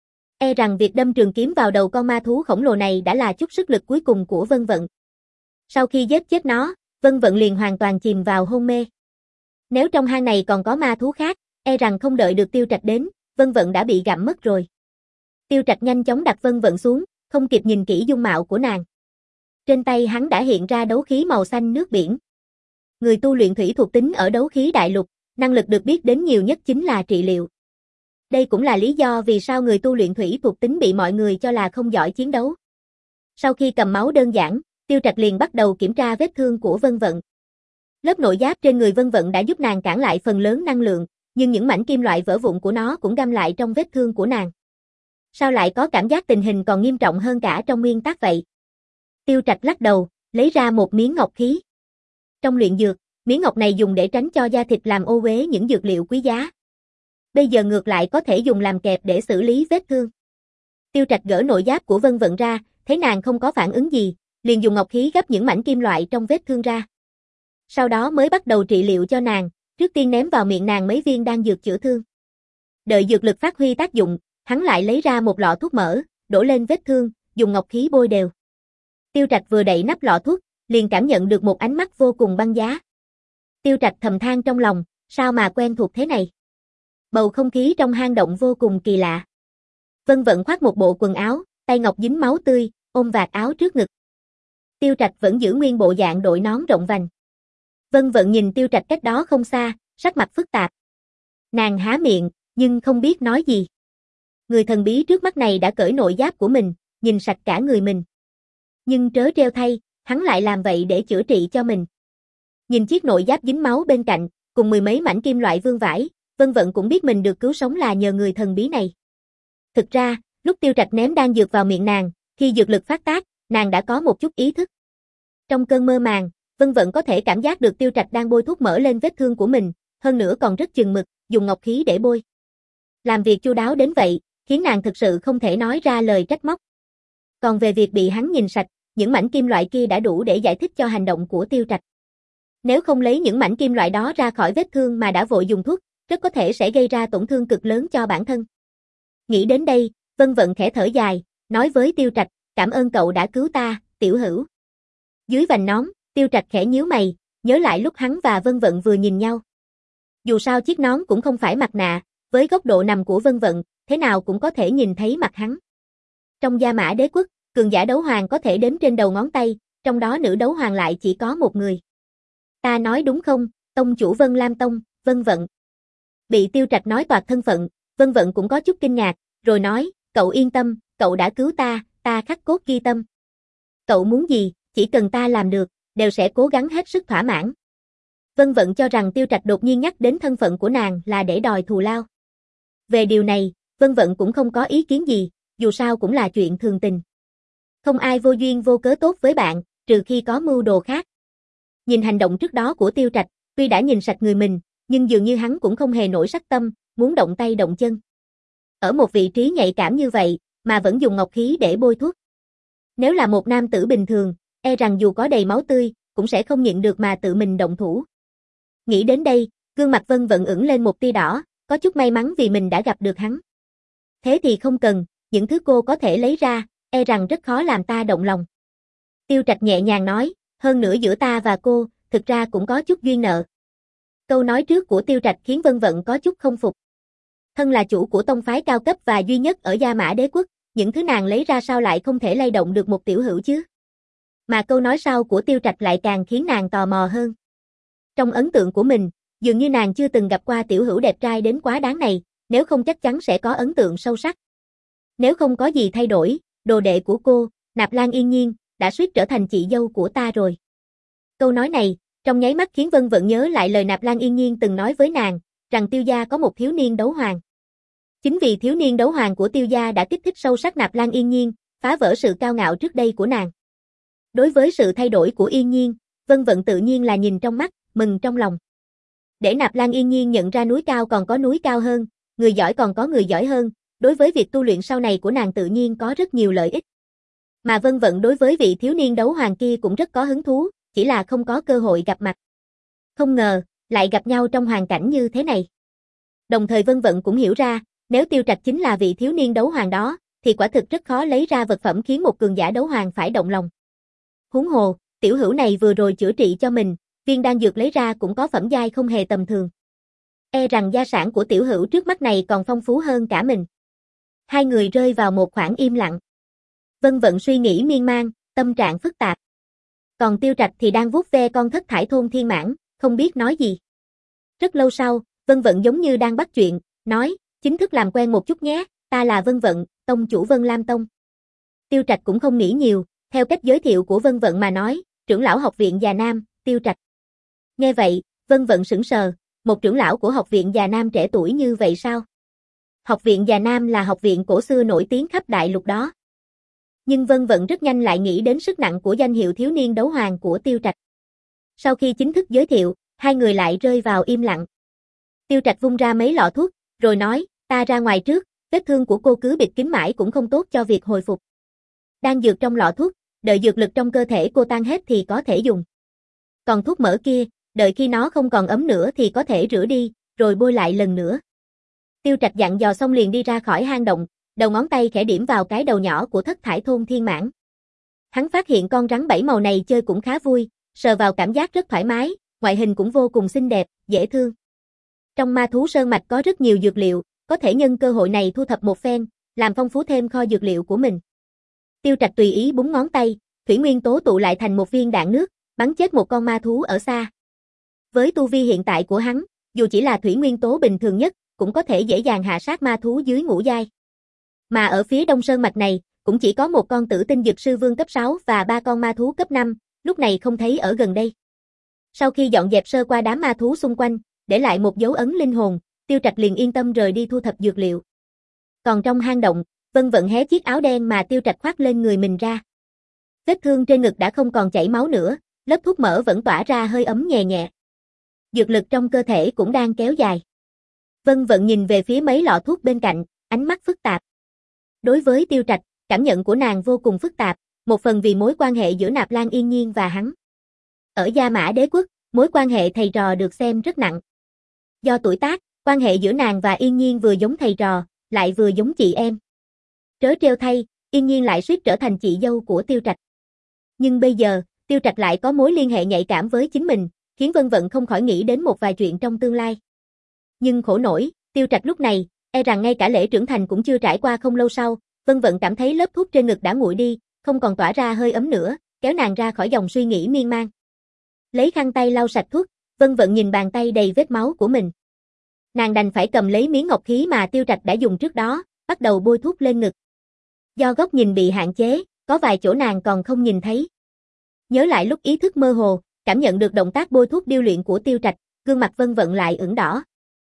E rằng việc đâm trường kiếm vào đầu con ma thú khổng lồ này đã là chút sức lực cuối cùng của Vân Vận. Sau khi giết chết nó, Vân Vận liền hoàn toàn chìm vào hôn mê. Nếu trong hang này còn có ma thú khác, e rằng không đợi được Tiêu Trạch đến, Vân Vận đã bị gặm mất rồi. Tiêu Trạch nhanh chóng đặt Vân Vận xuống, không kịp nhìn kỹ dung mạo của nàng. Trên tay hắn đã hiện ra đấu khí màu xanh nước biển. Người tu luyện thủy thuộc tính ở đấu khí đại lục, năng lực được biết đến nhiều nhất chính là trị liệu. Đây cũng là lý do vì sao người tu luyện thủy thuộc tính bị mọi người cho là không giỏi chiến đấu. Sau khi cầm máu đơn giản, Tiêu Trạch liền bắt đầu kiểm tra vết thương của Vân Vận. Lớp nội giáp trên người Vân Vận đã giúp nàng cản lại phần lớn năng lượng, nhưng những mảnh kim loại vỡ vụn của nó cũng găm lại trong vết thương của nàng. Sao lại có cảm giác tình hình còn nghiêm trọng hơn cả trong nguyên tắc vậy? Tiêu Trạch lắc đầu, lấy ra một miếng ngọc khí. Trong luyện dược, miếng ngọc này dùng để tránh cho da thịt làm ô uế những dược liệu quý giá. Bây giờ ngược lại có thể dùng làm kẹp để xử lý vết thương. Tiêu Trạch gỡ nội giáp của Vân Vận ra, thấy nàng không có phản ứng gì, liền dùng ngọc khí gấp những mảnh kim loại trong vết thương ra. Sau đó mới bắt đầu trị liệu cho nàng, trước tiên ném vào miệng nàng mấy viên đan dược chữa thương. Đợi dược lực phát huy tác dụng, hắn lại lấy ra một lọ thuốc mỡ, đổ lên vết thương, dùng ngọc khí bôi đều. Tiêu Trạch vừa đậy nắp lọ thuốc, liền cảm nhận được một ánh mắt vô cùng băng giá. Tiêu Trạch thầm than trong lòng, sao mà quen thuộc thế này? Bầu không khí trong hang động vô cùng kỳ lạ. Vân Vận khoác một bộ quần áo, tay ngọc dính máu tươi, ôm vạt áo trước ngực. Tiêu Trạch vẫn giữ nguyên bộ dạng đội nón rộng vành. Vân Vận nhìn Tiêu Trạch cách đó không xa, sắc mặt phức tạp. Nàng há miệng, nhưng không biết nói gì. Người thần bí trước mắt này đã cởi nội giáp của mình, nhìn sạch cả người mình. Nhưng trớ trêu thay, hắn lại làm vậy để chữa trị cho mình. Nhìn chiếc nội giáp dính máu bên cạnh, cùng mười mấy mảnh kim loại vương vãi, Vân Vận cũng biết mình được cứu sống là nhờ người thần bí này. Thực ra, lúc Tiêu Trạch ném đan dược vào miệng nàng, khi dược lực phát tác, nàng đã có một chút ý thức. Trong cơn mơ màng, Vân Vận có thể cảm giác được Tiêu Trạch đang bôi thuốc mỡ lên vết thương của mình, hơn nữa còn rất chừng mực, dùng ngọc khí để bôi. Làm việc chu đáo đến vậy, khiến nàng thực sự không thể nói ra lời trách móc. Còn về việc bị hắn nhìn sạch, những mảnh kim loại kia đã đủ để giải thích cho hành động của Tiêu Trạch. Nếu không lấy những mảnh kim loại đó ra khỏi vết thương mà đã vội dùng thuốc, rất có thể sẽ gây ra tổn thương cực lớn cho bản thân. Nghĩ đến đây, Vân Vận khẽ thở dài, nói với Tiêu Trạch, cảm ơn cậu đã cứu ta, tiểu hữu. Dưới vành nón, Tiêu Trạch khẽ nhíu mày, nhớ lại lúc hắn và Vân Vận vừa nhìn nhau. Dù sao chiếc nón cũng không phải mặt nạ, với góc độ nằm của Vân Vận, thế nào cũng có thể nhìn thấy mặt hắn. Trong Gia Mã Đế quốc, cường giả đấu hoàng có thể đếm trên đầu ngón tay, trong đó nữ đấu hoàng lại chỉ có một người. Ta nói đúng không, tông chủ Vân Lam Tông, Vân Vận. Bị Tiêu Trạch nói toạc thân phận, Vân Vận cũng có chút kinh ngạc, rồi nói, cậu yên tâm, cậu đã cứu ta, ta khắc cốt ghi tâm. Cậu muốn gì, chỉ cần ta làm được, đều sẽ cố gắng hết sức thỏa mãn. Vân Vận cho rằng Tiêu Trạch đột nhiên nhắc đến thân phận của nàng là để đòi thù lao. Về điều này, Vân Vận cũng không có ý kiến gì, dù sao cũng là chuyện thường tình. Không ai vô duyên vô cớ tốt với bạn, trừ khi có mưu đồ khác. Nhìn hành động trước đó của Tiêu Trạch, tuy đã nhìn sạch người mình, nhưng dường như hắn cũng không hề nổi sắc tâm, muốn động tay động chân. Ở một vị trí nhạy cảm như vậy, mà vẫn dùng ngọc khí để bôi thuốc. Nếu là một nam tử bình thường, e rằng dù có đầy máu tươi, cũng sẽ không nhịn được mà tự mình động thủ. Nghĩ đến đây, gương mặt Vân Vận ửng lên một tia đỏ, có chút may mắn vì mình đã gặp được hắn. Thế thì không cần, những thứ cô có thể lấy ra, e rằng rất khó làm ta động lòng. Tiêu Trạch nhẹ nhàng nói, hơn nữa giữa ta và cô, thực ra cũng có chút duyên nợ. Câu nói trước của Tiêu Trạch khiến Vân Vận có chút không phục. Thân là chủ của tông phái cao cấp và duy nhất ở Gia Mã Đế quốc, những thứ nàng lấy ra sao lại không thể lay động được một tiểu hữu chứ? Mà câu nói sau của Tiêu Trạch lại càng khiến nàng tò mò hơn. Trong ấn tượng của mình, dường như nàng chưa từng gặp qua tiểu hữu đẹp trai đến quá đáng này, nếu không chắc chắn sẽ có ấn tượng sâu sắc. Nếu không có gì thay đổi, đồ đệ của cô, Nạp Lan Yên Nhiên, đã suýt trở thành chị dâu của ta rồi. Câu nói này, trong nháy mắt khiến Vân Vận nhớ lại lời Nạp Lan Yên Nhiên từng nói với nàng, rằng Tiêu gia có một thiếu niên đấu hoàng. Chính vì thiếu niên đấu hoàng của Tiêu gia đã kích thích sâu sắc Nạp Lan Yên Nhiên, phá vỡ sự cao ngạo trước đây của nàng. Đối với sự thay đổi của Yên Nhiên, Vân Vận tự nhiên là nhìn trong mắt, mừng trong lòng. Để Nạp Lan Yên Nhiên nhận ra núi cao còn có núi cao hơn, người giỏi còn có người giỏi hơn, đối với việc tu luyện sau này của nàng tự nhiên có rất nhiều lợi ích. Mà Vân Vận đối với vị thiếu niên đấu hoàng kia cũng rất có hứng thú, chỉ là không có cơ hội gặp mặt. Không ngờ, lại gặp nhau trong hoàn cảnh như thế này. Đồng thời Vân Vận cũng hiểu ra, nếu Tiêu Trạch chính là vị thiếu niên đấu hoàng đó, thì quả thực rất khó lấy ra vật phẩm khiến một cường giả đấu hoàng phải động lòng. Huống hồ, tiểu hữu này vừa rồi chữa trị cho mình, viên đan dược lấy ra cũng có phẩm giai không hề tầm thường. E rằng gia sản của tiểu hữu trước mắt này còn phong phú hơn cả mình. Hai người rơi vào một khoảng im lặng. Vân Vận suy nghĩ miên man, tâm trạng phức tạp. Còn Tiêu Trạch thì đang vuốt ve con thất thải thôn thiên mãn, không biết nói gì. Rất lâu sau, Vân Vận giống như đang bắt chuyện, nói, chính thức làm quen một chút nhé, ta là Vân Vận, tông chủ Vân Lam Tông. Tiêu Trạch cũng không nghĩ nhiều, theo cách giới thiệu của Vân Vận mà nói, trưởng lão học viện Già Nam, Tiêu Trạch. Nghe vậy, Vân Vận sững sờ, một trưởng lão của học viện Già Nam trẻ tuổi như vậy sao? Học viện Già Nam là học viện cổ xưa nổi tiếng khắp đại lục đó. Nhưng Vân Vận rất nhanh lại nghĩ đến sức nặng của danh hiệu thiếu niên đấu hoàng của Tiêu Trạch. Sau khi chính thức giới thiệu, hai người lại rơi vào im lặng. Tiêu Trạch vung ra mấy lọ thuốc, rồi nói, ta ra ngoài trước, vết thương của cô cứ bịt kín mãi cũng không tốt cho việc hồi phục. Đan dược trong lọ thuốc, đợi dược lực trong cơ thể cô tan hết thì có thể dùng. Còn thuốc mỡ kia, đợi khi nó không còn ấm nữa thì có thể rửa đi, rồi bôi lại lần nữa. Tiêu Trạch dặn dò xong liền đi ra khỏi hang động, đầu ngón tay khẽ điểm vào cái đầu nhỏ của thất thải thôn thiên mãn. Hắn phát hiện con rắn bảy màu này chơi cũng khá vui, sờ vào cảm giác rất thoải mái, ngoại hình cũng vô cùng xinh đẹp, dễ thương. Trong ma thú sơn mạch có rất nhiều dược liệu, có thể nhân cơ hội này thu thập một phen, làm phong phú thêm kho dược liệu của mình. Tiêu Trạch tùy ý búng ngón tay, thủy nguyên tố tụ lại thành một viên đạn nước, bắn chết một con ma thú ở xa. Với tu vi hiện tại của hắn, dù chỉ là thủy nguyên tố bình thường nhất, cũng có thể dễ dàng hạ sát ma thú dưới ngũ giai. Mà ở phía đông sơn mạch này, cũng chỉ có một con tử tinh dược sư vương cấp sáu và ba con ma thú cấp năm, lúc này không thấy ở gần đây. Sau khi dọn dẹp sơ qua đám ma thú xung quanh, để lại một dấu ấn linh hồn, Tiêu Trạch liền yên tâm rời đi thu thập dược liệu. Còn trong hang động, Vân Vận hé chiếc áo đen mà Tiêu Trạch khoác lên người mình ra. Vết thương trên ngực đã không còn chảy máu nữa, lớp thuốc mỡ vẫn tỏa ra hơi ấm nhẹ nhẹ. Dược lực trong cơ thể cũng đang kéo dài. Vân Vận nhìn về phía mấy lọ thuốc bên cạnh, ánh mắt phức tạp. Đối với Tiêu Trạch, cảm nhận của nàng vô cùng phức tạp, một phần vì mối quan hệ giữa Nạp Lan Yên Nhiên và hắn. Ở Gia Mã Đế Quốc, mối quan hệ thầy trò được xem rất nặng. Do tuổi tác, quan hệ giữa nàng và Yên Nhiên vừa giống thầy trò, lại vừa giống chị em. Trớ trêu thay, Yên Nhiên lại suýt trở thành chị dâu của Tiêu Trạch. Nhưng bây giờ, Tiêu Trạch lại có mối liên hệ nhạy cảm với chính mình, khiến Vân Vận không khỏi nghĩ đến một vài chuyện trong tương lai. Nhưng khổ nổi, Tiêu Trạch lúc này, e rằng ngay cả lễ trưởng thành cũng chưa trải qua không lâu sau, Vân Vận cảm thấy lớp thuốc trên ngực đã nguội đi, không còn tỏa ra hơi ấm nữa, kéo nàng ra khỏi dòng suy nghĩ miên man. Lấy khăn tay lau sạch thuốc, Vân Vận nhìn bàn tay đầy vết máu của mình. Nàng đành phải cầm lấy miếng ngọc khí mà Tiêu Trạch đã dùng trước đó, bắt đầu bôi thuốc lên ngực. Do góc nhìn bị hạn chế, có vài chỗ nàng còn không nhìn thấy. Nhớ lại lúc ý thức mơ hồ, cảm nhận được động tác bôi thuốc điêu luyện của Tiêu Trạch, gương mặt Vân Vận lại ửng đỏ.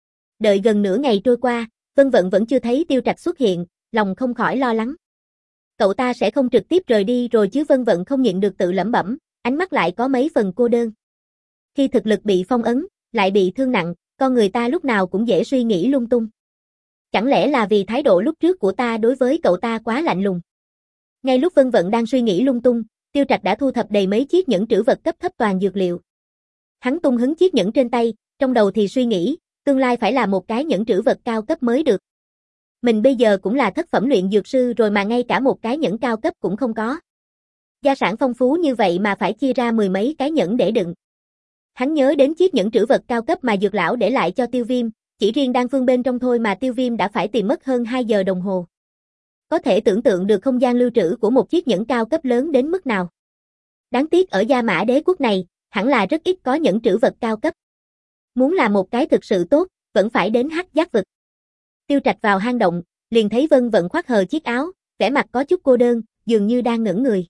Đợi gần nửa ngày trôi qua, Vân Vận vẫn chưa thấy Tiêu Trạch xuất hiện, lòng không khỏi lo lắng. Cậu ta sẽ không trực tiếp rời đi rồi chứ? Vân Vận không nhịn được tự lẩm bẩm, ánh mắt lại có mấy phần cô đơn. Khi thực lực bị phong ấn, lại bị thương nặng, con người ta lúc nào cũng dễ suy nghĩ lung tung. Chẳng lẽ là vì thái độ lúc trước của ta đối với cậu ta quá lạnh lùng? Ngay lúc Vân Vận đang suy nghĩ lung tung, Tiêu Trạch đã thu thập đầy mấy chiếc nhẫn trữ vật cấp thấp toàn dược liệu. Hắn tung hứng chiếc nhẫn trên tay, trong đầu thì suy nghĩ, tương lai phải là một cái nhẫn trữ vật cao cấp mới được. Mình bây giờ cũng là thất phẩm luyện dược sư rồi mà ngay cả một cái nhẫn cao cấp cũng không có. Gia sản phong phú như vậy mà phải chia ra mười mấy cái nhẫn để đựng. Hắn nhớ đến chiếc nhẫn trữ vật cao cấp mà Dược lão để lại cho Tiêu Viêm, chỉ riêng đan phương bên trong thôi mà Tiêu Viêm đã phải tìm mất hơn hai giờ đồng hồ. Có thể tưởng tượng được không gian lưu trữ của một chiếc nhẫn cao cấp lớn đến mức nào. Đáng tiếc ở Gia Mã Đế Quốc này, hẳn là rất ít có nhẫn trữ vật cao cấp. Muốn làm một cái thực sự tốt, vẫn phải đến Hắc Giác vực. Tiêu Trạch vào hang động, liền thấy Vân Vận khoác hờ chiếc áo, vẻ mặt có chút cô đơn, dường như đang ngẩn người.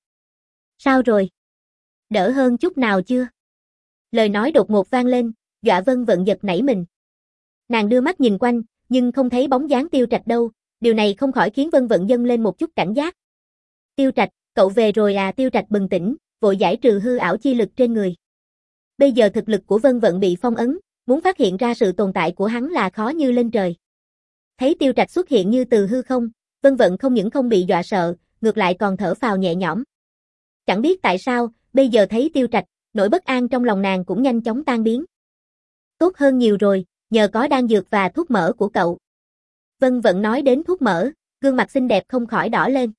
Sao rồi? Đỡ hơn chút nào chưa? Lời nói đột ngột vang lên, dọa Vân Vận giật nảy mình. Nàng đưa mắt nhìn quanh, nhưng không thấy bóng dáng Tiêu Trạch đâu, điều này không khỏi khiến Vân Vận dâng lên một chút cảnh giác. Tiêu Trạch, cậu về rồi à? Tiêu Trạch bừng tỉnh, vội giải trừ hư ảo chi lực trên người. Bây giờ thực lực của Vân Vận bị phong ấn, muốn phát hiện ra sự tồn tại của hắn là khó như lên trời. Thấy Tiêu Trạch xuất hiện như từ hư không, Vân Vận không những không bị dọa sợ, ngược lại còn thở phào nhẹ nhõm. Chẳng biết tại sao, bây giờ thấy Tiêu Trạch, nỗi bất an trong lòng nàng cũng nhanh chóng tan biến. Tốt hơn nhiều rồi, nhờ có đan dược và thuốc mỡ của cậu. Vân Vận nói đến thuốc mỡ, gương mặt xinh đẹp không khỏi đỏ lên.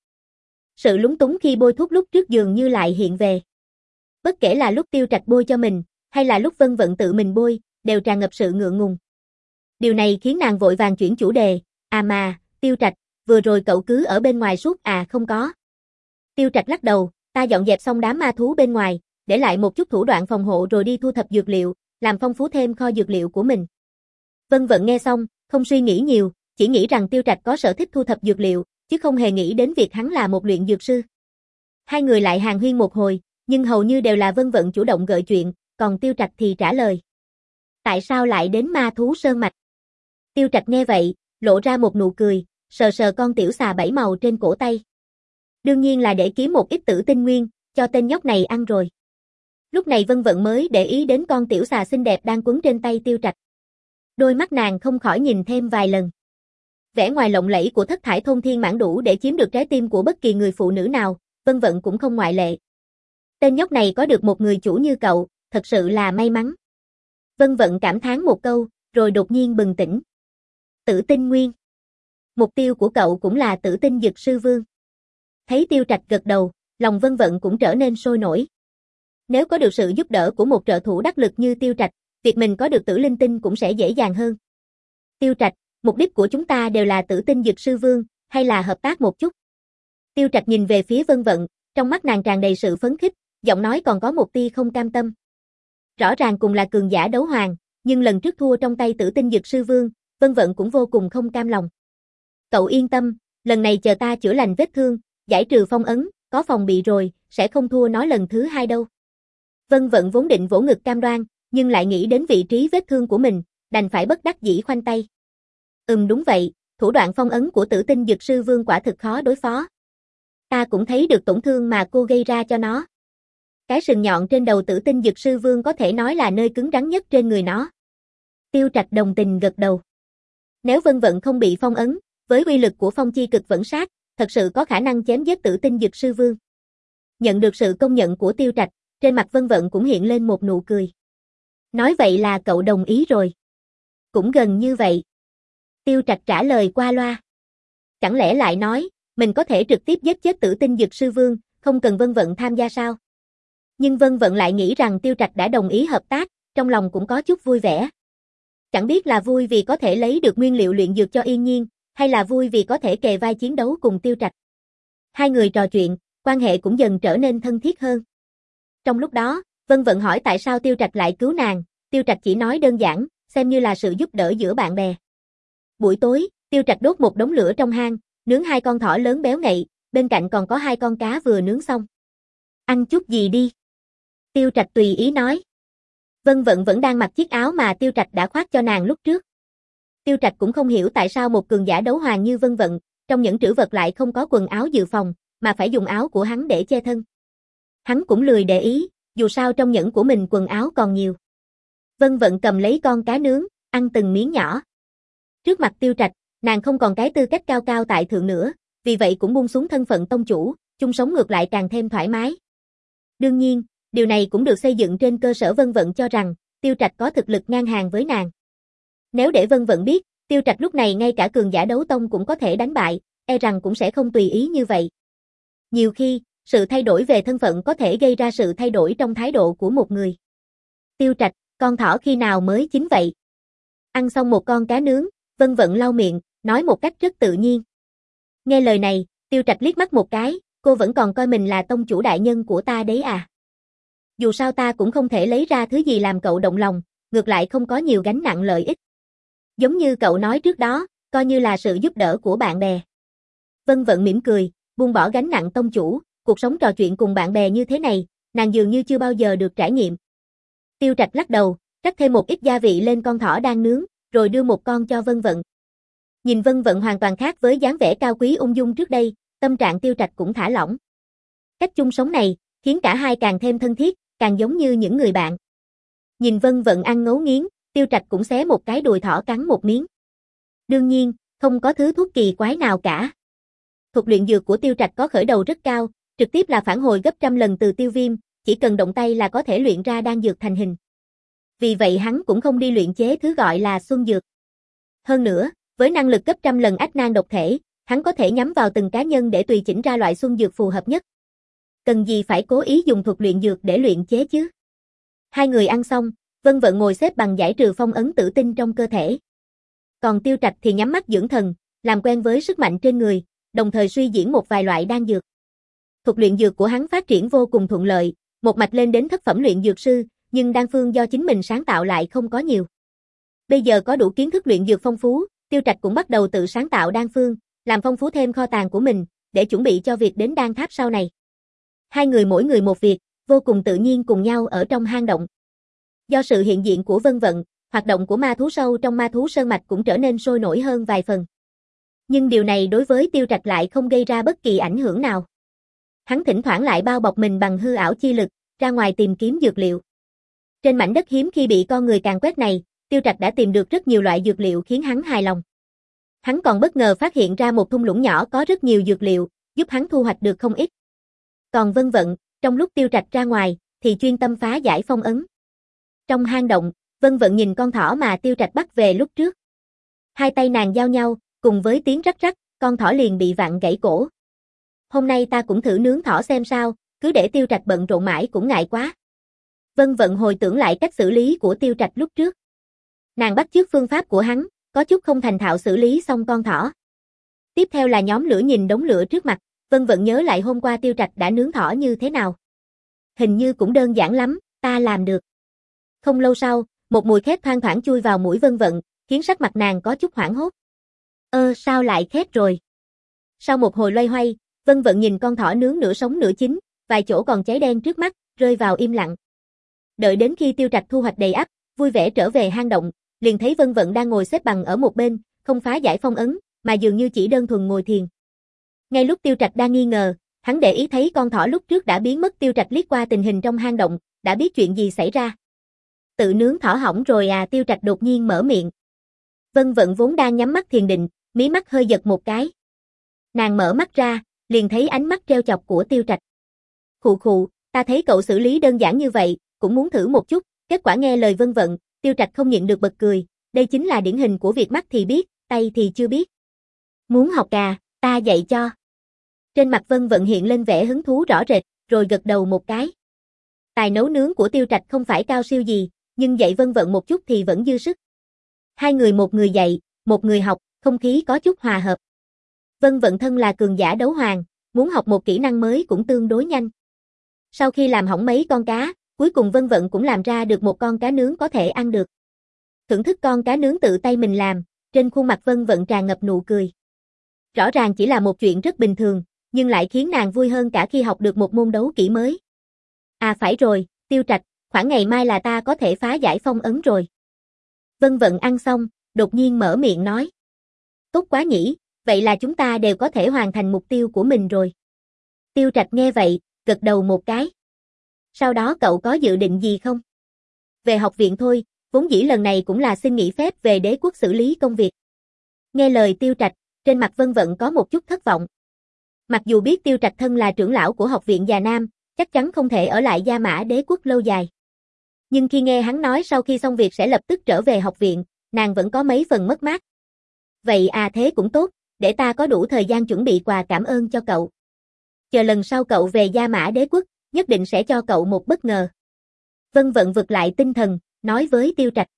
Sự lúng túng khi bôi thuốc lúc trước dường như lại hiện về. Bất kể là lúc Tiêu Trạch bôi cho mình, hay là lúc Vân Vận tự mình bôi, đều tràn ngập sự ngượng ngùng. Điều này khiến nàng vội vàng chuyển chủ đề, à mà, Tiêu Trạch, vừa rồi cậu cứ ở bên ngoài suốt à không có. Tiêu Trạch lắc đầu, ta dọn dẹp xong đám ma thú bên ngoài, để lại một chút thủ đoạn phòng hộ rồi đi thu thập dược liệu, làm phong phú thêm kho dược liệu của mình. Vân Vận nghe xong, không suy nghĩ nhiều, chỉ nghĩ rằng Tiêu Trạch có sở thích thu thập dược liệu, chứ không hề nghĩ đến việc hắn là một luyện dược sư. Hai người lại hàn huyên một hồi, nhưng hầu như đều là Vân Vận chủ động gợi chuyện, còn Tiêu Trạch thì trả lời. Tại sao lại đến ma thú sơn mạch? Tiêu Trạch nghe vậy, lộ ra một nụ cười, sờ sờ con tiểu xà bảy màu trên cổ tay. Đương nhiên là để kiếm một ít tử tinh nguyên, cho tên nhóc này ăn rồi. Lúc này Vân Vận mới để ý đến con tiểu xà xinh đẹp đang quấn trên tay Tiêu Trạch. Đôi mắt nàng không khỏi nhìn thêm vài lần. Vẻ ngoài lộng lẫy của thất thải thôn thiên mãn đủ để chiếm được trái tim của bất kỳ người phụ nữ nào, Vân Vận cũng không ngoại lệ. Tên nhóc này có được một người chủ như cậu, thật sự là may mắn. Vân Vận cảm thán một câu, rồi đột nhiên bừng tỉnh. Tử tinh nguyên. Mục tiêu của cậu cũng là tử tinh dược sư vương. Thấy Tiêu Trạch gật đầu, lòng Vân Vận cũng trở nên sôi nổi. Nếu có được sự giúp đỡ của một trợ thủ đắc lực như Tiêu Trạch, việc mình có được tử linh tinh cũng sẽ dễ dàng hơn. Tiêu Trạch, mục đích của chúng ta đều là tử tinh dược sư vương, hay là hợp tác một chút? Tiêu Trạch nhìn về phía Vân Vận, trong mắt nàng tràn đầy sự phấn khích, giọng nói còn có một tia không cam tâm. Rõ ràng cùng là cường giả đấu hoàng, nhưng lần trước thua trong tay tử tinh dược sư vương, Vân Vận cũng vô cùng không cam lòng. Cậu yên tâm, lần này chờ ta chữa lành vết thương, giải trừ phong ấn, có phòng bị rồi, sẽ không thua nó lần thứ hai đâu. Vân Vận vốn định vỗ ngực cam đoan, nhưng lại nghĩ đến vị trí vết thương của mình, đành phải bất đắc dĩ khoanh tay. Ừm đúng vậy, thủ đoạn phong ấn của tử tinh dược sư vương quả thực khó đối phó. Ta cũng thấy được tổn thương mà cô gây ra cho nó. Cái sừng nhọn trên đầu tử tinh dược sư vương có thể nói là nơi cứng rắn nhất trên người nó. Tiêu Trạch đồng tình gật đầu. Nếu Vân Vận không bị phong ấn, với uy lực của phong chi cực vẫn sát, thật sự có khả năng chém giết tử tinh dược sư vương. Nhận được sự công nhận của Tiêu Trạch, trên mặt Vân Vận cũng hiện lên một nụ cười. Nói vậy là cậu đồng ý rồi. Cũng gần như vậy. Tiêu Trạch trả lời qua loa. Chẳng lẽ lại nói, mình có thể trực tiếp giết chết tử tinh dược sư vương, không cần Vân Vận tham gia sao? Nhưng Vân Vận lại nghĩ rằng Tiêu Trạch đã đồng ý hợp tác, trong lòng cũng có chút vui vẻ. Chẳng biết là vui vì có thể lấy được nguyên liệu luyện dược cho Yên Nhiên, hay là vui vì có thể kề vai chiến đấu cùng Tiêu Trạch. Hai người trò chuyện, quan hệ cũng dần trở nên thân thiết hơn. Trong lúc đó, Vân Vận hỏi tại sao Tiêu Trạch lại cứu nàng, Tiêu Trạch chỉ nói đơn giản, xem như là sự giúp đỡ giữa bạn bè. Buổi tối, Tiêu Trạch đốt một đống lửa trong hang, nướng hai con thỏ lớn béo ngậy, bên cạnh còn có hai con cá vừa nướng xong. Ăn chút gì đi? Tiêu Trạch tùy ý nói. Vân Vận vẫn đang mặc chiếc áo mà Tiêu Trạch đã khoác cho nàng lúc trước. Tiêu Trạch cũng không hiểu tại sao một cường giả đấu hoàng như Vân Vận, trong những trữ vật lại không có quần áo dự phòng, mà phải dùng áo của hắn để che thân. Hắn cũng lười để ý, dù sao trong nhẫn của mình quần áo còn nhiều. Vân Vận cầm lấy con cá nướng, ăn từng miếng nhỏ. Trước mặt Tiêu Trạch, nàng không còn cái tư cách cao cao tại thượng nữa, vì vậy cũng buông xuống thân phận tông chủ, chung sống ngược lại càng thêm thoải mái. Đương nhiên, điều này cũng được xây dựng trên cơ sở Vân Vận cho rằng, Tiêu Trạch có thực lực ngang hàng với nàng. Nếu để Vân Vận biết, Tiêu Trạch lúc này ngay cả cường giả đấu tông cũng có thể đánh bại, e rằng cũng sẽ không tùy ý như vậy. Nhiều khi, sự thay đổi về thân phận có thể gây ra sự thay đổi trong thái độ của một người. Tiêu Trạch, con thỏ khi nào mới chín vậy? Ăn xong một con cá nướng, Vân Vận lau miệng, nói một cách rất tự nhiên. Nghe lời này, Tiêu Trạch liếc mắt một cái, cô vẫn còn coi mình là tông chủ đại nhân của ta đấy à? Dù sao ta cũng không thể lấy ra thứ gì làm cậu động lòng, ngược lại không có nhiều gánh nặng lợi ích. Giống như cậu nói trước đó, coi như là sự giúp đỡ của bạn bè. Vân Vận mỉm cười, buông bỏ gánh nặng tông chủ, cuộc sống trò chuyện cùng bạn bè như thế này, nàng dường như chưa bao giờ được trải nghiệm. Tiêu Trạch lắc đầu, rắc thêm một ít gia vị lên con thỏ đang nướng, rồi đưa một con cho Vân Vận. Nhìn Vân Vận hoàn toàn khác với dáng vẻ cao quý ung dung trước đây, tâm trạng Tiêu Trạch cũng thả lỏng. Cách chung sống này, khiến cả hai càng thêm thân thiết, càng giống như những người bạn. Nhìn Vân Vận ăn ngấu nghiến, Tiêu Trạch cũng xé một cái đùi thỏ cắn một miếng. Đương nhiên, không có thứ thuốc kỳ quái nào cả. Thuật luyện dược của Tiêu Trạch có khởi đầu rất cao, trực tiếp là phản hồi gấp trăm lần từ Tiêu Viêm, chỉ cần động tay là có thể luyện ra đan dược thành hình. Vì vậy hắn cũng không đi luyện chế thứ gọi là xuân dược. Hơn nữa, với năng lực gấp trăm lần ách nan độc thể, hắn có thể nhắm vào từng cá nhân để tùy chỉnh ra loại xuân dược phù hợp nhất. Cần gì phải cố ý dùng thuật luyện dược để luyện chế chứ? Hai người ăn xong, Vân Vận ngồi xếp bằng giải trừ phong ấn tử tinh trong cơ thể. Còn Tiêu Trạch thì nhắm mắt dưỡng thần, làm quen với sức mạnh trên người, đồng thời suy diễn một vài loại đan dược. Thuật luyện dược của hắn phát triển vô cùng thuận lợi, một mạch lên đến thất phẩm luyện dược sư, nhưng đan phương do chính mình sáng tạo lại không có nhiều. Bây giờ có đủ kiến thức luyện dược phong phú, Tiêu Trạch cũng bắt đầu tự sáng tạo đan phương, làm phong phú thêm kho tàng của mình, để chuẩn bị cho việc đến đan tháp sau này. Hai người mỗi người một việc, vô cùng tự nhiên cùng nhau ở trong hang động. Do sự hiện diện của Vân Vận, hoạt động của ma thú sâu trong ma thú sơn mạch cũng trở nên sôi nổi hơn vài phần. Nhưng điều này đối với Tiêu Trạch lại không gây ra bất kỳ ảnh hưởng nào. Hắn thỉnh thoảng lại bao bọc mình bằng hư ảo chi lực, ra ngoài tìm kiếm dược liệu. Trên mảnh đất hiếm khi bị con người càn quét này, Tiêu Trạch đã tìm được rất nhiều loại dược liệu khiến hắn hài lòng. Hắn còn bất ngờ phát hiện ra một thung lũng nhỏ có rất nhiều dược liệu, giúp hắn thu hoạch được không ít. Còn Vân Vận, trong lúc Tiêu Trạch ra ngoài, thì chuyên tâm phá giải phong ấn. Trong hang động, Vân Vận nhìn con thỏ mà Tiêu Trạch bắt về lúc trước. Hai tay nàng giao nhau, cùng với tiếng rắc rắc, con thỏ liền bị vặn gãy cổ. Hôm nay ta cũng thử nướng thỏ xem sao, cứ để Tiêu Trạch bận rộn mãi cũng ngại quá. Vân Vận hồi tưởng lại cách xử lý của Tiêu Trạch lúc trước. Nàng bắt chước phương pháp của hắn, có chút không thành thạo xử lý xong con thỏ. Tiếp theo là nhóm lửa nhìn đống lửa trước mặt, Vân Vận nhớ lại hôm qua Tiêu Trạch đã nướng thỏ như thế nào. Hình như cũng đơn giản lắm, ta làm được. Không lâu sau, một mùi khét thoang thoảng chui vào mũi Vân Vận, khiến sắc mặt nàng có chút hoảng hốt. Ơ sao lại khét rồi? Sau một hồi loay hoay, Vân Vận nhìn con thỏ nướng nửa sống nửa chín, vài chỗ còn cháy đen trước mắt, rơi vào im lặng. Đợi đến khi Tiêu Trạch thu hoạch đầy ắp, vui vẻ trở về hang động, liền thấy Vân Vận đang ngồi xếp bằng ở một bên, không phá giải phong ấn, mà dường như chỉ đơn thuần ngồi thiền. Ngay lúc Tiêu Trạch đang nghi ngờ, hắn để ý thấy con thỏ lúc trước đã biến mất. Tiêu Trạch liếc qua tình hình trong hang động, đã biết chuyện gì xảy ra. Tự nướng thỏ hỏng rồi à? Tiêu Trạch đột nhiên mở miệng. Vân Vận vốn đang nhắm mắt thiền định, mí mắt hơi giật một cái. Nàng mở mắt ra, liền thấy ánh mắt trêu chọc của Tiêu Trạch. Khụ khụ, ta thấy cậu xử lý đơn giản như vậy, cũng muốn thử một chút. Kết quả nghe lời Vân Vận, Tiêu Trạch không nhịn được bật cười, đây chính là điển hình của việc mắt thì biết, tay thì chưa biết. Muốn học cà, ta dạy cho. Trên mặt Vân Vận hiện lên vẻ hứng thú rõ rệt, rồi gật đầu một cái. Tài nấu nướng của Tiêu Trạch không phải cao siêu gì, nhưng dạy Vân Vận một chút thì vẫn dư sức. Hai người một người dạy, một người học, không khí có chút hòa hợp. Vân Vận thân là cường giả đấu hoàng, muốn học một kỹ năng mới cũng tương đối nhanh. Sau khi làm hỏng mấy con cá, cuối cùng Vân Vận cũng làm ra được một con cá nướng có thể ăn được. Thưởng thức con cá nướng tự tay mình làm, trên khuôn mặt Vân Vận tràn ngập nụ cười. Rõ ràng chỉ là một chuyện rất bình thường, nhưng lại khiến nàng vui hơn cả khi học được một môn đấu kỹ mới. À phải rồi, Tiêu Trạch, khoảng ngày mai là ta có thể phá giải phong ấn rồi. Vân Vận ăn xong, đột nhiên mở miệng nói. Tốt quá nhỉ, vậy là chúng ta đều có thể hoàn thành mục tiêu của mình rồi. Tiêu Trạch nghe vậy, gật đầu một cái. Sau đó cậu có dự định gì không? Về học viện thôi, vốn dĩ lần này cũng là xin nghỉ phép về đế quốc xử lý công việc. Nghe lời Tiêu Trạch, trên mặt Vân Vận có một chút thất vọng. Mặc dù biết Tiêu Trạch thân là trưởng lão của học viện Già Nam, chắc chắn không thể ở lại Gia Mã đế quốc lâu dài. Nhưng khi nghe hắn nói sau khi xong việc sẽ lập tức trở về học viện, nàng vẫn có mấy phần mất mát. Vậy à thế cũng tốt, để ta có đủ thời gian chuẩn bị quà cảm ơn cho cậu. Chờ lần sau cậu về Gia Mã đế quốc, nhất định sẽ cho cậu một bất ngờ. Vân Vận vực lại tinh thần, nói với Tiêu Trạch.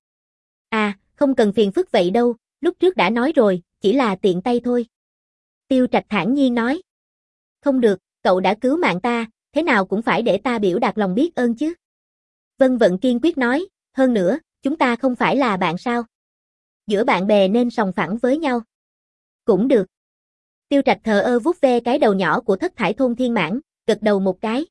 À, không cần phiền phức vậy đâu, lúc trước đã nói rồi, chỉ là tiện tay thôi. Tiêu Trạch thản nhiên nói. Không được, cậu đã cứu mạng ta, thế nào cũng phải để ta biểu đạt lòng biết ơn chứ. Vân Vận kiên quyết nói, hơn nữa, chúng ta không phải là bạn sao? Giữa bạn bè nên sòng phẳng với nhau. Cũng được. Tiêu Trạch thờ ơ vuốt ve cái đầu nhỏ của Thất Thải Thôn Thiên Mãn, gật đầu một cái.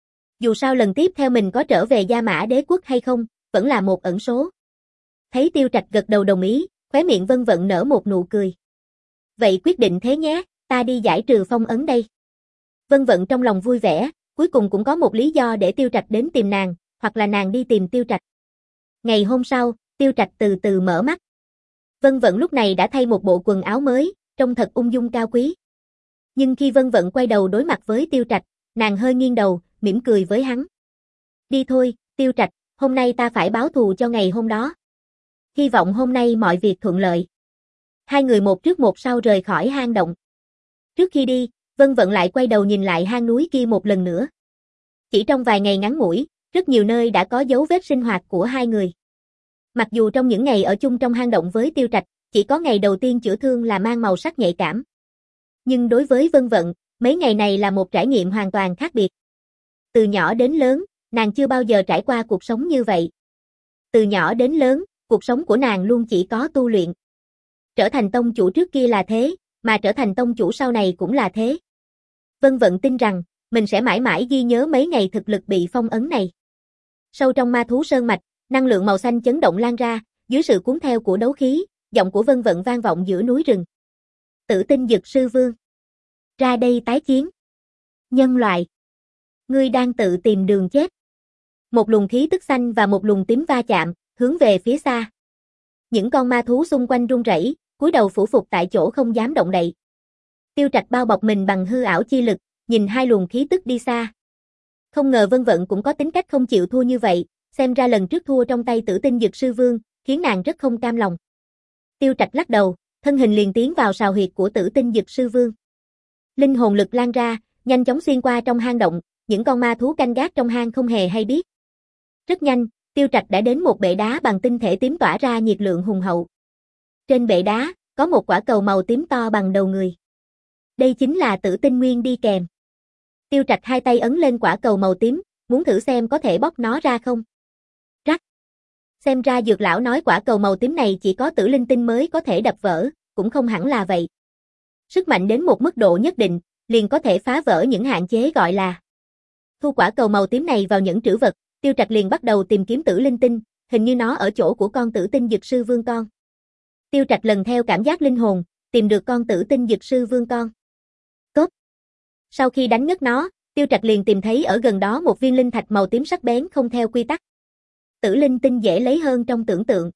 Dù sao lần tiếp theo mình có trở về Gia Mã đế quốc hay không, vẫn là một ẩn số. Thấy Tiêu Trạch gật đầu đồng ý, khóe miệng Vân Vận nở một nụ cười. Vậy quyết định thế nhé, ta đi giải trừ phong ấn đây. Vân Vận trong lòng vui vẻ, cuối cùng cũng có một lý do để Tiêu Trạch đến tìm nàng, hoặc là nàng đi tìm Tiêu Trạch. Ngày hôm sau, Tiêu Trạch từ từ mở mắt. Vân Vận lúc này đã thay một bộ quần áo mới, trông thật ung dung cao quý. Nhưng khi Vân Vận quay đầu đối mặt với Tiêu Trạch, nàng hơi nghiêng đầu, mỉm cười với hắn. Đi thôi, Tiêu Trạch, hôm nay ta phải báo thù cho ngày hôm đó. Hy vọng hôm nay mọi việc thuận lợi. Hai người một trước một sau rời khỏi hang động. Trước khi đi, Vân Vận lại quay đầu nhìn lại hang núi kia một lần nữa. Chỉ trong vài ngày ngắn ngủi, rất nhiều nơi đã có dấu vết sinh hoạt của hai người. Mặc dù trong những ngày ở chung trong hang động với Tiêu Trạch, chỉ có ngày đầu tiên chữa thương là mang màu sắc nhạy cảm. Nhưng đối với Vân Vận, mấy ngày này là một trải nghiệm hoàn toàn khác biệt. Từ nhỏ đến lớn, nàng chưa bao giờ trải qua cuộc sống như vậy. Từ nhỏ đến lớn, cuộc sống của nàng luôn chỉ có tu luyện. Trở thành tông chủ trước kia là thế, mà trở thành tông chủ sau này cũng là thế. Vân Vận tin rằng, mình sẽ mãi mãi ghi nhớ mấy ngày thực lực bị phong ấn này. Sâu trong ma thú sơn mạch, năng lượng màu xanh chấn động lan ra, dưới sự cuốn theo của đấu khí, giọng của Vân Vận vang vọng giữa núi rừng. Tử Tinh Dực Sư Vương, ra đây tái chiến. Nhân loại, ngươi đang tự tìm đường chết. Một luồng khí tức xanh và một luồng tím va chạm, hướng về phía xa. Những con ma thú xung quanh run rẩy, cúi đầu phủ phục tại chỗ không dám động đậy. Tiêu Trạch bao bọc mình bằng hư ảo chi lực, nhìn hai luồng khí tức đi xa. Không ngờ Vân Vận cũng có tính cách không chịu thua như vậy, xem ra lần trước thua trong tay Tử Tinh Dực Sư Vương, khiến nàng rất không cam lòng. Tiêu Trạch lắc đầu, thân hình liền tiến vào sào huyệt của Tử Tinh Dực Sư Vương. Linh hồn lực lan ra, nhanh chóng xuyên qua trong hang động, những con ma thú canh gác trong hang không hề hay biết. Rất nhanh, Tiêu Trạch đã đến một bệ đá bằng tinh thể tím tỏa ra nhiệt lượng hùng hậu. Trên bệ đá, có một quả cầu màu tím to bằng đầu người. Đây chính là Tử Tinh Nguyên đi kèm. Tiêu Trạch hai tay ấn lên quả cầu màu tím, muốn thử xem có thể bóc nó ra không. Rắc. Xem ra dược lão nói quả cầu màu tím này chỉ có tử linh tinh mới có thể đập vỡ, cũng không hẳn là vậy. Sức mạnh đến một mức độ nhất định, liền có thể phá vỡ những hạn chế gọi là. Thu quả cầu màu tím này vào nhẫn trữ vật, Tiêu Trạch liền bắt đầu tìm kiếm tử linh tinh, hình như nó ở chỗ của con Tử Tinh Dực Sư Vương con. Tiêu Trạch lần theo cảm giác linh hồn, tìm được con Tử Tinh Dực Sư Vương con. Cốp. Sau khi đánh ngất nó, Tiêu Trạch liền tìm thấy ở gần đó một viên linh thạch màu tím sắc bén không theo quy tắc. Tử linh tinh dễ lấy hơn trong tưởng tượng.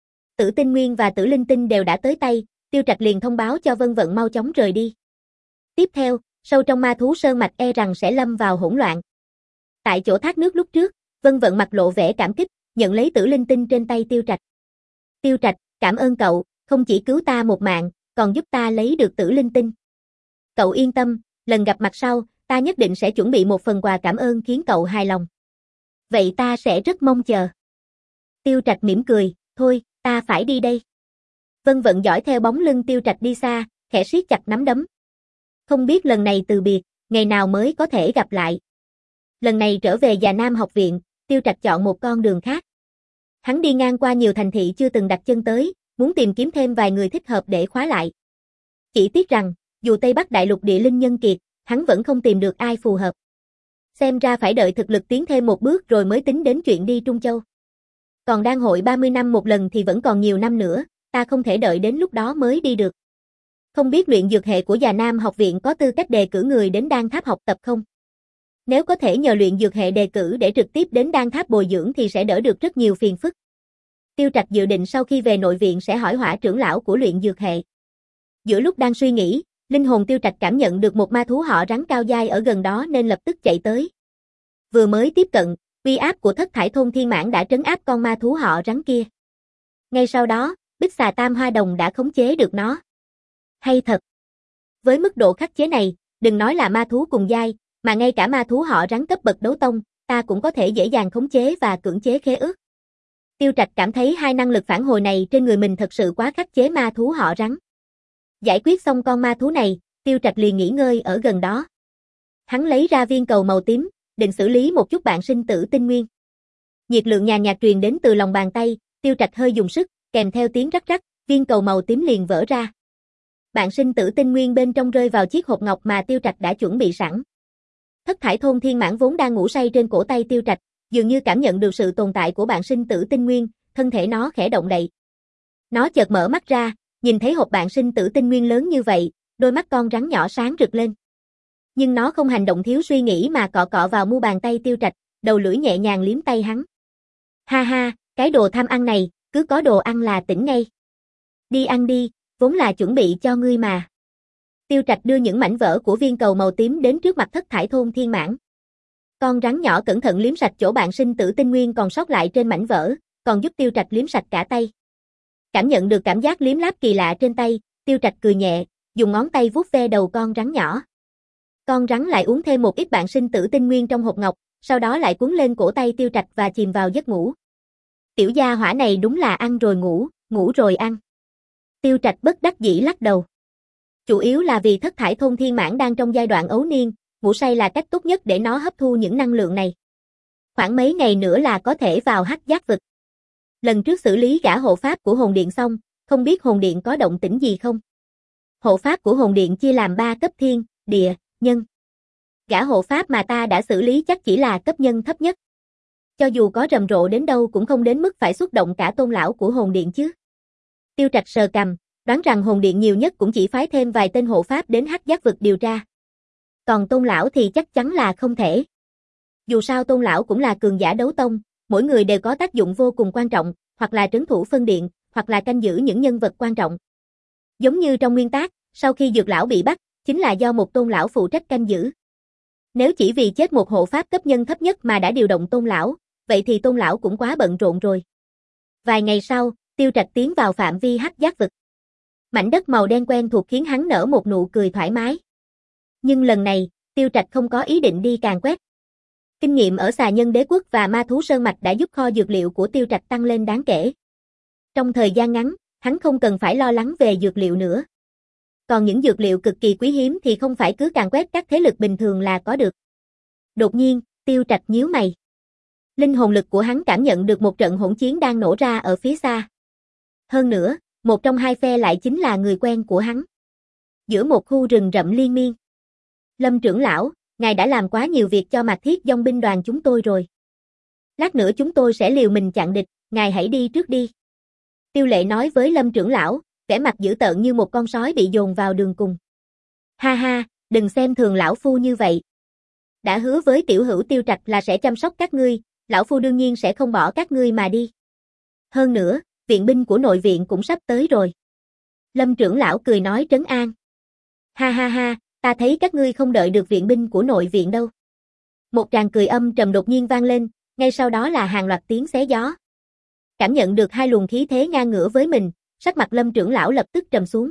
Tử tinh nguyên và tử linh tinh đều đã tới tay, Tiêu Trạch liền thông báo cho Vân Vận mau chóng rời đi. Tiếp theo, sâu trong ma thú sơn mạch e rằng sẽ lâm vào hỗn loạn. Tại chỗ thác nước lúc trước, Vân Vận mặt lộ vẻ cảm kích, nhận lấy tử linh tinh trên tay Tiêu Trạch. Tiêu Trạch, cảm ơn cậu, không chỉ cứu ta một mạng, còn giúp ta lấy được tử linh tinh. Cậu yên tâm, lần gặp mặt sau, ta nhất định sẽ chuẩn bị một phần quà cảm ơn khiến cậu hài lòng. Vậy ta sẽ rất mong chờ. Tiêu Trạch mỉm cười, thôi, ta phải đi đây. Vân Vận dõi theo bóng lưng Tiêu Trạch đi xa, khẽ siết chặt nắm đấm. Không biết lần này từ biệt, ngày nào mới có thể gặp lại. Lần này trở về Già Nam học viện, Tiêu Trạch chọn một con đường khác. Hắn đi ngang qua nhiều thành thị chưa từng đặt chân tới, muốn tìm kiếm thêm vài người thích hợp để khóa lại. Chỉ tiếc rằng, dù Tây Bắc Đại Lục địa linh nhân kiệt, hắn vẫn không tìm được ai phù hợp. Xem ra phải đợi thực lực tiến thêm một bước rồi mới tính đến chuyện đi Trung Châu. Còn đan hội ba mươi năm một lần thì vẫn còn nhiều năm nữa, ta không thể đợi đến lúc đó mới đi được. Không biết luyện dược hệ của Già Nam học viện có tư cách đề cử người đến đan tháp học tập không? Nếu có thể nhờ luyện dược hệ đề cử để trực tiếp đến đan tháp bồi dưỡng thì sẽ đỡ được rất nhiều phiền phức. Tiêu Trạch dự định sau khi về nội viện sẽ hỏi Hỏa trưởng lão của luyện dược hệ. Giữa lúc đang suy nghĩ, linh hồn Tiêu Trạch cảm nhận được một ma thú họ rắn cao dai ở gần đó nên lập tức chạy tới. Vừa mới tiếp cận, uy áp của Thất Thải Thôn Thiên Mãn đã trấn áp con ma thú họ rắn kia. Ngay sau đó, Bích Xà Tam Hoa Đồng đã khống chế được nó. Hay thật. Với mức độ khắc chế này, đừng nói là ma thú cùng giai, mà ngay cả ma thú họ rắn cấp bậc đấu tông, ta cũng có thể dễ dàng khống chế và cưỡng chế khế ước. Tiêu Trạch cảm thấy hai năng lực phản hồi này trên người mình thật sự quá khắc chế ma thú họ rắn. Giải quyết xong con ma thú này, Tiêu Trạch liền nghỉ ngơi ở gần đó. Hắn lấy ra viên cầu màu tím, định xử lý một chút bạn sinh tử tinh nguyên. Nhiệt lượng nhàn nhạt truyền đến từ lòng bàn tay, Tiêu Trạch hơi dùng sức, kèm theo tiếng rắc rắc, viên cầu màu tím liền vỡ ra. Bạn sinh tử tinh nguyên bên trong rơi vào chiếc hộp ngọc mà Tiêu Trạch đã chuẩn bị sẵn. Thất Thải Thôn Thiên Mãn vốn đang ngủ say trên cổ tay Tiêu Trạch, dường như cảm nhận được sự tồn tại của bạn sinh tử tinh nguyên, thân thể nó khẽ động đậy. Nó chợt mở mắt ra, nhìn thấy hộp bạn sinh tử tinh nguyên lớn như vậy, đôi mắt con rắn nhỏ sáng rực lên. Nhưng nó không hành động thiếu suy nghĩ mà cọ cọ vào mu bàn tay Tiêu Trạch, đầu lưỡi nhẹ nhàng liếm tay hắn. Ha ha, cái đồ tham ăn này, cứ có đồ ăn là tỉnh ngay. Đi ăn đi, vốn là chuẩn bị cho ngươi mà. Tiêu Trạch đưa những mảnh vỡ của viên cầu màu tím đến trước mặt Thất Thải Thôn Thiên Mãn. Con rắn nhỏ cẩn thận liếm sạch chỗ bạn sinh tử tinh nguyên còn sót lại trên mảnh vỡ, còn giúp Tiêu Trạch liếm sạch cả tay. Cảm nhận được cảm giác liếm láp kỳ lạ trên tay, Tiêu Trạch cười nhẹ, dùng ngón tay vuốt ve đầu con rắn nhỏ. Con rắn lại uống thêm một ít bạn sinh tử tinh nguyên trong hộp ngọc, sau đó lại cuốn lên cổ tay Tiêu Trạch và chìm vào giấc ngủ. Tiểu gia hỏa này đúng là ăn rồi ngủ, ngủ rồi ăn. Tiêu Trạch bất đắc dĩ lắc đầu. Chủ yếu là vì Thất Thải Thôn Thiên Mãn đang trong giai đoạn ấu niên, ngủ say là cách tốt nhất để nó hấp thu những năng lượng này. Khoảng mấy ngày nữa là có thể vào Hắc Giác Vực. Lần trước xử lý gã hộ pháp của hồn điện xong, không biết hồn điện có động tĩnh gì không? Hộ pháp của hồn điện chia làm ba cấp thiên, địa, nhân. Gã hộ pháp mà ta đã xử lý chắc chỉ là cấp nhân thấp nhất. Cho dù có rầm rộ đến đâu cũng không đến mức phải xuất động cả tôn lão của hồn điện chứ. Tiêu Trạch sờ cằm, đoán rằng hồn điện nhiều nhất cũng chỉ phái thêm vài tên hộ pháp đến Hắc Giác Vực điều tra. Còn tôn lão thì chắc chắn là không thể. Dù sao tôn lão cũng là cường giả đấu tông, mỗi người đều có tác dụng vô cùng quan trọng, hoặc là trấn thủ phân điện, hoặc là canh giữ những nhân vật quan trọng. Giống như trong nguyên tác, sau khi Dược lão bị bắt, chính là do một tôn lão phụ trách canh giữ. Nếu chỉ vì chết một hộ pháp cấp nhân thấp nhất mà đã điều động tôn lão, vậy thì tôn lão cũng quá bận rộn rồi. Vài ngày sau, Tiêu Trạch tiến vào phạm vi Hắc Giác Vực. Mảnh đất màu đen quen thuộc khiến hắn nở một nụ cười thoải mái. Nhưng lần này, Tiêu Trạch không có ý định đi càn quét. Kinh nghiệm ở Xà Nhân Đế Quốc và Ma Thú Sơn Mạch đã giúp kho dược liệu của Tiêu Trạch tăng lên đáng kể. Trong thời gian ngắn, hắn không cần phải lo lắng về dược liệu nữa. Còn những dược liệu cực kỳ quý hiếm thì không phải cứ càn quét các thế lực bình thường là có được. Đột nhiên, Tiêu Trạch nhíu mày. Linh hồn lực của hắn cảm nhận được một trận hỗn chiến đang nổ ra ở phía xa. Hơn nữa, một trong hai phe lại chính là người quen của hắn. Giữa một khu rừng rậm liên miên. Lâm trưởng lão, ngài đã làm quá nhiều việc cho Mạc Thiết Dòng binh đoàn chúng tôi rồi. Lát nữa chúng tôi sẽ liều mình chặn địch, ngài hãy đi trước đi. Tiêu Lệ nói với Lâm trưởng lão, vẻ mặt dữ tợn như một con sói bị dồn vào đường cùng. Ha ha, đừng xem thường lão phu như vậy. Đã hứa với tiểu hữu Tiêu Trạch là sẽ chăm sóc các ngươi, lão phu đương nhiên sẽ không bỏ các ngươi mà đi. Hơn nữa, viện binh của nội viện cũng sắp tới rồi. Lâm trưởng lão cười nói trấn an. Ha ha ha, ta thấy các ngươi không đợi được viện binh của nội viện đâu. Một tràng cười âm trầm đột nhiên vang lên, ngay sau đó là hàng loạt tiếng xé gió. Cảm nhận được hai luồng khí thế ngang ngửa với mình, sắc mặt Lâm trưởng lão lập tức trầm xuống.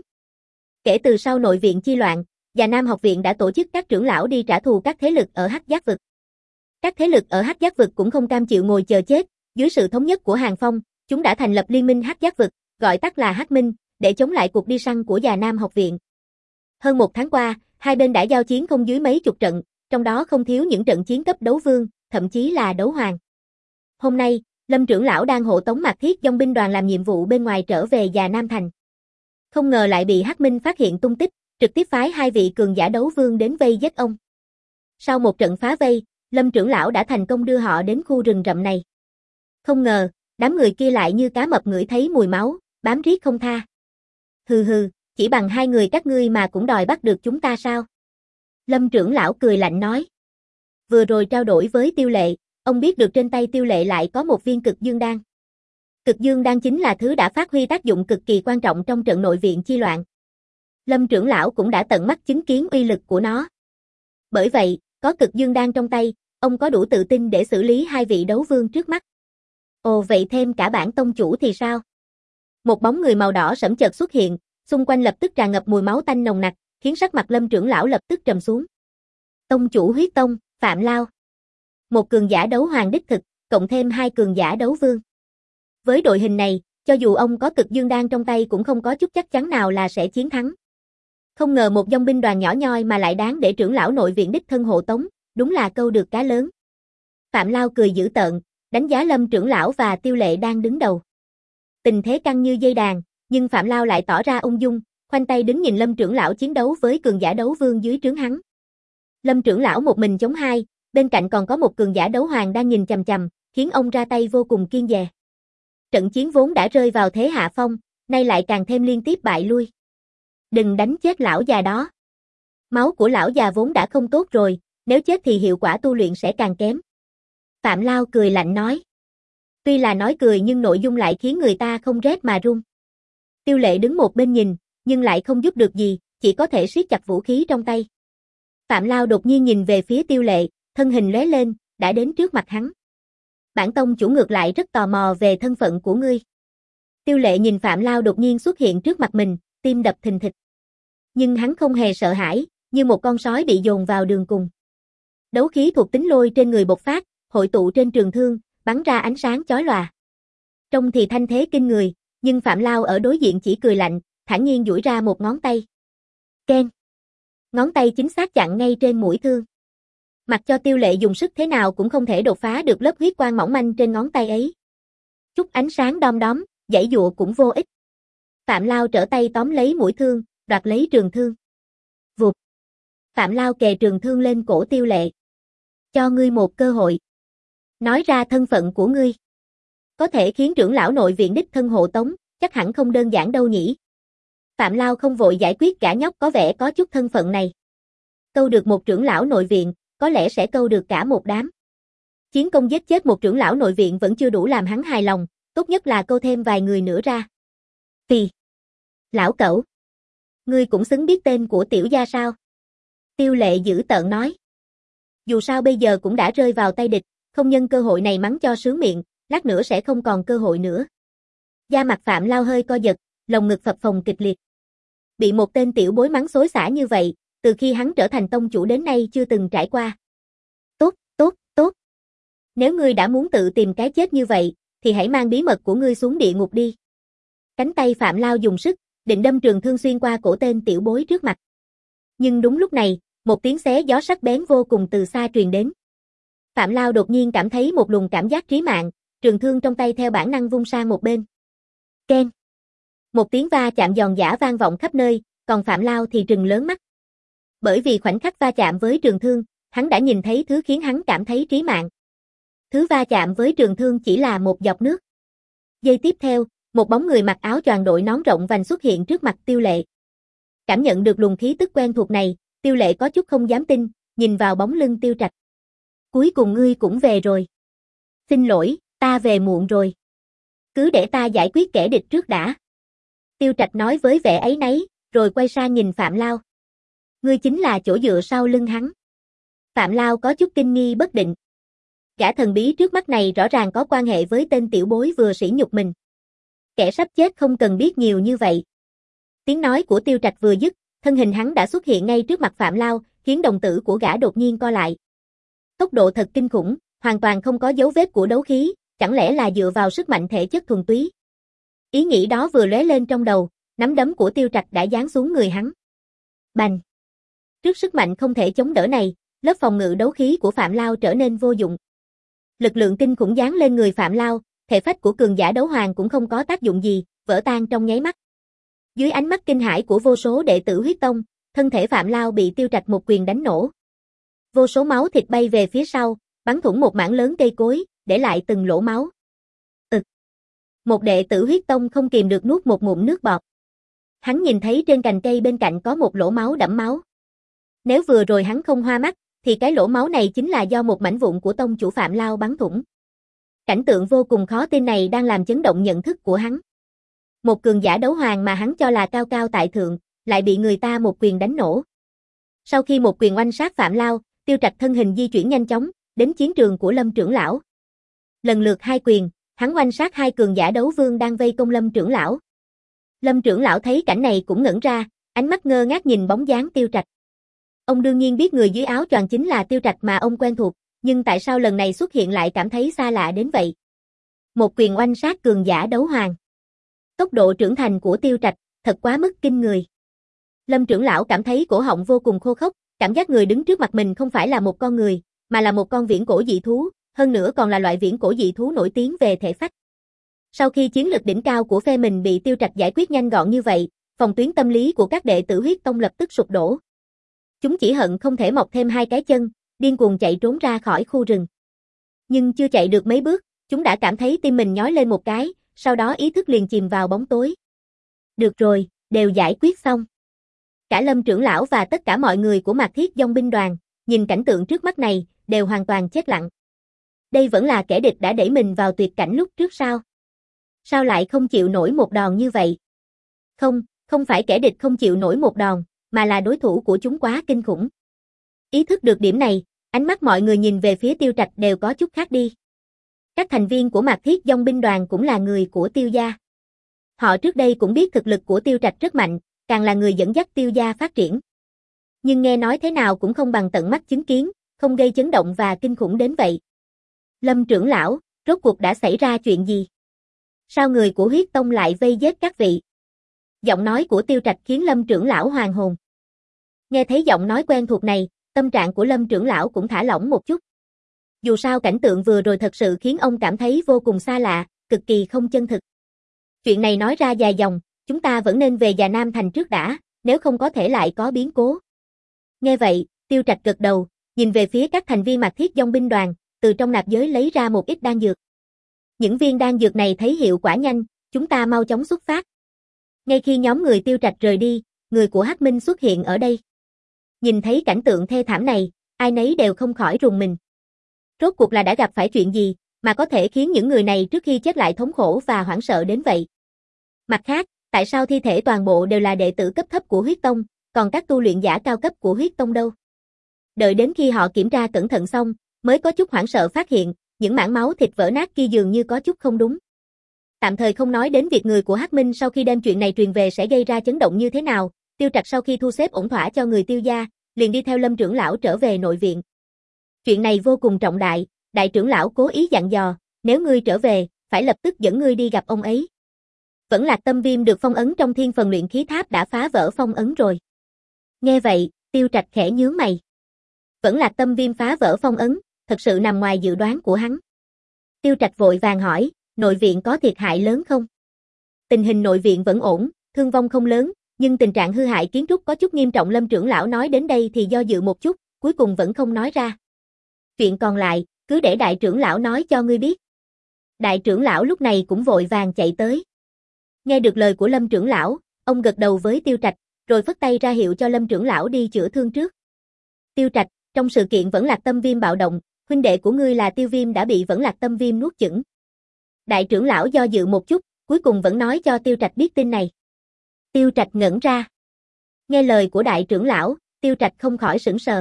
Kể từ sau nội viện chi loạn, Già Nam học viện đã tổ chức các trưởng lão đi trả thù các thế lực ở Hắc Giác Vực. Các thế lực ở Hắc Giác Vực cũng không cam chịu ngồi chờ chết, dưới sự thống nhất của Hàng Phong, chúng đã thành lập liên minh Hắc Giác Vực, gọi tắt là Hắc Minh, để chống lại cuộc đi săn của Già Nam học viện. Hơn một tháng qua, hai bên đã giao chiến không dưới mấy chục trận, trong đó không thiếu những trận chiến cấp đấu vương, thậm chí là đấu hoàng. Hôm nay, Lâm trưởng lão đang hộ tống Mạc Thiết Dòng binh đoàn làm nhiệm vụ bên ngoài trở về Già Nam thành. Không ngờ lại bị Hắc Minh phát hiện tung tích, trực tiếp phái hai vị cường giả đấu vương đến vây giết ông. Sau một trận phá vây, Lâm trưởng lão đã thành công đưa họ đến khu rừng rậm này. Không ngờ, đám người kia lại như cá mập ngửi thấy mùi máu, bám riết không tha. Hừ hừ, chỉ bằng hai người các ngươi mà cũng đòi bắt được chúng ta sao? Lâm trưởng lão cười lạnh nói. Vừa rồi trao đổi với Tiêu Lệ, ông biết được trên tay Tiêu Lệ lại có một viên cực dương đan. Cực dương đan chính là thứ đã phát huy tác dụng cực kỳ quan trọng trong trận nội viện chi loạn. Lâm trưởng lão cũng đã tận mắt chứng kiến uy lực của nó. Bởi vậy, có cực dương đan trong tay, ông có đủ tự tin để xử lý hai vị đấu vương trước mắt. Ồ vậy thêm cả bản tông chủ thì sao? Một bóng người màu đỏ sẫm chợt xuất hiện, xung quanh lập tức tràn ngập mùi máu tanh nồng nặc, khiến sắc mặt Lâm trưởng lão lập tức trầm xuống. Tông chủ huyết tông, Phạm Lao. Một cường giả đấu hoàng đích thực, cộng thêm hai cường giả đấu vương. Với đội hình này, cho dù ông có cực dương đan trong tay cũng không có chút chắc chắn nào là sẽ chiến thắng. Không ngờ một dòng binh đoàn nhỏ nhoi mà lại đáng để trưởng lão nội viện đích thân hộ tống, đúng là câu được cá lớn. Phạm Lao cười dữ tợn, đánh giá Lâm trưởng lão và Tiêu Lệ đang đứng đầu. Tình thế căng như dây đàn, nhưng Phạm Lao lại tỏ ra ung dung, khoanh tay đứng nhìn Lâm trưởng lão chiến đấu với cường giả đấu vương dưới trướng hắn. Lâm trưởng lão một mình chống hai, bên cạnh còn có một cường giả đấu hoàng đang nhìn chằm chằm, khiến ông ra tay vô cùng kiên dè. Trận chiến vốn đã rơi vào thế hạ phong, nay lại càng thêm liên tiếp bại lui. Đừng đánh chết lão già đó. Máu của lão già vốn đã không tốt rồi, nếu chết thì hiệu quả tu luyện sẽ càng kém. Phạm Lao cười lạnh nói. Tuy là nói cười nhưng nội dung lại khiến người ta không rét mà run. Tiêu Lệ đứng một bên nhìn, nhưng lại không giúp được gì, chỉ có thể siết chặt vũ khí trong tay. Phạm Lao đột nhiên nhìn về phía Tiêu Lệ, thân hình lóe lên, đã đến trước mặt hắn. Bản tông chủ ngược lại rất tò mò về thân phận của ngươi. Tiêu Lệ nhìn Phạm Lao đột nhiên xuất hiện trước mặt mình, tim đập thình thịch. Nhưng hắn không hề sợ hãi, như một con sói bị dồn vào đường cùng. Đấu khí thuộc tính lôi trên người bộc phát, hội tụ trên trường thương, bắn ra ánh sáng chói lòa. Trông thì thanh thế kinh người, nhưng Phạm Lao ở đối diện chỉ cười lạnh, thản nhiên duỗi ra một ngón tay. Keng. Ngón tay chính xác chặn ngay trên mũi thương. Mặc cho Tiêu Lệ dùng sức thế nào cũng không thể đột phá được lớp huyết quang mỏng manh trên ngón tay ấy. Chút ánh sáng đom đóm, giãy giụa cũng vô ích. Phạm Lao trở tay tóm lấy mũi thương, đoạt lấy trường thương. Vụt. Phạm Lao kề trường thương lên cổ Tiêu Lệ. Cho ngươi một cơ hội. Nói ra thân phận của ngươi. Có thể khiến trưởng lão nội viện đích thân hộ tống, chắc hẳn không đơn giản đâu nhỉ. Phạm Lao không vội giải quyết gã nhóc có vẻ có chút thân phận này. Câu được một trưởng lão nội viện, có lẽ sẽ câu được cả một đám. Chiến công giết chết một trưởng lão nội viện vẫn chưa đủ làm hắn hài lòng, tốt nhất là câu thêm vài người nữa ra. Phì. Lão cẩu. Ngươi cũng xứng biết tên của tiểu gia sao? Tiêu Lệ dữ tợn nói. Dù sao bây giờ cũng đã rơi vào tay địch, không nhân cơ hội này mắng cho sướng miệng, lát nữa sẽ không còn cơ hội nữa. Da mặt Phạm Lao hơi co giật, lồng ngực phập phồng kịch liệt. Bị một tên tiểu bối mắng xối xả như vậy, từ khi hắn trở thành tông chủ đến nay chưa từng trải qua. Tốt, tốt, tốt. Nếu ngươi đã muốn tự tìm cái chết như vậy, thì hãy mang bí mật của ngươi xuống địa ngục đi. Cánh tay Phạm Lao dùng sức, định đâm trường thương xuyên qua cổ tên tiểu bối trước mặt. Nhưng đúng lúc này, một tiếng xé gió sắc bén vô cùng từ xa truyền đến. Phạm Lao đột nhiên cảm thấy một luồng cảm giác trí mạng, trường thương trong tay theo bản năng vung sang một bên. Keng. Một tiếng va chạm giòn giã vang vọng khắp nơi, còn Phạm Lao thì trừng lớn mắt. Bởi vì khoảnh khắc va chạm với trường thương, hắn đã nhìn thấy thứ khiến hắn cảm thấy trí mạng. Thứ va chạm với trường thương chỉ là một giọt nước. Giây tiếp theo, một bóng người mặc áo choàng đội nón rộng vành xuất hiện trước mặt Tiêu Lệ. Cảm nhận được luồng khí tức quen thuộc này, Tiêu Lệ có chút không dám tin, nhìn vào bóng lưng Tiêu Trạch. Cuối cùng ngươi cũng về rồi. Xin lỗi, ta về muộn rồi. Cứ để ta giải quyết kẻ địch trước đã. Tiêu Trạch nói với vẻ áy náy, rồi quay sang nhìn Phạm Lao. Ngươi chính là chỗ dựa sau lưng hắn. Phạm Lao có chút kinh nghi bất định. Gã thần bí trước mắt này rõ ràng có quan hệ với tên tiểu bối vừa sỉ nhục mình. Kẻ sắp chết không cần biết nhiều như vậy. Tiếng nói của Tiêu Trạch vừa dứt, thân hình hắn đã xuất hiện ngay trước mặt Phạm Lao, khiến đồng tử của gã đột nhiên co lại. Tốc độ thật kinh khủng, hoàn toàn không có dấu vết của đấu khí, chẳng lẽ là dựa vào sức mạnh thể chất thuần túy. Ý nghĩ đó vừa lóe lên trong đầu, nắm đấm của Tiêu Trạch đã giáng xuống người hắn. Bành! Trước sức mạnh không thể chống đỡ này, lớp phòng ngự đấu khí của Phạm Lao trở nên vô dụng. Lực lượng kinh khủng giáng lên người Phạm Lao, thể phách của cường giả đấu hoàng cũng không có tác dụng gì, vỡ tan trong nháy mắt. Dưới ánh mắt kinh hãi của vô số đệ tử huyết tông, thân thể Phạm Lao bị Tiêu Trạch một quyền đánh nổ. Vô số máu thịt bay về phía sau, bắn thủng một mảng lớn cây cối, để lại từng lỗ máu. Ực. Một đệ tử huyết tông không kìm được nuốt một ngụm nước bọt. Hắn nhìn thấy trên cành cây bên cạnh có một lỗ máu đẫm máu. Nếu vừa rồi hắn không hoa mắt, thì cái lỗ máu này chính là do một mảnh vụn của tông chủ Phạm Lao bắn thủng. Cảnh tượng vô cùng khó tin này đang làm chấn động nhận thức của hắn. Một cường giả đấu hoàng mà hắn cho là cao cao tại thượng, lại bị người ta một quyền đánh nổ. Sau khi một quyền oanh sát Phạm Lao, Tiêu Trạch thân hình di chuyển nhanh chóng, đến chiến trường của Lâm trưởng lão. Lần lượt hai quyền, hắn oanh sát hai cường giả đấu vương đang vây công Lâm trưởng lão. Lâm trưởng lão thấy cảnh này cũng ngẩn ra, ánh mắt ngơ ngác nhìn bóng dáng Tiêu Trạch. Ông đương nhiên biết người dưới áo choàng chính là Tiêu Trạch mà ông quen thuộc, nhưng tại sao lần này xuất hiện lại cảm thấy xa lạ đến vậy? Một quyền oanh sát cường giả đấu hoàng. Tốc độ trưởng thành của Tiêu Trạch, thật quá mức kinh người. Lâm trưởng lão cảm thấy cổ họng vô cùng khô khốc, cảm giác người đứng trước mặt mình không phải là một con người, mà là một con viễn cổ dị thú, hơn nữa còn là loại viễn cổ dị thú nổi tiếng về thể phách. Sau khi chiến lực đỉnh cao của phe mình bị Tiêu Trạch giải quyết nhanh gọn như vậy, phòng tuyến tâm lý của các đệ tử huyết tông lập tức sụp đổ. Chúng chỉ hận không thể mọc thêm hai cái chân, điên cuồng chạy trốn ra khỏi khu rừng. Nhưng chưa chạy được mấy bước, chúng đã cảm thấy tim mình nhói lên một cái, sau đó ý thức liền chìm vào bóng tối. Được rồi, đều giải quyết xong. Cả Lâm trưởng lão và tất cả mọi người của Mạc Thiết Dòng binh đoàn, nhìn cảnh tượng trước mắt này, đều hoàn toàn chết lặng. Đây vẫn là kẻ địch đã đẩy mình vào tuyệt cảnh lúc trước sao? Sao lại không chịu nổi một đòn như vậy? Không, không phải kẻ địch không chịu nổi một đòn, mà là đối thủ của chúng quá kinh khủng. Ý thức được điểm này, ánh mắt mọi người nhìn về phía Tiêu Trạch đều có chút khác đi. Các thành viên của Mạc Thiết Dông binh đoàn cũng là người của Tiêu gia. Họ trước đây cũng biết thực lực của Tiêu Trạch rất mạnh, càng là người dẫn dắt Tiêu gia phát triển. Nhưng nghe nói thế nào cũng không bằng tận mắt chứng kiến, không gây chấn động và kinh khủng đến vậy. Lâm trưởng lão, rốt cuộc đã xảy ra chuyện gì? Sao người của huyết tông lại vây giết các vị? Giọng nói của Tiêu Trạch khiến Lâm trưởng lão hoàn hồn. Nghe thấy giọng nói quen thuộc này, tâm trạng của Lâm trưởng lão cũng thả lỏng một chút. Dù sao cảnh tượng vừa rồi thật sự khiến ông cảm thấy vô cùng xa lạ, cực kỳ không chân thực. Chuyện này nói ra dài dòng, chúng ta vẫn nên về Già Nam Thành trước đã, nếu không có thể lại có biến cố. Nghe vậy, Tiêu Trạch gật đầu, nhìn về phía các thành viên Mạc Thiết Dông binh đoàn, từ trong nạp giới lấy ra một ít đan dược. Những viên đan dược này thấy hiệu quả nhanh, chúng ta mau chóng xuất phát. Ngay khi nhóm người Tiêu Trạch rời đi, người của Hắc Minh xuất hiện ở đây. Nhìn thấy cảnh tượng thê thảm này, ai nấy đều không khỏi rùng mình. Rốt cuộc là đã gặp phải chuyện gì, mà có thể khiến những người này trước khi chết lại thống khổ và hoảng sợ đến vậy. Mặt khác, tại sao thi thể toàn bộ đều là đệ tử cấp thấp của huyết tông, còn các tu luyện giả cao cấp của huyết tông đâu? Đợi đến khi họ kiểm tra cẩn thận xong, mới có chút hoảng sợ phát hiện, những mảng máu thịt vỡ nát kia dường như có chút không đúng. Tạm thời không nói đến việc người của Hắc Minh sau khi đem chuyện này truyền về sẽ gây ra chấn động như thế nào, Tiêu Trạch sau khi thu xếp ổn thỏa cho người Tiêu gia, liền đi theo Lâm trưởng lão trở về nội viện. Chuyện này vô cùng trọng đại, đại trưởng lão cố ý dặn dò, nếu ngươi trở về, phải lập tức dẫn ngươi đi gặp ông ấy. Vẫn Lạc Tâm Viêm được phong ấn trong thiên phần luyện khí tháp đã phá vỡ phong ấn rồi. Nghe vậy, Tiêu Trạch khẽ nhướng mày. Vẫn Lạc Tâm Viêm phá vỡ phong ấn, thật sự nằm ngoài dự đoán của hắn. Tiêu Trạch vội vàng hỏi, nội viện có thiệt hại lớn không? Tình hình nội viện vẫn ổn, thương vong không lớn, nhưng tình trạng hư hại kiến trúc có chút nghiêm trọng. Lâm trưởng lão nói đến đây thì do dự một chút, cuối cùng vẫn không nói ra. Chuyện còn lại, cứ để đại trưởng lão nói cho ngươi biết. Đại trưởng lão lúc này cũng vội vàng chạy tới. Nghe được lời của Lâm trưởng lão, ông gật đầu với Tiêu Trạch, rồi phất tay ra hiệu cho Lâm trưởng lão đi chữa thương trước. Tiêu Trạch, trong sự kiện Vẫn Lạc Tâm Viêm bạo động, huynh đệ của ngươi là Tiêu Viêm đã bị Vẫn Lạc Tâm Viêm nuốt chửng. Đại trưởng lão do dự một chút, cuối cùng vẫn nói cho Tiêu Trạch biết tin này. Tiêu Trạch ngẩn ra. Nghe lời của đại trưởng lão, Tiêu Trạch không khỏi sửng sờ.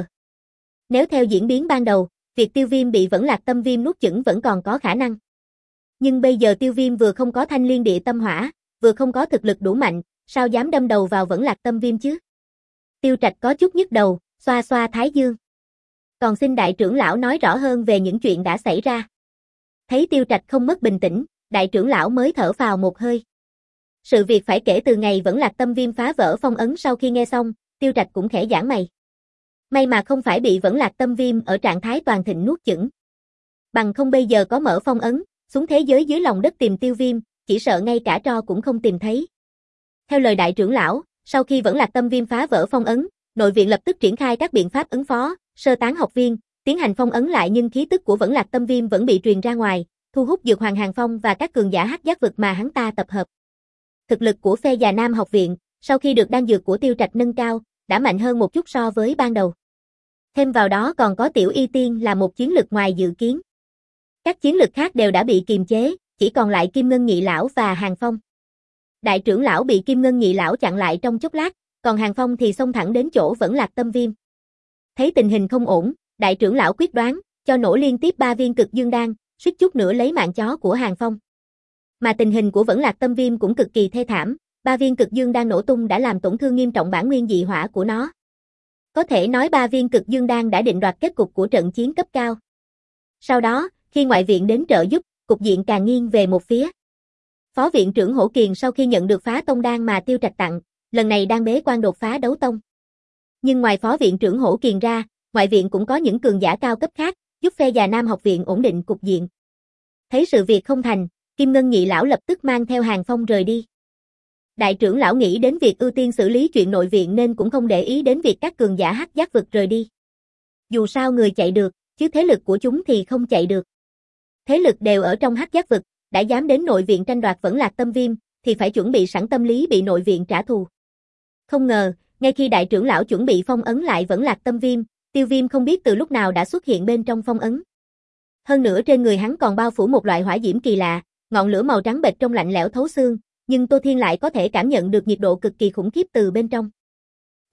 Nếu theo diễn biến ban đầu, việc Tiêu Viêm bị Vẫn Lạc Tâm Viêm nuốt chửng vẫn còn có khả năng. Nhưng bây giờ Tiêu Viêm vừa không có Thanh Liên Địa Tâm Hỏa, vừa không có thực lực đủ mạnh, sao dám đâm đầu vào Vẫn Lạc Tâm Viêm chứ? Tiêu Trạch có chút nhức đầu, xoa xoa thái dương. Còn xin đại trưởng lão nói rõ hơn về những chuyện đã xảy ra. Thấy Tiêu Trạch không mất bình tĩnh, đại trưởng lão mới thở phào một hơi. Sự việc phải kể từ ngày Vẫn Lạc Tâm Viêm phá vỡ phong ấn. Sau khi nghe xong, Tiêu Trạch cũng khẽ giãn mày. May mà không phải bị Vẫn Lạc Tâm Viêm ở trạng thái toàn thịnh nuốt chửng. Bằng không bây giờ có mở phong ấn, xuống thế giới dưới lòng đất tìm Tiêu Viêm, chỉ sợ ngay cả tro cũng không tìm thấy. Theo lời đại trưởng lão, sau khi Vẫn Lạc Tâm Viêm phá vỡ phong ấn, nội viện lập tức triển khai các biện pháp ứng phó, sơ tán học viên, tiến hành phong ấn lại, nhưng khí tức của Vẫn Lạc Tâm Viêm vẫn bị truyền ra ngoài, thu hút Dược Hoàng Hàng Phong và các cường giả hắc giác vực mà hắn ta tập hợp. Thực lực của phe Già Nam học viện, sau khi được đan dược của Tiêu Trạch nâng cao, đã mạnh hơn một chút so với ban đầu. Thêm vào đó còn có Tiểu Y Tiên là một chiến lực ngoài dự kiến. Các chiến lực khác đều đã bị kiềm chế, chỉ còn lại Kim Ngân Nhị Lão và Hàng Phong. Đại trưởng lão bị Kim Ngân Nhị Lão chặn lại trong chốc lát, còn Hàng Phong thì xông thẳng đến chỗ Vẫn Lạc Tâm Viêm. Thấy tình hình không ổn, đại trưởng lão quyết đoán, cho nổ liên tiếp ba viên cực dương đan, suýt chút nữa lấy mạng chó của Hàng Phong. Mà tình hình của Vẫn Lạc Tâm Viêm cũng cực kỳ thê thảm, ba viên cực dương đan nổ tung đã làm tổn thương nghiêm trọng bản nguyên dị hỏa của nó. Có thể nói ba viên cực dương đan đã định đoạt kết cục của trận chiến cấp cao. Sau đó, khi ngoại viện đến trợ giúp, cục diện càng nghiêng về một phía. Phó viện trưởng Hổ Kiền sau khi nhận được phá tông đan mà Tiêu Trạch tặng, lần này đang bế quan đột phá đấu tông. Nhưng ngoài phó viện trưởng Hổ Kiền ra, ngoại viện cũng có những cường giả cao cấp khác, giúp phe Già Nam học viện ổn định cục diện. Thấy sự việc không thành, Kim Ngân Nhị Lão lập tức mang theo Hàng Phong rời đi. Đại trưởng lão nghĩ đến việc ưu tiên xử lý chuyện nội viện nên cũng không để ý đến việc các cường giả hắc giác vực rời đi. Dù sao người chạy được, chứ thế lực của chúng thì không chạy được. Thế lực đều ở trong hắc giác vực, đã dám đến nội viện tranh đoạt Vẫn Lạc Tâm Viêm, thì phải chuẩn bị sẵn tâm lý bị nội viện trả thù. Không ngờ, ngay khi đại trưởng lão chuẩn bị phong ấn lại Vẫn Lạc Tâm Viêm, Tiêu Viêm không biết từ lúc nào đã xuất hiện bên trong phong ấn. Hơn nữa trên người hắn còn bao phủ một loại hỏa diễm kỳ lạ, ngọn lửa màu trắng bệch trong lạnh lẽo thấu xương, nhưng Tô Thiên lại có thể cảm nhận được nhiệt độ cực kỳ khủng khiếp từ bên trong.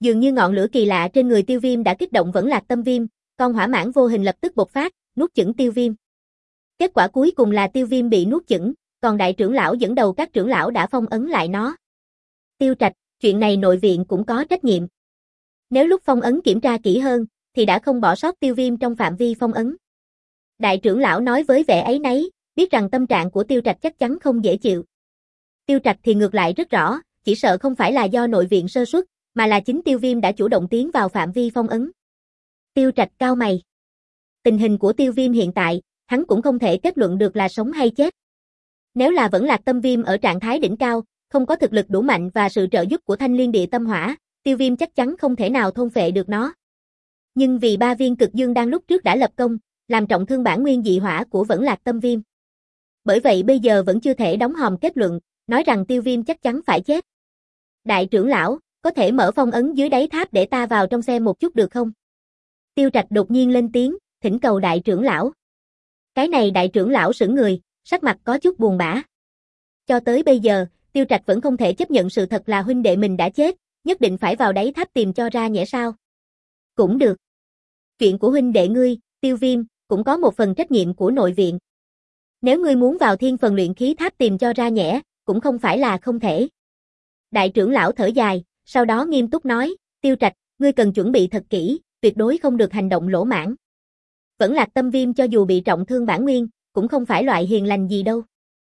Dường như ngọn lửa kỳ lạ trên người Tiêu Viêm đã kích động Vẫn Lạc Tâm Viêm, con hỏa mãng vô hình lập tức bộc phát, nuốt chửng Tiêu Viêm. Kết quả cuối cùng là Tiêu Viêm bị nuốt chửng, còn đại trưởng lão dẫn đầu các trưởng lão đã phong ấn lại nó. Tiêu Trạch, chuyện này nội viện cũng có trách nhiệm. Nếu lúc phong ấn kiểm tra kỹ hơn, thì đã không bỏ sót Tiêu Viêm trong phạm vi phong ấn. Đại trưởng lão nói với vẻ áy náy, biết rằng tâm trạng của Tiêu Trạch chắc chắn không dễ chịu. Tiêu Trạch thì ngược lại rất rõ, chỉ sợ không phải là do nội viện sơ suất, mà là chính Tiêu Viêm đã chủ động tiến vào phạm vi phong ấn. Tiêu Trạch cau mày. Tình hình của Tiêu Viêm hiện tại, hắn cũng không thể kết luận được là sống hay chết. Nếu là Vẫn Lạc Tâm Viêm ở trạng thái đỉnh cao, không có thực lực đủ mạnh và sự trợ giúp của Thanh Liên Địa Tâm Hỏa, Tiêu Viêm chắc chắn không thể nào thôn phệ được nó. Nhưng vì ba viên cực dương đan lúc trước đã lập công, làm trọng thương bản nguyên dị hỏa của Vẫn Lạc Tâm Viêm. Bởi vậy bây giờ vẫn chưa thể đóng hòm kết luận, nói rằng Tiêu Viêm chắc chắn phải chết. Đại trưởng lão, có thể mở phong ấn dưới đáy tháp để ta vào trong xem một chút được không? Tiêu Trạch đột nhiên lên tiếng, thỉnh cầu đại trưởng lão. Cái này đại trưởng lão sững người, sắc mặt có chút buồn bã. Cho tới bây giờ, Tiêu Trạch vẫn không thể chấp nhận sự thật là huynh đệ mình đã chết, nhất định phải vào đáy tháp tìm cho ra nhẽ sao. Cũng được. Chuyện của huynh đệ ngươi, Tiêu Viêm, cũng có một phần trách nhiệm của nội viện. Nếu ngươi muốn vào thiên phần luyện khí tháp tìm cho ra nhẽ, cũng không phải là không thể. Đại trưởng lão thở dài, sau đó nghiêm túc nói, Tiêu Trạch, ngươi cần chuẩn bị thật kỹ, tuyệt đối không được hành động lỗ mãng. Vẫn Lạc Tâm Viêm cho dù bị trọng thương bản nguyên, cũng không phải loại hiền lành gì đâu.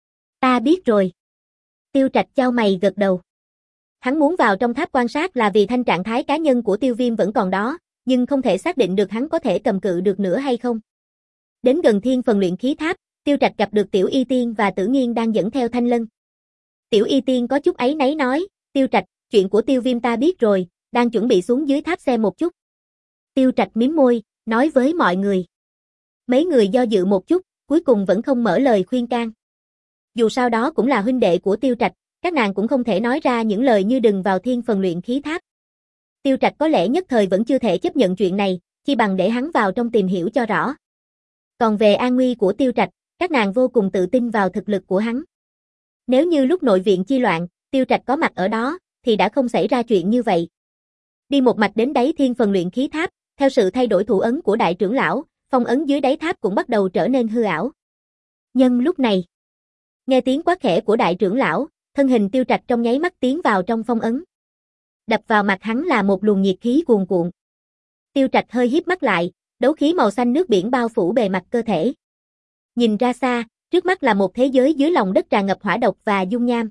Ta biết rồi. Tiêu Trạch chau mày gật đầu. Hắn muốn vào trong tháp quan sát là vì thanh trạng thái cá nhân của Tiêu Viêm vẫn còn đó, nhưng không thể xác định được hắn có thể cầm cự được nữa hay không. Đến gần thiên phần luyện khí tháp, Tiêu Trạch gặp được Tiểu Y Tiên và Tử Nghiên đang dẫn theo Thanh Lân. Tiểu Y Tiên có chút áy náy nói, Tiêu Trạch, chuyện của Tiêu Viêm ta biết rồi, đang chuẩn bị xuống dưới tháp xem một chút. Tiêu Trạch mím môi, nói với mọi người. Mấy người do dự một chút, cuối cùng vẫn không mở lời khuyên can. Dù sao đó cũng là huynh đệ của Tiêu Trạch, các nàng cũng không thể nói ra những lời như đừng vào thiên phần luyện khí tháp. Tiêu Trạch có lẽ nhất thời vẫn chưa thể chấp nhận chuyện này, chi bằng để hắn vào trong tìm hiểu cho rõ. Còn về an nguy của Tiêu Trạch, các nàng vô cùng tự tin vào thực lực của hắn. Nếu như lúc nội viện chi loạn, Tiêu Trạch có mặt ở đó, thì đã không xảy ra chuyện như vậy. Đi một mạch đến đáy thiên phần luyện khí tháp, theo sự thay đổi thủ ấn của đại trưởng lão, phong ấn dưới đáy tháp cũng bắt đầu trở nên hư ảo. Nhân lúc này, nghe tiếng quát khẽ của đại trưởng lão, thân hình Tiêu Trạch trong nháy mắt tiến vào trong phong ấn. Đập vào mặt hắn là một luồng nhiệt khí cuồn cuộn. Tiêu Trạch hơi híp mắt lại, đấu khí màu xanh nước biển bao phủ bề mặt cơ thể. Nhìn ra xa, trước mắt là một thế giới dưới lòng đất tràn ngập hỏa độc và dung nham.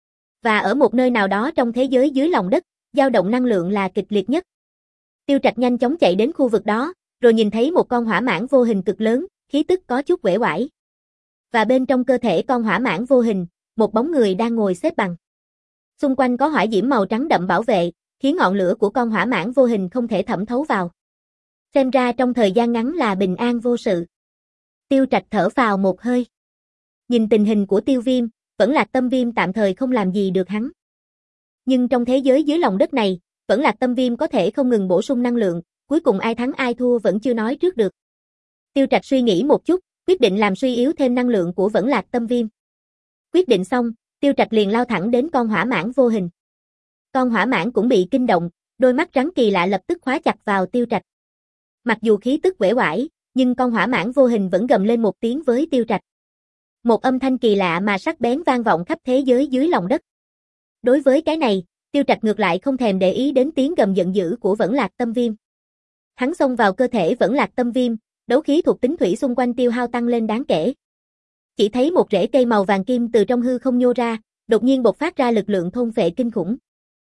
Và ở một nơi nào đó trong thế giới dưới lòng đất, dao động năng lượng là kịch liệt nhất. Tiêu Trạch nhanh chóng chạy đến khu vực đó, rồi nhìn thấy một con hỏa mãng vô hình cực lớn, khí tức có chút uể oải. Và bên trong cơ thể con hỏa mãng vô hình, một bóng người đang ngồi xếp bằng. Xung quanh có hỏa diễm màu trắng đậm bảo vệ, khiến ngọn lửa của con hỏa mãng vô hình không thể thẩm thấu vào. Xem ra trong thời gian ngắn là bình an vô sự. Tiêu Trạch thở phào một hơi. Nhìn tình hình của Tiêu Viêm, Vẫn Lạc Tâm Viêm tạm thời không làm gì được hắn. Nhưng trong thế giới dưới lòng đất này, Vẫn Lạc Tâm Viêm có thể không ngừng bổ sung năng lượng, cuối cùng ai thắng ai thua vẫn chưa nói trước được. Tiêu Trạch suy nghĩ một chút, quyết định làm suy yếu thêm năng lượng của Vẫn Lạc Tâm Viêm. Quyết định xong, Tiêu Trạch liền lao thẳng đến con hỏa mãng vô hình. Con hỏa mãng cũng bị kinh động, đôi mắt rắn kỳ lạ lập tức khóa chặt vào Tiêu Trạch. Mặc dù khí tức uể oải, nhưng con hỏa mãng vô hình vẫn gầm lên một tiếng với Tiêu Trạch. Một âm thanh kỳ lạ mà sắc bén vang vọng khắp thế giới dưới lòng đất. Đối với cái này, Tiêu Trạch ngược lại không thèm để ý đến tiếng gầm giận dữ của Vẫn Lạc Tâm Viêm. Hắn xông vào cơ thể Vẫn Lạc Tâm Viêm, đấu khí thuộc tính thủy xung quanh tiêu hao tăng lên đáng kể. Chỉ thấy một rễ cây màu vàng kim từ trong hư không nhô ra, đột nhiên bộc phát ra lực lượng thôn phệ kinh khủng.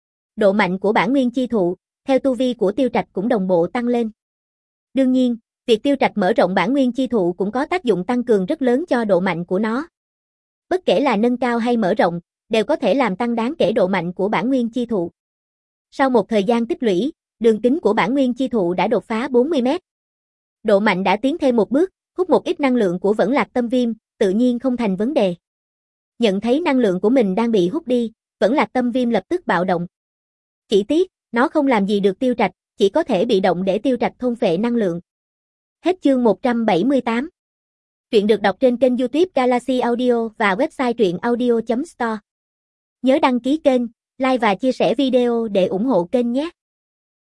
Độ mạnh của bản nguyên chi thụ, theo tu vi của Tiêu Trạch cũng đồng bộ tăng lên. Đương nhiên, việc Tiêu Trạch mở rộng bản nguyên chi thụ cũng có tác dụng tăng cường rất lớn cho độ mạnh của nó. Bất kể là nâng cao hay mở rộng, đều có thể làm tăng đáng kể độ mạnh của bản nguyên chi thụ. Sau một thời gian tích lũy, đường kính của bản nguyên chi thụ đã đột phá bốn mươi mét. Độ mạnh đã tiến thêm một bước, hút một ít năng lượng của Vẫn Lạc Tâm Viêm, tự nhiên không thành vấn đề. Nhận thấy năng lượng của mình đang bị hút đi, Vẫn Lạc Tâm Viêm lập tức bạo động. Chỉ tiếc, nó không làm gì được Tiêu Trạch, chỉ có thể bị động để Tiêu Trạch thôn phệ năng lượng. Hết chương một trăm bảy mươi tám. Truyện được đọc trên kênh YouTube Galaxy Audio và website truyện audio chấm store. Nhớ đăng ký kênh, like và chia sẻ video để ủng hộ kênh nhé.